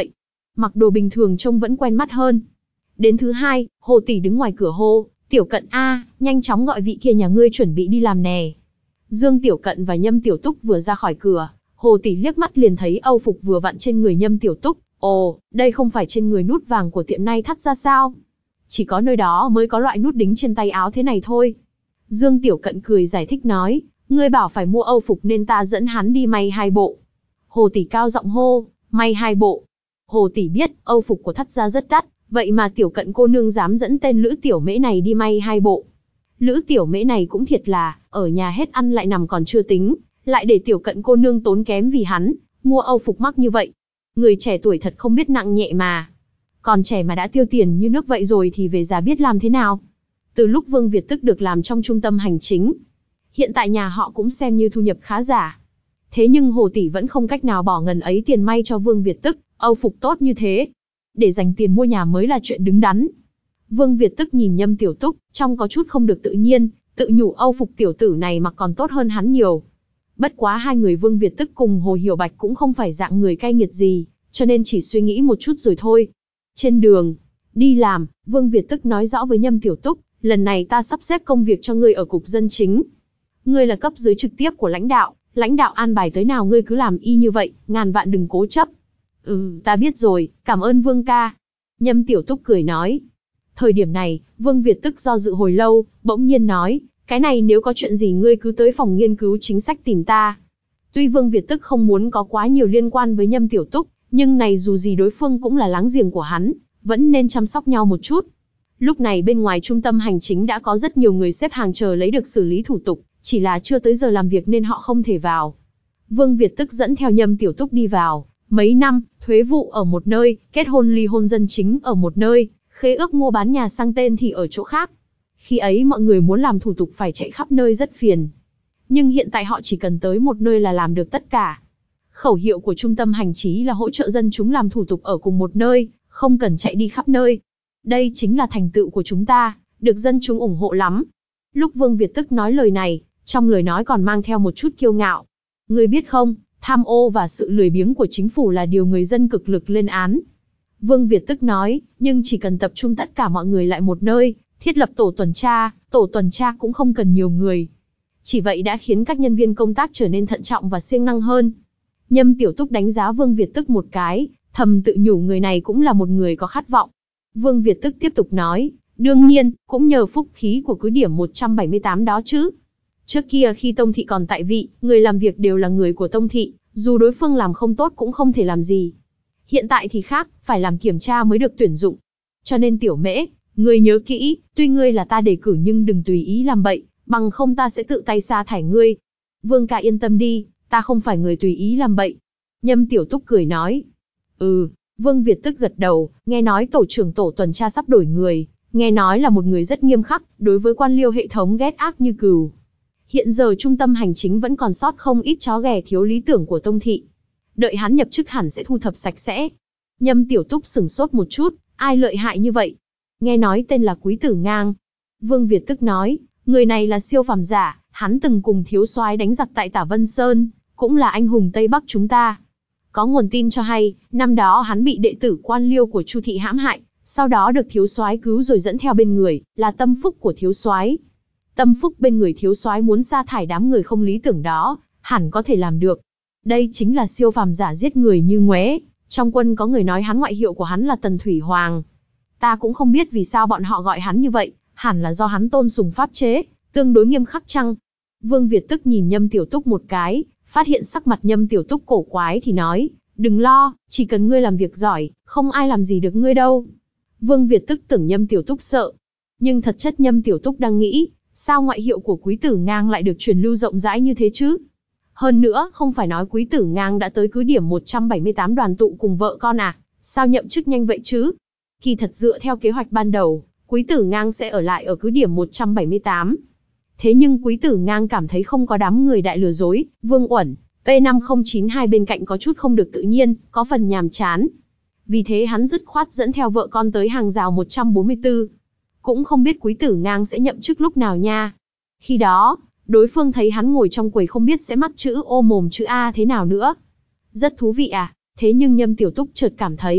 mặc đồ bình thường trông vẫn quen mắt hơn. Đến thứ hai, Hồ tỷ đứng ngoài cửa hô, Tiểu Cận a, nhanh chóng gọi vị kia nhà ngươi chuẩn bị đi làm nè. Dương Tiểu Cận và Nhâm Tiểu Túc vừa ra khỏi cửa, Hồ tỷ liếc mắt liền thấy âu phục vừa vặn trên người Nhâm Tiểu Túc. Ồ, đây không phải trên người nút vàng của tiệm nay thắt ra sao? Chỉ có nơi đó mới có loại nút đính trên tay áo thế này thôi. Dương Tiểu Cận cười giải thích nói, ngươi bảo phải mua âu phục nên ta dẫn hắn đi may hai bộ. Hồ tỷ cao giọng hô, may hai bộ. Hồ tỷ biết âu phục của thắt ra rất đắt, vậy mà Tiểu Cận cô nương dám dẫn tên Lữ Tiểu Mễ này đi may hai bộ. Lữ Tiểu Mễ này cũng thiệt là, ở nhà hết ăn lại nằm còn chưa tính, lại để Tiểu Cận cô nương tốn kém vì hắn, mua âu phục mắc như vậy. Người trẻ tuổi thật không biết nặng nhẹ mà. Còn trẻ mà đã tiêu tiền như nước vậy rồi thì về già biết làm thế nào. Từ lúc Vương Việt Tức được làm trong trung tâm hành chính, hiện tại nhà họ cũng xem như thu nhập khá giả. Thế nhưng Hồ tỷ vẫn không cách nào bỏ ngần ấy tiền may cho Vương Việt Tức, âu phục tốt như thế. Để dành tiền mua nhà mới là chuyện đứng đắn. Vương Việt Tức nhìn Nhâm Tiểu Túc, trong có chút không được tự nhiên, tự nhủ âu phục tiểu tử này mặc còn tốt hơn hắn nhiều. Bất quá hai người Vương Việt Tức cùng Hồ Hiểu Bạch cũng không phải dạng người cay nghiệt gì, cho nên chỉ suy nghĩ một chút rồi thôi. Trên đường đi làm, Vương Việt Tức nói rõ với Nhâm Tiểu Túc, lần này ta sắp xếp công việc cho ngươi ở cục dân chính. Ngươi là cấp dưới trực tiếp của lãnh đạo, lãnh đạo an bài tới nào ngươi cứ làm y như vậy, ngàn vạn đừng cố chấp. Ừ, ta biết rồi, cảm ơn Vương ca. Nhâm Tiểu Túc cười nói. Thời điểm này, Vương Việt Tức do dự hồi lâu, bỗng nhiên nói, cái này nếu có chuyện gì ngươi cứ tới phòng nghiên cứu chính sách tìm ta. Tuy Vương Việt Tức không muốn có quá nhiều liên quan với Nhâm Tiểu Túc, nhưng này dù gì đối phương cũng là láng giềng của hắn, vẫn nên chăm sóc nhau một chút. Lúc này bên ngoài trung tâm hành chính đã có rất nhiều người xếp hàng chờ lấy được xử lý thủ tục, chỉ là chưa tới giờ làm việc nên họ không thể vào. Vương Việt Tức dẫn theo Nhâm Tiểu Túc đi vào, mấy năm, thuế vụ ở một nơi, kết hôn ly hôn dân chính ở một nơi, khế ước mua bán nhà sang tên thì ở chỗ khác. Khi ấy mọi người muốn làm thủ tục phải chạy khắp nơi rất phiền. Nhưng hiện tại họ chỉ cần tới một nơi là làm được tất cả. Khẩu hiệu của trung tâm hành chính là hỗ trợ dân chúng làm thủ tục ở cùng một nơi, không cần chạy đi khắp nơi. Đây chính là thành tựu của chúng ta, được dân chúng ủng hộ lắm. Lúc Vương Việt Tức nói lời này, trong lời nói còn mang theo một chút kiêu ngạo. Ngươi biết không, tham ô và sự lười biếng của chính phủ là điều người dân cực lực lên án. Vương Việt Tức nói, nhưng chỉ cần tập trung tất cả mọi người lại một nơi, thiết lập tổ tuần tra, tổ tuần tra cũng không cần nhiều người. Chỉ vậy đã khiến các nhân viên công tác trở nên thận trọng và siêng năng hơn. Nhâm Tiểu Túc đánh giá Vương Việt Tức một cái, thầm tự nhủ người này cũng là một người có khát vọng. Vương Việt Tức tiếp tục nói, đương nhiên, cũng nhờ phúc khí của cứ điểm một trăm bảy mươi tám đó chứ. Trước kia khi Tông Thị còn tại vị, người làm việc đều là người của Tông Thị, dù đối phương làm không tốt cũng không thể làm gì. Hiện tại thì khác, phải làm kiểm tra mới được tuyển dụng. Cho nên Tiểu Mễ, ngươi nhớ kỹ, tuy ngươi là ta đề cử nhưng đừng tùy ý làm bậy, bằng không ta sẽ tự tay sa thải ngươi. Vương ca yên tâm đi, ta không phải người tùy ý làm bậy. Nhâm Tiểu Túc cười nói. Ừ, Vương Việt Tức gật đầu, nghe nói tổ trưởng tổ tuần tra sắp đổi người, nghe nói là một người rất nghiêm khắc, đối với quan liêu hệ thống ghét ác như cừu. Hiện giờ trung tâm hành chính vẫn còn sót không ít chó ghẻ thiếu lý tưởng của Tông Thị. Đợi hắn nhập chức hẳn sẽ thu thập sạch sẽ. Nhâm Tiểu Túc sửng sốt một chút, ai lợi hại như vậy? Nghe nói tên là Quý Tử Ngang. Vương Việt Tức nói, người này là siêu phàm giả, hắn từng cùng thiếu soái đánh giặc tại Tả Vân Sơn, cũng là anh hùng Tây Bắc chúng ta. Có nguồn tin cho hay, năm đó hắn bị đệ tử quan liêu của Chu Thị hãm hại, sau đó được thiếu soái cứu rồi dẫn theo bên người, là tâm phúc của thiếu soái. Tâm phúc bên người thiếu soái muốn sa thải đám người không lý tưởng đó, hẳn có thể làm được. Đây chính là siêu phàm giả giết người như ngoé. Trong quân có người nói hắn ngoại hiệu của hắn là Tần Thủy Hoàng. Ta cũng không biết vì sao bọn họ gọi hắn như vậy, hẳn là do hắn tôn sùng pháp chế, tương đối nghiêm khắc chăng? Vương Việt Tức nhìn Nhâm Tiểu Túc một cái, phát hiện sắc mặt Nhâm Tiểu Túc cổ quái thì nói, đừng lo, chỉ cần ngươi làm việc giỏi, không ai làm gì được ngươi đâu. Vương Việt Tức tưởng Nhâm Tiểu Túc sợ, nhưng thật chất Nhâm Tiểu Túc đang nghĩ, sao ngoại hiệu của Quý Tử Ngang lại được truyền lưu rộng rãi như thế chứ? Hơn nữa, không phải nói Quý Tử Ngang đã tới cứ điểm một trăm bảy mươi tám đoàn tụ cùng vợ con à, sao nhậm chức nhanh vậy chứ? Kỳ thật dựa theo kế hoạch ban đầu, Quý Tử Ngang sẽ ở lại ở cứ điểm một trăm bảy mươi tám. Thế nhưng Quý Tử Ngang cảm thấy không có đám người đại lừa dối, Vương Uẩn, P năm không chín hai bên cạnh có chút không được tự nhiên, có phần nhàm chán. Vì thế hắn dứt khoát dẫn theo vợ con tới hàng rào một trăm bốn mươi tư. Cũng không biết Quý Tử Ngang sẽ nhậm chức lúc nào nha. Khi đó, đối phương thấy hắn ngồi trong quầy không biết sẽ mắt chữ ô mồm chữ A thế nào nữa. Rất thú vị à, thế nhưng Nhâm Tiểu Túc chợt cảm thấy,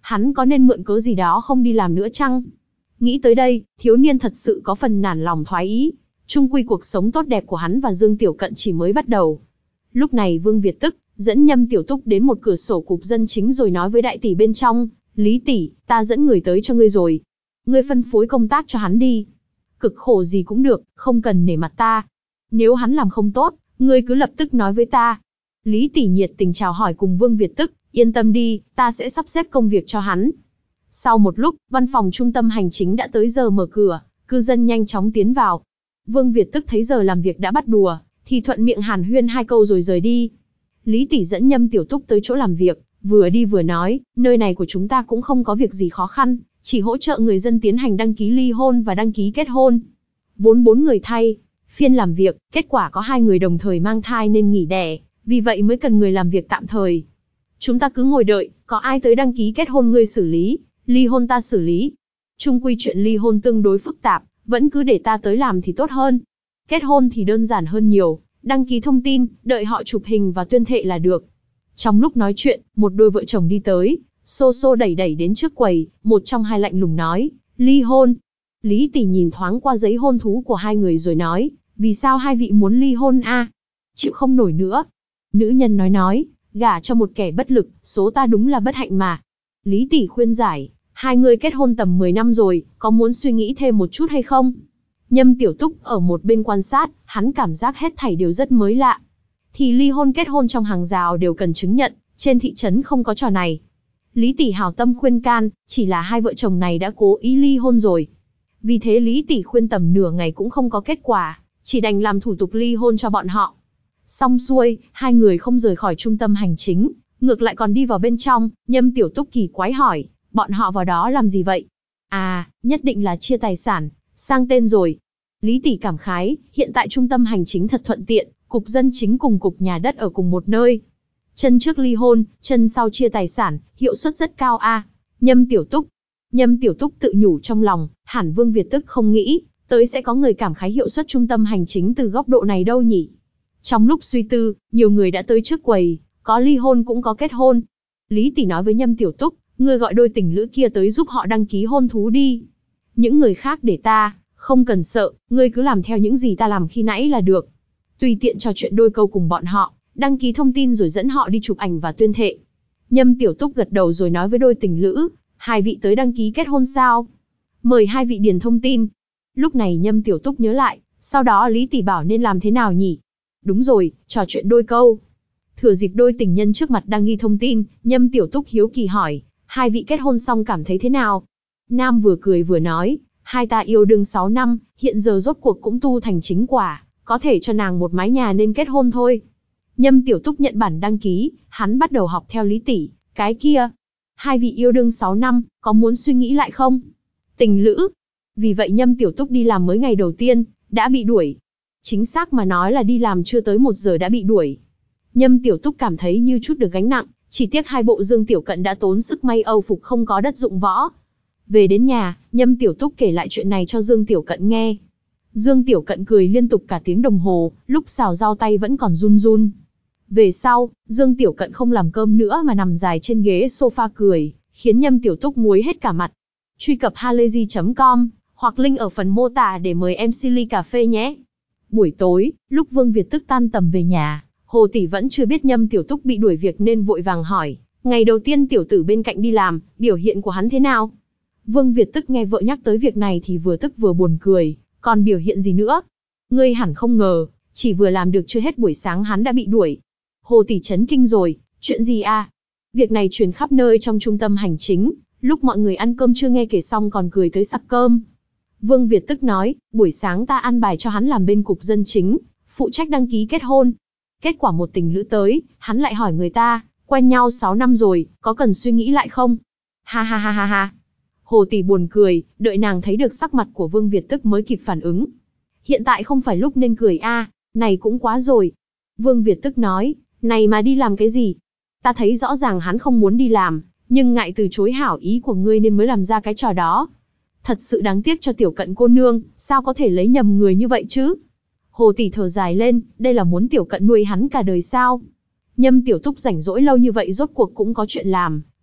hắn có nên mượn cớ gì đó không đi làm nữa chăng? Nghĩ tới đây, thiếu niên thật sự có phần nản lòng thoái ý. Chung quy cuộc sống tốt đẹp của hắn và Dương Tiểu Cận chỉ mới bắt đầu. Lúc này Vương Việt Tức dẫn Nhâm Tiểu Túc đến một cửa sổ cục dân chính rồi nói với đại tỷ bên trong, Lý tỷ, ta dẫn người tới cho ngươi rồi. Ngươi phân phối công tác cho hắn đi. Cực khổ gì cũng được, không cần nể mặt ta. Nếu hắn làm không tốt, ngươi cứ lập tức nói với ta. Lý tỷ nhiệt tình chào hỏi cùng Vương Việt Tức, yên tâm đi, ta sẽ sắp xếp công việc cho hắn. Sau một lúc, văn phòng trung tâm hành chính đã tới giờ mở cửa, cư dân nhanh chóng tiến vào. Vương Việt Tức thấy giờ làm việc đã bắt đùa, thì thuận miệng hàn huyên hai câu rồi rời đi. Lý tỷ dẫn Nhâm Tiểu Túc tới chỗ làm việc, vừa đi vừa nói, nơi này của chúng ta cũng không có việc gì khó khăn, chỉ hỗ trợ người dân tiến hành đăng ký ly hôn và đăng ký kết hôn. Vốn bốn người thay phiên làm việc, kết quả có hai người đồng thời mang thai nên nghỉ đẻ, vì vậy mới cần người làm việc tạm thời. Chúng ta cứ ngồi đợi, có ai tới đăng ký kết hôn ngươi xử lý, ly hôn ta xử lý. Chung quy chuyện ly hôn tương đối phức tạp, vẫn cứ để ta tới làm thì tốt hơn. Kết hôn thì đơn giản hơn nhiều, đăng ký thông tin, đợi họ chụp hình và tuyên thệ là được. Trong lúc nói chuyện, một đôi vợ chồng đi tới, xô xô đẩy đẩy đến trước quầy, một trong hai lạnh lùng nói, ly hôn. Lý tỷ nhìn thoáng qua giấy hôn thú của hai người rồi nói, vì sao hai vị muốn ly hôn a? Chịu không nổi nữa. Nữ nhân nói nói, gả cho một kẻ bất lực, số ta đúng là bất hạnh mà. Lý tỷ khuyên giải, hai người kết hôn tầm mười năm rồi, có muốn suy nghĩ thêm một chút hay không? Nhâm Tiểu Túc ở một bên quan sát, hắn cảm giác hết thảy đều rất mới lạ. Thì ly hôn kết hôn trong hàng rào đều cần chứng nhận, trên thị trấn không có trò này. Lý tỷ hảo tâm khuyên can, chỉ là hai vợ chồng này đã cố ý ly hôn rồi. Vì thế Lý tỷ khuyên tầm nửa ngày cũng không có kết quả, chỉ đành làm thủ tục ly hôn cho bọn họ. Xong xuôi, hai người không rời khỏi trung tâm hành chính, ngược lại còn đi vào bên trong. Nhâm Tiểu Túc kỳ quái hỏi, bọn họ vào đó làm gì vậy? À, nhất định là chia tài sản, sang tên rồi. Lý tỷ cảm khái, hiện tại trung tâm hành chính thật thuận tiện, cục dân chính cùng cục nhà đất ở cùng một nơi. Chân trước ly hôn, chân sau chia tài sản, hiệu suất rất cao a. À. Nhâm Tiểu Túc. Nhâm Tiểu Túc tự nhủ trong lòng, hẳn Vương Việt Tức không nghĩ tới sẽ có người cảm khái hiệu suất trung tâm hành chính từ góc độ này đâu nhỉ. Trong lúc suy tư, nhiều người đã tới trước quầy, có ly hôn cũng có kết hôn. Lý tỷ nói với Nhâm Tiểu Túc, ngươi gọi đôi tình lữ kia tới giúp họ đăng ký hôn thú đi. Những người khác để ta, không cần sợ, ngươi cứ làm theo những gì ta làm khi nãy là được. Tùy tiện trò chuyện đôi câu cùng bọn họ, đăng ký thông tin rồi dẫn họ đi chụp ảnh và tuyên thệ. Nhâm Tiểu Túc gật đầu rồi nói với đôi tình lữ, hai vị tới đăng ký kết hôn sao? Mời hai vị điền thông tin. Lúc này Nhâm Tiểu Túc nhớ lại, sau đó Lý tỷ bảo nên làm thế nào nhỉ? Đúng rồi, trò chuyện đôi câu. Thừa dịp đôi tình nhân trước mặt đang ghi thông tin, Nhâm Tiểu Túc hiếu kỳ hỏi, hai vị kết hôn xong cảm thấy thế nào? Nam vừa cười vừa nói, hai ta yêu đương sáu năm, hiện giờ rốt cuộc cũng tu thành chính quả, có thể cho nàng một mái nhà nên kết hôn thôi. Nhâm Tiểu Túc nhận bản đăng ký, hắn bắt đầu học theo Lý tỷ, cái kia. Hai vị yêu đương sáu năm, có muốn suy nghĩ lại không? Tình lữ. Vì vậy Nhâm Tiểu Túc đi làm mới ngày đầu tiên, đã bị đuổi. Chính xác mà nói là đi làm chưa tới một giờ đã bị đuổi. Nhâm Tiểu Túc cảm thấy như chút được gánh nặng, chỉ tiếc hai bộ Dương Tiểu Cận đã tốn sức may âu phục không có đất dụng võ. Về đến nhà, Nhâm Tiểu Túc kể lại chuyện này cho Dương Tiểu Cận nghe. Dương Tiểu Cận cười liên tục cả tiếng đồng hồ, lúc xào rau tay vẫn còn run run. Về sau, Dương Tiểu Cận không làm cơm nữa mà nằm dài trên ghế sofa cười, khiến Nhâm Tiểu Túc muối hết cả mặt. Truy cập halayzi chấm com, hoặc link ở phần mô tả để mời em xê ly cà phê nhé. Buổi tối, lúc Vương Việt Tức tan tầm về nhà, Hồ Tỷ vẫn chưa biết Nhâm Tiểu Túc bị đuổi việc nên vội vàng hỏi, ngày đầu tiên tiểu tử bên cạnh đi làm, biểu hiện của hắn thế nào? Vương Việt Tức nghe vợ nhắc tới việc này thì vừa tức vừa buồn cười, còn biểu hiện gì nữa? Ngươi hẳn không ngờ, chỉ vừa làm được chưa hết buổi sáng hắn đã bị đuổi. Hồ Tỷ chấn kinh rồi, chuyện gì à? Việc này truyền khắp nơi trong trung tâm hành chính, lúc mọi người ăn cơm chưa nghe kể xong còn cười tới sặc cơm. Vương Việt Tức nói, buổi sáng ta ăn bài cho hắn làm bên cục dân chính, phụ trách đăng ký kết hôn. Kết quả một tình lữ tới, hắn lại hỏi người ta, quen nhau sáu năm rồi, có cần suy nghĩ lại không? Ha ha ha ha ha. Hồ Tỷ buồn cười, đợi nàng thấy được sắc mặt của Vương Việt Tức mới kịp phản ứng. Hiện tại không phải lúc nên cười a, à, này cũng quá rồi. Vương Việt Tức nói, này mà đi làm cái gì? Ta thấy rõ ràng hắn không muốn đi làm, nhưng ngại từ chối hảo ý của ngươi nên mới làm ra cái trò đó. Thật sự đáng tiếc cho Tiểu Cận cô nương, sao có thể lấy nhầm người như vậy chứ? Hồ Tỷ thở dài lên, đây là muốn Tiểu Cận nuôi hắn cả đời sao? Nhâm Tiểu Túc rảnh rỗi lâu như vậy rốt cuộc cũng có chuyện làm,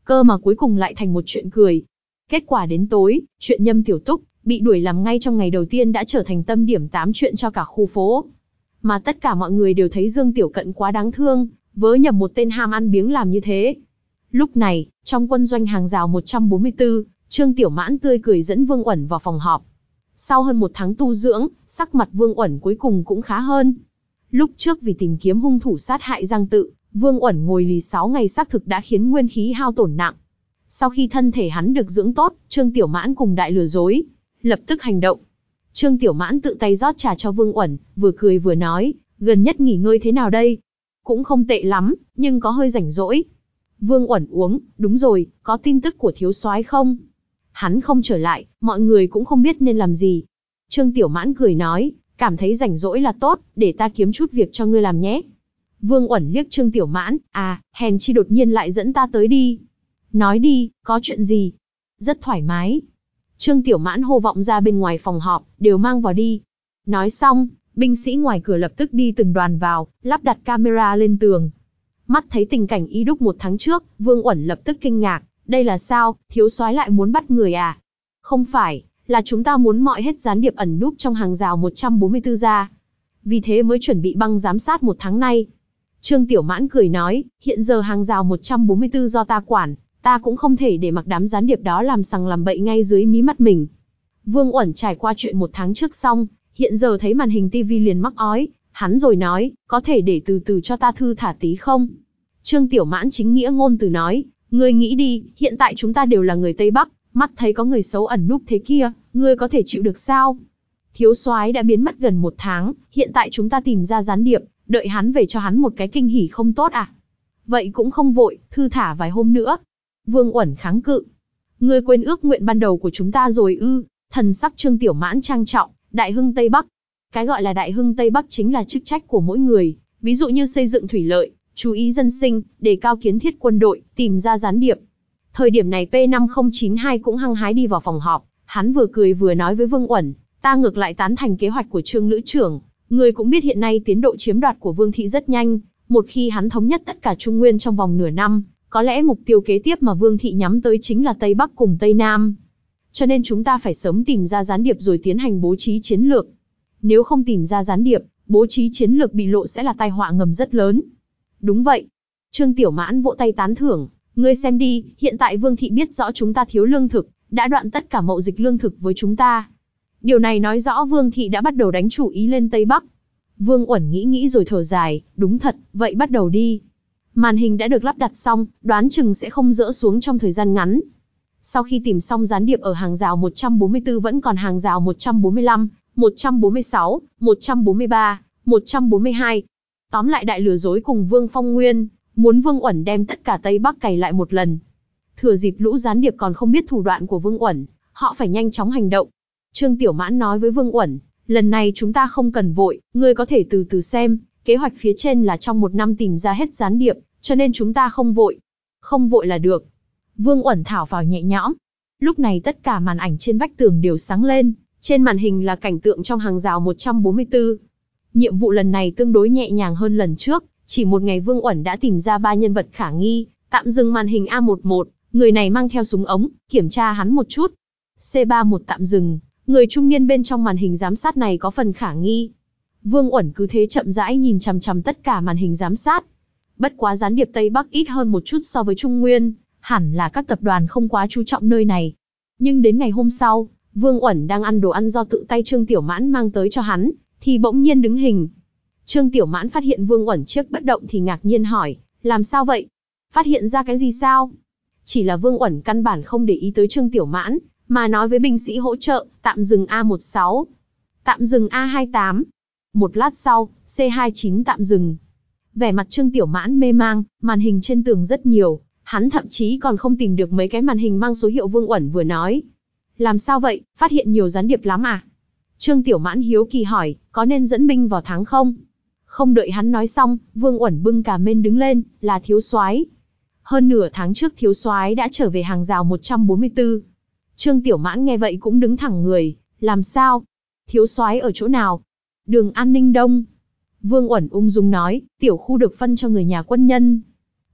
cơ mà cuối cùng lại thành một chuyện cười. Kết quả đến tối, chuyện Nhâm Tiểu Túc bị đuổi làm ngay trong ngày đầu tiên đã trở thành tâm điểm tám chuyện cho cả khu phố. Mà tất cả mọi người đều thấy Dương Tiểu Cận quá đáng thương, vớ nhầm một tên ham ăn biếng làm như thế. Lúc này, trong quân doanh hàng rào một trăm bốn mươi tư, Trương Tiểu Mãn tươi cười dẫn Vương Uẩn vào phòng họp. Sau hơn một tháng tu dưỡng, sắc mặt Vương Uẩn cuối cùng cũng khá hơn. Lúc trước vì tìm kiếm hung thủ sát hại Giang Tự, Vương Uẩn ngồi lì sáu ngày xác thực đã khiến nguyên khí hao tổn nặng. Sau khi thân thể hắn được dưỡng tốt, Trương Tiểu Mãn cùng đại lừa dối, lập tức hành động. Trương Tiểu Mãn tự tay rót trà cho Vương Uẩn, vừa cười vừa nói, gần nhất nghỉ ngơi thế nào đây? Cũng không tệ lắm, nhưng có hơi rảnh rỗi. Vương Uẩn uống, đúng rồi, có tin tức của thiếu soái không? Hắn không trở lại, mọi người cũng không biết nên làm gì. Trương Tiểu Mãn cười nói, cảm thấy rảnh rỗi là tốt, để ta kiếm chút việc cho ngươi làm nhé. Vương Uẩn liếc Trương Tiểu Mãn, à, hèn chi đột nhiên lại dẫn ta tới đi. Nói đi, có chuyện gì? Rất thoải mái. Trương Tiểu Mãn hô vọng ra bên ngoài phòng họp, đều mang vào đi. Nói xong, binh sĩ ngoài cửa lập tức đi từng đoàn vào, lắp đặt camera lên tường. Mắt thấy tình cảnh y đúc một tháng trước, Vương Uẩn lập tức kinh ngạc, đây là sao, thiếu soái lại muốn bắt người à? Không phải, là chúng ta muốn mọi hết gián điệp ẩn núp trong hàng rào một trăm bốn mươi tư ra. Vì thế mới chuẩn bị băng giám sát một tháng nay. Trương Tiểu Mãn cười nói, hiện giờ hàng rào một trăm bốn mươi tư do ta quản, ta cũng không thể để mặc đám gián điệp đó làm sằng làm bậy ngay dưới mí mắt mình. Vương Uẩn trải qua chuyện một tháng trước xong, hiện giờ thấy màn hình tivi liền mắc ói, hắn rồi nói, có thể để từ từ cho ta thư thả tí không? Trương Tiểu Mãn chính nghĩa ngôn từ nói, ngươi nghĩ đi, hiện tại chúng ta đều là người Tây Bắc, mắt thấy có người xấu ẩn núp thế kia, ngươi có thể chịu được sao? Thiếu soái đã biến mất gần một tháng, hiện tại chúng ta tìm ra gián điệp, đợi hắn về cho hắn một cái kinh hỉ không tốt à? Vậy cũng không vội, thư thả vài hôm nữa. Vương Uẩn kháng cự. Ngươi quên ước nguyện ban đầu của chúng ta rồi ư? Thần sắc Trương Tiểu Mãn trang trọng, đại hưng Tây Bắc. Cái gọi là đại hưng Tây Bắc chính là chức trách của mỗi người, ví dụ như xây dựng thủy lợi, chú ý dân sinh, đề cao kiến thiết quân đội, tìm ra gián điệp. Thời điểm này P năm không chín hai cũng hăng hái đi vào phòng họp, hắn vừa cười vừa nói với Vương Uẩn, ta ngược lại tán thành kế hoạch của Trương Lữ trưởng, người cũng biết hiện nay tiến độ chiếm đoạt của Vương thị rất nhanh, một khi hắn thống nhất tất cả Trung Nguyên trong vòng nửa năm, có lẽ mục tiêu kế tiếp mà Vương thị nhắm tới chính là Tây Bắc cùng Tây Nam. Cho nên chúng ta phải sớm tìm ra gián điệp rồi tiến hành bố trí chiến lược. Nếu không tìm ra gián điệp, bố trí chiến lược bị lộ sẽ là tai họa ngầm rất lớn. Đúng vậy. Trương Tiểu Mãn vỗ tay tán thưởng, ngươi xem đi, hiện tại Vương thị biết rõ chúng ta thiếu lương thực, đã đoạn tất cả mậu dịch lương thực với chúng ta. Điều này nói rõ Vương thị đã bắt đầu đánh chủ ý lên Tây Bắc. Vương Uẩn nghĩ nghĩ rồi thở dài, đúng thật, vậy bắt đầu đi. Màn hình đã được lắp đặt xong, đoán chừng sẽ không dỡ xuống trong thời gian ngắn. Sau khi tìm xong gián điệp ở hàng rào một trăm bốn mươi tư vẫn còn hàng rào một trăm bốn mươi lăm, một trăm bốn mươi sáu, một trăm bốn mươi ba, một trăm bốn mươi hai. Tóm lại đại lừa dối cùng Vương Phong Nguyên, muốn Vương Uẩn đem tất cả Tây Bắc cày lại một lần. Thừa dịp lũ gián điệp còn không biết thủ đoạn của Vương Uẩn, họ phải nhanh chóng hành động. Trương Tiểu Mãn nói với Vương Uẩn, lần này chúng ta không cần vội, ngươi có thể từ từ xem, kế hoạch phía trên là trong một năm tìm ra hết gián điệp, cho nên chúng ta không vội. Không vội là được. Vương Uẩn thảo phào nhẹ nhõm. Lúc này tất cả màn ảnh trên vách tường đều sáng lên, trên màn hình là cảnh tượng trong hàng rào một trăm bốn mươi tư. Nhiệm vụ lần này tương đối nhẹ nhàng hơn lần trước, chỉ một ngày Vương Uẩn đã tìm ra ba nhân vật khả nghi, tạm dừng màn hình A mười một, người này mang theo súng ống, kiểm tra hắn một chút. C ba mươi mốt tạm dừng, người trung niên bên trong màn hình giám sát này có phần khả nghi. Vương Uẩn cứ thế chậm rãi nhìn chằm chằm tất cả màn hình giám sát. Bất quá gián điệp Tây Bắc ít hơn một chút so với Trung Nguyên, hẳn là các tập đoàn không quá chú trọng nơi này. Nhưng đến ngày hôm sau, Vương Uẩn đang ăn đồ ăn do tự tay Trương Tiểu Mãn mang tới cho hắn, thì bỗng nhiên đứng hình. Trương Tiểu Mãn phát hiện Vương Uẩn trước bất động thì ngạc nhiên hỏi, làm sao vậy? Phát hiện ra cái gì sao? Chỉ là Vương Uẩn căn bản không để ý tới Trương Tiểu Mãn, mà nói với binh sĩ hỗ trợ, tạm dừng A mười sáu, tạm dừng A hai mươi tám. Một lát sau, C hai mươi chín tạm dừng. Vẻ mặt Trương Tiểu Mãn mê mang, màn hình trên tường rất nhiều, hắn thậm chí còn không tìm được mấy cái màn hình mang số hiệu Vương Uẩn vừa nói. Làm sao vậy, phát hiện nhiều gián điệp lắm à? Trương Tiểu Mãn hiếu kỳ hỏi, có nên dẫn binh vào thắng không? Không đợi hắn nói xong, Vương Uẩn bưng cà mên đứng lên, là thiếu soái. Hơn nửa tháng trước thiếu soái đã trở về hàng rào một trăm bốn mươi tư. Trương Tiểu Mãn nghe vậy cũng đứng thẳng người, làm sao? Thiếu soái ở chỗ nào? Đường An Ninh Đông. Vương Uẩn ung dung nói, tiểu khu được phân cho người nhà quân nhân.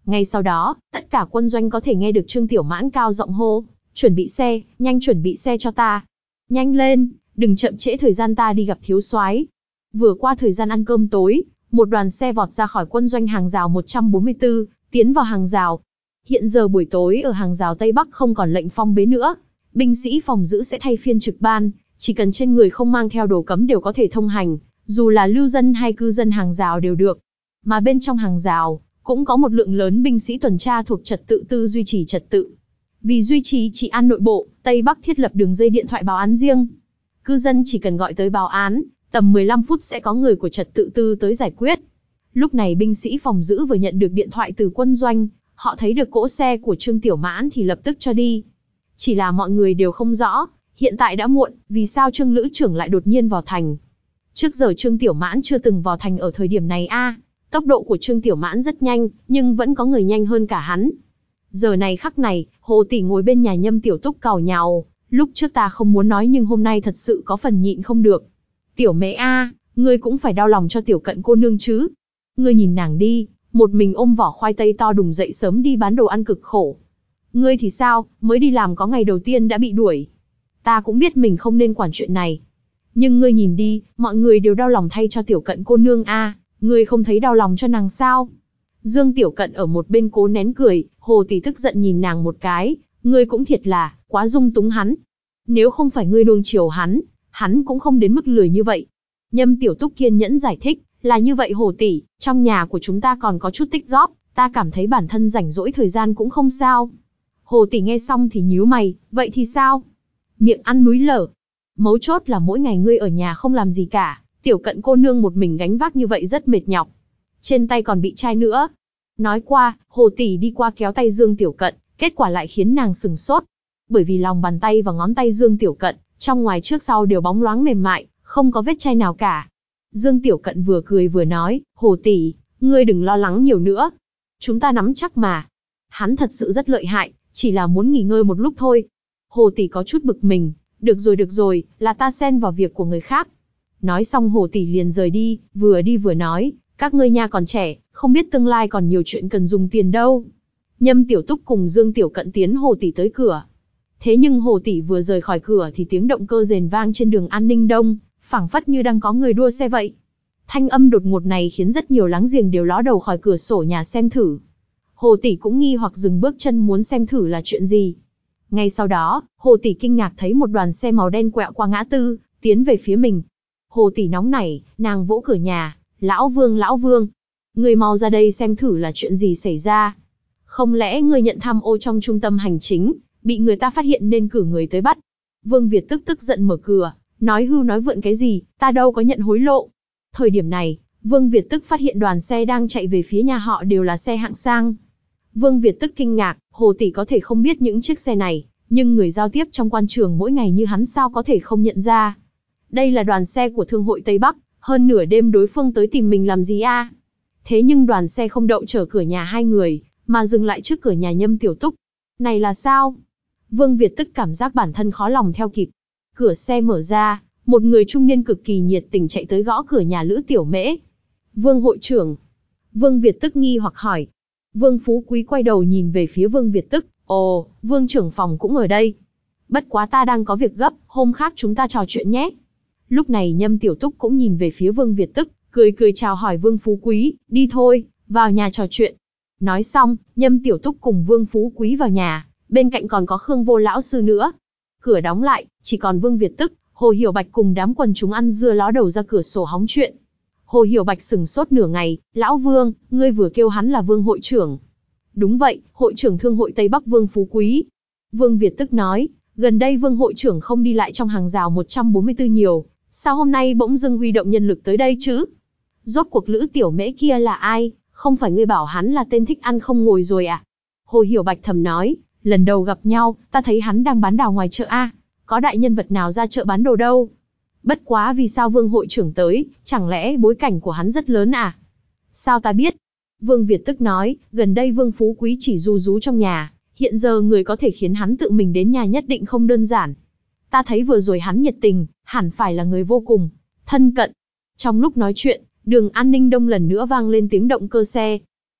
Ngay sau đó, tất cả quân doanh có thể nghe được Trương Tiểu Mãn cao giọng hô, chuẩn bị xe, nhanh chuẩn bị xe cho ta. Nhanh lên, đừng chậm trễ thời gian ta đi gặp thiếu soái. Vừa qua thời gian ăn cơm tối, một đoàn xe vọt ra khỏi quân doanh hàng rào một trăm bốn mươi tư, tiến vào hàng rào. Hiện giờ buổi tối ở hàng rào Tây Bắc không còn lệnh phong bế nữa. Binh sĩ phòng giữ sẽ thay phiên trực ban, chỉ cần trên người không mang theo đồ cấm đều có thể thông hành, dù là lưu dân hay cư dân hàng rào đều được. Mà bên trong hàng rào, cũng có một lượng lớn binh sĩ tuần tra thuộc trật tự tư duy trì trật tự. Vì duy trì trị an nội bộ, Tây Bắc thiết lập đường dây điện thoại báo án riêng. Cư dân chỉ cần gọi tới báo án, tầm mười lăm phút sẽ có người của trật tự tư tới giải quyết. Lúc này binh sĩ phòng giữ vừa nhận được điện thoại từ quân doanh, họ thấy được cỗ xe của Trương Tiểu Mãn thì lập tức cho đi. Chỉ là mọi người đều không rõ, hiện tại đã muộn, vì sao Trương Lữ trưởng lại đột nhiên vào thành. Trước giờ Trương Tiểu Mãn chưa từng vào thành ở thời điểm này a. À, tốc độ của Trương Tiểu Mãn rất nhanh, nhưng vẫn có người nhanh hơn cả hắn. Giờ này khắc này, Hồ tỷ ngồi bên nhà Nhâm Tiểu Túc càu nhàu, lúc trước ta không muốn nói nhưng hôm nay thật sự có phần nhịn không được. Tiểu Mễ a, à, ngươi cũng phải đau lòng cho Tiểu Cận cô nương chứ. Ngươi nhìn nàng đi, một mình ôm vỏ khoai tây to đùng dậy sớm đi bán đồ ăn cực khổ. Ngươi thì sao, mới đi làm có ngày đầu tiên đã bị đuổi. Ta cũng biết mình không nên quản chuyện này. Nhưng ngươi nhìn đi, mọi người đều đau lòng thay cho Tiểu Cận cô nương a, à, ngươi không thấy đau lòng cho nàng sao? Dương Tiểu Cận ở một bên cố nén cười, Hồ tỷ tức giận nhìn nàng một cái, ngươi cũng thiệt là, quá dung túng hắn. Nếu không phải ngươi nuông chiều hắn, hắn cũng không đến mức lười như vậy. Nhâm Tiểu Túc kiên nhẫn giải thích, là như vậy Hồ tỷ, trong nhà của chúng ta còn có chút tích góp, ta cảm thấy bản thân rảnh rỗi thời gian cũng không sao. Hồ tỷ nghe xong thì nhíu mày, vậy thì sao? Miệng ăn núi lở. Mấu chốt là mỗi ngày ngươi ở nhà không làm gì cả, Tiểu Cận cô nương một mình gánh vác như vậy rất mệt nhọc. Trên tay còn bị chai nữa. Nói qua, Hồ tỷ đi qua kéo tay Dương Tiểu Cận, kết quả lại khiến nàng sừng sốt. Bởi vì lòng bàn tay và ngón tay Dương Tiểu Cận, trong ngoài trước sau đều bóng loáng mềm mại, không có vết chai nào cả. Dương Tiểu Cận vừa cười vừa nói, Hồ tỷ, ngươi đừng lo lắng nhiều nữa. Chúng ta nắm chắc mà. Hắn thật sự rất lợi hại, chỉ là muốn nghỉ ngơi một lúc thôi. Hồ tỷ có chút bực mình, được rồi được rồi, là ta xen vào việc của người khác. Nói xong Hồ tỷ liền rời đi, vừa đi vừa nói, các ngươi nha còn trẻ, không biết tương lai còn nhiều chuyện cần dùng tiền đâu. Nhâm Tiểu Túc cùng Dương Tiểu Cận tiến Hồ tỷ tới cửa. Thế nhưng Hồ tỷ vừa rời khỏi cửa thì tiếng động cơ rền vang trên đường An Ninh Đông, phảng phất như đang có người đua xe vậy. Thanh âm đột ngột này khiến rất nhiều láng giềng đều ló đầu khỏi cửa sổ nhà xem thử. Hồ tỷ cũng nghi hoặc dừng bước chân muốn xem thử là chuyện gì. Ngay sau đó, Hồ tỷ kinh ngạc thấy một đoàn xe màu đen quẹo qua ngã tư, tiến về phía mình. Hồ tỷ nóng nảy, nàng vỗ cửa nhà, lão Vương lão Vương, ngươi mau ra đây xem thử là chuyện gì xảy ra. Không lẽ ngươi nhận tham ô trong trung tâm hành chính, bị người ta phát hiện nên cử người tới bắt. Vương Việt tức tức giận mở cửa, nói hưu nói vượn cái gì, ta đâu có nhận hối lộ. Thời điểm này, Vương Việt tức phát hiện đoàn xe đang chạy về phía nhà họ đều là xe hạng sang. Vương Việt tức kinh ngạc, Hồ tỷ có thể không biết những chiếc xe này, nhưng người giao tiếp trong quan trường mỗi ngày như hắn sao có thể không nhận ra. Đây là đoàn xe của Thương hội Tây Bắc, hơn nửa đêm đối phương tới tìm mình làm gì a? Thế nhưng đoàn xe không đậu chờ cửa nhà hai người, mà dừng lại trước cửa nhà Nhâm Tiểu Túc. Này là sao? Vương Việt tức cảm giác bản thân khó lòng theo kịp. Cửa xe mở ra, một người trung niên cực kỳ nhiệt tình chạy tới gõ cửa nhà Lữ Tiểu Mễ. Vương hội trưởng. Vương Việt tức nghi hoặc hỏi. Vương Phú Quý quay đầu nhìn về phía Vương Việt tức. Ồ, Vương trưởng phòng cũng ở đây. Bất quá ta đang có việc gấp, hôm khác chúng ta trò chuyện nhé. Lúc này Nhâm Tiểu Túc cũng nhìn về phía Vương Việt tức, cười cười chào hỏi Vương Phú Quý, đi thôi, vào nhà trò chuyện. Nói xong, Nhâm Tiểu Túc cùng Vương Phú Quý vào nhà, bên cạnh còn có Khương Vô lão sư nữa. Cửa đóng lại, chỉ còn Vương Việt tức, Hồ Hiểu Bạch cùng đám quần chúng ăn dưa ló đầu ra cửa sổ hóng chuyện. Hồ Hiểu Bạch sừng sốt nửa ngày, lão Vương, ngươi vừa kêu hắn là Vương hội trưởng. Đúng vậy, hội trưởng Thương hội Tây Bắc Vương Phú Quý. Vương Việt tức nói, gần đây Vương hội trưởng không đi lại trong hàng rào một trăm bốn mươi tư nhiều, sao hôm nay bỗng dưng huy động nhân lực tới đây chứ? Rốt cuộc Lữ Tiểu Mễ kia là ai, không phải ngươi bảo hắn là tên thích ăn không ngồi rồi à? Hồ Hiểu Bạch thầm nói, lần đầu gặp nhau, ta thấy hắn đang bán đào ngoài chợ a, có đại nhân vật nào ra chợ bán đồ đâu. Bất quá vì sao Vương hội trưởng tới, chẳng lẽ bối cảnh của hắn rất lớn à? Sao ta biết? Vương Việt tức nói, gần đây Vương Phú Quý chỉ ru rú trong nhà, hiện giờ người có thể khiến hắn tự mình đến nhà nhất định không đơn giản. Ta thấy vừa rồi hắn nhiệt tình, hẳn phải là người vô cùng thân cận. Trong lúc nói chuyện, đường An Ninh Đông lần nữa vang lên tiếng động cơ xe.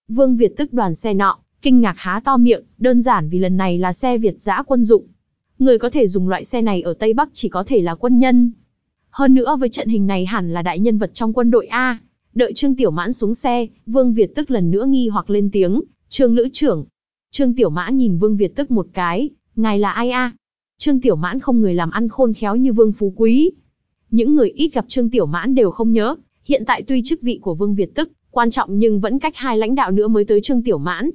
Vương Việt tức đoàn xe nọ, kinh ngạc há to miệng, đơn giản vì lần này là xe Việt dã quân dụng. Người có thể dùng loại xe này ở Tây Bắc chỉ có thể là quân nhân. Hơn nữa với trận hình này hẳn là đại nhân vật trong quân đội A. Đợi Trương Tiểu Mãn xuống xe, Vương Việt tức lần nữa nghi hoặc lên tiếng, Trương Lữ trưởng. Trương Tiểu Mãn nhìn Vương Việt tức một cái, ngài là ai a? Trương Tiểu Mãn không người làm ăn khôn khéo như Vương Phú Quý. Những người ít gặp Trương Tiểu Mãn đều không nhớ, hiện tại tuy chức vị của Vương Việt tức quan trọng nhưng vẫn cách hai lãnh đạo nữa mới tới Trương Tiểu Mãn.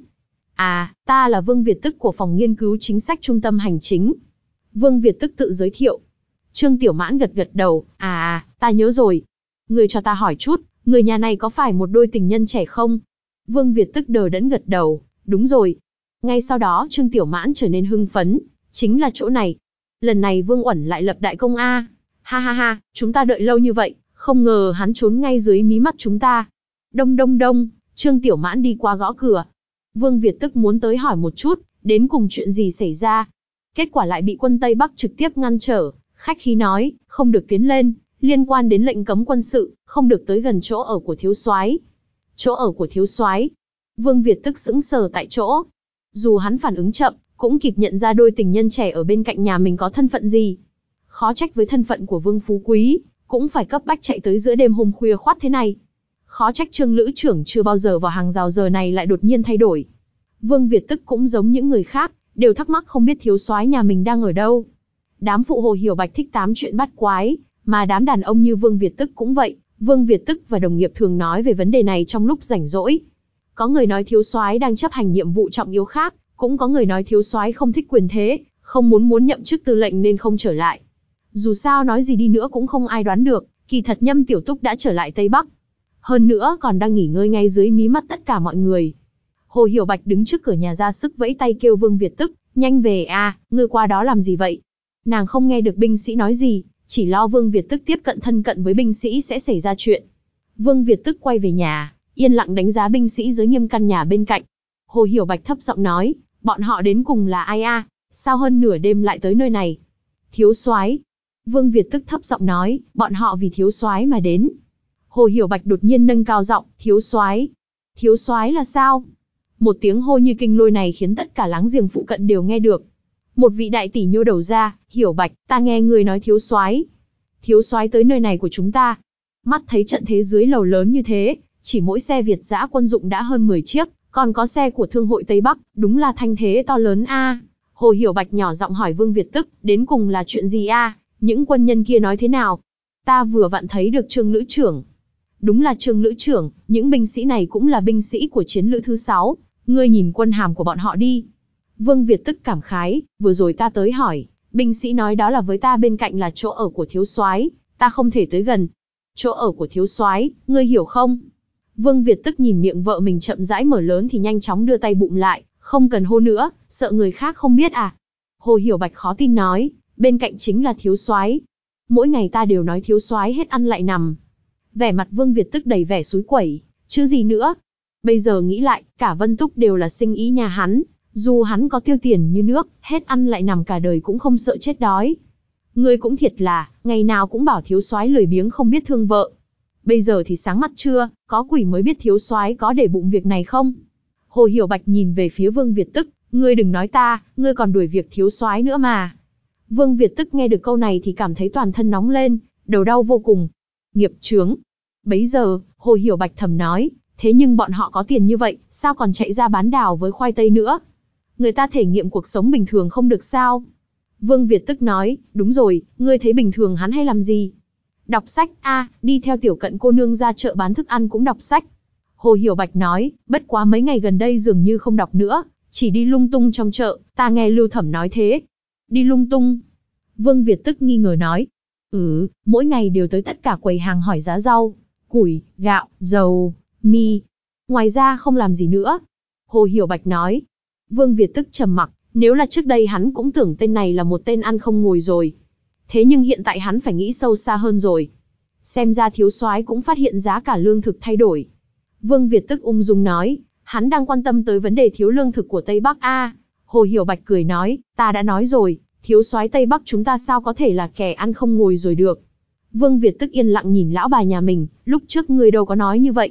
À, ta là Vương Việt tức của phòng nghiên cứu chính sách trung tâm hành chính. Vương Việt tức tự giới thiệu. Trương Tiểu Mãn gật gật đầu, à, ta nhớ rồi. Người cho ta hỏi chút, người nhà này có phải một đôi tình nhân trẻ không? Vương Việt tức đờ đẫn gật đầu, đúng rồi. Ngay sau đó Trương Tiểu Mãn trở nên hưng phấn, chính là chỗ này. Lần này Vương Uẩn lại lập đại công a. Ha ha ha, chúng ta đợi lâu như vậy, không ngờ hắn trốn ngay dưới mí mắt chúng ta. Đông đông đông, Trương Tiểu Mãn đi qua gõ cửa. Vương Việt tức muốn tới hỏi một chút, đến cùng chuyện gì xảy ra. Kết quả lại bị quân Tây Bắc trực tiếp ngăn trở, khách khí nói, không được tiến lên, liên quan đến lệnh cấm quân sự, không được tới gần chỗ ở của thiếu soái. Chỗ ở của thiếu soái? Vương Việt tức sững sờ tại chỗ. Dù hắn phản ứng chậm, cũng kịp nhận ra đôi tình nhân trẻ ở bên cạnh nhà mình có thân phận gì. Khó trách với thân phận của Vương Phú Quý, cũng phải cấp bách chạy tới giữa đêm hôm khuya khoắt thế này. Khó trách Trương Lữ trưởng chưa bao giờ vào hàng rào giờ này lại đột nhiên thay đổi. Vương Việt tức cũng giống những người khác, đều thắc mắc không biết thiếu soái nhà mình đang ở đâu. Đám phụ Hồ Hiểu Bạch thích tám chuyện bắt quái, mà đám đàn ông như Vương Việt tức cũng vậy. Vương Việt tức và đồng nghiệp thường nói về vấn đề này trong lúc rảnh rỗi. Có người nói thiếu soái đang chấp hành nhiệm vụ trọng yếu khác, cũng có người nói thiếu soái không thích quyền thế, không muốn muốn nhậm chức tư lệnh nên không trở lại. Dù sao nói gì đi nữa cũng không ai đoán được, kỳ thật Nhâm Tiểu Túc đã trở lại Tây Bắc. Hơn nữa còn đang nghỉ ngơi ngay dưới mí mắt tất cả mọi người. Hồ Hiểu Bạch đứng trước cửa nhà ra sức vẫy tay kêu Vương Việt tức, nhanh về a, à, ngươi qua đó làm gì vậy? Nàng không nghe được binh sĩ nói gì, chỉ lo Vương Việt tức tiếp cận thân cận với binh sĩ sẽ xảy ra chuyện. Vương Việt tức quay về nhà, yên lặng đánh giá binh sĩ giới nghiêm căn nhà bên cạnh. Hồ Hiểu Bạch thấp giọng nói, bọn họ đến cùng là ai a? À? Sao hơn nửa đêm lại tới nơi này? Thiếu soái. Vương Việt tức thấp giọng nói, bọn họ vì thiếu soái mà đến. Hồ Hiểu Bạch đột nhiên nâng cao giọng, thiếu soái. Thiếu soái là sao? Một tiếng hô như kinh lôi này khiến tất cả láng giềng phụ cận đều nghe được. Một vị đại tỷ nhô đầu ra, Hiểu Bạch, ta nghe người nói thiếu soái. Thiếu soái tới nơi này của chúng ta. Mắt thấy trận thế dưới lầu lớn như thế, chỉ mỗi xe Việt dã quân dụng đã hơn mười chiếc, còn có xe của Thương hội Tây Bắc, đúng là thanh thế to lớn a. À. Hồ Hiểu Bạch nhỏ giọng hỏi Vương Việt tức, đến cùng là chuyện gì a? À? Những quân nhân kia nói thế nào? Ta vừa vặn thấy được Trương Lữ trưởng. Đúng là Trương Lữ trưởng, những binh sĩ này cũng là binh sĩ của chiến lữ thứ sáu, ngươi nhìn quân hàm của bọn họ đi. Vương Việt tức cảm khái, vừa rồi ta tới hỏi, binh sĩ nói đó là với ta bên cạnh là chỗ ở của thiếu soái, ta không thể tới gần. Chỗ ở của thiếu soái, ngươi hiểu không? Vương Việt tức nhìn miệng vợ mình chậm rãi mở lớn thì nhanh chóng đưa tay bụm lại, không cần hô nữa, sợ người khác không biết à? Hồ Hiểu Bạch khó tin nói, bên cạnh chính là thiếu soái. Mỗi ngày ta đều nói thiếu soái hết ăn lại nằm. Vẻ mặt Vương Việt tức đầy vẻ xúi quẩy, chứ gì nữa. Bây giờ nghĩ lại, cả Vân Túc đều là sinh ý nhà hắn, dù hắn có tiêu tiền như nước, hết ăn lại nằm cả đời cũng không sợ chết đói. Ngươi cũng thiệt là, ngày nào cũng bảo thiếu soái lười biếng không biết thương vợ. Bây giờ thì sáng mắt chưa, có quỷ mới biết thiếu soái có để bụng việc này không? Hồ Hiểu Bạch nhìn về phía Vương Việt tức, ngươi đừng nói ta, ngươi còn đuổi việc thiếu soái nữa mà. Vương Việt tức nghe được câu này thì cảm thấy toàn thân nóng lên, đầu đau vô cùng. Nghiệp chướng. Bấy giờ, Hồ Hiểu Bạch thầm nói, thế nhưng bọn họ có tiền như vậy, sao còn chạy ra bán đào với khoai tây nữa? Người ta thể nghiệm cuộc sống bình thường không được sao? Vương Việt tức nói, đúng rồi, ngươi thấy bình thường hắn hay làm gì? Đọc sách, a, à, đi theo tiểu cận cô nương ra chợ bán thức ăn cũng đọc sách. Hồ Hiểu Bạch nói, bất quá mấy ngày gần đây dường như không đọc nữa, chỉ đi lung tung trong chợ, ta nghe Lưu Thẩm nói thế. Đi lung tung? Vương Việt tức nghi ngờ nói, ừ, mỗi ngày đều tới tất cả quầy hàng hỏi giá rau, củi, gạo, dầu, mì. Ngoài ra không làm gì nữa. Hồ Hiểu Bạch nói. Vương Việt tức trầm mặc, nếu là trước đây hắn cũng tưởng tên này là một tên ăn không ngồi rồi. Thế nhưng hiện tại hắn phải nghĩ sâu xa hơn rồi. Xem ra thiếu soái cũng phát hiện giá cả lương thực thay đổi. Vương Việt tức ung dung nói, hắn đang quan tâm tới vấn đề thiếu lương thực của Tây Bắc a. À, Hồ Hiểu Bạch cười nói, ta đã nói rồi, thiếu soái Tây Bắc chúng ta sao có thể là kẻ ăn không ngồi rồi được. Vương Việt tức yên lặng nhìn lão bà nhà mình, lúc trước ngươi đâu có nói như vậy.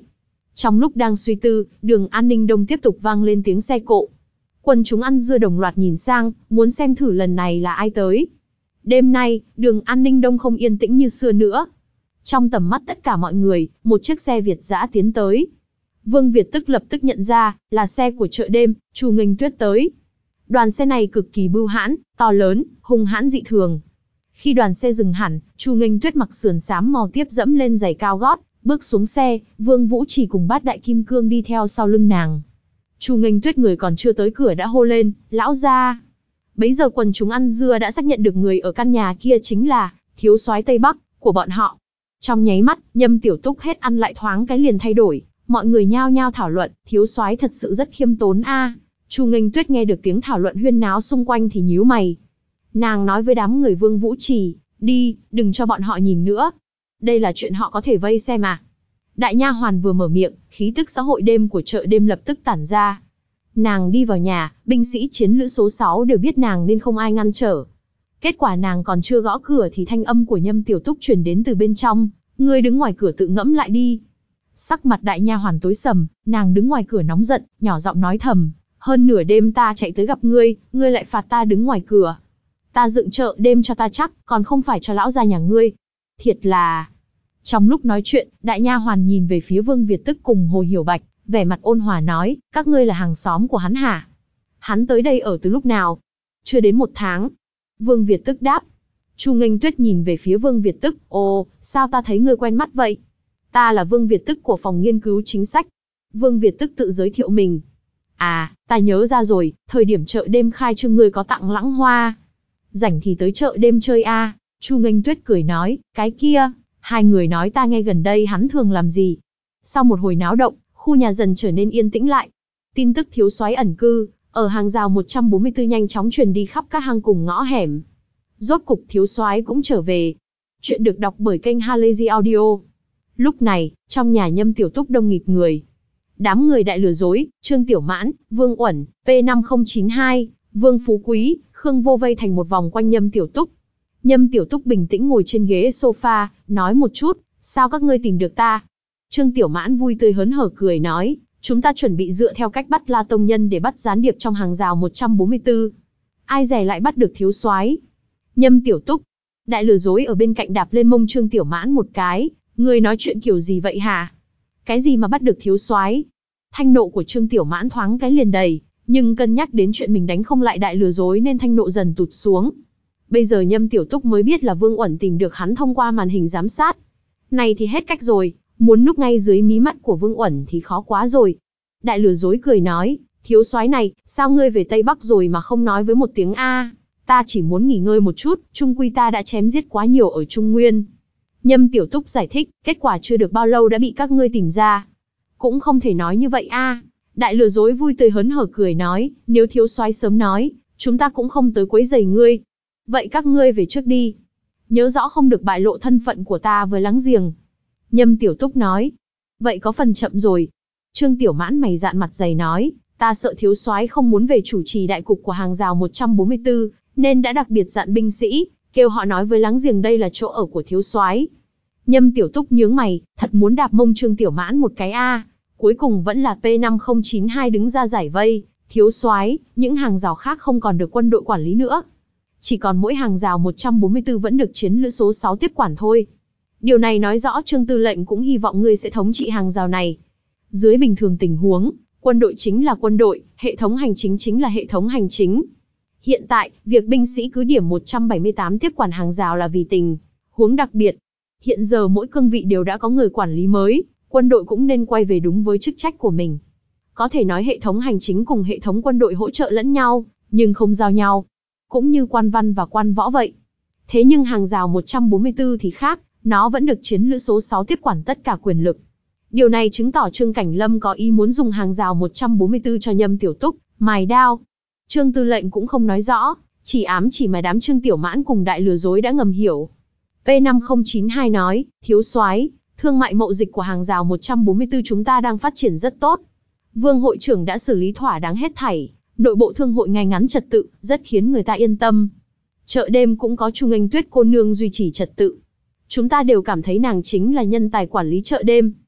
Trong lúc đang suy tư, đường An Ninh Đông tiếp tục vang lên tiếng xe cộ. Quần chúng ăn dưa đồng loạt nhìn sang, muốn xem thử lần này là ai tới. Đêm nay, đường An Ninh Đông không yên tĩnh như xưa nữa. Trong tầm mắt tất cả mọi người, một chiếc xe Việt dã tiến tới. Vương Việt tức lập tức nhận ra, là xe của chợ đêm, Chu Nghênh Tuyết tới. Đoàn xe này cực kỳ bưu hãn, to lớn, hung hãn dị thường. Khi đoàn xe dừng hẳn, Chu Nghênh Tuyết mặc sườn xám màu tiếp dẫm lên giày cao gót, bước xuống xe, Vương Vũ Trì cùng Bát Đại Kim Cương đi theo sau lưng nàng. Chu Nghênh Tuyết người còn chưa tới cửa đã hô lên, lão gia. Bấy giờ quần chúng ăn dưa đã xác nhận được người ở căn nhà kia chính là thiếu soái Tây Bắc của bọn họ. Trong nháy mắt, Nhâm Tiểu Túc hết ăn lại thoáng cái liền thay đổi, mọi người nhao nhao thảo luận, thiếu soái thật sự rất khiêm tốn a. À. Chu Nghênh Tuyết nghe được tiếng thảo luận huyên náo xung quanh thì nhíu mày. Nàng nói với đám người Vương Vũ Trì, đi, đừng cho bọn họ nhìn nữa. Đây là chuyện họ có thể vây xem à. Đại nha hoàn vừa mở miệng, khí tức xã hội đêm của chợ đêm lập tức tản ra. Nàng đi vào nhà, binh sĩ chiến lữ số sáu đều biết nàng nên không ai ngăn trở. Kết quả nàng còn chưa gõ cửa thì thanh âm của Nhâm Tiểu Túc truyền đến từ bên trong, ngươi đứng ngoài cửa tự ngẫm lại đi. Sắc mặt đại nha hoàn tối sầm, nàng đứng ngoài cửa nóng giận, nhỏ giọng nói thầm, hơn nửa đêm ta chạy tới gặp ngươi, ngươi lại phạt ta đứng ngoài cửa. Ta dựng chợ đêm cho ta chắc, còn không phải cho lão gia nhà ngươi. Thiệt là... Trong lúc nói chuyện, đại nha hoàn nhìn về phía Vương Việt Tức cùng Hồ Hiểu Bạch, vẻ mặt ôn hòa nói, các ngươi là hàng xóm của hắn hả? Hắn tới đây ở từ lúc nào? Chưa đến một tháng. Vương Việt Tức đáp. Chu Nghênh Tuyết nhìn về phía Vương Việt Tức, ồ, sao ta thấy ngươi quen mắt vậy? Ta là Vương Việt Tức của phòng nghiên cứu chính sách. Vương Việt Tức tự giới thiệu mình. À, ta nhớ ra rồi, thời điểm chợ đêm khai trương ngươi có tặng lãng hoa. Rảnh thì tới chợ đêm chơi a. À. Chu Nghênh Tuyết cười nói, cái kia, hai người nói ta nghe gần đây hắn thường làm gì. Sau một hồi náo động, khu nhà dần trở nên yên tĩnh lại. Tin tức thiếu soái ẩn cư, ở hàng rào một trăm bốn mươi tư nhanh chóng truyền đi khắp các hang cùng ngõ hẻm. Rốt cục thiếu soái cũng trở về. Chuyện được đọc bởi kênh Halazy Audio. Lúc này, trong nhà Nhâm Tiểu Túc đông nghịt người. Đám người đại lừa dối, Trương Tiểu Mãn, Vương Uẩn, P năm không chín hai, Vương Phú Quý, Khương Vô vây thành một vòng quanh Nhâm Tiểu Túc. Nhâm Tiểu Túc bình tĩnh ngồi trên ghế sofa, nói một chút, sao các ngươi tìm được ta? Trương Tiểu Mãn vui tươi hớn hở cười nói, chúng ta chuẩn bị dựa theo cách bắt La Tông Nhân để bắt gián điệp trong hàng rào một trăm bốn mươi tư. Ai dè lại bắt được thiếu soái? Nhâm Tiểu Túc, đại lừa dối ở bên cạnh đạp lên mông Trương Tiểu Mãn một cái, ngươi nói chuyện kiểu gì vậy hả? Cái gì mà bắt được thiếu soái? Thanh nộ của Trương Tiểu Mãn thoáng cái liền đầy, nhưng cân nhắc đến chuyện mình đánh không lại đại lừa dối nên thanh nộ dần tụt xuống. Bây giờ Nhâm Tiểu Túc mới biết là Vương Uẩn tìm được hắn thông qua màn hình giám sát. Này thì hết cách rồi, muốn núp ngay dưới mí mắt của Vương Uẩn thì khó quá rồi. Đại lừa dối cười nói, thiếu soái này, sao ngươi về Tây Bắc rồi mà không nói với một tiếng A? Ta chỉ muốn nghỉ ngơi một chút, chung quy ta đã chém giết quá nhiều ở Trung Nguyên. Nhâm Tiểu Túc giải thích, kết quả chưa được bao lâu đã bị các ngươi tìm ra. Cũng không thể nói như vậy a. Đại lừa dối vui tươi hớn hở cười nói, nếu thiếu soái sớm nói, chúng ta cũng không tới quấy rầy ngươi. Vậy các ngươi về trước đi. Nhớ rõ không được bại lộ thân phận của ta với láng giềng. Nhâm Tiểu Túc nói. Vậy có phần chậm rồi. Trương Tiểu Mãn mày dạn mặt dày nói, ta sợ thiếu soái không muốn về chủ trì đại cục của hàng rào một trăm bốn mươi tư, nên đã đặc biệt dặn binh sĩ, kêu họ nói với láng giềng đây là chỗ ở của thiếu soái. Nhâm Tiểu Túc nhướng mày, thật muốn đạp mông Trương Tiểu Mãn một cái a. Cuối cùng vẫn là P năm không chín hai đứng ra giải vây, thiếu soái, những hàng rào khác không còn được quân đội quản lý nữa. Chỉ còn mỗi hàng rào một trăm bốn mươi tư vẫn được chiến lữ số sáu tiếp quản thôi. Điều này nói rõ Trương Tư lệnh cũng hy vọng ngươi sẽ thống trị hàng rào này. Dưới bình thường tình huống, quân đội chính là quân đội, hệ thống hành chính chính là hệ thống hành chính. Hiện tại, việc binh sĩ cứ điểm một trăm bảy mươi tám tiếp quản hàng rào là vì tình huống đặc biệt. Hiện giờ mỗi cương vị đều đã có người quản lý mới, quân đội cũng nên quay về đúng với chức trách của mình. Có thể nói hệ thống hành chính cùng hệ thống quân đội hỗ trợ lẫn nhau, nhưng không giao nhau. Cũng như quan văn và quan võ vậy. Thế nhưng hàng rào một trăm bốn mươi tư thì khác, nó vẫn được chiến lữ số sáu tiếp quản tất cả quyền lực. Điều này chứng tỏ Trương Cảnh Lâm có ý muốn dùng hàng rào một trăm bốn mươi tư cho Nhâm Tiểu Túc mài đao. Trương Tư lệnh cũng không nói rõ, chỉ ám chỉ mà đám Trương Tiểu Mãn cùng đại lừa dối đã ngầm hiểu. P năm không chín hai nói, thiếu soái, thương mại mậu dịch của hàng rào một trăm bốn mươi tư chúng ta đang phát triển rất tốt. Vương hội trưởng đã xử lý thỏa đáng hết thảy, nội bộ thương hội ngay ngắn trật tự, rất khiến người ta yên tâm. Chợ đêm cũng có Chu Nghênh Tuyết cô nương duy trì trật tự. Chúng ta đều cảm thấy nàng chính là nhân tài quản lý chợ đêm.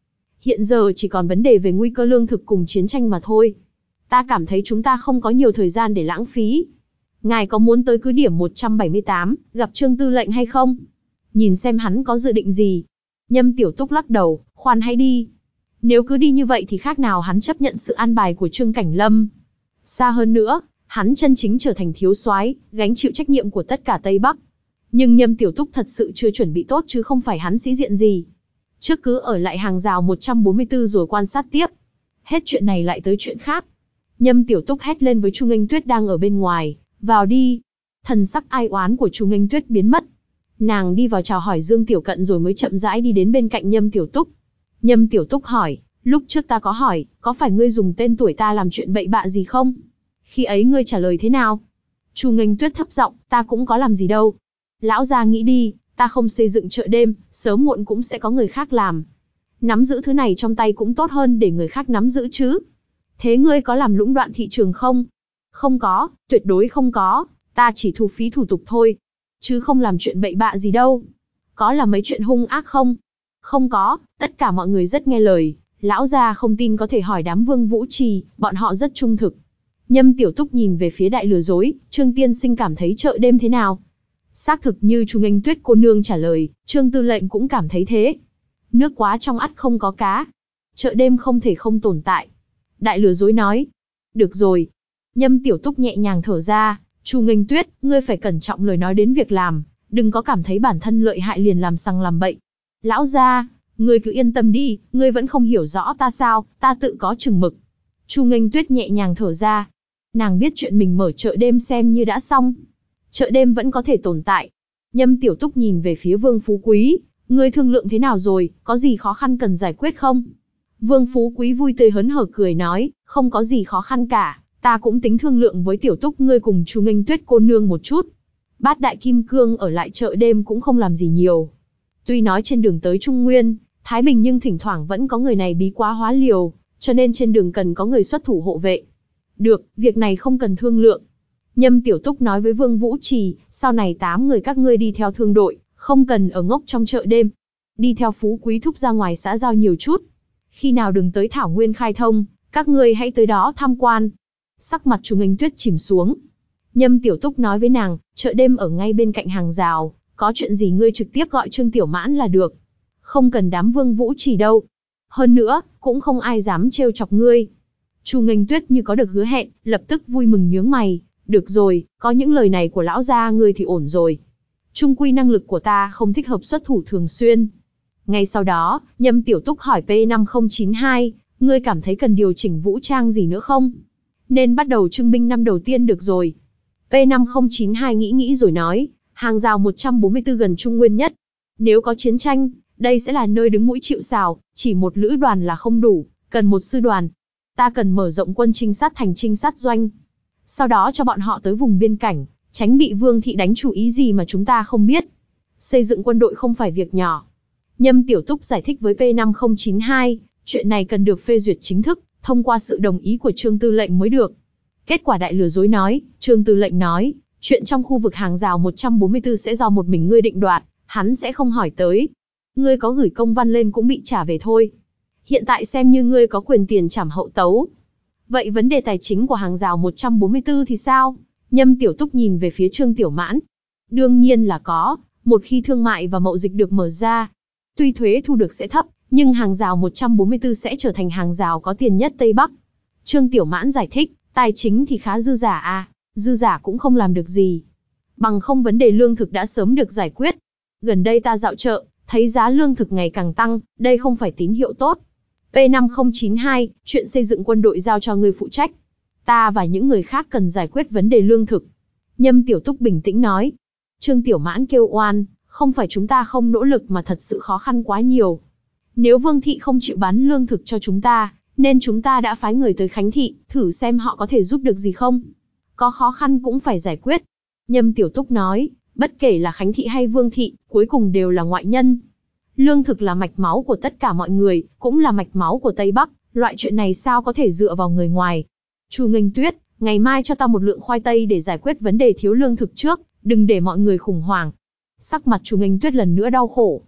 Hiện giờ chỉ còn vấn đề về nguy cơ lương thực cùng chiến tranh mà thôi. Ta cảm thấy chúng ta không có nhiều thời gian để lãng phí. Ngài có muốn tới cứ điểm một trăm bảy mươi tám, gặp Trương Tư lệnh hay không? Nhìn xem hắn có dự định gì. Nhâm Tiểu Túc lắc đầu, khoan hãy đi. Nếu cứ đi như vậy thì khác nào hắn chấp nhận sự an bài của Trương Cảnh Lâm. Xa hơn nữa, hắn chân chính trở thành thiếu soái, gánh chịu trách nhiệm của tất cả Tây Bắc. Nhưng Nhâm Tiểu Túc thật sự chưa chuẩn bị tốt chứ không phải hắn sĩ diện gì. Trước cứ ở lại hàng rào một trăm bốn mươi tư rồi quan sát tiếp. Hết chuyện này lại tới chuyện khác. Nhâm Tiểu Túc hét lên với Chu Nghênh Tuyết đang ở bên ngoài, vào đi. Thần sắc ai oán của Chu Nghênh Tuyết biến mất. Nàng đi vào chào hỏi Dương Tiểu Cận rồi mới chậm rãi đi đến bên cạnh Nhâm Tiểu Túc. Nhâm Tiểu Túc hỏi, lúc trước ta có hỏi, có phải ngươi dùng tên tuổi ta làm chuyện bậy bạ gì không? Khi ấy ngươi trả lời thế nào? Chu Nghênh Tuyết thấp giọng, ta cũng có làm gì đâu. Lão gia nghĩ đi, ta không xây dựng chợ đêm, sớm muộn cũng sẽ có người khác làm. Nắm giữ thứ này trong tay cũng tốt hơn để người khác nắm giữ chứ. Thế ngươi có làm lũng đoạn thị trường không? Không có, tuyệt đối không có, ta chỉ thu phí thủ tục thôi. Chứ không làm chuyện bậy bạ gì đâu. Có làm mấy chuyện hung ác không? Không có, tất cả mọi người rất nghe lời. Lão gia không tin có thể hỏi đám Vương Vũ Trì, bọn họ rất trung thực. Nhâm Tiểu Túc nhìn về phía đại lừa dối, Trương tiên sinh cảm thấy chợ đêm thế nào? Xác thực như Chu Nghênh Tuyết cô nương trả lời, Trương Tư lệnh cũng cảm thấy thế. Nước quá trong ắt không có cá. Chợ đêm không thể không tồn tại. Đại lừa dối nói. Được rồi. Nhâm Tiểu Túc nhẹ nhàng thở ra, Chu Nghênh Tuyết, ngươi phải cẩn trọng lời nói đến việc làm, đừng có cảm thấy bản thân lợi hại liền làm sằng làm bậy. Lão gia, ngươi cứ yên tâm đi, ngươi vẫn không hiểu rõ ta sao, ta tự có chừng mực. Chu Nghênh Tuyết nhẹ nhàng thở ra. Nàng biết chuyện mình mở chợ đêm xem như đã xong. Chợ đêm vẫn có thể tồn tại. Nhâm Tiểu Túc nhìn về phía Vương Phú Quý, ngươi thương lượng thế nào rồi, có gì khó khăn cần giải quyết không? Vương Phú Quý vui tươi hớn hở cười nói, không có gì khó khăn cả, ta cũng tính thương lượng với Tiểu Túc ngươi cùng Chu Nghênh Tuyết cô nương một chút. Bát Đại Kim Cương ở lại chợ đêm cũng không làm gì nhiều. Tuy nói trên đường tới Trung Nguyên, Thái Bình nhưng thỉnh thoảng vẫn có người này bí quá hóa liều, cho nên trên đường cần có người xuất thủ hộ vệ. Được, việc này không cần thương lượng. Nhâm Tiểu Túc nói với Vương Vũ Trì, sau này tám người các ngươi đi theo thương đội, không cần ở ngốc trong chợ đêm. Đi theo Phú Quý thúc ra ngoài xã giao nhiều chút. Khi nào đường tới Thảo Nguyên khai thông, các ngươi hãy tới đó tham quan. Sắc mặt Chu Nghênh Tuyết chìm xuống. Nhâm Tiểu Túc nói với nàng, chợ đêm ở ngay bên cạnh hàng rào, có chuyện gì ngươi trực tiếp gọi Trương Tiểu Mãn là được. Không cần đám Vương Vũ Trì đâu. Hơn nữa, cũng không ai dám trêu chọc ngươi. Chu Nghênh Tuyết như có được hứa hẹn, lập tức vui mừng nhướng mày. Được rồi, có những lời này của lão gia ngươi thì ổn rồi. Trung quy năng lực của ta không thích hợp xuất thủ thường xuyên. Ngay sau đó, Nhâm Tiểu Túc hỏi P năm không chín hai, ngươi cảm thấy cần điều chỉnh vũ trang gì nữa không? Nên bắt đầu trưng binh năm đầu tiên được rồi. P năm không chín hai nghĩ nghĩ rồi nói, hàng rào một trăm bốn mươi tư gần Trung Nguyên nhất. Nếu có chiến tranh, đây sẽ là nơi đứng mũi chịu sào, chỉ một lữ đoàn là không đủ, cần một sư đoàn. Ta cần mở rộng quân trinh sát thành trinh sát doanh. Sau đó cho bọn họ tới vùng biên cảnh, tránh bị Vương thị đánh chủ ý gì mà chúng ta không biết. Xây dựng quân đội không phải việc nhỏ. Nhâm Tiểu Túc giải thích với P năm không chín hai, chuyện này cần được phê duyệt chính thức, thông qua sự đồng ý của Trương Tư lệnh mới được. Kết quả đại lừa dối nói, Trương Tư lệnh nói, chuyện trong khu vực hàng rào một trăm bốn mươi tư sẽ do một mình ngươi định đoạt, hắn sẽ không hỏi tới. Ngươi có gửi công văn lên cũng bị trả về thôi. Hiện tại xem như ngươi có quyền tiền trảm hậu tấu. Vậy vấn đề tài chính của hàng rào một trăm bốn mươi tư thì sao? Nhâm Tiểu Túc nhìn về phía Trương Tiểu Mãn. Đương nhiên là có, một khi thương mại và mậu dịch được mở ra. Tuy thuế thu được sẽ thấp, nhưng hàng rào một trăm bốn mươi tư sẽ trở thành hàng rào có tiền nhất Tây Bắc. Trương Tiểu Mãn giải thích, tài chính thì khá dư giả à, dư giả cũng không làm được gì. Bằng không vấn đề lương thực đã sớm được giải quyết. Gần đây ta dạo chợ, thấy giá lương thực ngày càng tăng, đây không phải tín hiệu tốt. P năm không chín hai, chuyện xây dựng quân đội giao cho ngươi phụ trách. Ta và những người khác cần giải quyết vấn đề lương thực. Nhâm Tiểu Túc bình tĩnh nói. Trương Tiểu Mãn kêu oan, không phải chúng ta không nỗ lực mà thật sự khó khăn quá nhiều. Nếu Vương thị không chịu bán lương thực cho chúng ta, nên chúng ta đã phái người tới Khánh thị, thử xem họ có thể giúp được gì không. Có khó khăn cũng phải giải quyết. Nhâm Tiểu Túc nói, bất kể là Khánh thị hay Vương thị, cuối cùng đều là ngoại nhân. Lương thực là mạch máu của tất cả mọi người, cũng là mạch máu của Tây Bắc, loại chuyện này sao có thể dựa vào người ngoài. Chu Nghênh Tuyết, ngày mai cho ta một lượng khoai tây để giải quyết vấn đề thiếu lương thực trước, đừng để mọi người khủng hoảng. Sắc mặt Chu Nghênh Tuyết lần nữa đau khổ.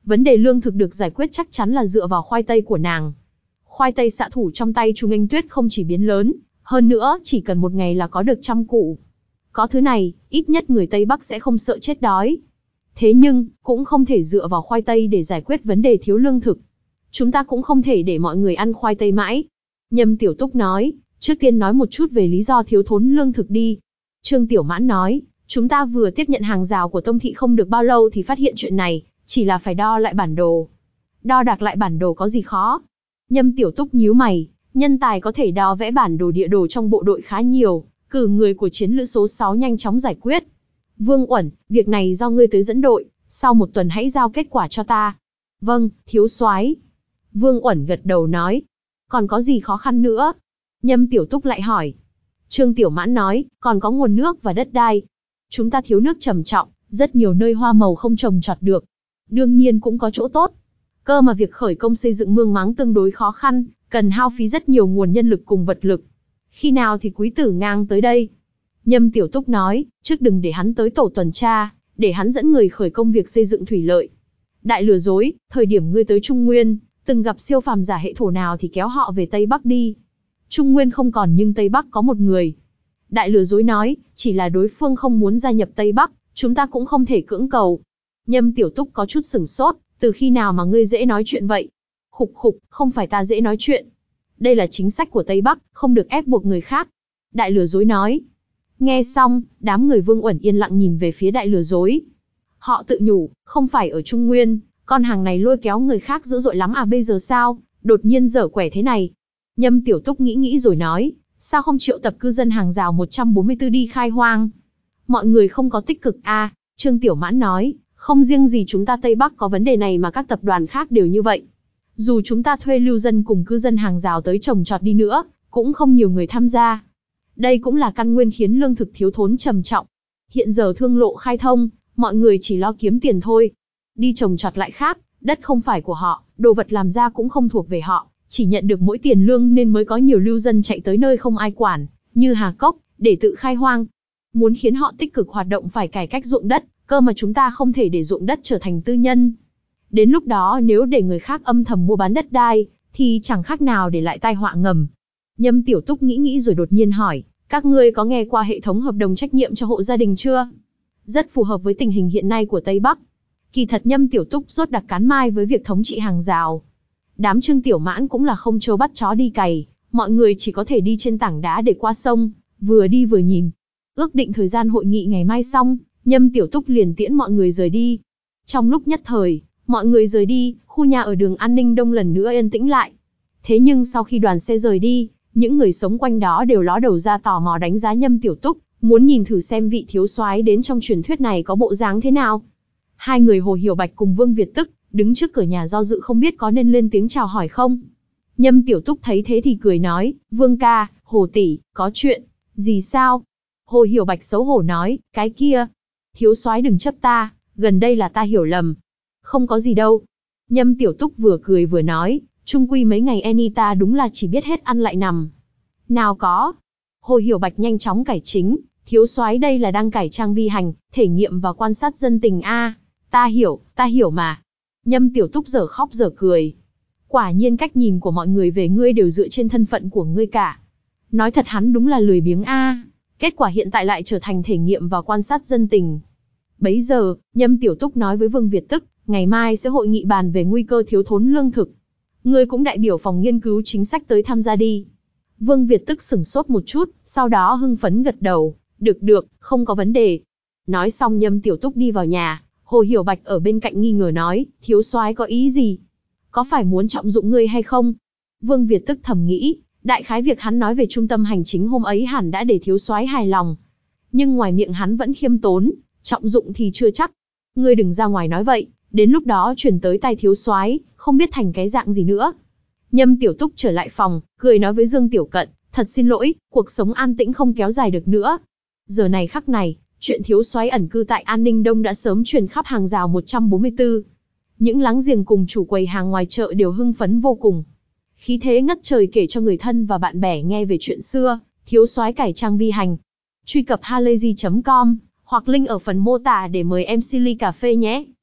Vấn đề lương thực được giải quyết chắc chắn là dựa vào khoai tây của nàng. Khoai tây xạ thủ trong tay Chu Nghênh Tuyết không chỉ biến lớn, hơn nữa chỉ cần một ngày là có được trăm củ. Có thứ này, ít nhất người Tây Bắc sẽ không sợ chết đói. Thế nhưng, cũng không thể dựa vào khoai tây để giải quyết vấn đề thiếu lương thực. Chúng ta cũng không thể để mọi người ăn khoai tây mãi. Nhâm Tiểu Túc nói, trước tiên nói một chút về lý do thiếu thốn lương thực đi. Trương Tiểu Mãn nói, chúng ta vừa tiếp nhận hàng rào của Tông Thị không được bao lâu thì phát hiện chuyện này, chỉ là phải đo lại bản đồ. Đo đạc lại bản đồ có gì khó? Nhâm Tiểu Túc nhíu mày, nhân tài có thể đo vẽ bản đồ địa đồ trong bộ đội khá nhiều, cử người của chiến lữ số sáu nhanh chóng giải quyết. Vương Uẩn, việc này do ngươi tới dẫn đội, sau một tuần hãy giao kết quả cho ta. Vâng, thiếu soái. Vương Uẩn gật đầu nói. Còn có gì khó khăn nữa? Nhâm Tiểu Túc lại hỏi. Trương Tiểu Mãn nói, còn có nguồn nước và đất đai. Chúng ta thiếu nước trầm trọng, rất nhiều nơi hoa màu không trồng trọt được. Đương nhiên cũng có chỗ tốt. Cơ mà việc khởi công xây dựng mương máng tương đối khó khăn, cần hao phí rất nhiều nguồn nhân lực cùng vật lực. Khi nào thì quý tử ngang tới đây? Nhâm Tiểu Túc nói, trước đừng để hắn tới tổ tuần tra, để hắn dẫn người khởi công việc xây dựng thủy lợi. Đại lừa dối, thời điểm ngươi tới Trung Nguyên, từng gặp siêu phàm giả hệ thổ nào thì kéo họ về Tây Bắc đi. Trung Nguyên không còn nhưng Tây Bắc có một người. Đại lừa dối nói, chỉ là đối phương không muốn gia nhập Tây Bắc, chúng ta cũng không thể cưỡng cầu. Nhâm Tiểu Túc có chút sửng sốt, từ khi nào mà ngươi dễ nói chuyện vậy? Khục khục, không phải ta dễ nói chuyện. Đây là chính sách của Tây Bắc, không được ép buộc người khác. Đại lừa dối nói. Nghe xong, đám người Vương Uẩn yên lặng nhìn về phía đại lừa dối. Họ tự nhủ, không phải ở Trung Nguyên, con hàng này lôi kéo người khác dữ dội lắm à, bây giờ sao, đột nhiên dở quẻ thế này. Nhâm Tiểu Túc nghĩ nghĩ rồi nói, sao không triệu tập cư dân hàng rào một trăm bốn mươi tư đi khai hoang? Mọi người không có tích cực à? Trương Tiểu Mãn nói, không riêng gì chúng ta Tây Bắc có vấn đề này mà các tập đoàn khác đều như vậy. Dù chúng ta thuê lưu dân cùng cư dân hàng rào tới trồng trọt đi nữa, cũng không nhiều người tham gia. Đây cũng là căn nguyên khiến lương thực thiếu thốn trầm trọng. Hiện giờ thương lộ khai thông, mọi người chỉ lo kiếm tiền thôi. Đi trồng trọt lại khác, đất không phải của họ, đồ vật làm ra cũng không thuộc về họ, chỉ nhận được mỗi tiền lương nên mới có nhiều lưu dân chạy tới nơi không ai quản, như Hà Cốc, để tự khai hoang. Muốn khiến họ tích cực hoạt động phải cải cách ruộng đất, cơ mà chúng ta không thể để ruộng đất trở thành tư nhân. Đến lúc đó nếu để người khác âm thầm mua bán đất đai, thì chẳng khác nào để lại tai họa ngầm. Nhâm Tiểu Túc nghĩ nghĩ rồi đột nhiên hỏi, các ngươi có nghe qua hệ thống hợp đồng trách nhiệm cho hộ gia đình chưa? Rất phù hợp với tình hình hiện nay của Tây Bắc. Kỳ thật Nhâm Tiểu Túc rốt đặc cán mai với việc thống trị hàng rào. Đám Trương Tiểu Mãn cũng là không trâu bắt chó đi cày, mọi người chỉ có thể đi trên tảng đá để qua sông, vừa đi vừa nhìn. Ước định thời gian hội nghị ngày mai xong, Nhâm Tiểu Túc liền tiễn mọi người rời đi. Trong lúc nhất thời, mọi người rời đi, khu nhà ở đường An Ninh Đông lần nữa yên tĩnh lại. Thế nhưng sau khi đoàn xe rời đi, những người sống quanh đó đều ló đầu ra tò mò đánh giá Nhâm Tiểu Túc, muốn nhìn thử xem vị thiếu soái đến trong truyền thuyết này có bộ dáng thế nào. Hai người Hồ Hiểu Bạch cùng Vương Việt Tức, đứng trước cửa nhà do dự không biết có nên lên tiếng chào hỏi không. Nhâm Tiểu Túc thấy thế thì cười nói, Vương ca, Hồ tỷ, có chuyện gì sao? Hồ Hiểu Bạch xấu hổ nói, cái kia, thiếu soái đừng chấp ta, gần đây là ta hiểu lầm. Không có gì đâu. Nhâm Tiểu Túc vừa cười vừa nói, chung quy mấy ngày Anita đúng là chỉ biết hết ăn lại nằm. Nào có. Hồ Hiểu Bạch nhanh chóng cải chính, thiếu soái đây là đang cải trang vi hành, thể nghiệm và quan sát dân tình a. Ta hiểu, ta hiểu mà. Nhâm Tiểu Túc dở khóc dở cười. Quả nhiên cách nhìn của mọi người về ngươi đều dựa trên thân phận của ngươi cả. Nói thật hắn đúng là lười biếng a. Kết quả hiện tại lại trở thành thể nghiệm và quan sát dân tình. Bấy giờ, Nhâm Tiểu Túc nói với Vương Việt Tức, ngày mai sẽ hội nghị bàn về nguy cơ thiếu thốn lương thực. Ngươi cũng đại biểu phòng nghiên cứu chính sách tới tham gia đi. Vương Việt Tức sửng sốt một chút, sau đó hưng phấn gật đầu, được được, không có vấn đề. Nói xong Nhâm Tiểu Túc đi vào nhà, Hồ Hiểu Bạch ở bên cạnh nghi ngờ nói, thiếu soái có ý gì? Có phải muốn trọng dụng ngươi hay không? Vương Việt Tức thầm nghĩ, đại khái việc hắn nói về trung tâm hành chính hôm ấy hẳn đã để thiếu soái hài lòng. Nhưng ngoài miệng hắn vẫn khiêm tốn, trọng dụng thì chưa chắc. Ngươi đừng ra ngoài nói vậy, đến lúc đó chuyển tới tay thiếu soái, không biết thành cái dạng gì nữa. Nhâm Tiểu Túc trở lại phòng, cười nói với Dương Tiểu Cận, thật xin lỗi, cuộc sống an tĩnh không kéo dài được nữa. Giờ này khắc này, chuyện thiếu soái ẩn cư tại An Ninh Đông đã sớm truyền khắp hàng rào một trăm bốn mươi tư. Những láng giềng cùng chủ quầy hàng ngoài chợ đều hưng phấn vô cùng. Khí thế ngất trời kể cho người thân và bạn bè nghe về chuyện xưa, thiếu soái cải trang vi hành. Truy cập halayzi chấm com hoặc link ở phần mô tả để mời em xê Ly cà phê nhé.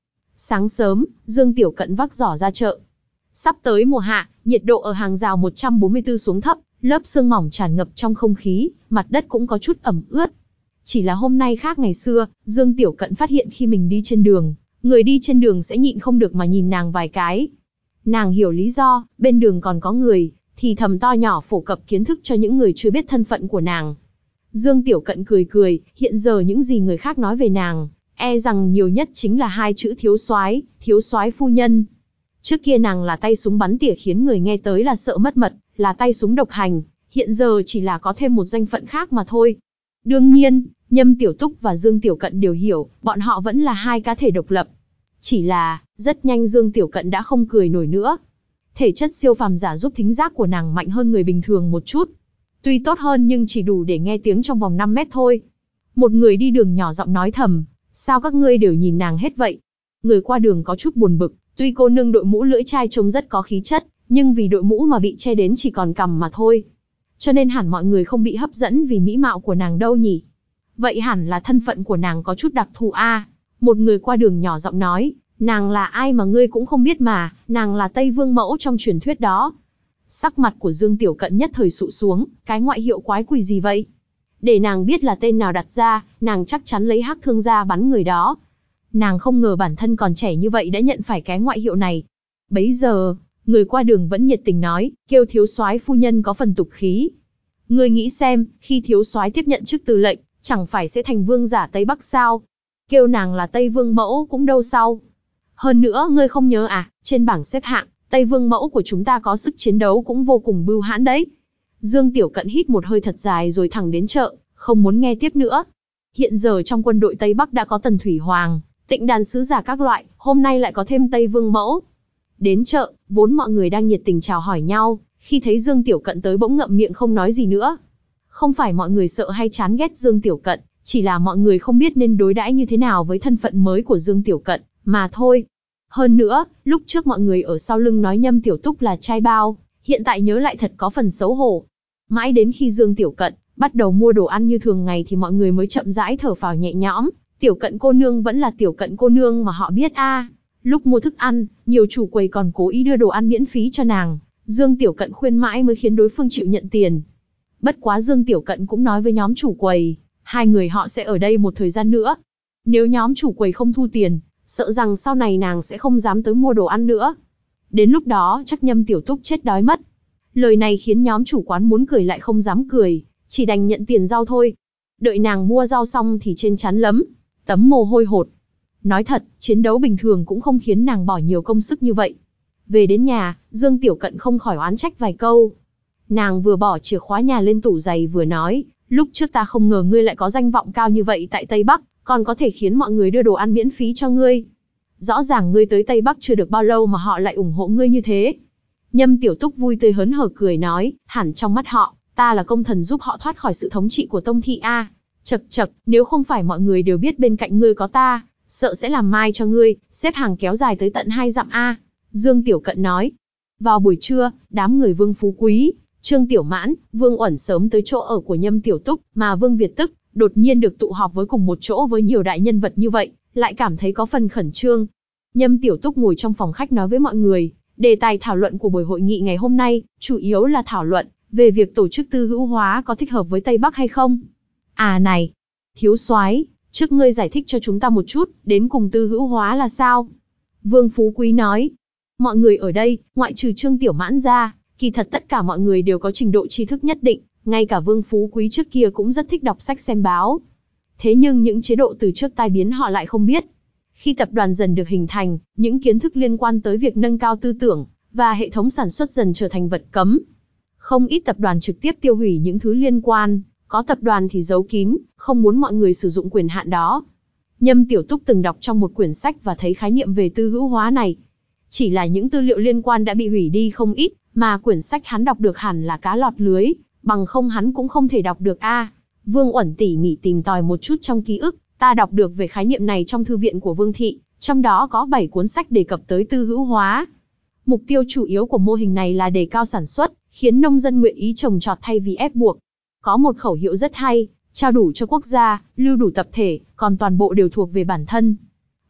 Sáng sớm, Dương Tiểu Cận vác giỏ ra chợ. Sắp tới mùa hạ, nhiệt độ ở hàng rào một trăm bốn mươi tư xuống thấp, lớp sương mỏng tràn ngập trong không khí, mặt đất cũng có chút ẩm ướt. Chỉ là hôm nay khác ngày xưa, Dương Tiểu Cận phát hiện khi mình đi trên đường, người đi trên đường sẽ nhịn không được mà nhìn nàng vài cái. Nàng hiểu lý do, bên đường còn có người, thì thầm to nhỏ phổ cập kiến thức cho những người chưa biết thân phận của nàng. Dương Tiểu Cận cười cười, hiện giờ những gì người khác nói về nàng, e rằng nhiều nhất chính là hai chữ thiếu soái, thiếu soái phu nhân. Trước kia nàng là tay súng bắn tỉa khiến người nghe tới là sợ mất mật, là tay súng độc hành, hiện giờ chỉ là có thêm một danh phận khác mà thôi. Đương nhiên, Nhâm Tiểu Túc và Dương Tiểu Cận đều hiểu, bọn họ vẫn là hai cá thể độc lập. Chỉ là, rất nhanh Dương Tiểu Cận đã không cười nổi nữa. Thể chất siêu phàm giả giúp thính giác của nàng mạnh hơn người bình thường một chút. Tuy tốt hơn nhưng chỉ đủ để nghe tiếng trong vòng năm mét thôi. Một người đi đường nhỏ giọng nói thầm, sao các ngươi đều nhìn nàng hết vậy? Người qua đường có chút buồn bực, tuy cô nương đội mũ lưỡi chai trông rất có khí chất, nhưng vì đội mũ mà bị che đến chỉ còn cằm mà thôi. Cho nên hẳn mọi người không bị hấp dẫn vì mỹ mạo của nàng đâu nhỉ? Vậy hẳn là thân phận của nàng có chút đặc thù a. À? Một người qua đường nhỏ giọng nói, nàng là ai mà ngươi cũng không biết mà, nàng là Tây Vương mẫu trong truyền thuyết đó. Sắc mặt của Dương Tiểu Cận nhất thời sụ xuống, cái ngoại hiệu quái quỷ gì vậy? Để nàng biết là tên nào đặt ra, nàng chắc chắn lấy hắc thương ra bắn người đó. Nàng không ngờ bản thân còn trẻ như vậy đã nhận phải cái ngoại hiệu này. Bấy giờ, người qua đường vẫn nhiệt tình nói, kêu thiếu soái phu nhân có phần tục khí. Ngươi nghĩ xem, khi thiếu soái tiếp nhận chức tư lệnh, chẳng phải sẽ thành vương giả Tây Bắc sao? Kêu nàng là Tây Vương mẫu cũng đâu sao. Hơn nữa ngươi không nhớ à, trên bảng xếp hạng, Tây Vương mẫu của chúng ta có sức chiến đấu cũng vô cùng bưu hãn đấy. Dương Tiểu Cận hít một hơi thật dài rồi thẳng đến chợ, không muốn nghe tiếp nữa. Hiện giờ trong quân đội Tây Bắc đã có Tần Thủy Hoàng, Tịnh Đàn sứ giả các loại, hôm nay lại có thêm Tây Vương mẫu. Đến chợ, vốn mọi người đang nhiệt tình chào hỏi nhau, khi thấy Dương Tiểu Cận tới bỗng ngậm miệng không nói gì nữa. Không phải mọi người sợ hay chán ghét Dương Tiểu Cận, chỉ là mọi người không biết nên đối đãi như thế nào với thân phận mới của Dương Tiểu Cận, mà thôi. Hơn nữa, lúc trước mọi người ở sau lưng nói Nhâm Tiểu Túc là trai bao, hiện tại nhớ lại thật có phần xấu hổ. Mãi đến khi Dương Tiểu Cận bắt đầu mua đồ ăn như thường ngày thì mọi người mới chậm rãi thở phào nhẹ nhõm. Tiểu Cận cô nương vẫn là Tiểu Cận cô nương mà họ biết a. À. Lúc mua thức ăn, nhiều chủ quầy còn cố ý đưa đồ ăn miễn phí cho nàng. Dương Tiểu Cận khuyên mãi mới khiến đối phương chịu nhận tiền. Bất quá Dương Tiểu Cận cũng nói với nhóm chủ quầy, hai người họ sẽ ở đây một thời gian nữa. Nếu nhóm chủ quầy không thu tiền, sợ rằng sau này nàng sẽ không dám tới mua đồ ăn nữa. Đến lúc đó chắc Nhâm Tiểu Túc chết đói mất. Lời này khiến nhóm chủ quán muốn cười lại không dám cười, chỉ đành nhận tiền rau thôi. Đợi nàng mua rau xong thì trên trán lấm tấm mồ hôi hột. Nói thật, chiến đấu bình thường cũng không khiến nàng bỏ nhiều công sức như vậy. Về đến nhà, Dương Tiểu Cận không khỏi oán trách vài câu. Nàng vừa bỏ chìa khóa nhà lên tủ giày vừa nói, lúc trước ta không ngờ ngươi lại có danh vọng cao như vậy tại Tây Bắc, còn có thể khiến mọi người đưa đồ ăn miễn phí cho ngươi. Rõ ràng ngươi tới Tây Bắc chưa được bao lâu mà họ lại ủng hộ ngươi như thế. Nhâm Tiểu Túc vui tươi hớn hở cười nói, hẳn trong mắt họ, ta là công thần giúp họ thoát khỏi sự thống trị của Tông Thị a. Chậc chậc, nếu không phải mọi người đều biết bên cạnh ngươi có ta, sợ sẽ làm mai cho ngươi, xếp hàng kéo dài tới tận hai dặm a. Dương Tiểu Cận nói. Vào buổi trưa, đám người Vương Phú Quý, Trương Tiểu Mãn, Vương Uẩn sớm tới chỗ ở của Nhâm Tiểu Túc, mà Vương Việt Tức đột nhiên được tụ họp với cùng một chỗ với nhiều đại nhân vật như vậy, lại cảm thấy có phần khẩn trương. Nhâm Tiểu Túc ngồi trong phòng khách nói với mọi người, đề tài thảo luận của buổi hội nghị ngày hôm nay, chủ yếu là thảo luận về việc tổ chức tư hữu hóa có thích hợp với Tây Bắc hay không. À này, thiếu soái, trước ngươi giải thích cho chúng ta một chút, đến cùng tư hữu hóa là sao? Vương Phú Quý nói, mọi người ở đây, ngoại trừ Trương Tiểu Mãn ra, kỳ thật tất cả mọi người đều có trình độ tri thức nhất định, ngay cả Vương Phú Quý trước kia cũng rất thích đọc sách xem báo. Thế nhưng những chế độ từ trước tai biến họ lại không biết. Khi tập đoàn dần được hình thành, những kiến thức liên quan tới việc nâng cao tư tưởng và hệ thống sản xuất dần trở thành vật cấm. Không ít tập đoàn trực tiếp tiêu hủy những thứ liên quan, có tập đoàn thì giấu kín, không muốn mọi người sử dụng quyền hạn đó. Nhâm Tiểu Túc từng đọc trong một quyển sách và thấy khái niệm về tư hữu hóa này. Chỉ là những tư liệu liên quan đã bị hủy đi không ít, mà quyển sách hắn đọc được hẳn là cá lọt lưới, bằng không hắn cũng không thể đọc được a. À, Vương Uẩn tỉ mỉ tìm tòi một chút trong ký ức, ta đọc được về khái niệm này trong thư viện của Vương Thị, trong đó có bảy cuốn sách đề cập tới tư hữu hóa. Mục tiêu chủ yếu của mô hình này là đề cao sản xuất, khiến nông dân nguyện ý trồng trọt thay vì ép buộc. Có một khẩu hiệu rất hay, trao đủ cho quốc gia, lưu đủ tập thể, còn toàn bộ đều thuộc về bản thân.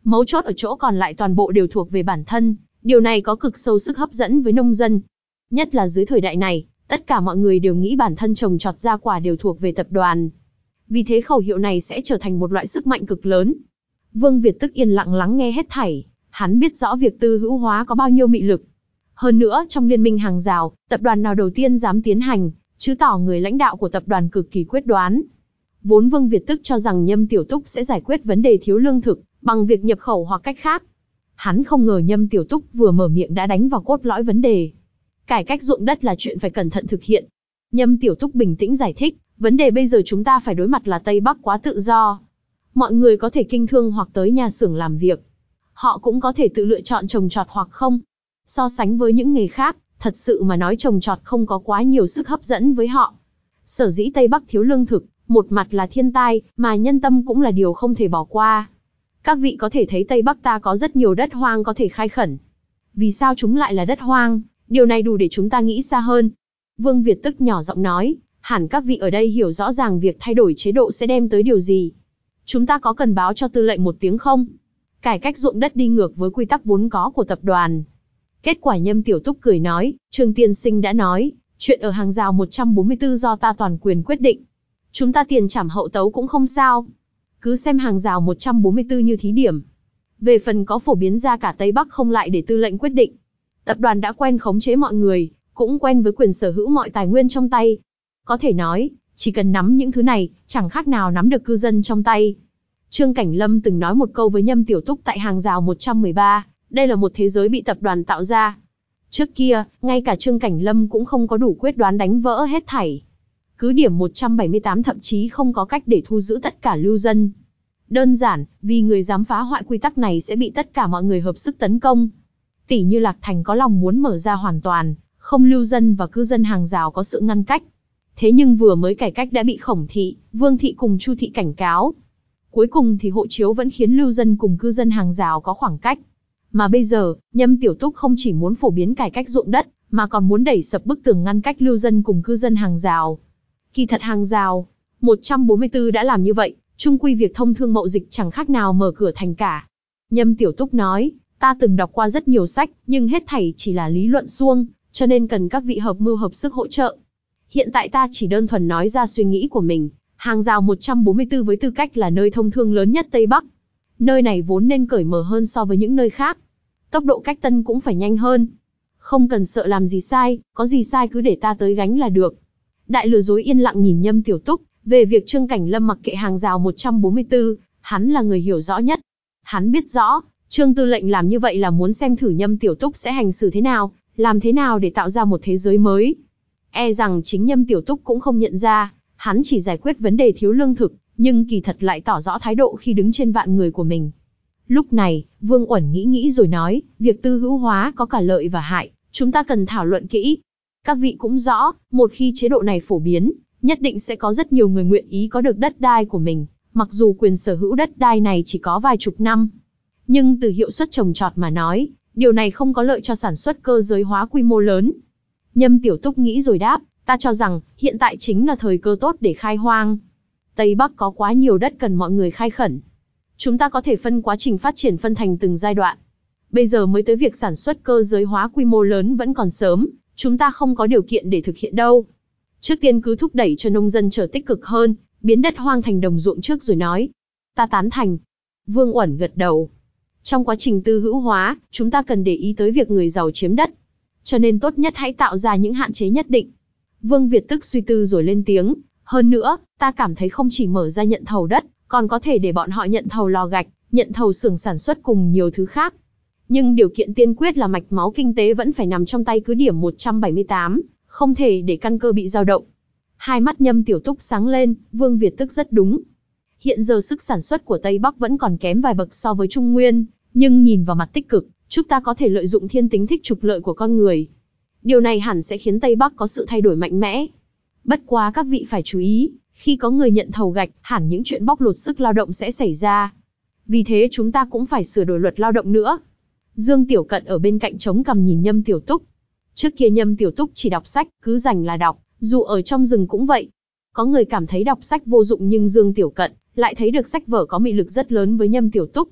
Mấu chốt ở chỗ còn lại toàn bộ đều thuộc về bản thân, điều này có cực sâu sức hấp dẫn với nông dân. Nhất là dưới thời đại này, tất cả mọi người đều nghĩ bản thân trồng trọt ra quả đều thuộc về tập đoàn. Vì thế khẩu hiệu này sẽ trở thành một loại sức mạnh cực lớn. Vương Việt tức yên lặng lắng nghe hết thảy, hắn biết rõ việc tư hữu hóa có bao nhiêu mị lực. Hơn nữa, trong liên minh hàng rào, tập đoàn nào đầu tiên dám tiến hành, chứng tỏ người lãnh đạo của tập đoàn cực kỳ quyết đoán. Vốn Vương Việt tức cho rằng Nhâm Tiểu Túc sẽ giải quyết vấn đề thiếu lương thực bằng việc nhập khẩu hoặc cách khác. Hắn không ngờ Nhâm Tiểu Túc vừa mở miệng đã đánh vào cốt lõi vấn đề. Cải cách ruộng đất là chuyện phải cẩn thận thực hiện. Nhâm Tiểu Túc bình tĩnh giải thích, vấn đề bây giờ chúng ta phải đối mặt là Tây Bắc quá tự do. Mọi người có thể kinh thương hoặc tới nhà xưởng làm việc. Họ cũng có thể tự lựa chọn trồng trọt hoặc không. So sánh với những nghề khác, thật sự mà nói trồng trọt không có quá nhiều sức hấp dẫn với họ. Sở dĩ Tây Bắc thiếu lương thực, một mặt là thiên tai, mà nhân tâm cũng là điều không thể bỏ qua. Các vị có thể thấy Tây Bắc ta có rất nhiều đất hoang có thể khai khẩn. Vì sao chúng lại là đất hoang? Điều này đủ để chúng ta nghĩ xa hơn. Vương Việt tức nhỏ giọng nói, hẳn các vị ở đây hiểu rõ ràng việc thay đổi chế độ sẽ đem tới điều gì. Chúng ta có cần báo cho tư lệnh một tiếng không? Cải cách ruộng đất đi ngược với quy tắc vốn có của tập đoàn. Kết quả Nhâm Tiểu Túc cười nói, Trương tiên sinh đã nói, chuyện ở hàng rào một trăm bốn mươi tư do ta toàn quyền quyết định. Chúng ta tiền trảm hậu tấu cũng không sao. Cứ xem hàng rào một trăm bốn mươi tư như thí điểm. Về phần có phổ biến ra cả Tây Bắc không lại để tư lệnh quyết định. Tập đoàn đã quen khống chế mọi người, cũng quen với quyền sở hữu mọi tài nguyên trong tay. Có thể nói, chỉ cần nắm những thứ này, chẳng khác nào nắm được cư dân trong tay. Trương Cảnh Lâm từng nói một câu với Nhâm Tiểu Túc tại hàng rào một trăm mười ba, đây là một thế giới bị tập đoàn tạo ra. Trước kia, ngay cả Trương Cảnh Lâm cũng không có đủ quyết đoán đánh vỡ hết thảy. Cứ điểm một trăm bảy mươi tám thậm chí không có cách để thu giữ tất cả lưu dân. Đơn giản, vì người dám phá hoại quy tắc này sẽ bị tất cả mọi người hợp sức tấn công. Tỷ như Lạc Thành có lòng muốn mở ra hoàn toàn, không lưu dân và cư dân hàng rào có sự ngăn cách. Thế nhưng vừa mới cải cách đã bị Khổng Thị, Vương Thị cùng Chu Thị cảnh cáo. Cuối cùng thì hộ chiếu vẫn khiến lưu dân cùng cư dân hàng rào có khoảng cách. Mà bây giờ, Nhâm Tiểu Túc không chỉ muốn phổ biến cải cách ruộng đất, mà còn muốn đẩy sập bức tường ngăn cách lưu dân cùng cư dân hàng rào. Kỳ thật hàng rào một trăm bốn mươi tư đã làm như vậy, chung quy việc thông thương mậu dịch chẳng khác nào mở cửa thành cả. Nhâm Tiểu Túc nói, ta từng đọc qua rất nhiều sách, nhưng hết thảy chỉ là lý luận suông, cho nên cần các vị hợp mưu hợp sức hỗ trợ. Hiện tại ta chỉ đơn thuần nói ra suy nghĩ của mình, hàng rào một trăm bốn mươi tư với tư cách là nơi thông thương lớn nhất Tây Bắc. Nơi này vốn nên cởi mở hơn so với những nơi khác. Tốc độ cách tân cũng phải nhanh hơn. Không cần sợ làm gì sai, có gì sai cứ để ta tới gánh là được. Đại lừa dối yên lặng nhìn Nhâm Tiểu Túc, về việc Trương Cảnh Lâm mặc kệ hàng rào một trăm bốn mươi tư, hắn là người hiểu rõ nhất. Hắn biết rõ, Trương tư lệnh làm như vậy là muốn xem thử Nhâm Tiểu Túc sẽ hành xử thế nào, làm thế nào để tạo ra một thế giới mới. E rằng chính Nhâm Tiểu Túc cũng không nhận ra, hắn chỉ giải quyết vấn đề thiếu lương thực, nhưng kỳ thật lại tỏ rõ thái độ khi đứng trên vạn người của mình. Lúc này, Vương Uẩn nghĩ nghĩ rồi nói, việc tư hữu hóa có cả lợi và hại, chúng ta cần thảo luận kỹ. Các vị cũng rõ, một khi chế độ này phổ biến, nhất định sẽ có rất nhiều người nguyện ý có được đất đai của mình, mặc dù quyền sở hữu đất đai này chỉ có vài chục năm. Nhưng từ hiệu suất trồng trọt mà nói, điều này không có lợi cho sản xuất cơ giới hóa quy mô lớn. Nhâm Tiểu Túc nghĩ rồi đáp, ta cho rằng, hiện tại chính là thời cơ tốt để khai hoang. Tây Bắc có quá nhiều đất cần mọi người khai khẩn. Chúng ta có thể phân quá trình phát triển phân thành từng giai đoạn. Bây giờ mới tới việc sản xuất cơ giới hóa quy mô lớn vẫn còn sớm, chúng ta không có điều kiện để thực hiện đâu. Trước tiên cứ thúc đẩy cho nông dân trở tích cực hơn, biến đất hoang thành đồng ruộng trước rồi nói. Ta tán thành. Vương Uẩn gật đầu. Trong quá trình tư hữu hóa, chúng ta cần để ý tới việc người giàu chiếm đất. Cho nên tốt nhất hãy tạo ra những hạn chế nhất định. Vương Việt tức suy tư rồi lên tiếng. Hơn nữa, ta cảm thấy không chỉ mở ra nhận thầu đất, còn có thể để bọn họ nhận thầu lò gạch, nhận thầu xưởng sản xuất cùng nhiều thứ khác. Nhưng điều kiện tiên quyết là mạch máu kinh tế vẫn phải nằm trong tay cứ điểm một trăm bảy mươi tám, không thể để căn cơ bị dao động. Hai mắt Nhâm Tiểu Túc sáng lên, Vương Việt tức rất đúng. Hiện giờ sức sản xuất của Tây Bắc vẫn còn kém vài bậc so với Trung Nguyên, nhưng nhìn vào mặt tích cực, chúng ta có thể lợi dụng thiên tính thích trục lợi của con người. Điều này hẳn sẽ khiến Tây Bắc có sự thay đổi mạnh mẽ. Bất quá các vị phải chú ý, khi có người nhận thầu gạch, hẳn những chuyện bóc lột sức lao động sẽ xảy ra. Vì thế chúng ta cũng phải sửa đổi luật lao động nữa. Dương Tiểu Cận ở bên cạnh chống cằm nhìn Nhâm Tiểu Túc. Trước kia Nhâm Tiểu Túc chỉ đọc sách, cứ rảnh là đọc, dù ở trong rừng cũng vậy. Có người cảm thấy đọc sách vô dụng nhưng Dương Tiểu Cận lại thấy được sách vở có mị lực rất lớn với Nhâm Tiểu Túc.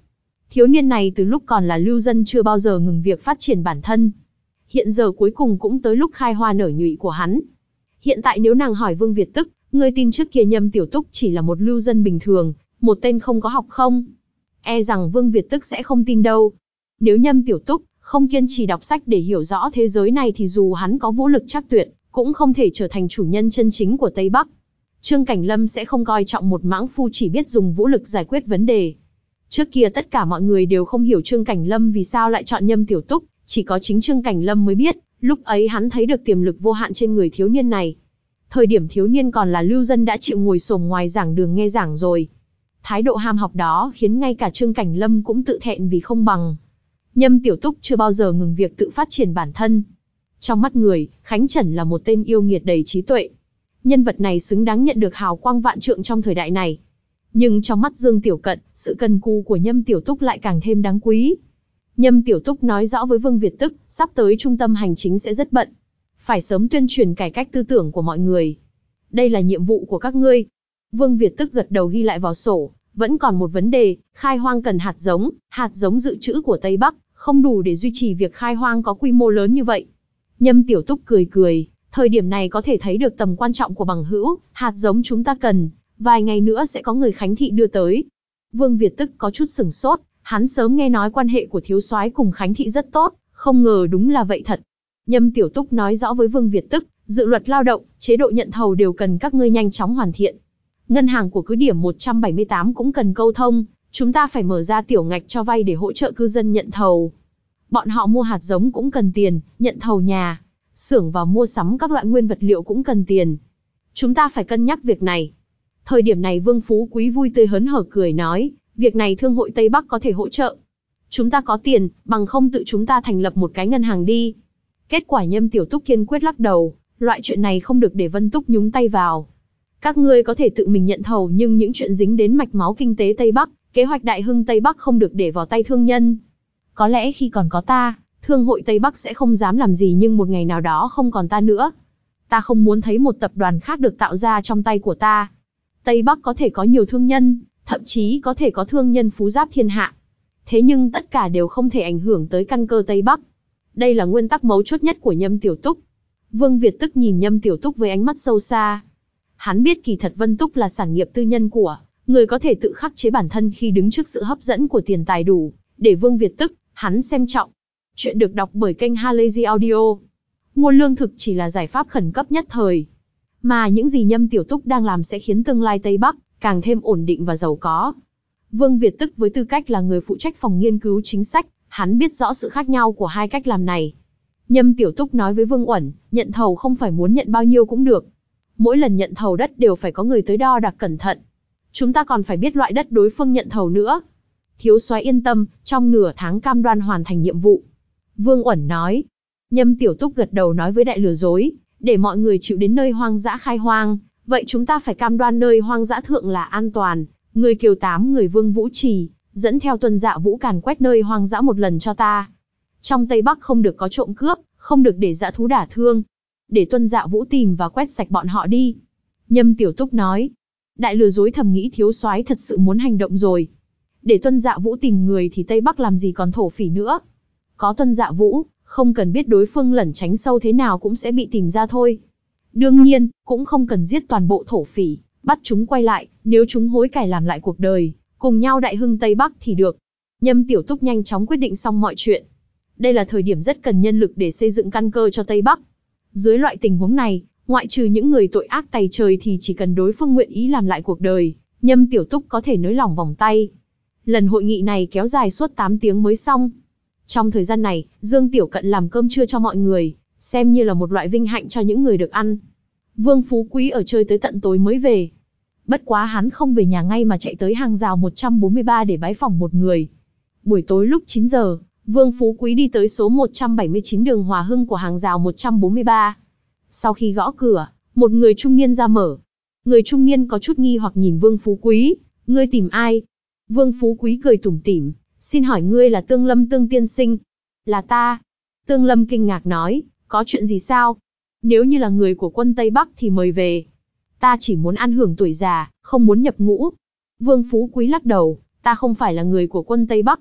Thiếu niên này từ lúc còn là lưu dân chưa bao giờ ngừng việc phát triển bản thân. Hiện giờ cuối cùng cũng tới lúc khai hoa nở nhụy của hắn. Hiện tại nếu nàng hỏi Vương Việt Tức, ngươi tin trước kia Nhâm Tiểu Túc chỉ là một lưu dân bình thường, một tên không có học không? E rằng Vương Việt Tức sẽ không tin đâu. Nếu Nhâm Tiểu Túc không kiên trì đọc sách để hiểu rõ thế giới này thì dù hắn có vũ lực chắc tuyệt, cũng không thể trở thành chủ nhân chân chính của Tây Bắc. Trương Cảnh Lâm sẽ không coi trọng một mãng phu chỉ biết dùng vũ lực giải quyết vấn đề. Trước kia tất cả mọi người đều không hiểu Trương Cảnh Lâm vì sao lại chọn Nhâm Tiểu Túc, chỉ có chính Trương Cảnh Lâm mới biết, lúc ấy hắn thấy được tiềm lực vô hạn trên người thiếu niên này. Thời điểm thiếu niên còn là lưu dân đã chịu ngồi xổm ngoài giảng đường nghe giảng rồi. Thái độ ham học đó khiến ngay cả Trương Cảnh Lâm cũng tự thẹn vì không bằng. Nhâm Tiểu Túc chưa bao giờ ngừng việc tự phát triển bản thân. Trong mắt người, Khánh Trần là một tên yêu nghiệt đầy trí tuệ. Nhân vật này xứng đáng nhận được hào quang vạn trượng trong thời đại này. Nhưng trong mắt Dương Tiểu Cận, sự cần cù của Nhâm Tiểu Túc lại càng thêm đáng quý. Nhâm Tiểu Túc nói rõ với Vương Việt Tức, sắp tới trung tâm hành chính sẽ rất bận. Phải sớm tuyên truyền cải cách tư tưởng của mọi người. Đây là nhiệm vụ của các ngươi. Vương Việt Tức gật đầu ghi lại vào sổ. Vẫn còn một vấn đề, khai hoang cần hạt giống, hạt giống dự trữ của Tây Bắc, không đủ để duy trì việc khai hoang có quy mô lớn như vậy. Nhâm Tiểu Túc cười cười, thời điểm này có thể thấy được tầm quan trọng của bằng hữu, hạt giống chúng ta cần, vài ngày nữa sẽ có người Khánh Thị đưa tới. Vương Việt Tức có chút sửng sốt, hắn sớm nghe nói quan hệ của thiếu soái cùng Khánh Thị rất tốt, không ngờ đúng là vậy thật. Nhâm Tiểu Túc nói rõ với Vương Việt Tức, dự luật lao động, chế độ nhận thầu đều cần các ngươi nhanh chóng hoàn thiện. Ngân hàng của cứ điểm một trăm bảy mươi tám cũng cần câu thông, chúng ta phải mở ra tiểu ngạch cho vay để hỗ trợ cư dân nhận thầu. Bọn họ mua hạt giống cũng cần tiền, nhận thầu nhà, xưởng và mua sắm các loại nguyên vật liệu cũng cần tiền. Chúng ta phải cân nhắc việc này. Thời điểm này Vương Phú Quý vui tươi hớn hở cười nói, việc này Thương hội Tây Bắc có thể hỗ trợ. Chúng ta có tiền, bằng không tự chúng ta thành lập một cái ngân hàng đi. Kết quả Nhâm Tiểu Túc kiên quyết lắc đầu, loại chuyện này không được để Vân Túc nhúng tay vào. Các ngươi có thể tự mình nhận thầu nhưng những chuyện dính đến mạch máu kinh tế Tây Bắc, kế hoạch đại hưng Tây Bắc không được để vào tay thương nhân. Có lẽ khi còn có ta, Thương hội Tây Bắc sẽ không dám làm gì nhưng một ngày nào đó không còn ta nữa. Ta không muốn thấy một tập đoàn khác được tạo ra trong tay của ta. Tây Bắc có thể có nhiều thương nhân, thậm chí có thể có thương nhân phú giáp thiên hạ. Thế nhưng tất cả đều không thể ảnh hưởng tới căn cơ Tây Bắc. Đây là nguyên tắc mấu chốt nhất của Nhâm Tiểu Túc. Vương Việt Tức nhìn Nhâm Tiểu Túc với ánh mắt sâu xa. Hắn biết kỳ thật Vân Túc là sản nghiệp tư nhân của người có thể tự khắc chế bản thân khi đứng trước sự hấp dẫn của tiền tài đủ, để Vương Việt Tức, hắn xem trọng. Chuyện được đọc bởi kênh Halazy Audio. Nguồn lương thực chỉ là giải pháp khẩn cấp nhất thời. Mà những gì Nhâm Tiểu Túc đang làm sẽ khiến tương lai Tây Bắc càng thêm ổn định và giàu có. Vương Việt Tức với tư cách là người phụ trách phòng nghiên cứu chính sách, hắn biết rõ sự khác nhau của hai cách làm này. Nhâm Tiểu Túc nói với Vương Uẩn, nhận thầu không phải muốn nhận bao nhiêu cũng được. Mỗi lần nhận thầu đất đều phải có người tới đo đạc cẩn thận. Chúng ta còn phải biết loại đất đối phương nhận thầu nữa. Thiếu soái yên tâm, trong nửa tháng cam đoan hoàn thành nhiệm vụ. Vương Uẩn nói. Nhâm Tiểu Túc gật đầu nói với Đại Lừa Dối, để mọi người chịu đến nơi hoang dã khai hoang, vậy chúng ta phải cam đoan nơi hoang dã thượng là an toàn. Người Kiều Tám người Vương Vũ Trì, dẫn theo Tuân Dạ Vũ càn quét nơi hoang dã một lần cho ta. Trong Tây Bắc không được có trộm cướp, không được để dã thú đả thương. Để Tuân Dạ Vũ tìm và quét sạch bọn họ đi. Nhâm Tiểu Túc nói. Đại Lừa Dối thầm nghĩ thiếu soái thật sự muốn hành động rồi. Để Tuân Dạ Vũ tìm người thì Tây Bắc làm gì còn thổ phỉ nữa. Có Tuân Dạ Vũ, không cần biết đối phương lẩn tránh sâu thế nào cũng sẽ bị tìm ra thôi. Đương nhiên, cũng không cần giết toàn bộ thổ phỉ, bắt chúng quay lại, nếu chúng hối cải làm lại cuộc đời, cùng nhau đại hưng Tây Bắc thì được. Nhâm Tiểu Túc nhanh chóng quyết định xong mọi chuyện. Đây là thời điểm rất cần nhân lực để xây dựng căn cơ cho Tây Bắc. Dưới loại tình huống này, ngoại trừ những người tội ác tày trời thì chỉ cần đối phương nguyện ý làm lại cuộc đời, Nhâm Tiểu Túc có thể nới lỏng vòng tay. Lần hội nghị này kéo dài suốt tám tiếng mới xong. Trong thời gian này, Dương Tiểu Cận làm cơm trưa cho mọi người, xem như là một loại vinh hạnh cho những người được ăn. Vương Phú Quý ở chơi tới tận tối mới về. Bất quá hắn không về nhà ngay mà chạy tới hàng rào một trăm bốn mươi ba để bái phỏng một người. Buổi tối lúc chín giờ, Vương Phú Quý đi tới số một trăm bảy mươi chín đường Hòa Hưng của hàng rào một trăm bốn mươi ba. Sau khi gõ cửa, một người trung niên ra mở. Người trung niên có chút nghi hoặc nhìn Vương Phú Quý, ngươi tìm ai? Vương Phú Quý cười tủm tỉm, xin hỏi ngươi là Tương Lâm Tương tiên sinh? Là ta. Tương Lâm kinh ngạc nói, có chuyện gì sao? Nếu như là người của quân Tây Bắc thì mời về. Ta chỉ muốn ăn hưởng tuổi già, không muốn nhập ngũ. Vương Phú Quý lắc đầu, ta không phải là người của quân Tây Bắc.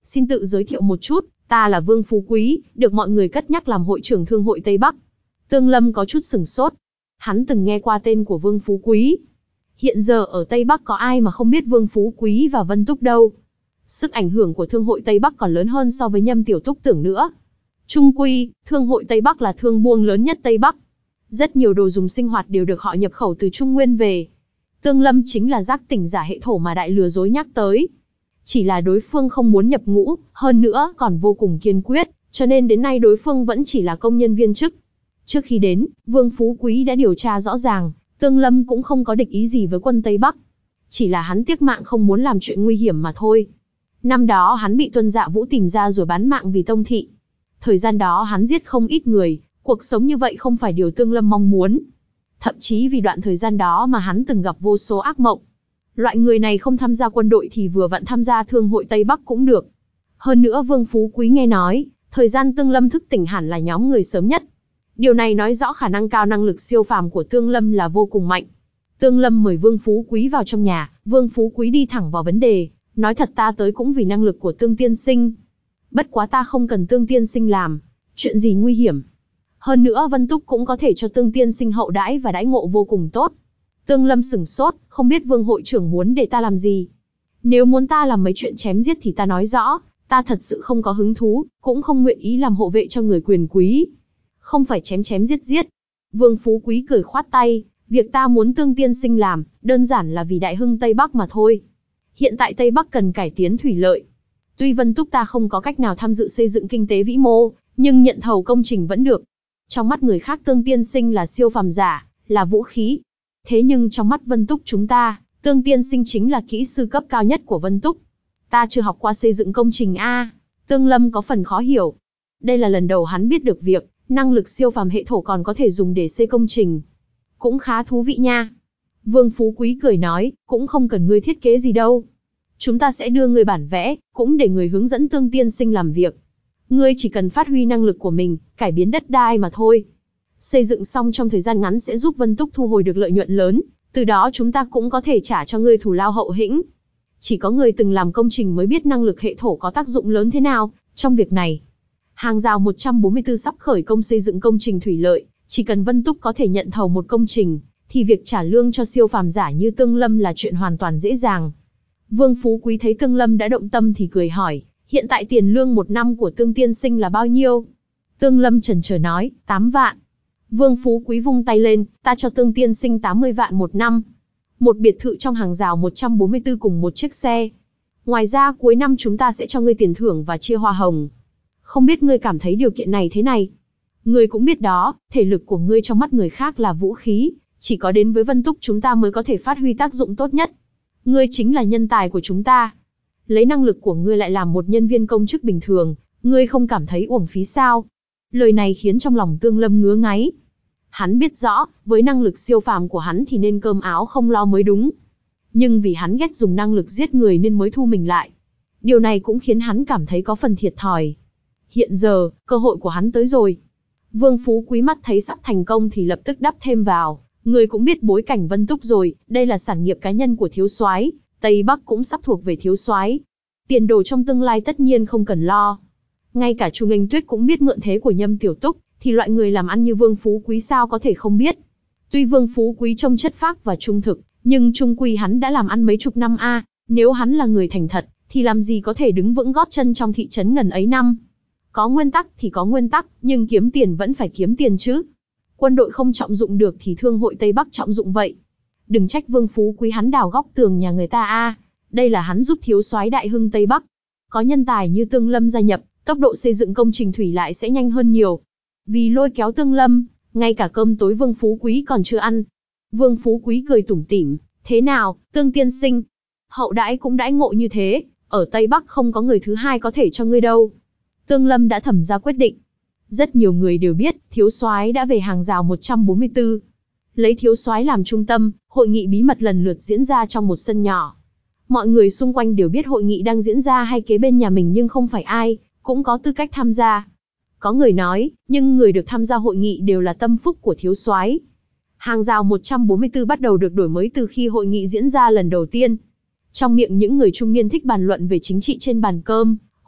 Xin tự giới thiệu một chút, ta là Vương Phú Quý, được mọi người cất nhắc làm hội trưởng Thương hội Tây Bắc. Tương Lâm có chút sửng sốt. Hắn từng nghe qua tên của Vương Phú Quý. Hiện giờ ở Tây Bắc có ai mà không biết Vương Phú Quý và Vân Túc đâu. Sức ảnh hưởng của Thương hội Tây Bắc còn lớn hơn so với Nhâm Tiểu Túc tưởng nữa. Chung quy, Thương hội Tây Bắc là thương buôn lớn nhất Tây Bắc. Rất nhiều đồ dùng sinh hoạt đều được họ nhập khẩu từ Trung Nguyên về. Tương Lâm chính là giác tỉnh giả hệ thổ mà đại lừa dối nhắc tới. Chỉ là đối phương không muốn nhập ngũ, hơn nữa còn vô cùng kiên quyết, cho nên đến nay đối phương vẫn chỉ là công nhân viên chức. Trước khi đến, Vương Phú Quý đã điều tra rõ ràng, Tương Lâm cũng không có địch ý gì với quân Tây Bắc. Chỉ là hắn tiếc mạng không muốn làm chuyện nguy hiểm mà thôi. Năm đó hắn bị Tuân Dạ Vũ tìm ra rồi bán mạng vì tông thị. Thời gian đó hắn giết không ít người, cuộc sống như vậy không phải điều Tương Lâm mong muốn. Thậm chí vì đoạn thời gian đó mà hắn từng gặp vô số ác mộng. Loại người này không tham gia quân đội thì vừa vặn tham gia Thương hội Tây Bắc cũng được. Hơn nữa Vương Phú Quý nghe nói, thời gian Tương Lâm thức tỉnh hẳn là nhóm người sớm nhất. Điều này nói rõ khả năng cao năng lực siêu phàm của Tương Lâm là vô cùng mạnh. Tương Lâm mời Vương Phú Quý vào trong nhà, Vương Phú Quý đi thẳng vào vấn đề, nói thật ta tới cũng vì năng lực của Tương tiên sinh. Bất quá ta không cần Tương tiên sinh làm, chuyện gì nguy hiểm. Hơn nữa Vân Túc cũng có thể cho Tương tiên sinh hậu đãi và đãi ngộ vô cùng tốt. Tương Lâm sửng sốt, không biết Vương hội trưởng muốn để ta làm gì. Nếu muốn ta làm mấy chuyện chém giết thì ta nói rõ, ta thật sự không có hứng thú, cũng không nguyện ý làm hộ vệ cho người quyền quý. Không phải chém chém giết giết. Vương Phú Quý cười khoát tay, việc ta muốn Tương tiên sinh làm, đơn giản là vì đại hưng Tây Bắc mà thôi. Hiện tại Tây Bắc cần cải tiến thủy lợi. Tuy Vân Túc ta không có cách nào tham dự xây dựng kinh tế vĩ mô, nhưng nhận thầu công trình vẫn được. Trong mắt người khác Tương tiên sinh là siêu phàm giả, là vũ khí. Thế nhưng trong mắt Vân Túc chúng ta, Tương tiên sinh chính là kỹ sư cấp cao nhất của Vân Túc. Ta chưa học qua xây dựng công trình a. Tương Lâm có phần khó hiểu. Đây là lần đầu hắn biết được việc, năng lực siêu phàm hệ thổ còn có thể dùng để xây công trình. Cũng khá thú vị nha. Vương Phú Quý cười nói, cũng không cần ngươi thiết kế gì đâu. Chúng ta sẽ đưa ngươi bản vẽ, cũng để người hướng dẫn Tương tiên sinh làm việc. Ngươi chỉ cần phát huy năng lực của mình, cải biến đất đai mà thôi. Xây dựng xong trong thời gian ngắn sẽ giúp Vân Túc thu hồi được lợi nhuận lớn, từ đó chúng ta cũng có thể trả cho ngươi thù lao hậu hĩnh. Chỉ có người từng làm công trình mới biết năng lực hệ thổ có tác dụng lớn thế nào trong việc này. Hàng rào một trăm bốn mươi tư sắp khởi công xây dựng công trình thủy lợi, chỉ cần Vân Túc có thể nhận thầu một công trình, thì việc trả lương cho siêu phàm giả như Tương Lâm là chuyện hoàn toàn dễ dàng. Vương Phú Quý thấy Tương Lâm đã động tâm thì cười hỏi, hiện tại tiền lương một năm của Tương tiên sinh là bao nhiêu? Tương Lâm chần chờ nói, tám vạn. Vương Phú Quý vung tay lên, ta cho Tương tiên sinh tám mươi vạn một năm. Một biệt thự trong hàng rào một trăm bốn mươi tư cùng một chiếc xe. Ngoài ra cuối năm chúng ta sẽ cho ngươi tiền thưởng và chia hoa hồng. Không biết ngươi cảm thấy điều kiện này thế này? Ngươi cũng biết đó, thể lực của ngươi trong mắt người khác là vũ khí, chỉ có đến với Vân Túc chúng ta mới có thể phát huy tác dụng tốt nhất. Ngươi chính là nhân tài của chúng ta. Lấy năng lực của ngươi lại làm một nhân viên công chức bình thường, ngươi không cảm thấy uổng phí sao? Lời này khiến trong lòng Tương Lâm ngứa ngáy. Hắn biết rõ, với năng lực siêu phàm của hắn thì nên cơm áo không lo mới đúng. Nhưng vì hắn ghét dùng năng lực giết người nên mới thu mình lại. Điều này cũng khiến hắn cảm thấy có phần thiệt thòi. Hiện giờ, cơ hội của hắn tới rồi. Vương Phú Quý mắt thấy sắp thành công thì lập tức đắp thêm vào. Người cũng biết bối cảnh Vân Túc rồi, đây là sản nghiệp cá nhân của thiếu soái, Tây Bắc cũng sắp thuộc về thiếu soái. Tiền đồ trong tương lai tất nhiên không cần lo. Ngay cả Chu Nghênh Tuyết cũng biết mượn thế của Nhâm Tiểu Túc, thì loại người làm ăn như Vương Phú Quý sao có thể không biết. Tuy Vương Phú Quý trông chất phác và trung thực, nhưng chung quy hắn đã làm ăn mấy chục năm a, nếu hắn là người thành thật, thì làm gì có thể đứng vững gót chân trong thị trấn ngần ấy năm. Có nguyên tắc thì có nguyên tắc, nhưng kiếm tiền vẫn phải kiếm tiền chứ. Quân đội không trọng dụng được thì Thương hội Tây Bắc trọng dụng vậy. Đừng trách Vương Phú Quý hắn đào góc tường nhà người ta a, đây là hắn giúp thiếu soái đại hưng Tây Bắc. Có nhân tài như Tương Lâm gia nhập, tốc độ xây dựng công trình thủy lại sẽ nhanh hơn nhiều. Vì lôi kéo Tương Lâm, ngay cả cơm tối Vương Phú Quý còn chưa ăn. Vương Phú Quý cười tủm tỉm, thế nào, Tương tiên sinh? Hậu đãi cũng đãi ngộ như thế, ở Tây Bắc không có người thứ hai có thể cho ngươi đâu. Tương Lâm đã thẩm ra quyết định. Rất nhiều người đều biết, thiếu soái đã về hàng rào một trăm bốn mươi tư. Lấy thiếu soái làm trung tâm, hội nghị bí mật lần lượt diễn ra trong một sân nhỏ. Mọi người xung quanh đều biết hội nghị đang diễn ra hay kế bên nhà mình nhưng không phải ai cũng có tư cách tham gia. Có người nói, nhưng người được tham gia hội nghị đều là tâm phúc của thiếu soái. Hàng rào một trăm bốn mươi tư bắt đầu được đổi mới từ khi hội nghị diễn ra lần đầu tiên. Trong miệng những người trung niên thích bàn luận về chính trị trên bàn cơm,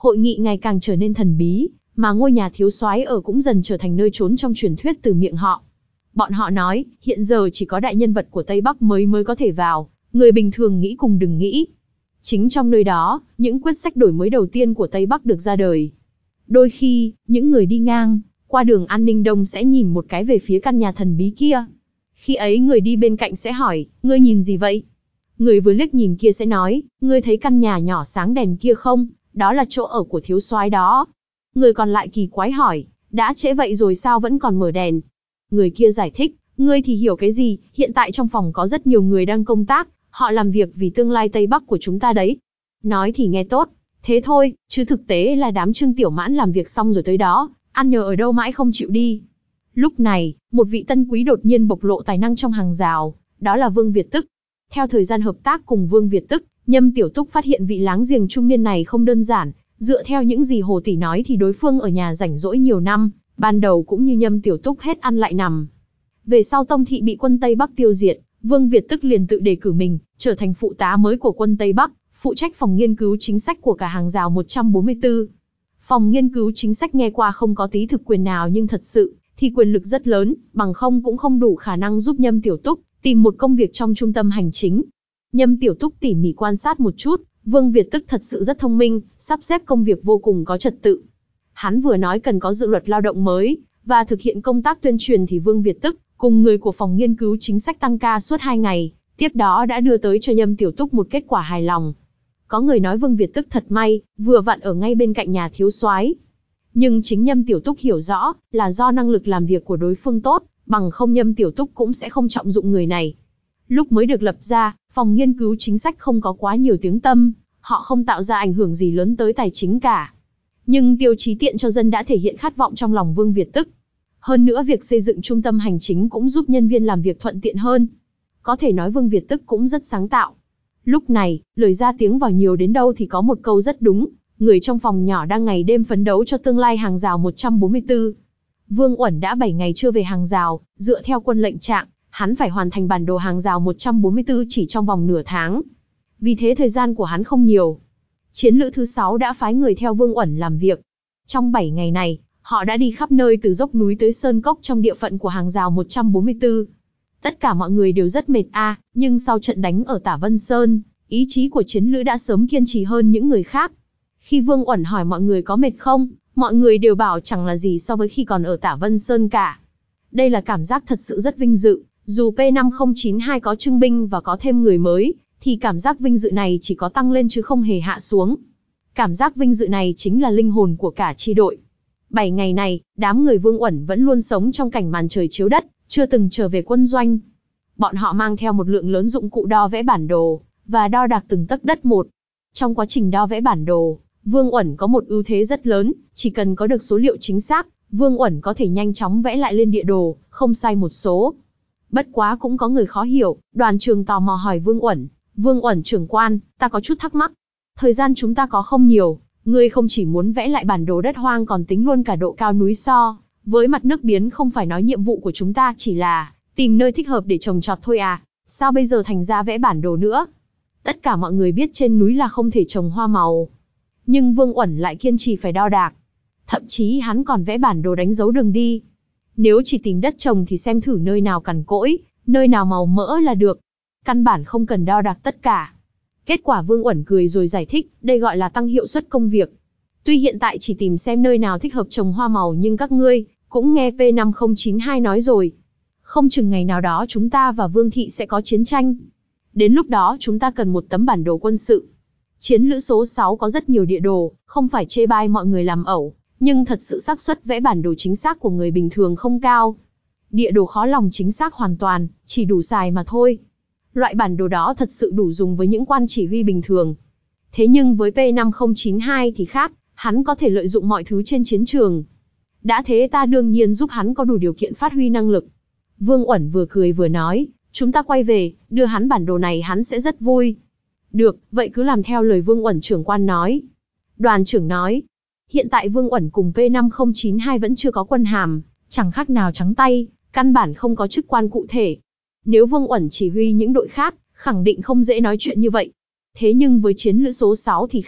Hội nghị ngày càng trở nên thần bí, mà ngôi nhà thiếu soái ở cũng dần trở thành nơi trốn trong truyền thuyết từ miệng họ. Bọn họ nói, hiện giờ chỉ có đại nhân vật của Tây Bắc mới mới có thể vào, người bình thường nghĩ cùng đừng nghĩ. Chính trong nơi đó, những quyết sách đổi mới đầu tiên của Tây Bắc được ra đời. Đôi khi, những người đi ngang qua đường An Ninh Đông sẽ nhìn một cái về phía căn nhà thần bí kia. Khi ấy người đi bên cạnh sẽ hỏi, ngươi nhìn gì vậy? Người vừa liếc nhìn kia sẽ nói, ngươi thấy căn nhà nhỏ sáng đèn kia không? Đó là chỗ ở của thiếu soái đó. Người còn lại kỳ quái hỏi, đã trễ vậy rồi sao vẫn còn mở đèn? Người kia giải thích, ngươi thì hiểu cái gì, hiện tại trong phòng có rất nhiều người đang công tác, họ làm việc vì tương lai Tây Bắc của chúng ta đấy. Nói thì nghe tốt, thế thôi, chứ thực tế là đám Trương Tiểu Mãn làm việc xong rồi tới đó, ăn nhờ ở đâu mãi không chịu đi. Lúc này, một vị tân quý đột nhiên bộc lộ tài năng trong hàng rào, đó là Vương Việt Tức. Theo thời gian hợp tác cùng Vương Việt Tức, Nhâm Tiểu Túc phát hiện vị láng giềng trung niên này không đơn giản, dựa theo những gì Hồ Tỷ nói thì đối phương ở nhà rảnh rỗi nhiều năm, ban đầu cũng như Nhâm Tiểu Túc hết ăn lại nằm. Về sau Tông Thị bị quân Tây Bắc tiêu diệt, Vương Việt Tức liền tự đề cử mình, trở thành phụ tá mới của quân Tây Bắc, phụ trách phòng nghiên cứu chính sách của cả hàng rào một trăm bốn mươi tư. Phòng nghiên cứu chính sách nghe qua không có tí thực quyền nào nhưng thật sự, thì quyền lực rất lớn, bằng không cũng không đủ khả năng giúp Nhâm Tiểu Túc tìm một công việc trong trung tâm hành chính. Nhâm Tiểu Túc tỉ mỉ quan sát một chút, Vương Việt Tức thật sự rất thông minh, sắp xếp công việc vô cùng có trật tự. Hắn vừa nói cần có dự luật lao động mới, và thực hiện công tác tuyên truyền thì Vương Việt Tức cùng người của phòng nghiên cứu chính sách tăng ca suốt hai ngày, tiếp đó đã đưa tới cho Nhâm Tiểu Túc một kết quả hài lòng. Có người nói Vương Việt Tức thật may, vừa vặn ở ngay bên cạnh nhà thiếu soái. Nhưng chính Nhâm Tiểu Túc hiểu rõ, là do năng lực làm việc của đối phương tốt, bằng không Nhâm Tiểu Túc cũng sẽ không trọng dụng người này. Lúc mới được lập ra, phòng nghiên cứu chính sách không có quá nhiều tiếng tăm, họ không tạo ra ảnh hưởng gì lớn tới tài chính cả. Nhưng tiêu chí tiện cho dân đã thể hiện khát vọng trong lòng Vương Việt Tức. Hơn nữa việc xây dựng trung tâm hành chính cũng giúp nhân viên làm việc thuận tiện hơn. Có thể nói Vương Việt Tức cũng rất sáng tạo. Lúc này, lời ra tiếng vào nhiều đến đâu thì có một câu rất đúng, người trong phòng nhỏ đang ngày đêm phấn đấu cho tương lai hàng rào một trăm bốn mươi tư. Vương Uẩn đã bảy ngày chưa về hàng rào, dựa theo quân lệnh trạng, hắn phải hoàn thành bản đồ hàng rào một trăm bốn mươi tư chỉ trong vòng nửa tháng. Vì thế thời gian của hắn không nhiều. Chiến lữ thứ sáu đã phái người theo Vương Uẩn làm việc. Trong bảy ngày này, họ đã đi khắp nơi từ dốc núi tới sơn cốc trong địa phận của hàng rào một trăm bốn mươi tư. Tất cả mọi người đều rất mệt a, à, nhưng sau trận đánh ở Tả Vân Sơn, ý chí của chiến lữ đã sớm kiên trì hơn những người khác. Khi Vương Uẩn hỏi mọi người có mệt không, mọi người đều bảo chẳng là gì so với khi còn ở Tả Vân Sơn cả. Đây là cảm giác thật sự rất vinh dự, dù P năm không chín hai có trưng binh và có thêm người mới, thì cảm giác vinh dự này chỉ có tăng lên chứ không hề hạ xuống. Cảm giác vinh dự này chính là linh hồn của cả chi đội. Bảy ngày này, đám người Vương Uẩn vẫn luôn sống trong cảnh màn trời chiếu đất, chưa từng trở về quân doanh. Bọn họ mang theo một lượng lớn dụng cụ đo vẽ bản đồ, và đo đạc từng tấc đất một. Trong quá trình đo vẽ bản đồ, Vương Uẩn có một ưu thế rất lớn, chỉ cần có được số liệu chính xác, Vương Uẩn có thể nhanh chóng vẽ lại lên địa đồ, không sai một số. Bất quá cũng có người khó hiểu, Đoàn Trường tò mò hỏi Vương Uẩn, Vương Uẩn trưởng quan, ta có chút thắc mắc. Thời gian chúng ta có không nhiều, ngươi không chỉ muốn vẽ lại bản đồ đất hoang còn tính luôn cả độ cao núi so với mặt nước biến, không phải nói nhiệm vụ của chúng ta chỉ là tìm nơi thích hợp để trồng trọt thôi à, sao bây giờ thành ra vẽ bản đồ nữa? Tất cả mọi người biết trên núi là không thể trồng hoa màu. Nhưng Vương Uẩn lại kiên trì phải đo đạc. Thậm chí hắn còn vẽ bản đồ đánh dấu đường đi. Nếu chỉ tìm đất trồng thì xem thử nơi nào cằn cỗi, nơi nào màu mỡ là được. Căn bản không cần đo đạc tất cả. Kết quả Vương Uẩn cười rồi giải thích, đây gọi là tăng hiệu suất công việc. Tuy hiện tại chỉ tìm xem nơi nào thích hợp trồng hoa màu nhưng các ngươi cũng nghe P năm không chín hai nói rồi. Không chừng ngày nào đó chúng ta và Vương Thị sẽ có chiến tranh. Đến lúc đó chúng ta cần một tấm bản đồ quân sự. Chiến lữ số sáu có rất nhiều địa đồ, không phải chê bai mọi người làm ẩu, nhưng thật sự xác suất vẽ bản đồ chính xác của người bình thường không cao. Địa đồ khó lòng chính xác hoàn toàn, chỉ đủ xài mà thôi. Loại bản đồ đó thật sự đủ dùng với những quan chỉ huy bình thường. Thế nhưng với P năm không chín hai thì khác, hắn có thể lợi dụng mọi thứ trên chiến trường. Đã thế ta đương nhiên giúp hắn có đủ điều kiện phát huy năng lực. Vương Uẩn vừa cười vừa nói, chúng ta quay về, đưa hắn bản đồ này hắn sẽ rất vui. Được, vậy cứ làm theo lời Vương Uẩn trưởng quan nói. Đoàn trưởng nói, hiện tại Vương Uẩn cùng P năm không chín hai vẫn chưa có quân hàm, chẳng khác nào trắng tay, căn bản không có chức quan cụ thể. Nếu Vương Uẩn chỉ huy những đội khác, khẳng định không dễ nói chuyện như vậy. Thế nhưng với chiến lữ số sáu thì khác,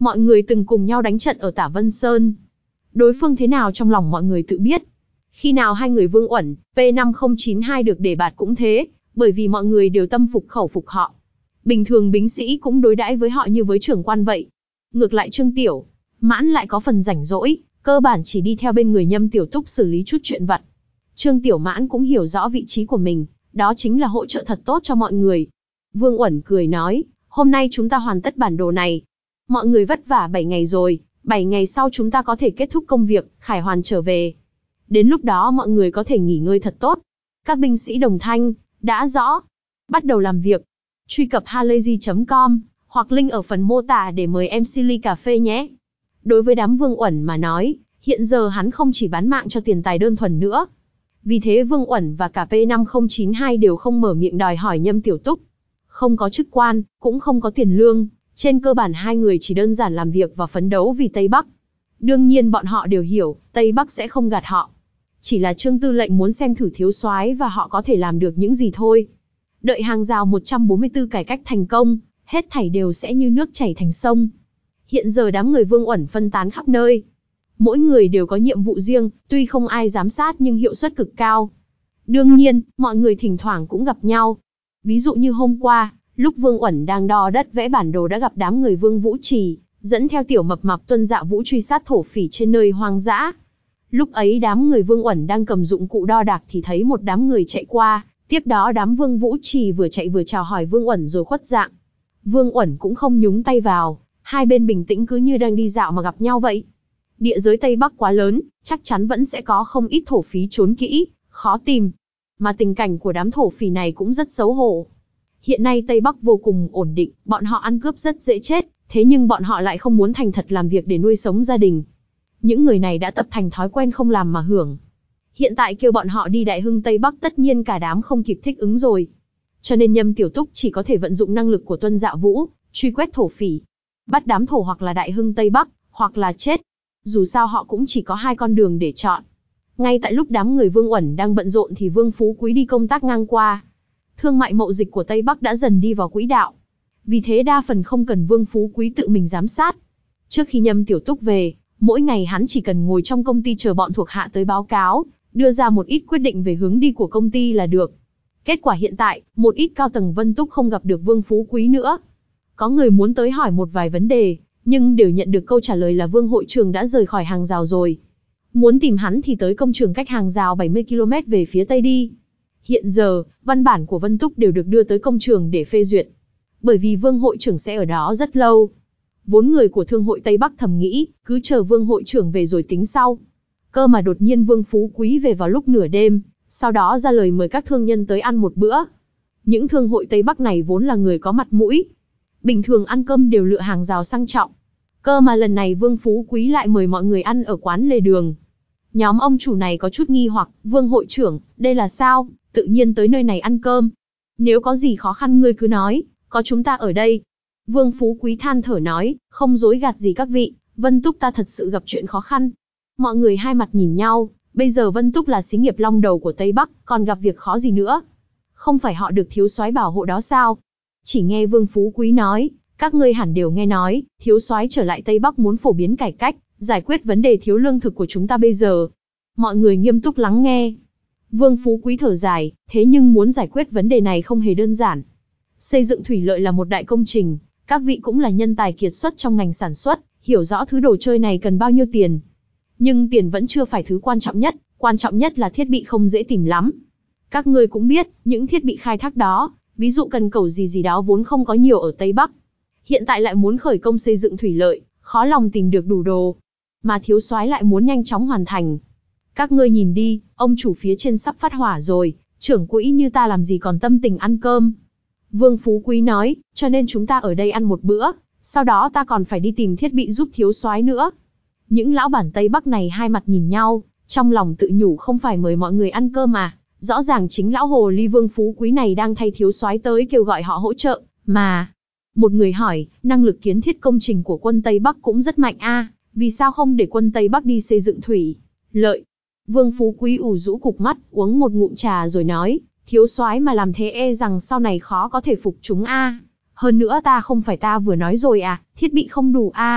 Mọi người từng cùng nhau đánh trận ở Tả Vân Sơn. Đối phương thế nào trong lòng mọi người tự biết. Khi nào hai người Vương Uẩn, P năm không chín hai được đề bạt cũng thế, bởi vì mọi người đều tâm phục khẩu phục họ. Bình thường binh sĩ cũng đối đãi với họ như với trưởng quan vậy. Ngược lại Trương Tiểu Mãn lại có phần rảnh rỗi, cơ bản chỉ đi theo bên người Nhâm Tiểu Túc xử lý chút chuyện vặt. Trương Tiểu Mãn cũng hiểu rõ vị trí của mình, đó chính là hỗ trợ thật tốt cho mọi người. Vương Uẩn cười nói, hôm nay chúng ta hoàn tất bản đồ này. Mọi người vất vả bảy ngày rồi, bảy ngày sau chúng ta có thể kết thúc công việc, khải hoàn trở về. Đến lúc đó mọi người có thể nghỉ ngơi thật tốt. Các binh sĩ đồng thanh, đã rõ. Bắt đầu làm việc. Truy cập halayzi chấm com, hoặc link ở phần mô tả để mời em xê ly cà phê nhé. Đối với đám Vương Uẩn mà nói, hiện giờ hắn không chỉ bán mạng cho tiền tài đơn thuần nữa. Vì thế Vương Uẩn và cả P năm không chín hai đều không mở miệng đòi hỏi Nhâm Tiểu Túc. Không có chức quan, cũng không có tiền lương, trên cơ bản hai người chỉ đơn giản làm việc và phấn đấu vì Tây Bắc. Đương nhiên bọn họ đều hiểu, Tây Bắc sẽ không gạt họ. Chỉ là Trương Tư lệnh muốn xem thử thiếu soái và họ có thể làm được những gì thôi. Đợi hàng rào một trăm bốn mươi tư cải cách thành công, hết thảy đều sẽ như nước chảy thành sông. Hiện giờ đám người Vương Uẩn phân tán khắp nơi. Mỗi người đều có nhiệm vụ riêng, tuy không ai giám sát nhưng hiệu suất cực cao. Đương nhiên, mọi người thỉnh thoảng cũng gặp nhau. Ví dụ như hôm qua, lúc Vương Uẩn đang đo đất vẽ bản đồ đã gặp đám người Vương Vũ Trì, dẫn theo tiểu mập mạp Tuân Dạ Vũ truy sát thổ phỉ trên nơi hoang dã. Lúc ấy đám người Vương Uẩn đang cầm dụng cụ đo đạc thì thấy một đám người chạy qua, tiếp đó đám Vương Vũ Trì vừa chạy vừa chào hỏi Vương Uẩn rồi khuất dạng. Vương Uẩn cũng không nhúng tay vào, hai bên bình tĩnh cứ như đang đi dạo mà gặp nhau vậy. Địa giới Tây Bắc quá lớn, chắc chắn vẫn sẽ có không ít thổ phí trốn kỹ, khó tìm. Mà tình cảnh của đám thổ phỉ này cũng rất xấu hổ. Hiện nay Tây Bắc vô cùng ổn định, bọn họ ăn cướp rất dễ chết, thế nhưng bọn họ lại không muốn thành thật làm việc để nuôi sống gia đình. Những người này đã tập thành thói quen không làm mà hưởng. Hiện tại kêu bọn họ đi Đại Hưng Tây Bắc tất nhiên cả đám không kịp thích ứng rồi. Cho nên Nhâm Tiểu Túc chỉ có thể vận dụng năng lực của Tuân Dạ Vũ, truy quét thổ phỉ. Bắt đám thổ hoặc là Đại Hưng Tây Bắc, hoặc là chết. Dù sao họ cũng chỉ có hai con đường để chọn. Ngay tại lúc đám người Vương Uẩn đang bận rộn thì Vương Phú Quý đi công tác ngang qua. Thương mại mậu dịch của Tây Bắc đã dần đi vào quỹ đạo. Vì thế đa phần không cần Vương Phú Quý tự mình giám sát. Trước khi Nhâm Tiểu Túc về, mỗi ngày hắn chỉ cần ngồi trong công ty chờ bọn thuộc hạ tới báo cáo, đưa ra một ít quyết định về hướng đi của công ty là được. Kết quả hiện tại, một ít cao tầng Vân Túc không gặp được Vương Phú Quý nữa. Có người muốn tới hỏi một vài vấn đề, nhưng đều nhận được câu trả lời là Vương hội trưởng đã rời khỏi hàng rào rồi. Muốn tìm hắn thì tới công trường cách hàng rào bảy mươi ki lô mét về phía tây đi. Hiện giờ, văn bản của Vân Túc đều được đưa tới công trường để phê duyệt. Bởi vì Vương hội trưởng sẽ ở đó rất lâu. Vốn người của Thương hội Tây Bắc thầm nghĩ, cứ chờ Vương hội trưởng về rồi tính sau. Cơ mà đột nhiên Vương Phú Quý về vào lúc nửa đêm, sau đó ra lời mời các thương nhân tới ăn một bữa. Những thương hội Tây Bắc này vốn là người có mặt mũi. Bình thường ăn cơm đều lựa hàng rào sang trọng. Cơ mà lần này Vương Phú Quý lại mời mọi người ăn ở quán lề đường. Nhóm ông chủ này có chút nghi hoặc, Vương hội trưởng, đây là sao, tự nhiên tới nơi này ăn cơm. Nếu có gì khó khăn ngươi cứ nói, có chúng ta ở đây. Vương Phú Quý than thở nói, không dối gạt gì các vị, Vân Túc ta thật sự gặp chuyện khó khăn. Mọi người hai mặt nhìn nhau, bây giờ Vân Túc là xí nghiệp long đầu của Tây Bắc, còn gặp việc khó gì nữa. Không phải họ được thiếu soái bảo hộ đó sao? Chỉ nghe Vương Phú Quý nói, các ngươi hẳn đều nghe nói, thiếu soái trở lại Tây Bắc muốn phổ biến cải cách, giải quyết vấn đề thiếu lương thực của chúng ta bây giờ. Mọi người nghiêm túc lắng nghe. Vương Phú Quý thở dài, thế nhưng muốn giải quyết vấn đề này không hề đơn giản. Xây dựng thủy lợi là một đại công trình, các vị cũng là nhân tài kiệt xuất trong ngành sản xuất, hiểu rõ thứ đồ chơi này cần bao nhiêu tiền. Nhưng tiền vẫn chưa phải thứ quan trọng nhất, quan trọng nhất là thiết bị không dễ tìm lắm. Các ngươi cũng biết, những thiết bị khai thác đó, ví dụ cần cầu gì gì đó vốn không có nhiều ở Tây Bắc. Hiện tại lại muốn khởi công xây dựng thủy lợi, khó lòng tìm được đủ đồ. Mà thiếu soái lại muốn nhanh chóng hoàn thành. Các ngươi nhìn đi, ông chủ phía trên sắp phát hỏa rồi, trưởng quỹ như ta làm gì còn tâm tình ăn cơm. Vương Phú Quý nói, cho nên chúng ta ở đây ăn một bữa, sau đó ta còn phải đi tìm thiết bị giúp thiếu soái nữa. Những lão bản Tây Bắc này hai mặt nhìn nhau, trong lòng tự nhủ không phải mời mọi người ăn cơm mà, rõ ràng chính lão hồ ly Vương Phú Quý này đang thay thiếu soái tới kêu gọi họ hỗ trợ, mà. Một người hỏi, năng lực kiến thiết công trình của quân Tây Bắc cũng rất mạnh a, vì sao không để quân Tây Bắc đi xây dựng thủy lợi? Vương Phú Quý ủ rũ cục mắt, uống một ngụm trà rồi nói, thiếu soái mà làm thế e rằng sau này khó có thể phục chúng a. Hơn nữa ta không phải ta vừa nói rồi à, thiết bị không đủ a.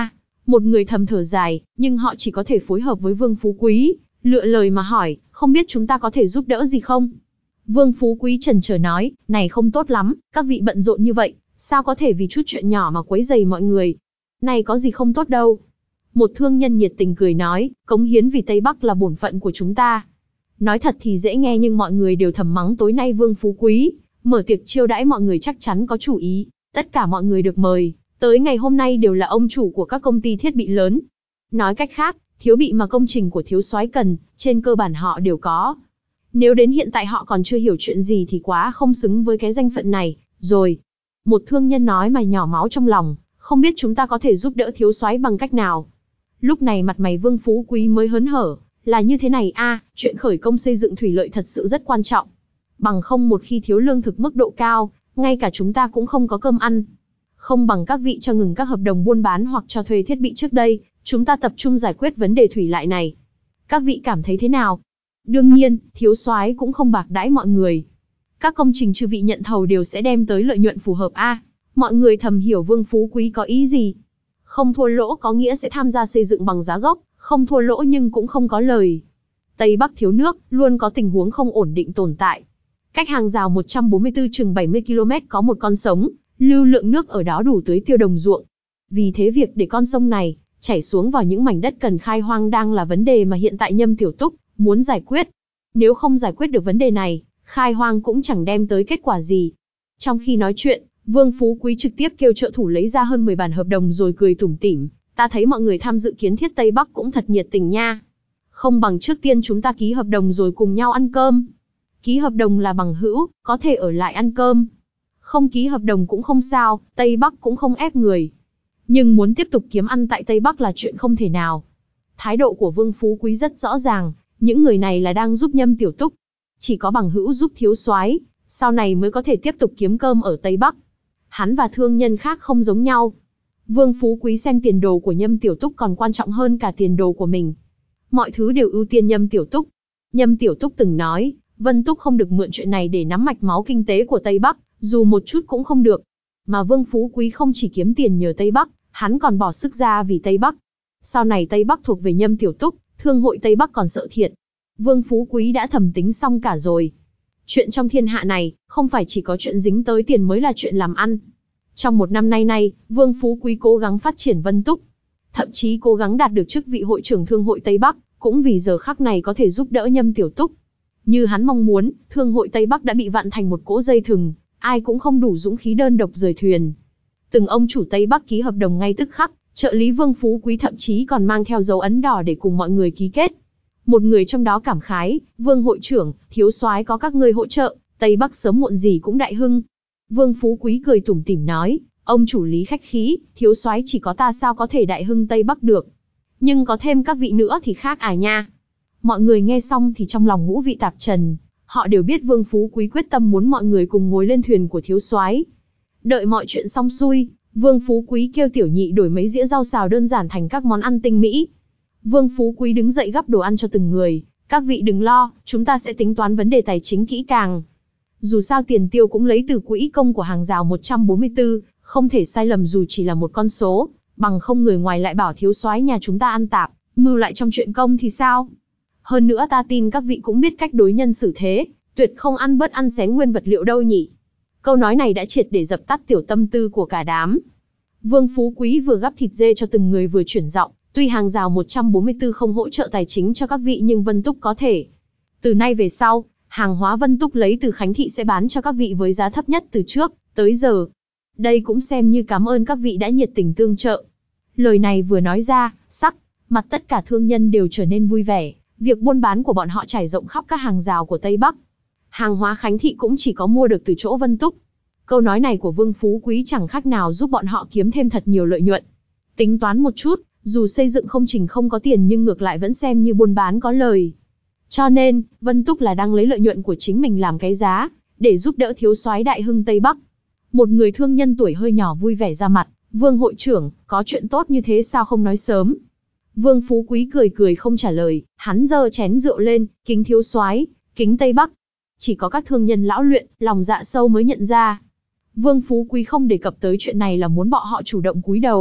Một người thầm thở dài, nhưng họ chỉ có thể phối hợp với Vương Phú Quý, lựa lời mà hỏi, không biết chúng ta có thể giúp đỡ gì không? Vương Phú Quý chần chờ nói, này không tốt lắm, các vị bận rộn như vậy, sao có thể vì chút chuyện nhỏ mà quấy rầy mọi người? Này có gì không tốt đâu. Một thương nhân nhiệt tình cười nói, cống hiến vì Tây Bắc là bổn phận của chúng ta. Nói thật thì dễ nghe nhưng mọi người đều thầm mắng tối nay Vương Phú Quý mở tiệc chiêu đãi mọi người chắc chắn có chủ ý. Tất cả mọi người được mời tới ngày hôm nay đều là ông chủ của các công ty thiết bị lớn. Nói cách khác, thiếu bị mà công trình của thiếu soái cần, trên cơ bản họ đều có. Nếu đến hiện tại họ còn chưa hiểu chuyện gì thì quá không xứng với cái danh phận này, rồi. Một thương nhân nói mà nhỏ máu trong lòng, không biết chúng ta có thể giúp đỡ thiếu soái bằng cách nào. Lúc này mặt mày Vương Phú Quý mới hớn hở, là như thế này a, à, chuyện khởi công xây dựng thủy lợi thật sự rất quan trọng. Bằng không một khi thiếu lương thực mức độ cao, ngay cả chúng ta cũng không có cơm ăn. Không bằng các vị cho ngừng các hợp đồng buôn bán hoặc cho thuê thiết bị trước đây, chúng ta tập trung giải quyết vấn đề thủy lợi này. Các vị cảm thấy thế nào? Đương nhiên, thiếu soái cũng không bạc đãi mọi người. Các công trình chư vị nhận thầu đều sẽ đem tới lợi nhuận phù hợp a. À, mọi người thầm hiểu Vương Phú Quý có ý gì. Không thua lỗ có nghĩa sẽ tham gia xây dựng bằng giá gốc, không thua lỗ nhưng cũng không có lời. Tây Bắc thiếu nước, luôn có tình huống không ổn định tồn tại. Cách hàng rào một trăm bốn mươi tư chừng bảy mươi ki lô mét có một con sông, lưu lượng nước ở đó đủ tưới tiêu đồng ruộng. Vì thế việc để con sông này chảy xuống vào những mảnh đất cần khai hoang đang là vấn đề mà hiện tại Nhâm Tiểu Túc muốn giải quyết. Nếu không giải quyết được vấn đề này, khai hoang cũng chẳng đem tới kết quả gì. Trong khi nói chuyện, Vương Phú Quý trực tiếp kêu trợ thủ lấy ra hơn mười bản hợp đồng rồi cười tủm tỉm. Ta thấy mọi người tham dự kiến thiết Tây Bắc cũng thật nhiệt tình nha. Không bằng trước tiên chúng ta ký hợp đồng rồi cùng nhau ăn cơm. Ký hợp đồng là bằng hữu, có thể ở lại ăn cơm. Không ký hợp đồng cũng không sao, Tây Bắc cũng không ép người. Nhưng muốn tiếp tục kiếm ăn tại Tây Bắc là chuyện không thể nào. Thái độ của Vương Phú Quý rất rõ ràng, những người này là đang giúp Nhâm Tiểu Túc. Chỉ có bằng hữu giúp thiếu soái, sau này mới có thể tiếp tục kiếm cơm ở Tây Bắc. Hắn và thương nhân khác không giống nhau. Vương Phú Quý xem tiền đồ của Nhâm Tiểu Túc còn quan trọng hơn cả tiền đồ của mình. Mọi thứ đều ưu tiên Nhâm Tiểu Túc. Nhâm Tiểu Túc từng nói, Vân Túc không được mượn chuyện này để nắm mạch máu kinh tế của Tây Bắc, dù một chút cũng không được. Mà Vương Phú Quý không chỉ kiếm tiền nhờ Tây Bắc, hắn còn bỏ sức ra vì Tây Bắc. Sau này Tây Bắc thuộc về Nhâm Tiểu Túc, thương hội Tây Bắc còn sợ thiệt. Vương Phú Quý đã thầm tính xong cả rồi. Chuyện trong thiên hạ này, không phải chỉ có chuyện dính tới tiền mới là chuyện làm ăn. Trong một năm nay nay, Vương Phú Quý cố gắng phát triển Vân Túc. Thậm chí cố gắng đạt được chức vị hội trưởng thương hội Tây Bắc, cũng vì giờ khắc này có thể giúp đỡ Nhâm Tiểu Túc. Như hắn mong muốn, thương hội Tây Bắc đã bị vặn thành một cỗ dây thừng, ai cũng không đủ dũng khí đơn độc rời thuyền. Từng ông chủ Tây Bắc ký hợp đồng ngay tức khắc, trợ lý Vương Phú Quý thậm chí còn mang theo dấu ấn đỏ để cùng mọi người ký kết. Một người trong đó cảm khái, Vương hội trưởng, thiếu soái có các ngươi hỗ trợ, Tây Bắc sớm muộn gì cũng đại hưng. Vương Phú Quý cười tủm tỉm nói, ông chủ lý khách khí, thiếu soái chỉ có ta sao có thể đại hưng Tây Bắc được. Nhưng có thêm các vị nữa thì khác à nha. Mọi người nghe xong thì trong lòng ngũ vị tạp trần, họ đều biết Vương Phú Quý quyết tâm muốn mọi người cùng ngồi lên thuyền của thiếu soái. Đợi mọi chuyện xong xuôi, Vương Phú Quý kêu tiểu nhị đổi mấy dĩa rau xào đơn giản thành các món ăn tinh mỹ. Vương Phú Quý đứng dậy gắp đồ ăn cho từng người, các vị đừng lo, chúng ta sẽ tính toán vấn đề tài chính kỹ càng. Dù sao tiền tiêu cũng lấy từ quỹ công của hàng rào một trăm bốn mươi tư, không thể sai lầm dù chỉ là một con số, bằng không người ngoài lại bảo thiếu soái nhà chúng ta ăn tạp, mưu lại trong chuyện công thì sao? Hơn nữa ta tin các vị cũng biết cách đối nhân xử thế, tuyệt không ăn bớt ăn xén nguyên vật liệu đâu nhỉ. Câu nói này đã triệt để dập tắt tiểu tâm tư của cả đám. Vương Phú Quý vừa gắp thịt dê cho từng người vừa chuyển giọng, tuy hàng rào một trăm bốn mươi tư không hỗ trợ tài chính cho các vị nhưng Vân Túc có thể. Từ nay về sau, hàng hóa Vân Túc lấy từ Khánh Thị sẽ bán cho các vị với giá thấp nhất từ trước tới giờ. Đây cũng xem như cảm ơn các vị đã nhiệt tình tương trợ. Lời này vừa nói ra, sắc mặt tất cả thương nhân đều trở nên vui vẻ. Việc buôn bán của bọn họ trải rộng khắp các hàng rào của Tây Bắc. Hàng hóa Khánh Thị cũng chỉ có mua được từ chỗ Vân Túc. Câu nói này của Vương Phú Quý chẳng khác nào giúp bọn họ kiếm thêm thật nhiều lợi nhuận. Tính toán một chút, dù xây dựng công trình không có tiền nhưng ngược lại vẫn xem như buôn bán có lời. Cho nên, Vân Túc là đang lấy lợi nhuận của chính mình làm cái giá, để giúp đỡ thiếu soái đại hưng Tây Bắc. Một người thương nhân tuổi hơi nhỏ vui vẻ ra mặt, Vương hội trưởng, có chuyện tốt như thế sao không nói sớm? Vương Phú Quý cười cười không trả lời, hắn giơ chén rượu lên, kính thiếu soái, kính Tây Bắc. Chỉ có các thương nhân lão luyện, lòng dạ sâu mới nhận ra. Vương Phú Quý không đề cập tới chuyện này là muốn bọn họ chủ động cúi đầu,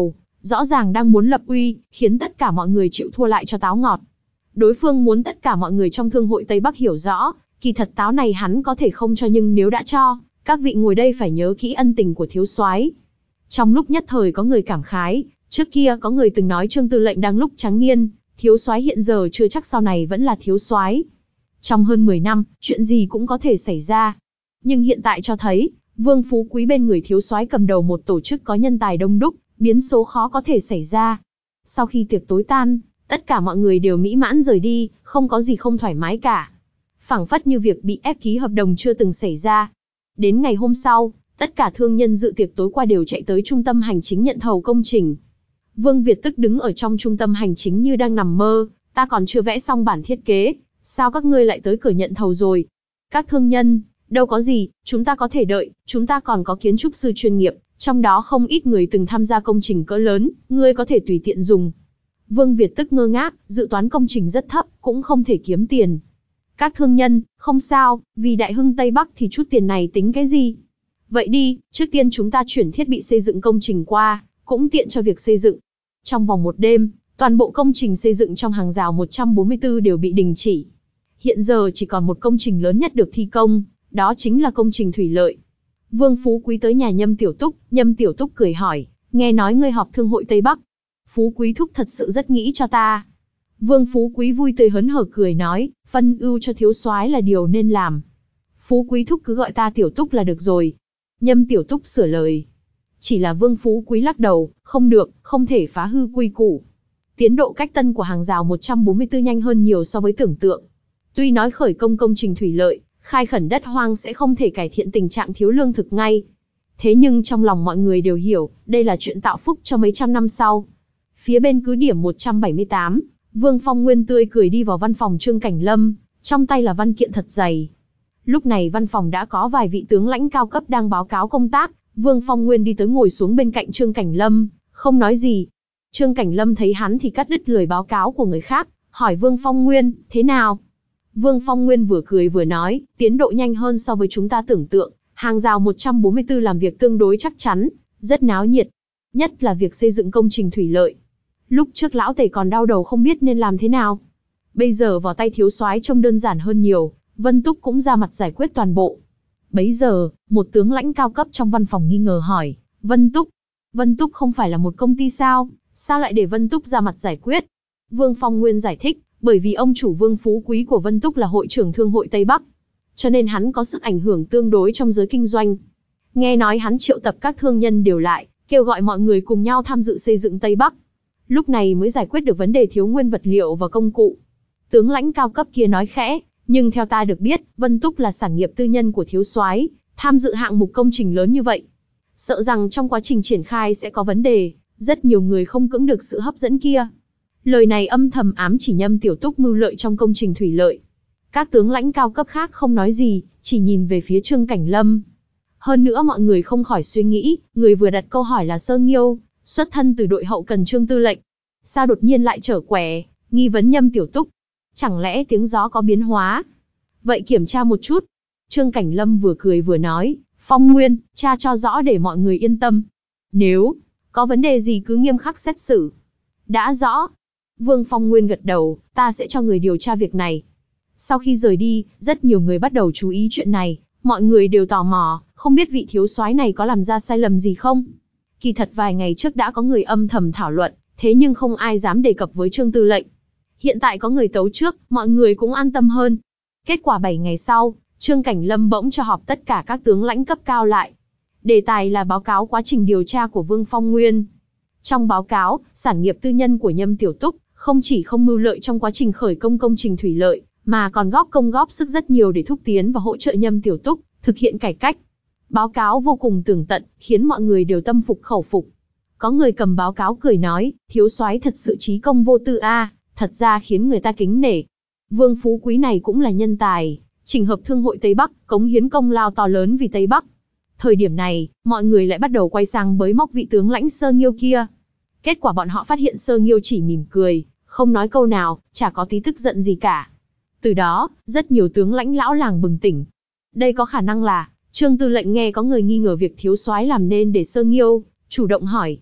rõ ràng đang muốn lập uy, khiến tất cả mọi người chịu thua lại cho táo ngọt. Đối phương muốn tất cả mọi người trong Thương hội Tây Bắc hiểu rõ, kỳ thật táo này hắn có thể không cho, nhưng nếu đã cho, các vị ngồi đây phải nhớ kỹ ân tình của thiếu soái. Trong lúc nhất thời có người cảm khái, trước kia có người từng nói Trương Tư lệnh đang lúc trắng niên, thiếu soái hiện giờ chưa chắc sau này vẫn là thiếu soái. Trong hơn mười năm, chuyện gì cũng có thể xảy ra. Nhưng hiện tại cho thấy, Vương Phú Quý bên người thiếu soái cầm đầu một tổ chức có nhân tài đông đúc, biến số khó có thể xảy ra. Sau khi tiệc tối tan, tất cả mọi người đều mỹ mãn rời đi, không có gì không thoải mái cả. Phảng phất như việc bị ép ký hợp đồng chưa từng xảy ra. Đến ngày hôm sau, tất cả thương nhân dự tiệc tối qua đều chạy tới trung tâm hành chính nhận thầu công trình. Vương Việt tức đứng ở trong trung tâm hành chính như đang nằm mơ, ta còn chưa vẽ xong bản thiết kế, sao các ngươi lại tới cửa nhận thầu rồi? Các thương nhân, đâu có gì, chúng ta có thể đợi, chúng ta còn có kiến trúc sư chuyên nghiệp, trong đó không ít người từng tham gia công trình cỡ lớn, ngươi có thể tùy tiện dùng. Vương Việt tức ngơ ngác, dự toán công trình rất thấp, cũng không thể kiếm tiền. Các thương nhân, không sao, vì đại hưng Tây Bắc thì chút tiền này tính cái gì? Vậy đi, trước tiên chúng ta chuyển thiết bị xây dựng công trình qua, cũng tiện cho việc xây dựng. Trong vòng một đêm, toàn bộ công trình xây dựng trong hàng rào một trăm bốn mươi tư đều bị đình chỉ. Hiện giờ chỉ còn một công trình lớn nhất được thi công, đó chính là công trình thủy lợi. Vương Phú Quý tới nhà Nhâm Tiểu Túc, Nhâm Tiểu Túc cười hỏi, nghe nói ngươi họp Thương hội Tây Bắc. Phú Quý thúc thật sự rất nghĩ cho ta. Vương Phú Quý vui tươi hớn hở cười nói, phân ưu cho thiếu soái là điều nên làm. Phú Quý thúc cứ gọi ta Tiểu Túc là được rồi. Nhâm Tiểu Túc sửa lời. Chỉ là Vương Phú Quý lắc đầu, không được, không thể phá hư quy củ. Tiến độ cách tân của hàng rào một trăm bốn mươi tư nhanh hơn nhiều so với tưởng tượng. Tuy nói khởi công công trình thủy lợi, khai khẩn đất hoang sẽ không thể cải thiện tình trạng thiếu lương thực ngay. Thế nhưng trong lòng mọi người đều hiểu, đây là chuyện tạo phúc cho mấy trăm năm sau. Phía bên cứ điểm một trăm bảy mươi tám, Vương Phong Nguyên tươi cười đi vào văn phòng Trương Cảnh Lâm, trong tay là văn kiện thật dày. Lúc này văn phòng đã có vài vị tướng lãnh cao cấp đang báo cáo công tác, Vương Phong Nguyên đi tới ngồi xuống bên cạnh Trương Cảnh Lâm, không nói gì. Trương Cảnh Lâm thấy hắn thì cắt đứt lời báo cáo của người khác, hỏi Vương Phong Nguyên, thế nào? Vương Phong Nguyên vừa cười vừa nói, tiến độ nhanh hơn so với chúng ta tưởng tượng, hàng rào một trăm bốn mươi tư làm việc tương đối chắc chắn, rất náo nhiệt. Nhất là việc xây dựng công trình thủy lợi. Lúc trước lão Tề còn đau đầu không biết nên làm thế nào. Bây giờ vào tay thiếu soái trông đơn giản hơn nhiều, Vân Túc cũng ra mặt giải quyết toàn bộ. Bấy giờ, một tướng lãnh cao cấp trong văn phòng nghi ngờ hỏi, Vân Túc, Vân Túc không phải là một công ty sao, sao lại để Vân Túc ra mặt giải quyết? Vương Phong Nguyên giải thích, bởi vì ông chủ Vương Phú Quý của Vân Túc là hội trưởng Thương hội Tây Bắc, cho nên hắn có sức ảnh hưởng tương đối trong giới kinh doanh. Nghe nói hắn triệu tập các thương nhân đều lại, kêu gọi mọi người cùng nhau tham dự xây dựng Tây Bắc. Lúc này mới giải quyết được vấn đề thiếu nguyên vật liệu và công cụ. Tướng lãnh cao cấp kia nói khẽ, nhưng theo ta được biết, Vân Túc là sản nghiệp tư nhân của thiếu soái, tham dự hạng mục công trình lớn như vậy. Sợ rằng trong quá trình triển khai sẽ có vấn đề, rất nhiều người không cưỡng được sự hấp dẫn kia. Lời này âm thầm ám chỉ Nhâm Tiểu Túc mưu lợi trong công trình thủy lợi. Các tướng lãnh cao cấp khác không nói gì, chỉ nhìn về phía Trương Cảnh Lâm. Hơn nữa mọi người không khỏi suy nghĩ, người vừa đặt câu hỏi là Sơ Nghiêu, xuất thân từ đội hậu cần Trương tư lệnh. Sao đột nhiên lại trở quẻ, nghi vấn Nhâm Tiểu Túc? Chẳng lẽ tiếng gió có biến hóa? Vậy kiểm tra một chút. Trương Cảnh Lâm vừa cười vừa nói, Phong Nguyên, tra cho rõ để mọi người yên tâm. Nếu có vấn đề gì cứ nghiêm khắc xét xử. Đã rõ. Vương Phong Nguyên gật đầu, ta sẽ cho người điều tra việc này. Sau khi rời đi, rất nhiều người bắt đầu chú ý chuyện này, mọi người đều tò mò, không biết vị thiếu soái này có làm ra sai lầm gì không? Kỳ thật vài ngày trước đã có người âm thầm thảo luận, thế nhưng không ai dám đề cập với Trương tư lệnh. Hiện tại có người tấu trước, mọi người cũng an tâm hơn. Kết quả bảy ngày sau, Trương Cảnh Lâm bỗng cho họp tất cả các tướng lãnh cấp cao lại. Đề tài là báo cáo quá trình điều tra của Vương Phong Nguyên. Trong báo cáo, sản nghiệp tư nhân của Nhâm Tiểu Túc không chỉ không mưu lợi trong quá trình khởi công công trình thủy lợi, mà còn góp công góp sức rất nhiều để thúc tiến và hỗ trợ Nhâm Tiểu Túc thực hiện cải cách. Báo cáo vô cùng tường tận, khiến mọi người đều tâm phục khẩu phục. Có người cầm báo cáo cười nói, thiếu soái thật sự trí công vô tư a, à, thật ra khiến người ta kính nể. Vương Phú Quý này cũng là nhân tài, chỉnh hợp Thương hội Tây Bắc, cống hiến công lao to lớn vì Tây Bắc. Thời điểm này, mọi người lại bắt đầu quay sang bới móc vị tướng lãnh Sơ Nghiêu kia. Kết quả bọn họ phát hiện Sơ Nghiêu chỉ mỉm cười, không nói câu nào, chả có tí tức giận gì cả. Từ đó, rất nhiều tướng lãnh lão làng bừng tỉnh. Đây có khả năng là Trương tư lệnh nghe có người nghi ngờ việc thiếu soái làm nên để Sơ Nghiêu chủ động hỏi.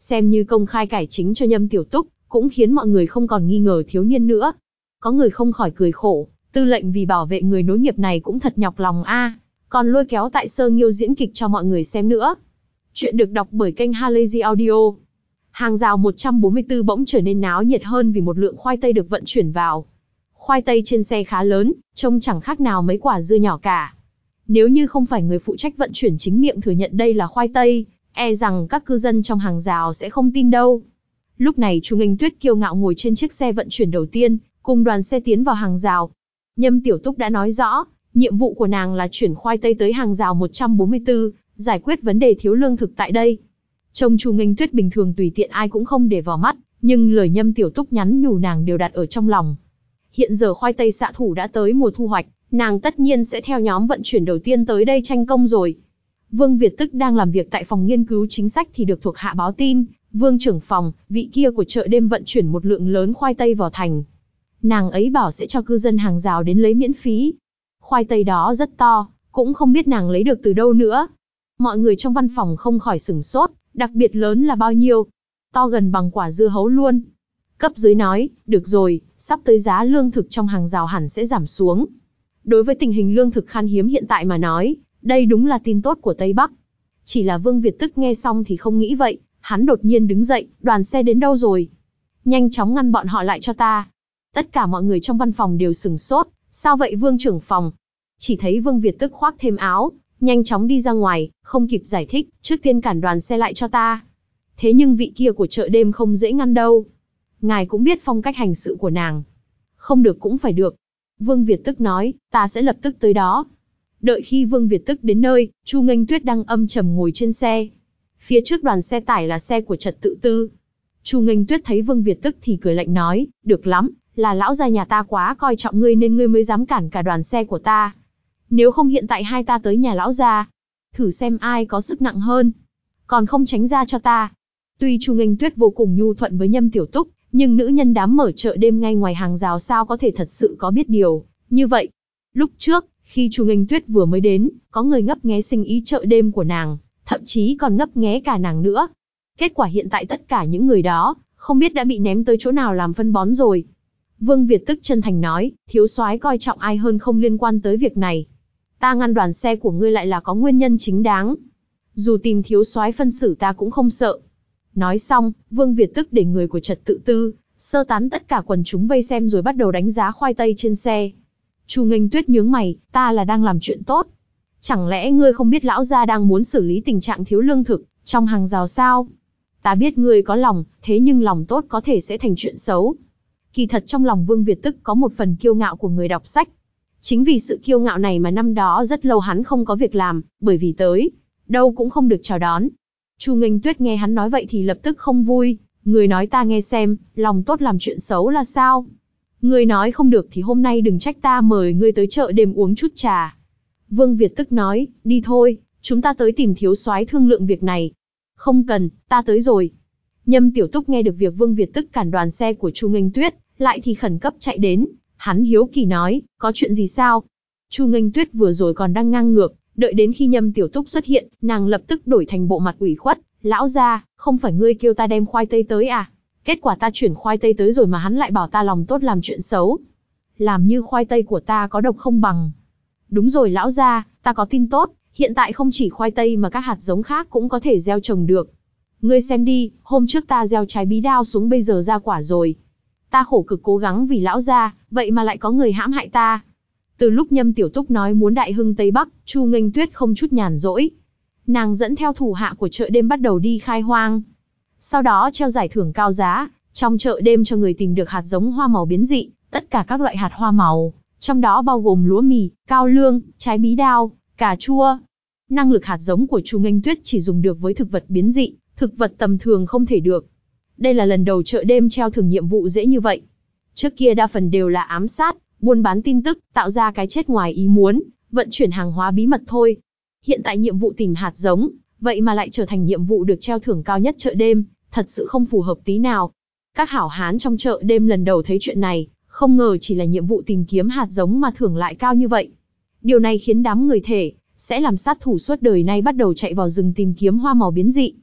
xem như công khai cải chính cho Nhâm Tiểu Túc, cũng khiến mọi người không còn nghi ngờ thiếu niên nữa. Có người không khỏi cười khổ, tư lệnh vì bảo vệ người nối nghiệp này cũng thật nhọc lòng a, còn lôi kéo Tại Sơ Nghiêu diễn kịch cho mọi người xem nữa. Chuyện được đọc bởi kênh Halazy Audio. Hàng rào một trăm bốn mươi tư bỗng trở nên náo nhiệt hơn vì một lượng khoai tây được vận chuyển vào. Khoai tây trên xe khá lớn, trông chẳng khác nào mấy quả dưa nhỏ cả. Nếu như không phải người phụ trách vận chuyển chính miệng thừa nhận đây là khoai tây, e rằng các cư dân trong hàng rào sẽ không tin đâu. Lúc này Chu Nghênh Tuyết kiêu ngạo ngồi trên chiếc xe vận chuyển đầu tiên, cùng đoàn xe tiến vào hàng rào. Nhâm Tiểu Túc đã nói rõ, nhiệm vụ của nàng là chuyển khoai tây tới hàng rào một trăm bốn mươi tư, giải quyết vấn đề thiếu lương thực tại đây. Trông Chu Nghênh Tuyết bình thường tùy tiện ai cũng không để vào mắt, nhưng lời Nhâm Tiểu Túc nhắn nhủ nàng đều đặt ở trong lòng. Hiện giờ khoai tây xạ thủ đã tới mùa thu hoạch, nàng tất nhiên sẽ theo nhóm vận chuyển đầu tiên tới đây tranh công rồi. Vương Việt Tức đang làm việc tại phòng nghiên cứu chính sách thì được thuộc hạ báo tin, Vương trưởng phòng, vị kia của chợ đêm vận chuyển một lượng lớn khoai tây vào thành. Nàng ấy bảo sẽ cho cư dân hàng rào đến lấy miễn phí. Khoai tây đó rất to, cũng không biết nàng lấy được từ đâu nữa. Mọi người trong văn phòng không khỏi sửng sốt, đặc biệt lớn là bao nhiêu? To gần bằng quả dưa hấu luôn. Cấp dưới nói, được rồi, sắp tới giá lương thực trong hàng rào hẳn sẽ giảm xuống. Đối với tình hình lương thực khan hiếm hiện tại mà nói, đây đúng là tin tốt của Tây Bắc. Chỉ là Vương Việt Tức nghe xong thì không nghĩ vậy, hắn đột nhiên đứng dậy, đoàn xe đến đâu rồi? Nhanh chóng ngăn bọn họ lại cho ta. Tất cả mọi người trong văn phòng đều sửng sốt, sao vậy Vương trưởng phòng? Chỉ thấy Vương Việt Tức khoác thêm áo, nhanh chóng đi ra ngoài, không kịp giải thích, trước tiên cản đoàn xe lại cho ta. Thế nhưng vị kia của chợ đêm không dễ ngăn đâu. Ngài cũng biết phong cách hành sự của nàng. Không được cũng phải được. Vương Việt Tức nói, ta sẽ lập tức tới đó. Đợi khi Vương Việt Tức đến nơi, Chu Nghênh Tuyết đang âm trầm ngồi trên xe. Phía trước đoàn xe tải là xe của trật tự tư. Chu Nghênh Tuyết thấy Vương Việt Tức thì cười lạnh nói, được lắm, là lão gia nhà ta quá coi trọng ngươi nên ngươi mới dám cản cả đoàn xe của ta. Nếu không hiện tại hai ta tới nhà lão gia, thử xem ai có sức nặng hơn. Còn không tránh ra cho ta. Tuy Chu Nghênh Tuyết vô cùng nhu thuận với Nhâm Tiểu Túc, nhưng nữ nhân đám mở chợ đêm ngay ngoài hàng rào sao có thể thật sự có biết điều như vậy. Lúc trước, khi Chu Nghênh Tuyết vừa mới đến, có người ngấp nghé sinh ý chợ đêm của nàng, thậm chí còn ngấp nghé cả nàng nữa. Kết quả hiện tại tất cả những người đó, không biết đã bị ném tới chỗ nào làm phân bón rồi. Vương Việt Tức chân thành nói, thiếu soái coi trọng ai hơn không liên quan tới việc này. Ta ngăn đoàn xe của ngươi lại là có nguyên nhân chính đáng. Dù tìm thiếu soái phân xử ta cũng không sợ. Nói xong, Vương Việt Tức để người của trật tự tư sơ tán tất cả quần chúng vây xem rồi bắt đầu đánh giá khoai tây trên xe. Chu Nghênh Tuyết nhướng mày, ta là đang làm chuyện tốt. Chẳng lẽ ngươi không biết lão gia đang muốn xử lý tình trạng thiếu lương thực trong hàng rào sao? Ta biết ngươi có lòng, thế nhưng lòng tốt có thể sẽ thành chuyện xấu. Kỳ thật trong lòng Vương Việt Tức có một phần kiêu ngạo của người đọc sách. Chính vì sự kiêu ngạo này mà năm đó rất lâu hắn không có việc làm, bởi vì tới đâu cũng không được chào đón. Chu Nghênh Tuyết nghe hắn nói vậy thì lập tức không vui, người nói ta nghe xem, lòng tốt làm chuyện xấu là sao? Người nói không được thì hôm nay đừng trách ta mời ngươi tới chợ đêm uống chút trà. Vương Việt Tức nói, đi thôi, chúng ta tới tìm thiếu soái thương lượng việc này. Không cần, ta tới rồi. Nhâm Tiểu Túc nghe được việc Vương Việt Tức cản đoàn xe của Chu Nghênh Tuyết, lại thì khẩn cấp chạy đến. Hắn hiếu kỳ nói, có chuyện gì sao? Chu Nghênh Tuyết vừa rồi còn đang ngang ngược, đợi đến khi Nhâm Tiểu Túc xuất hiện, nàng lập tức đổi thành bộ mặt ủy khuất. Lão gia, không phải ngươi kêu ta đem khoai tây tới à? Kết quả ta chuyển khoai tây tới rồi mà hắn lại bảo ta lòng tốt làm chuyện xấu. Làm như khoai tây của ta có độc không bằng. Đúng rồi lão gia, ta có tin tốt, hiện tại không chỉ khoai tây mà các hạt giống khác cũng có thể gieo trồng được. Ngươi xem đi, hôm trước ta gieo trái bí đao xuống bây giờ ra quả rồi. Ta khổ cực cố gắng vì lão gia, vậy mà lại có người hãm hại ta. Từ lúc Nhâm Tiểu Túc nói muốn đại hưng Tây Bắc, Chu Nghênh Tuyết không chút nhàn rỗi. Nàng dẫn theo thủ hạ của chợ đêm bắt đầu đi khai hoang. Sau đó treo giải thưởng cao giá, trong chợ đêm cho người tìm được hạt giống hoa màu biến dị, tất cả các loại hạt hoa màu, trong đó bao gồm lúa mì, cao lương, trái bí đao, cà chua. Năng lực hạt giống của Chu Nghênh Tuyết chỉ dùng được với thực vật biến dị, thực vật tầm thường không thể được. Đây là lần đầu chợ đêm treo thưởng nhiệm vụ dễ như vậy. Trước kia đa phần đều là ám sát, buôn bán tin tức, tạo ra cái chết ngoài ý muốn, vận chuyển hàng hóa bí mật thôi. Hiện tại nhiệm vụ tìm hạt giống, vậy mà lại trở thành nhiệm vụ được treo thưởng cao nhất chợ đêm, thật sự không phù hợp tí nào. Các hảo hán trong chợ đêm lần đầu thấy chuyện này, không ngờ chỉ là nhiệm vụ tìm kiếm hạt giống mà thưởng lại cao như vậy. Điều này khiến đám người thể sẽ làm sát thủ suốt đời nay bắt đầu chạy vào rừng tìm kiếm hoa màu biến dị.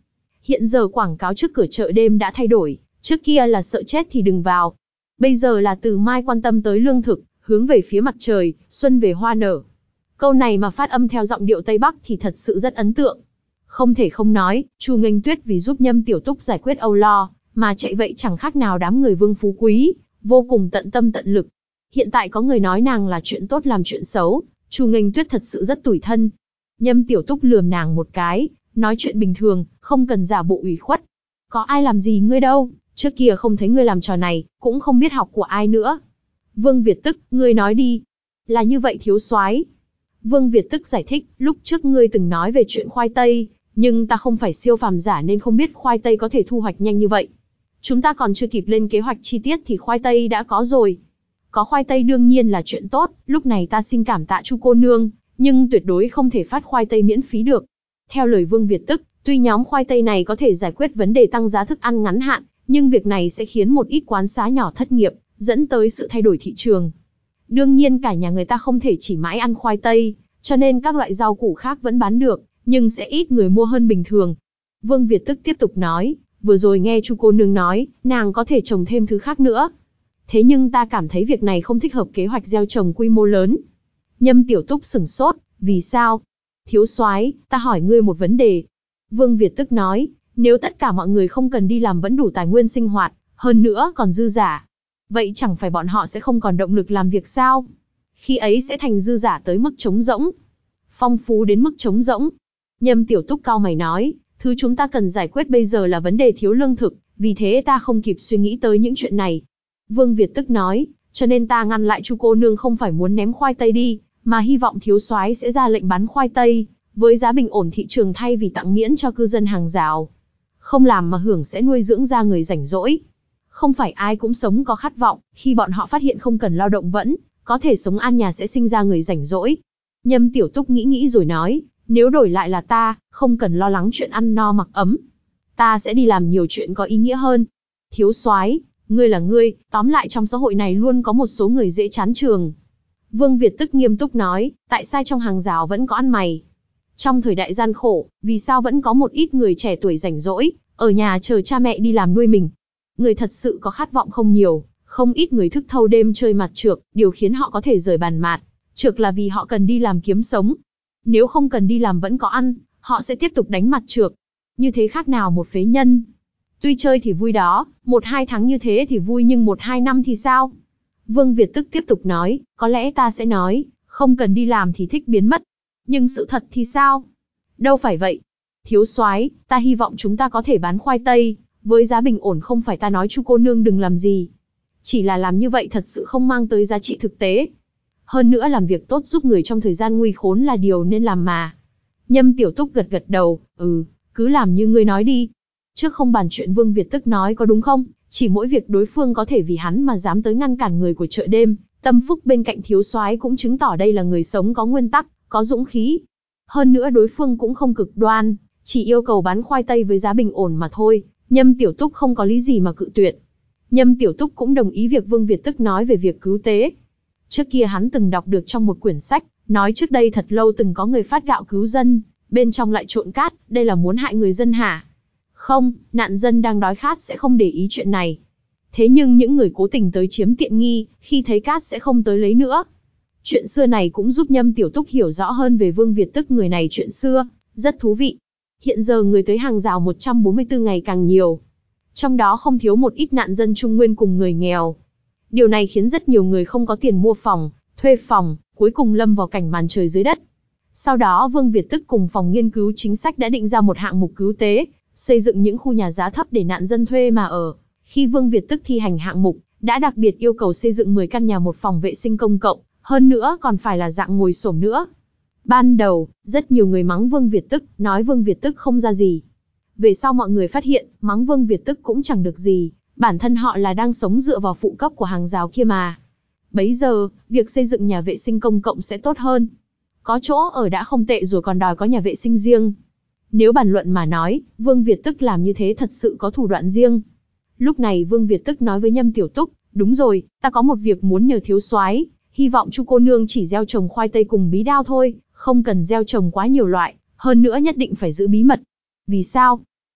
Hiện giờ quảng cáo trước cửa chợ đêm đã thay đổi, trước kia là sợ chết thì đừng vào. Bây giờ là từ mai quan tâm tới lương thực, hướng về phía mặt trời, xuân về hoa nở. Câu này mà phát âm theo giọng điệu Tây Bắc thì thật sự rất ấn tượng. Không thể không nói, Chu Nghênh Tuyết vì giúp Nhâm Tiểu Túc giải quyết âu lo, mà chạy vậy chẳng khác nào đám người vương phú quý, vô cùng tận tâm tận lực. Hiện tại có người nói nàng là chuyện tốt làm chuyện xấu, Chu Nghênh Tuyết thật sự rất tủi thân. Nhâm Tiểu Túc lườm nàng một cái, nói chuyện bình thường, không cần giả bộ ủy khuất. Có ai làm gì ngươi đâu, trước kia không thấy ngươi làm trò này, cũng không biết học của ai nữa. Vương Việt Tức, ngươi nói đi. Là như vậy thiếu soái. Vương Việt Tức giải thích, lúc trước ngươi từng nói về chuyện khoai tây, nhưng ta không phải siêu phàm giả nên không biết khoai tây có thể thu hoạch nhanh như vậy. Chúng ta còn chưa kịp lên kế hoạch chi tiết thì khoai tây đã có rồi. Có khoai tây đương nhiên là chuyện tốt, lúc này ta xin cảm tạ Chu cô nương, nhưng tuyệt đối không thể phát khoai tây miễn phí được. Theo lời Vương Việt Tức, tuy nhóm khoai tây này có thể giải quyết vấn đề tăng giá thức ăn ngắn hạn, nhưng việc này sẽ khiến một ít quán xá nhỏ thất nghiệp, dẫn tới sự thay đổi thị trường. Đương nhiên cả nhà người ta không thể chỉ mãi ăn khoai tây, cho nên các loại rau củ khác vẫn bán được, nhưng sẽ ít người mua hơn bình thường. Vương Việt Tức tiếp tục nói, vừa rồi nghe Chu cô nương nói, nàng có thể trồng thêm thứ khác nữa. Thế nhưng ta cảm thấy việc này không thích hợp kế hoạch gieo trồng quy mô lớn. Nhâm Tiểu Túc sửng sốt, vì sao? Thiếu soái, ta hỏi ngươi một vấn đề. Vương Việt Tức nói, nếu tất cả mọi người không cần đi làm vẫn đủ tài nguyên sinh hoạt, hơn nữa còn dư giả, vậy chẳng phải bọn họ sẽ không còn động lực làm việc sao? Khi ấy sẽ thành dư giả tới mức trống rỗng. Phong phú đến mức trống rỗng. Nhâm Tiểu Túc cau mày nói, thứ chúng ta cần giải quyết bây giờ là vấn đề thiếu lương thực, vì thế ta không kịp suy nghĩ tới những chuyện này. Vương Việt Tức nói, cho nên ta ngăn lại Chu cô nương không phải muốn ném khoai tây đi, mà hy vọng thiếu soái sẽ ra lệnh bán khoai tây, với giá bình ổn thị trường thay vì tặng miễn cho cư dân hàng rào. Không làm mà hưởng sẽ nuôi dưỡng ra người rảnh rỗi. Không phải ai cũng sống có khát vọng, khi bọn họ phát hiện không cần lao động vẫn có thể sống an nhàn sẽ sinh ra người rảnh rỗi. Nhâm Tiểu Túc nghĩ nghĩ rồi nói, nếu đổi lại là ta, không cần lo lắng chuyện ăn no mặc ấm. Ta sẽ đi làm nhiều chuyện có ý nghĩa hơn. Thiếu soái, ngươi là ngươi, tóm lại trong xã hội này luôn có một số người dễ chán trường. Vương Việt Tức nghiêm túc nói, tại sao trong hàng rào vẫn có ăn mày? Trong thời đại gian khổ, vì sao vẫn có một ít người trẻ tuổi rảnh rỗi, ở nhà chờ cha mẹ đi làm nuôi mình? Người thật sự có khát vọng không nhiều, không ít người thức thâu đêm chơi mặt trược, điều khiến họ có thể rời bàn mạt. Trược là vì họ cần đi làm kiếm sống. Nếu không cần đi làm vẫn có ăn, họ sẽ tiếp tục đánh mặt trược. Như thế khác nào một phế nhân? Tuy chơi thì vui đó, một hai tháng như thế thì vui nhưng một hai năm thì sao? Vương Việt Tức tiếp tục nói, có lẽ ta sẽ nói, không cần đi làm thì thích biến mất. Nhưng sự thật thì sao? Đâu phải vậy. Thiếu soái, ta hy vọng chúng ta có thể bán khoai tây, với giá bình ổn không phải ta nói Chu cô nương đừng làm gì. Chỉ là làm như vậy thật sự không mang tới giá trị thực tế. Hơn nữa làm việc tốt giúp người trong thời gian nguy khốn là điều nên làm mà. Nhâm Tiểu Túc gật gật đầu, ừ, cứ làm như ngươi nói đi. Trước không bàn chuyện Vương Việt Tức nói có đúng không, chỉ mỗi việc đối phương có thể vì hắn mà dám tới ngăn cản người của chợ đêm, tâm phúc bên cạnh thiếu soái cũng chứng tỏ đây là người sống có nguyên tắc, có dũng khí. Hơn nữa đối phương cũng không cực đoan, chỉ yêu cầu bán khoai tây với giá bình ổn mà thôi, Nhâm Tiểu Túc không có lý gì mà cự tuyệt. Nhâm Tiểu Túc cũng đồng ý việc Vương Việt Tức nói về việc cứu tế. Trước kia hắn từng đọc được trong một quyển sách, nói trước đây thật lâu từng có người phát gạo cứu dân, bên trong lại trộn cát, đây là muốn hại người dân hả? Không, nạn dân đang đói khát sẽ không để ý chuyện này. Thế nhưng những người cố tình tới chiếm tiện nghi, khi thấy cát sẽ không tới lấy nữa. Chuyện xưa này cũng giúp Nhâm Tiểu Túc hiểu rõ hơn về Vương Việt Tức người này chuyện xưa, rất thú vị. Hiện giờ người tới hàng rào một trăm bốn mươi tư ngày càng nhiều. Trong đó không thiếu một ít nạn dân Trung Nguyên cùng người nghèo. Điều này khiến rất nhiều người không có tiền mua phòng, thuê phòng, cuối cùng lâm vào cảnh màn trời dưới đất. Sau đó Vương Việt Tức cùng phòng nghiên cứu chính sách đã định ra một hạng mục cứu tế, xây dựng những khu nhà giá thấp để nạn dân thuê mà ở. Khi Vương Việt Tức thi hành hạng mục, đã đặc biệt yêu cầu xây dựng mười căn nhà một phòng vệ sinh công cộng, hơn nữa còn phải là dạng ngồi xổm nữa. Ban đầu, rất nhiều người mắng Vương Việt Tức, nói Vương Việt Tức không ra gì. Về sau mọi người phát hiện, mắng Vương Việt Tức cũng chẳng được gì, bản thân họ là đang sống dựa vào phụ cấp của hàng rào kia mà. Bấy giờ, việc xây dựng nhà vệ sinh công cộng sẽ tốt hơn. Có chỗ ở đã không tệ rồi còn đòi có nhà vệ sinh riêng. Nếu bàn luận mà nói, Vương Việt Tức làm như thế thật sự có thủ đoạn riêng. Lúc này Vương Việt Tức nói với Nhâm Tiểu Túc, đúng rồi, ta có một việc muốn nhờ thiếu soái, hy vọng Chu cô nương chỉ gieo trồng khoai tây cùng bí đao thôi, không cần gieo trồng quá nhiều loại, hơn nữa nhất định phải giữ bí mật. Vì sao?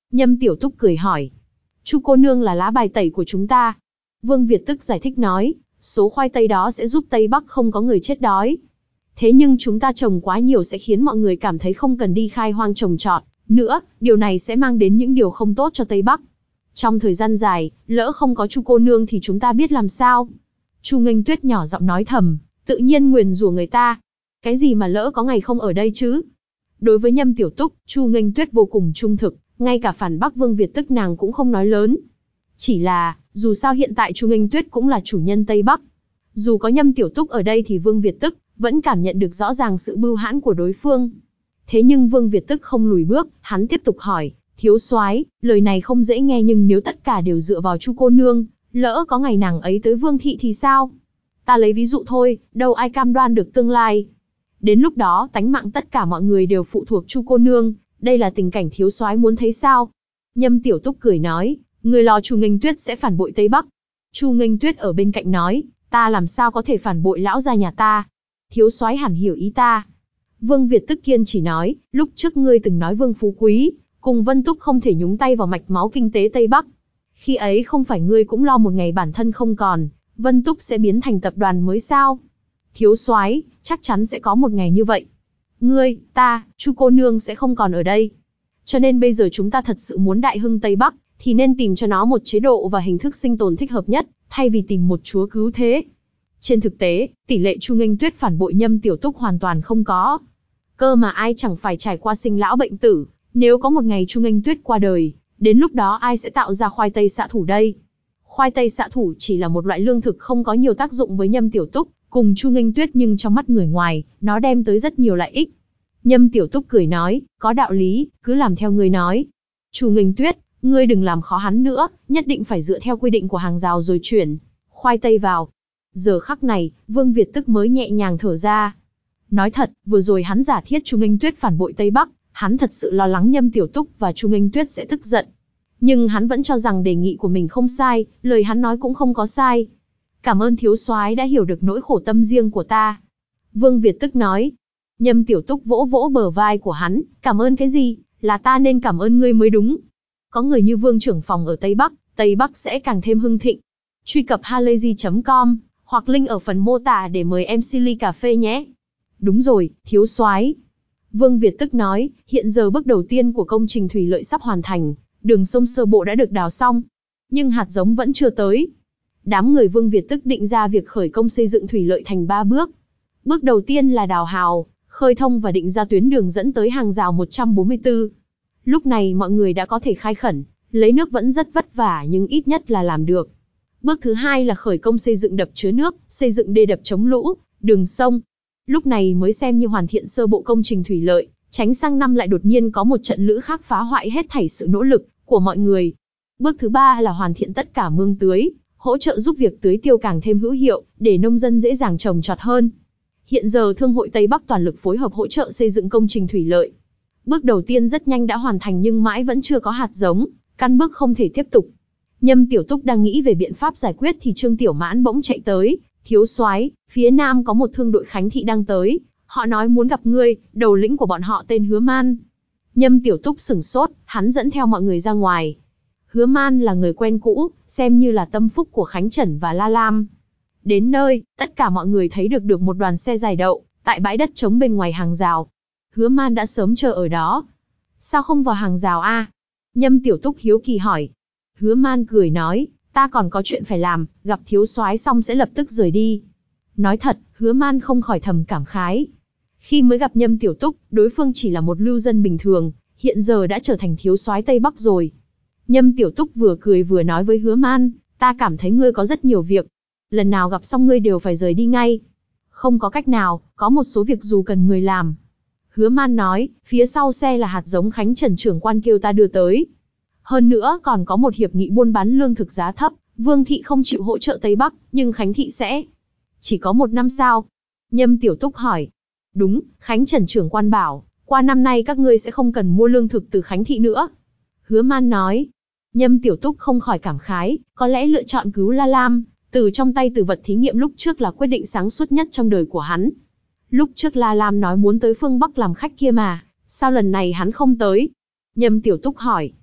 Nhâm Tiểu Túc cười hỏi. Chu cô nương là lá bài tẩy của chúng ta. Vương Việt Tức giải thích nói, số khoai tây đó sẽ giúp Tây Bắc không có người chết đói. Thế nhưng chúng ta trồng quá nhiều sẽ khiến mọi người cảm thấy không cần đi khai hoang trồng trọt nữa, điều này sẽ mang đến những điều không tốt cho Tây Bắc. Trong thời gian dài, lỡ không có Chu cô nương thì chúng ta biết làm sao? Chu Nghênh Tuyết nhỏ giọng nói thầm, tự nhiên nguyền rủa người ta. Cái gì mà lỡ có ngày không ở đây chứ? Đối với Nhâm Tiểu Túc, Chu Nghênh Tuyết vô cùng trung thực, ngay cả phản bác Vương Việt Tức nàng cũng không nói lớn. Chỉ là, dù sao hiện tại Chu Nghênh Tuyết cũng là chủ nhân Tây Bắc. Dù có Nhâm Tiểu Túc ở đây thì Vương Việt Tức vẫn cảm nhận được rõ ràng sự bưu hãn của đối phương. Thế nhưng Vương Việt Tức không lùi bước, hắn tiếp tục hỏi, thiếu soái, lời này không dễ nghe nhưng nếu tất cả đều dựa vào Chu cô nương, lỡ có ngày nàng ấy tới Vương thị thì sao? Ta lấy ví dụ thôi, đâu ai cam đoan được tương lai. Đến lúc đó tánh mạng tất cả mọi người đều phụ thuộc Chu cô nương, đây là tình cảnh thiếu soái muốn thấy sao? Nhâm Tiểu Túc cười nói, người lo Chu Nghênh Tuyết sẽ phản bội Tây Bắc. Chu Nghênh Tuyết ở bên cạnh nói, ta làm sao có thể phản bội lão gia nhà ta? Thiếu soái hẳn hiểu ý ta. Vương Việt Tức kiên chỉ nói, lúc trước ngươi từng nói Vương Phú Quý cùng Vân Túc không thể nhúng tay vào mạch máu kinh tế Tây Bắc. Khi ấy không phải ngươi cũng lo một ngày bản thân không còn, Vân Túc sẽ biến thành tập đoàn mới sao? Thiếu soái, chắc chắn sẽ có một ngày như vậy. Ngươi, ta, Chu cô nương sẽ không còn ở đây. Cho nên bây giờ chúng ta thật sự muốn đại hưng Tây Bắc, thì nên tìm cho nó một chế độ và hình thức sinh tồn thích hợp nhất, thay vì tìm một chúa cứu thế. Trên thực tế, tỷ lệ Chu Nghênh Tuyết phản bội Nhâm Tiểu Túc hoàn toàn không có. Cơ mà ai chẳng phải trải qua sinh lão bệnh tử, nếu có một ngày Chu Nghênh Tuyết qua đời, đến lúc đó ai sẽ tạo ra khoai tây xạ thủ đây? Khoai tây xạ thủ chỉ là một loại lương thực không có nhiều tác dụng với Nhâm Tiểu Túc cùng Chu Nghênh Tuyết, nhưng trong mắt người ngoài, nó đem tới rất nhiều lợi ích. Nhâm Tiểu Túc cười nói, có đạo lý, cứ làm theo ngươi nói. Chu Nghênh Tuyết, ngươi đừng làm khó hắn nữa, nhất định phải dựa theo quy định của hàng rào rồi chuyển khoai tây vào. Giờ khắc này, Vương Việt Tức mới nhẹ nhàng thở ra. Nói thật, vừa rồi hắn giả thiết Chu Nghênh Tuyết phản bội Tây Bắc, hắn thật sự lo lắng Nhâm Tiểu Túc và Chu Nghênh Tuyết sẽ tức giận. Nhưng hắn vẫn cho rằng đề nghị của mình không sai, lời hắn nói cũng không có sai. Cảm ơn thiếu soái đã hiểu được nỗi khổ tâm riêng của ta. Vương Việt Tức nói. Nhâm Tiểu Túc vỗ vỗ bờ vai của hắn, cảm ơn cái gì, là ta nên cảm ơn ngươi mới đúng. Có người như Vương trưởng phòng ở Tây Bắc, Tây Bắc sẽ càng thêm hưng thịnh. Truy cập halayzi chấm com, hoặc link ở phần mô tả để mời em xê ly cà phê nhé. Đúng rồi, thiếu soái. Vương Việt Tức nói, hiện giờ bước đầu tiên của công trình thủy lợi sắp hoàn thành, đường sông sơ bộ đã được đào xong. Nhưng hạt giống vẫn chưa tới. Đám người Vương Việt Tức định ra việc khởi công xây dựng thủy lợi thành ba bước. Bước đầu tiên là đào hào, khơi thông và định ra tuyến đường dẫn tới hàng rào một trăm bốn mươi tư. Lúc này mọi người đã có thể khai khẩn, lấy nước vẫn rất vất vả nhưng ít nhất là làm được. Bước thứ hai là khởi công xây dựng đập chứa nước, xây dựng đê đập chống lũ, đường sông. Lúc này mới xem như hoàn thiện sơ bộ công trình thủy lợi, tránh sang năm lại đột nhiên có một trận lũ khác phá hoại hết thảy sự nỗ lực của mọi người. Bước thứ ba là hoàn thiện tất cả mương tưới, hỗ trợ giúp việc tưới tiêu càng thêm hữu hiệu, để nông dân dễ dàng trồng trọt hơn. Hiện giờ Thương hội Tây Bắc toàn lực phối hợp hỗ trợ xây dựng công trình thủy lợi. Bước đầu tiên rất nhanh đã hoàn thành nhưng mãi vẫn chưa có hạt giống, căn bước không thể tiếp tục. Nhâm Tiểu Túc đang nghĩ về biện pháp giải quyết thì Trương Tiểu Mãn bỗng chạy tới, thiếu soái, phía nam có một thương đội Khánh thị đang tới, họ nói muốn gặp ngươi, đầu lĩnh của bọn họ tên Hứa Man. Nhâm Tiểu Túc sửng sốt, hắn dẫn theo mọi người ra ngoài. Hứa Man là người quen cũ, xem như là tâm phúc của Khánh Trần và La Lam. Đến nơi, tất cả mọi người thấy được được một đoàn xe dài đậu, tại bãi đất trống bên ngoài hàng rào. Hứa Man đã sớm chờ ở đó. Sao không vào hàng rào a? Nhâm Tiểu Túc hiếu kỳ hỏi. Hứa Man cười nói, ta còn có chuyện phải làm, gặp thiếu soái xong sẽ lập tức rời đi. Nói thật, Hứa Man không khỏi thầm cảm khái. Khi mới gặp Nhâm Tiểu Túc, đối phương chỉ là một lưu dân bình thường, hiện giờ đã trở thành thiếu soái Tây Bắc rồi. Nhâm Tiểu Túc vừa cười vừa nói với Hứa Man, ta cảm thấy ngươi có rất nhiều việc. Lần nào gặp xong ngươi đều phải rời đi ngay. Không có cách nào, có một số việc dù cần người làm. Hứa Man nói, phía sau xe là hạt giống Khánh Trần trưởng quan kêu ta đưa tới. Hơn nữa còn có một hiệp nghị buôn bán lương thực giá thấp, Vương thị không chịu hỗ trợ Tây Bắc, nhưng Khánh thị sẽ. Chỉ có một năm sao? Nhâm Tiểu Túc hỏi. Đúng, Khánh Trần trưởng quan bảo, qua năm nay các ngươi sẽ không cần mua lương thực từ Khánh thị nữa. Hứa Man nói. Nhâm Tiểu Túc không khỏi cảm khái, có lẽ lựa chọn cứu La Lam từ trong tay từ vật thí nghiệm lúc trước là quyết định sáng suốt nhất trong đời của hắn. Lúc trước La Lam nói muốn tới phương Bắc làm khách kia mà, sao lần này hắn không tới? Nhâm Tiểu Túc hỏi.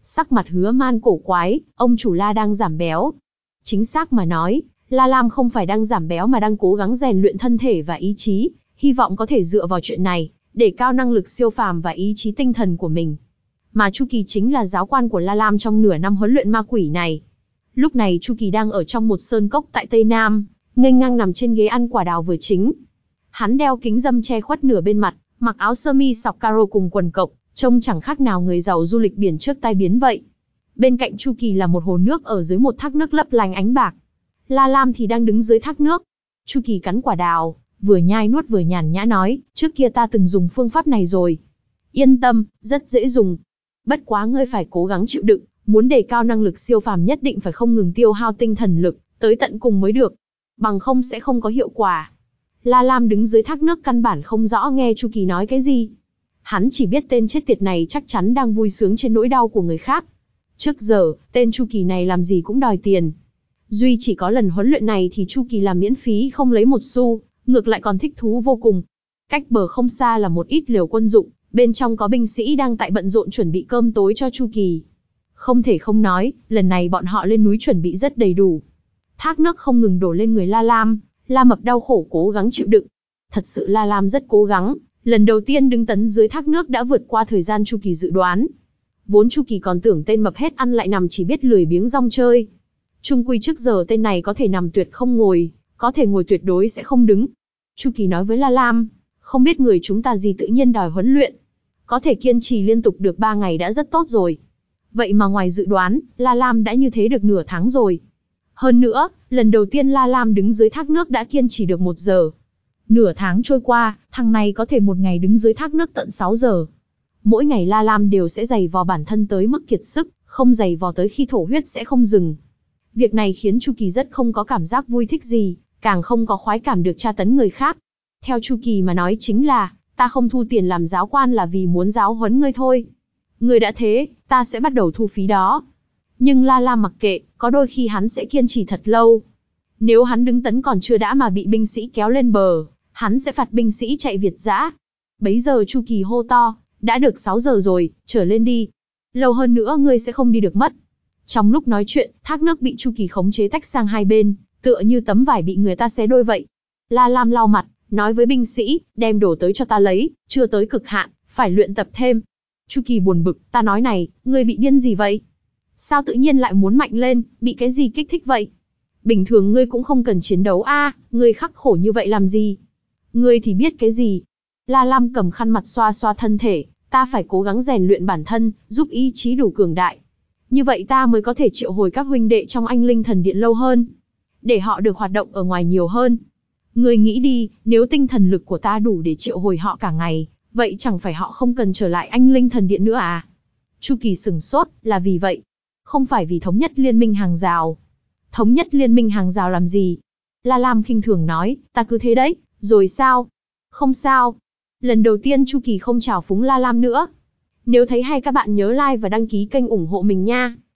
Sắc mặt Hứa Man cổ quái, ông chủ La đang giảm béo. Chính xác mà nói, La Lam không phải đang giảm béo mà đang cố gắng rèn luyện thân thể và ý chí, hy vọng có thể dựa vào chuyện này, để cao năng lực siêu phàm và ý chí tinh thần của mình. Mà Chu Kỳ chính là giáo quan của La Lam trong nửa năm huấn luyện ma quỷ này. Lúc này Chu Kỳ đang ở trong một sơn cốc tại Tây Nam, nghênh ngang nằm trên ghế ăn quả đào vừa chín. Hắn đeo kính râm che khuất nửa bên mặt, mặc áo sơ mi sọc caro cùng quần cộc, trông chẳng khác nào người giàu du lịch biển trước tai biến vậy. Bên cạnh Chu Kỳ là một hồ nước ở dưới một thác nước lấp lánh ánh bạc. La Lam thì đang đứng dưới thác nước. Chu Kỳ cắn quả đào, vừa nhai nuốt vừa nhàn nhã nói, trước kia ta từng dùng phương pháp này rồi. Yên tâm, rất dễ dùng. Bất quá ngươi phải cố gắng chịu đựng, muốn đề cao năng lực siêu phàm nhất định phải không ngừng tiêu hao tinh thần lực, tới tận cùng mới được. Bằng không sẽ không có hiệu quả. La Lam đứng dưới thác nước căn bản không rõ nghe Chu Kỳ nói cái gì. Hắn chỉ biết tên chết tiệt này chắc chắn đang vui sướng trên nỗi đau của người khác. Trước giờ, tên Chu Kỳ này làm gì cũng đòi tiền. Duy chỉ có lần huấn luyện này thì Chu Kỳ làm miễn phí không lấy một xu, ngược lại còn thích thú vô cùng. Cách bờ không xa là một ít liều quân dụng, bên trong có binh sĩ đang tại bận rộn chuẩn bị cơm tối cho Chu Kỳ. Không thể không nói, lần này bọn họ lên núi chuẩn bị rất đầy đủ. Thác nước không ngừng đổ lên người La Lam, La Mập đau khổ cố gắng chịu đựng. Thật sự La Lam rất cố gắng, lần đầu tiên đứng tấn dưới thác nước đã vượt qua thời gian Chu Kỳ dự đoán. Vốn Chu Kỳ còn tưởng tên mập hết ăn lại nằm chỉ biết lười biếng rong chơi. Chung quy trước giờ tên này có thể nằm tuyệt không ngồi, có thể ngồi tuyệt đối sẽ không đứng. Chu Kỳ nói với La Lam, không biết người chúng ta gì tự nhiên đòi huấn luyện. Có thể kiên trì liên tục được ba ngày đã rất tốt rồi. Vậy mà ngoài dự đoán, La Lam đã như thế được nửa tháng rồi. Hơn nữa, lần đầu tiên La Lam đứng dưới thác nước đã kiên trì được một giờ. Nửa tháng trôi qua, thằng này có thể một ngày đứng dưới thác nước tận sáu giờ. Mỗi ngày La Lam đều sẽ giày vò bản thân tới mức kiệt sức, không giày vò tới khi thổ huyết sẽ không dừng. Việc này khiến Chu Kỳ rất không có cảm giác vui thích gì, càng không có khoái cảm được tra tấn người khác. Theo Chu Kỳ mà nói chính là, ta không thu tiền làm giáo quan là vì muốn giáo huấn ngươi thôi. Ngươi đã thế, ta sẽ bắt đầu thu phí đó. Nhưng La Lam mặc kệ, có đôi khi hắn sẽ kiên trì thật lâu. Nếu hắn đứng tấn còn chưa đã mà bị binh sĩ kéo lên bờ, hắn sẽ phạt binh sĩ chạy việt dã. Bấy giờ Chu Kỳ hô to, đã được sáu giờ rồi, trở lên đi. Lâu hơn nữa ngươi sẽ không đi được mất. Trong lúc nói chuyện, thác nước bị Chu Kỳ khống chế tách sang hai bên, tựa như tấm vải bị người ta xé đôi vậy. La Lam lau mặt, nói với binh sĩ, đem đồ tới cho ta lấy, chưa tới cực hạn, phải luyện tập thêm. Chu Kỳ buồn bực, ta nói này, ngươi bị điên gì vậy? Sao tự nhiên lại muốn mạnh lên, bị cái gì kích thích vậy? Bình thường ngươi cũng không cần chiến đấu a, à, ngươi khắc khổ như vậy làm gì? Ngươi thì biết cái gì? La Lam cầm khăn mặt xoa xoa thân thể, ta phải cố gắng rèn luyện bản thân, giúp ý chí đủ cường đại. Như vậy ta mới có thể triệu hồi các huynh đệ trong Anh Linh Thần Điện lâu hơn, để họ được hoạt động ở ngoài nhiều hơn. Ngươi nghĩ đi, nếu tinh thần lực của ta đủ để triệu hồi họ cả ngày, vậy chẳng phải họ không cần trở lại Anh Linh Thần Điện nữa à? Chu Kỳ sửng sốt, là vì vậy. Không phải vì thống nhất liên minh hàng rào. Thống nhất liên minh hàng rào làm gì? La Lam khinh thường nói, ta cứ thế đấy, rồi sao? Không sao. Lần đầu tiên Chu Kỳ không chào phúng La Lam nữa. Nếu thấy hay các bạn nhớ like và đăng ký kênh ủng hộ mình nha.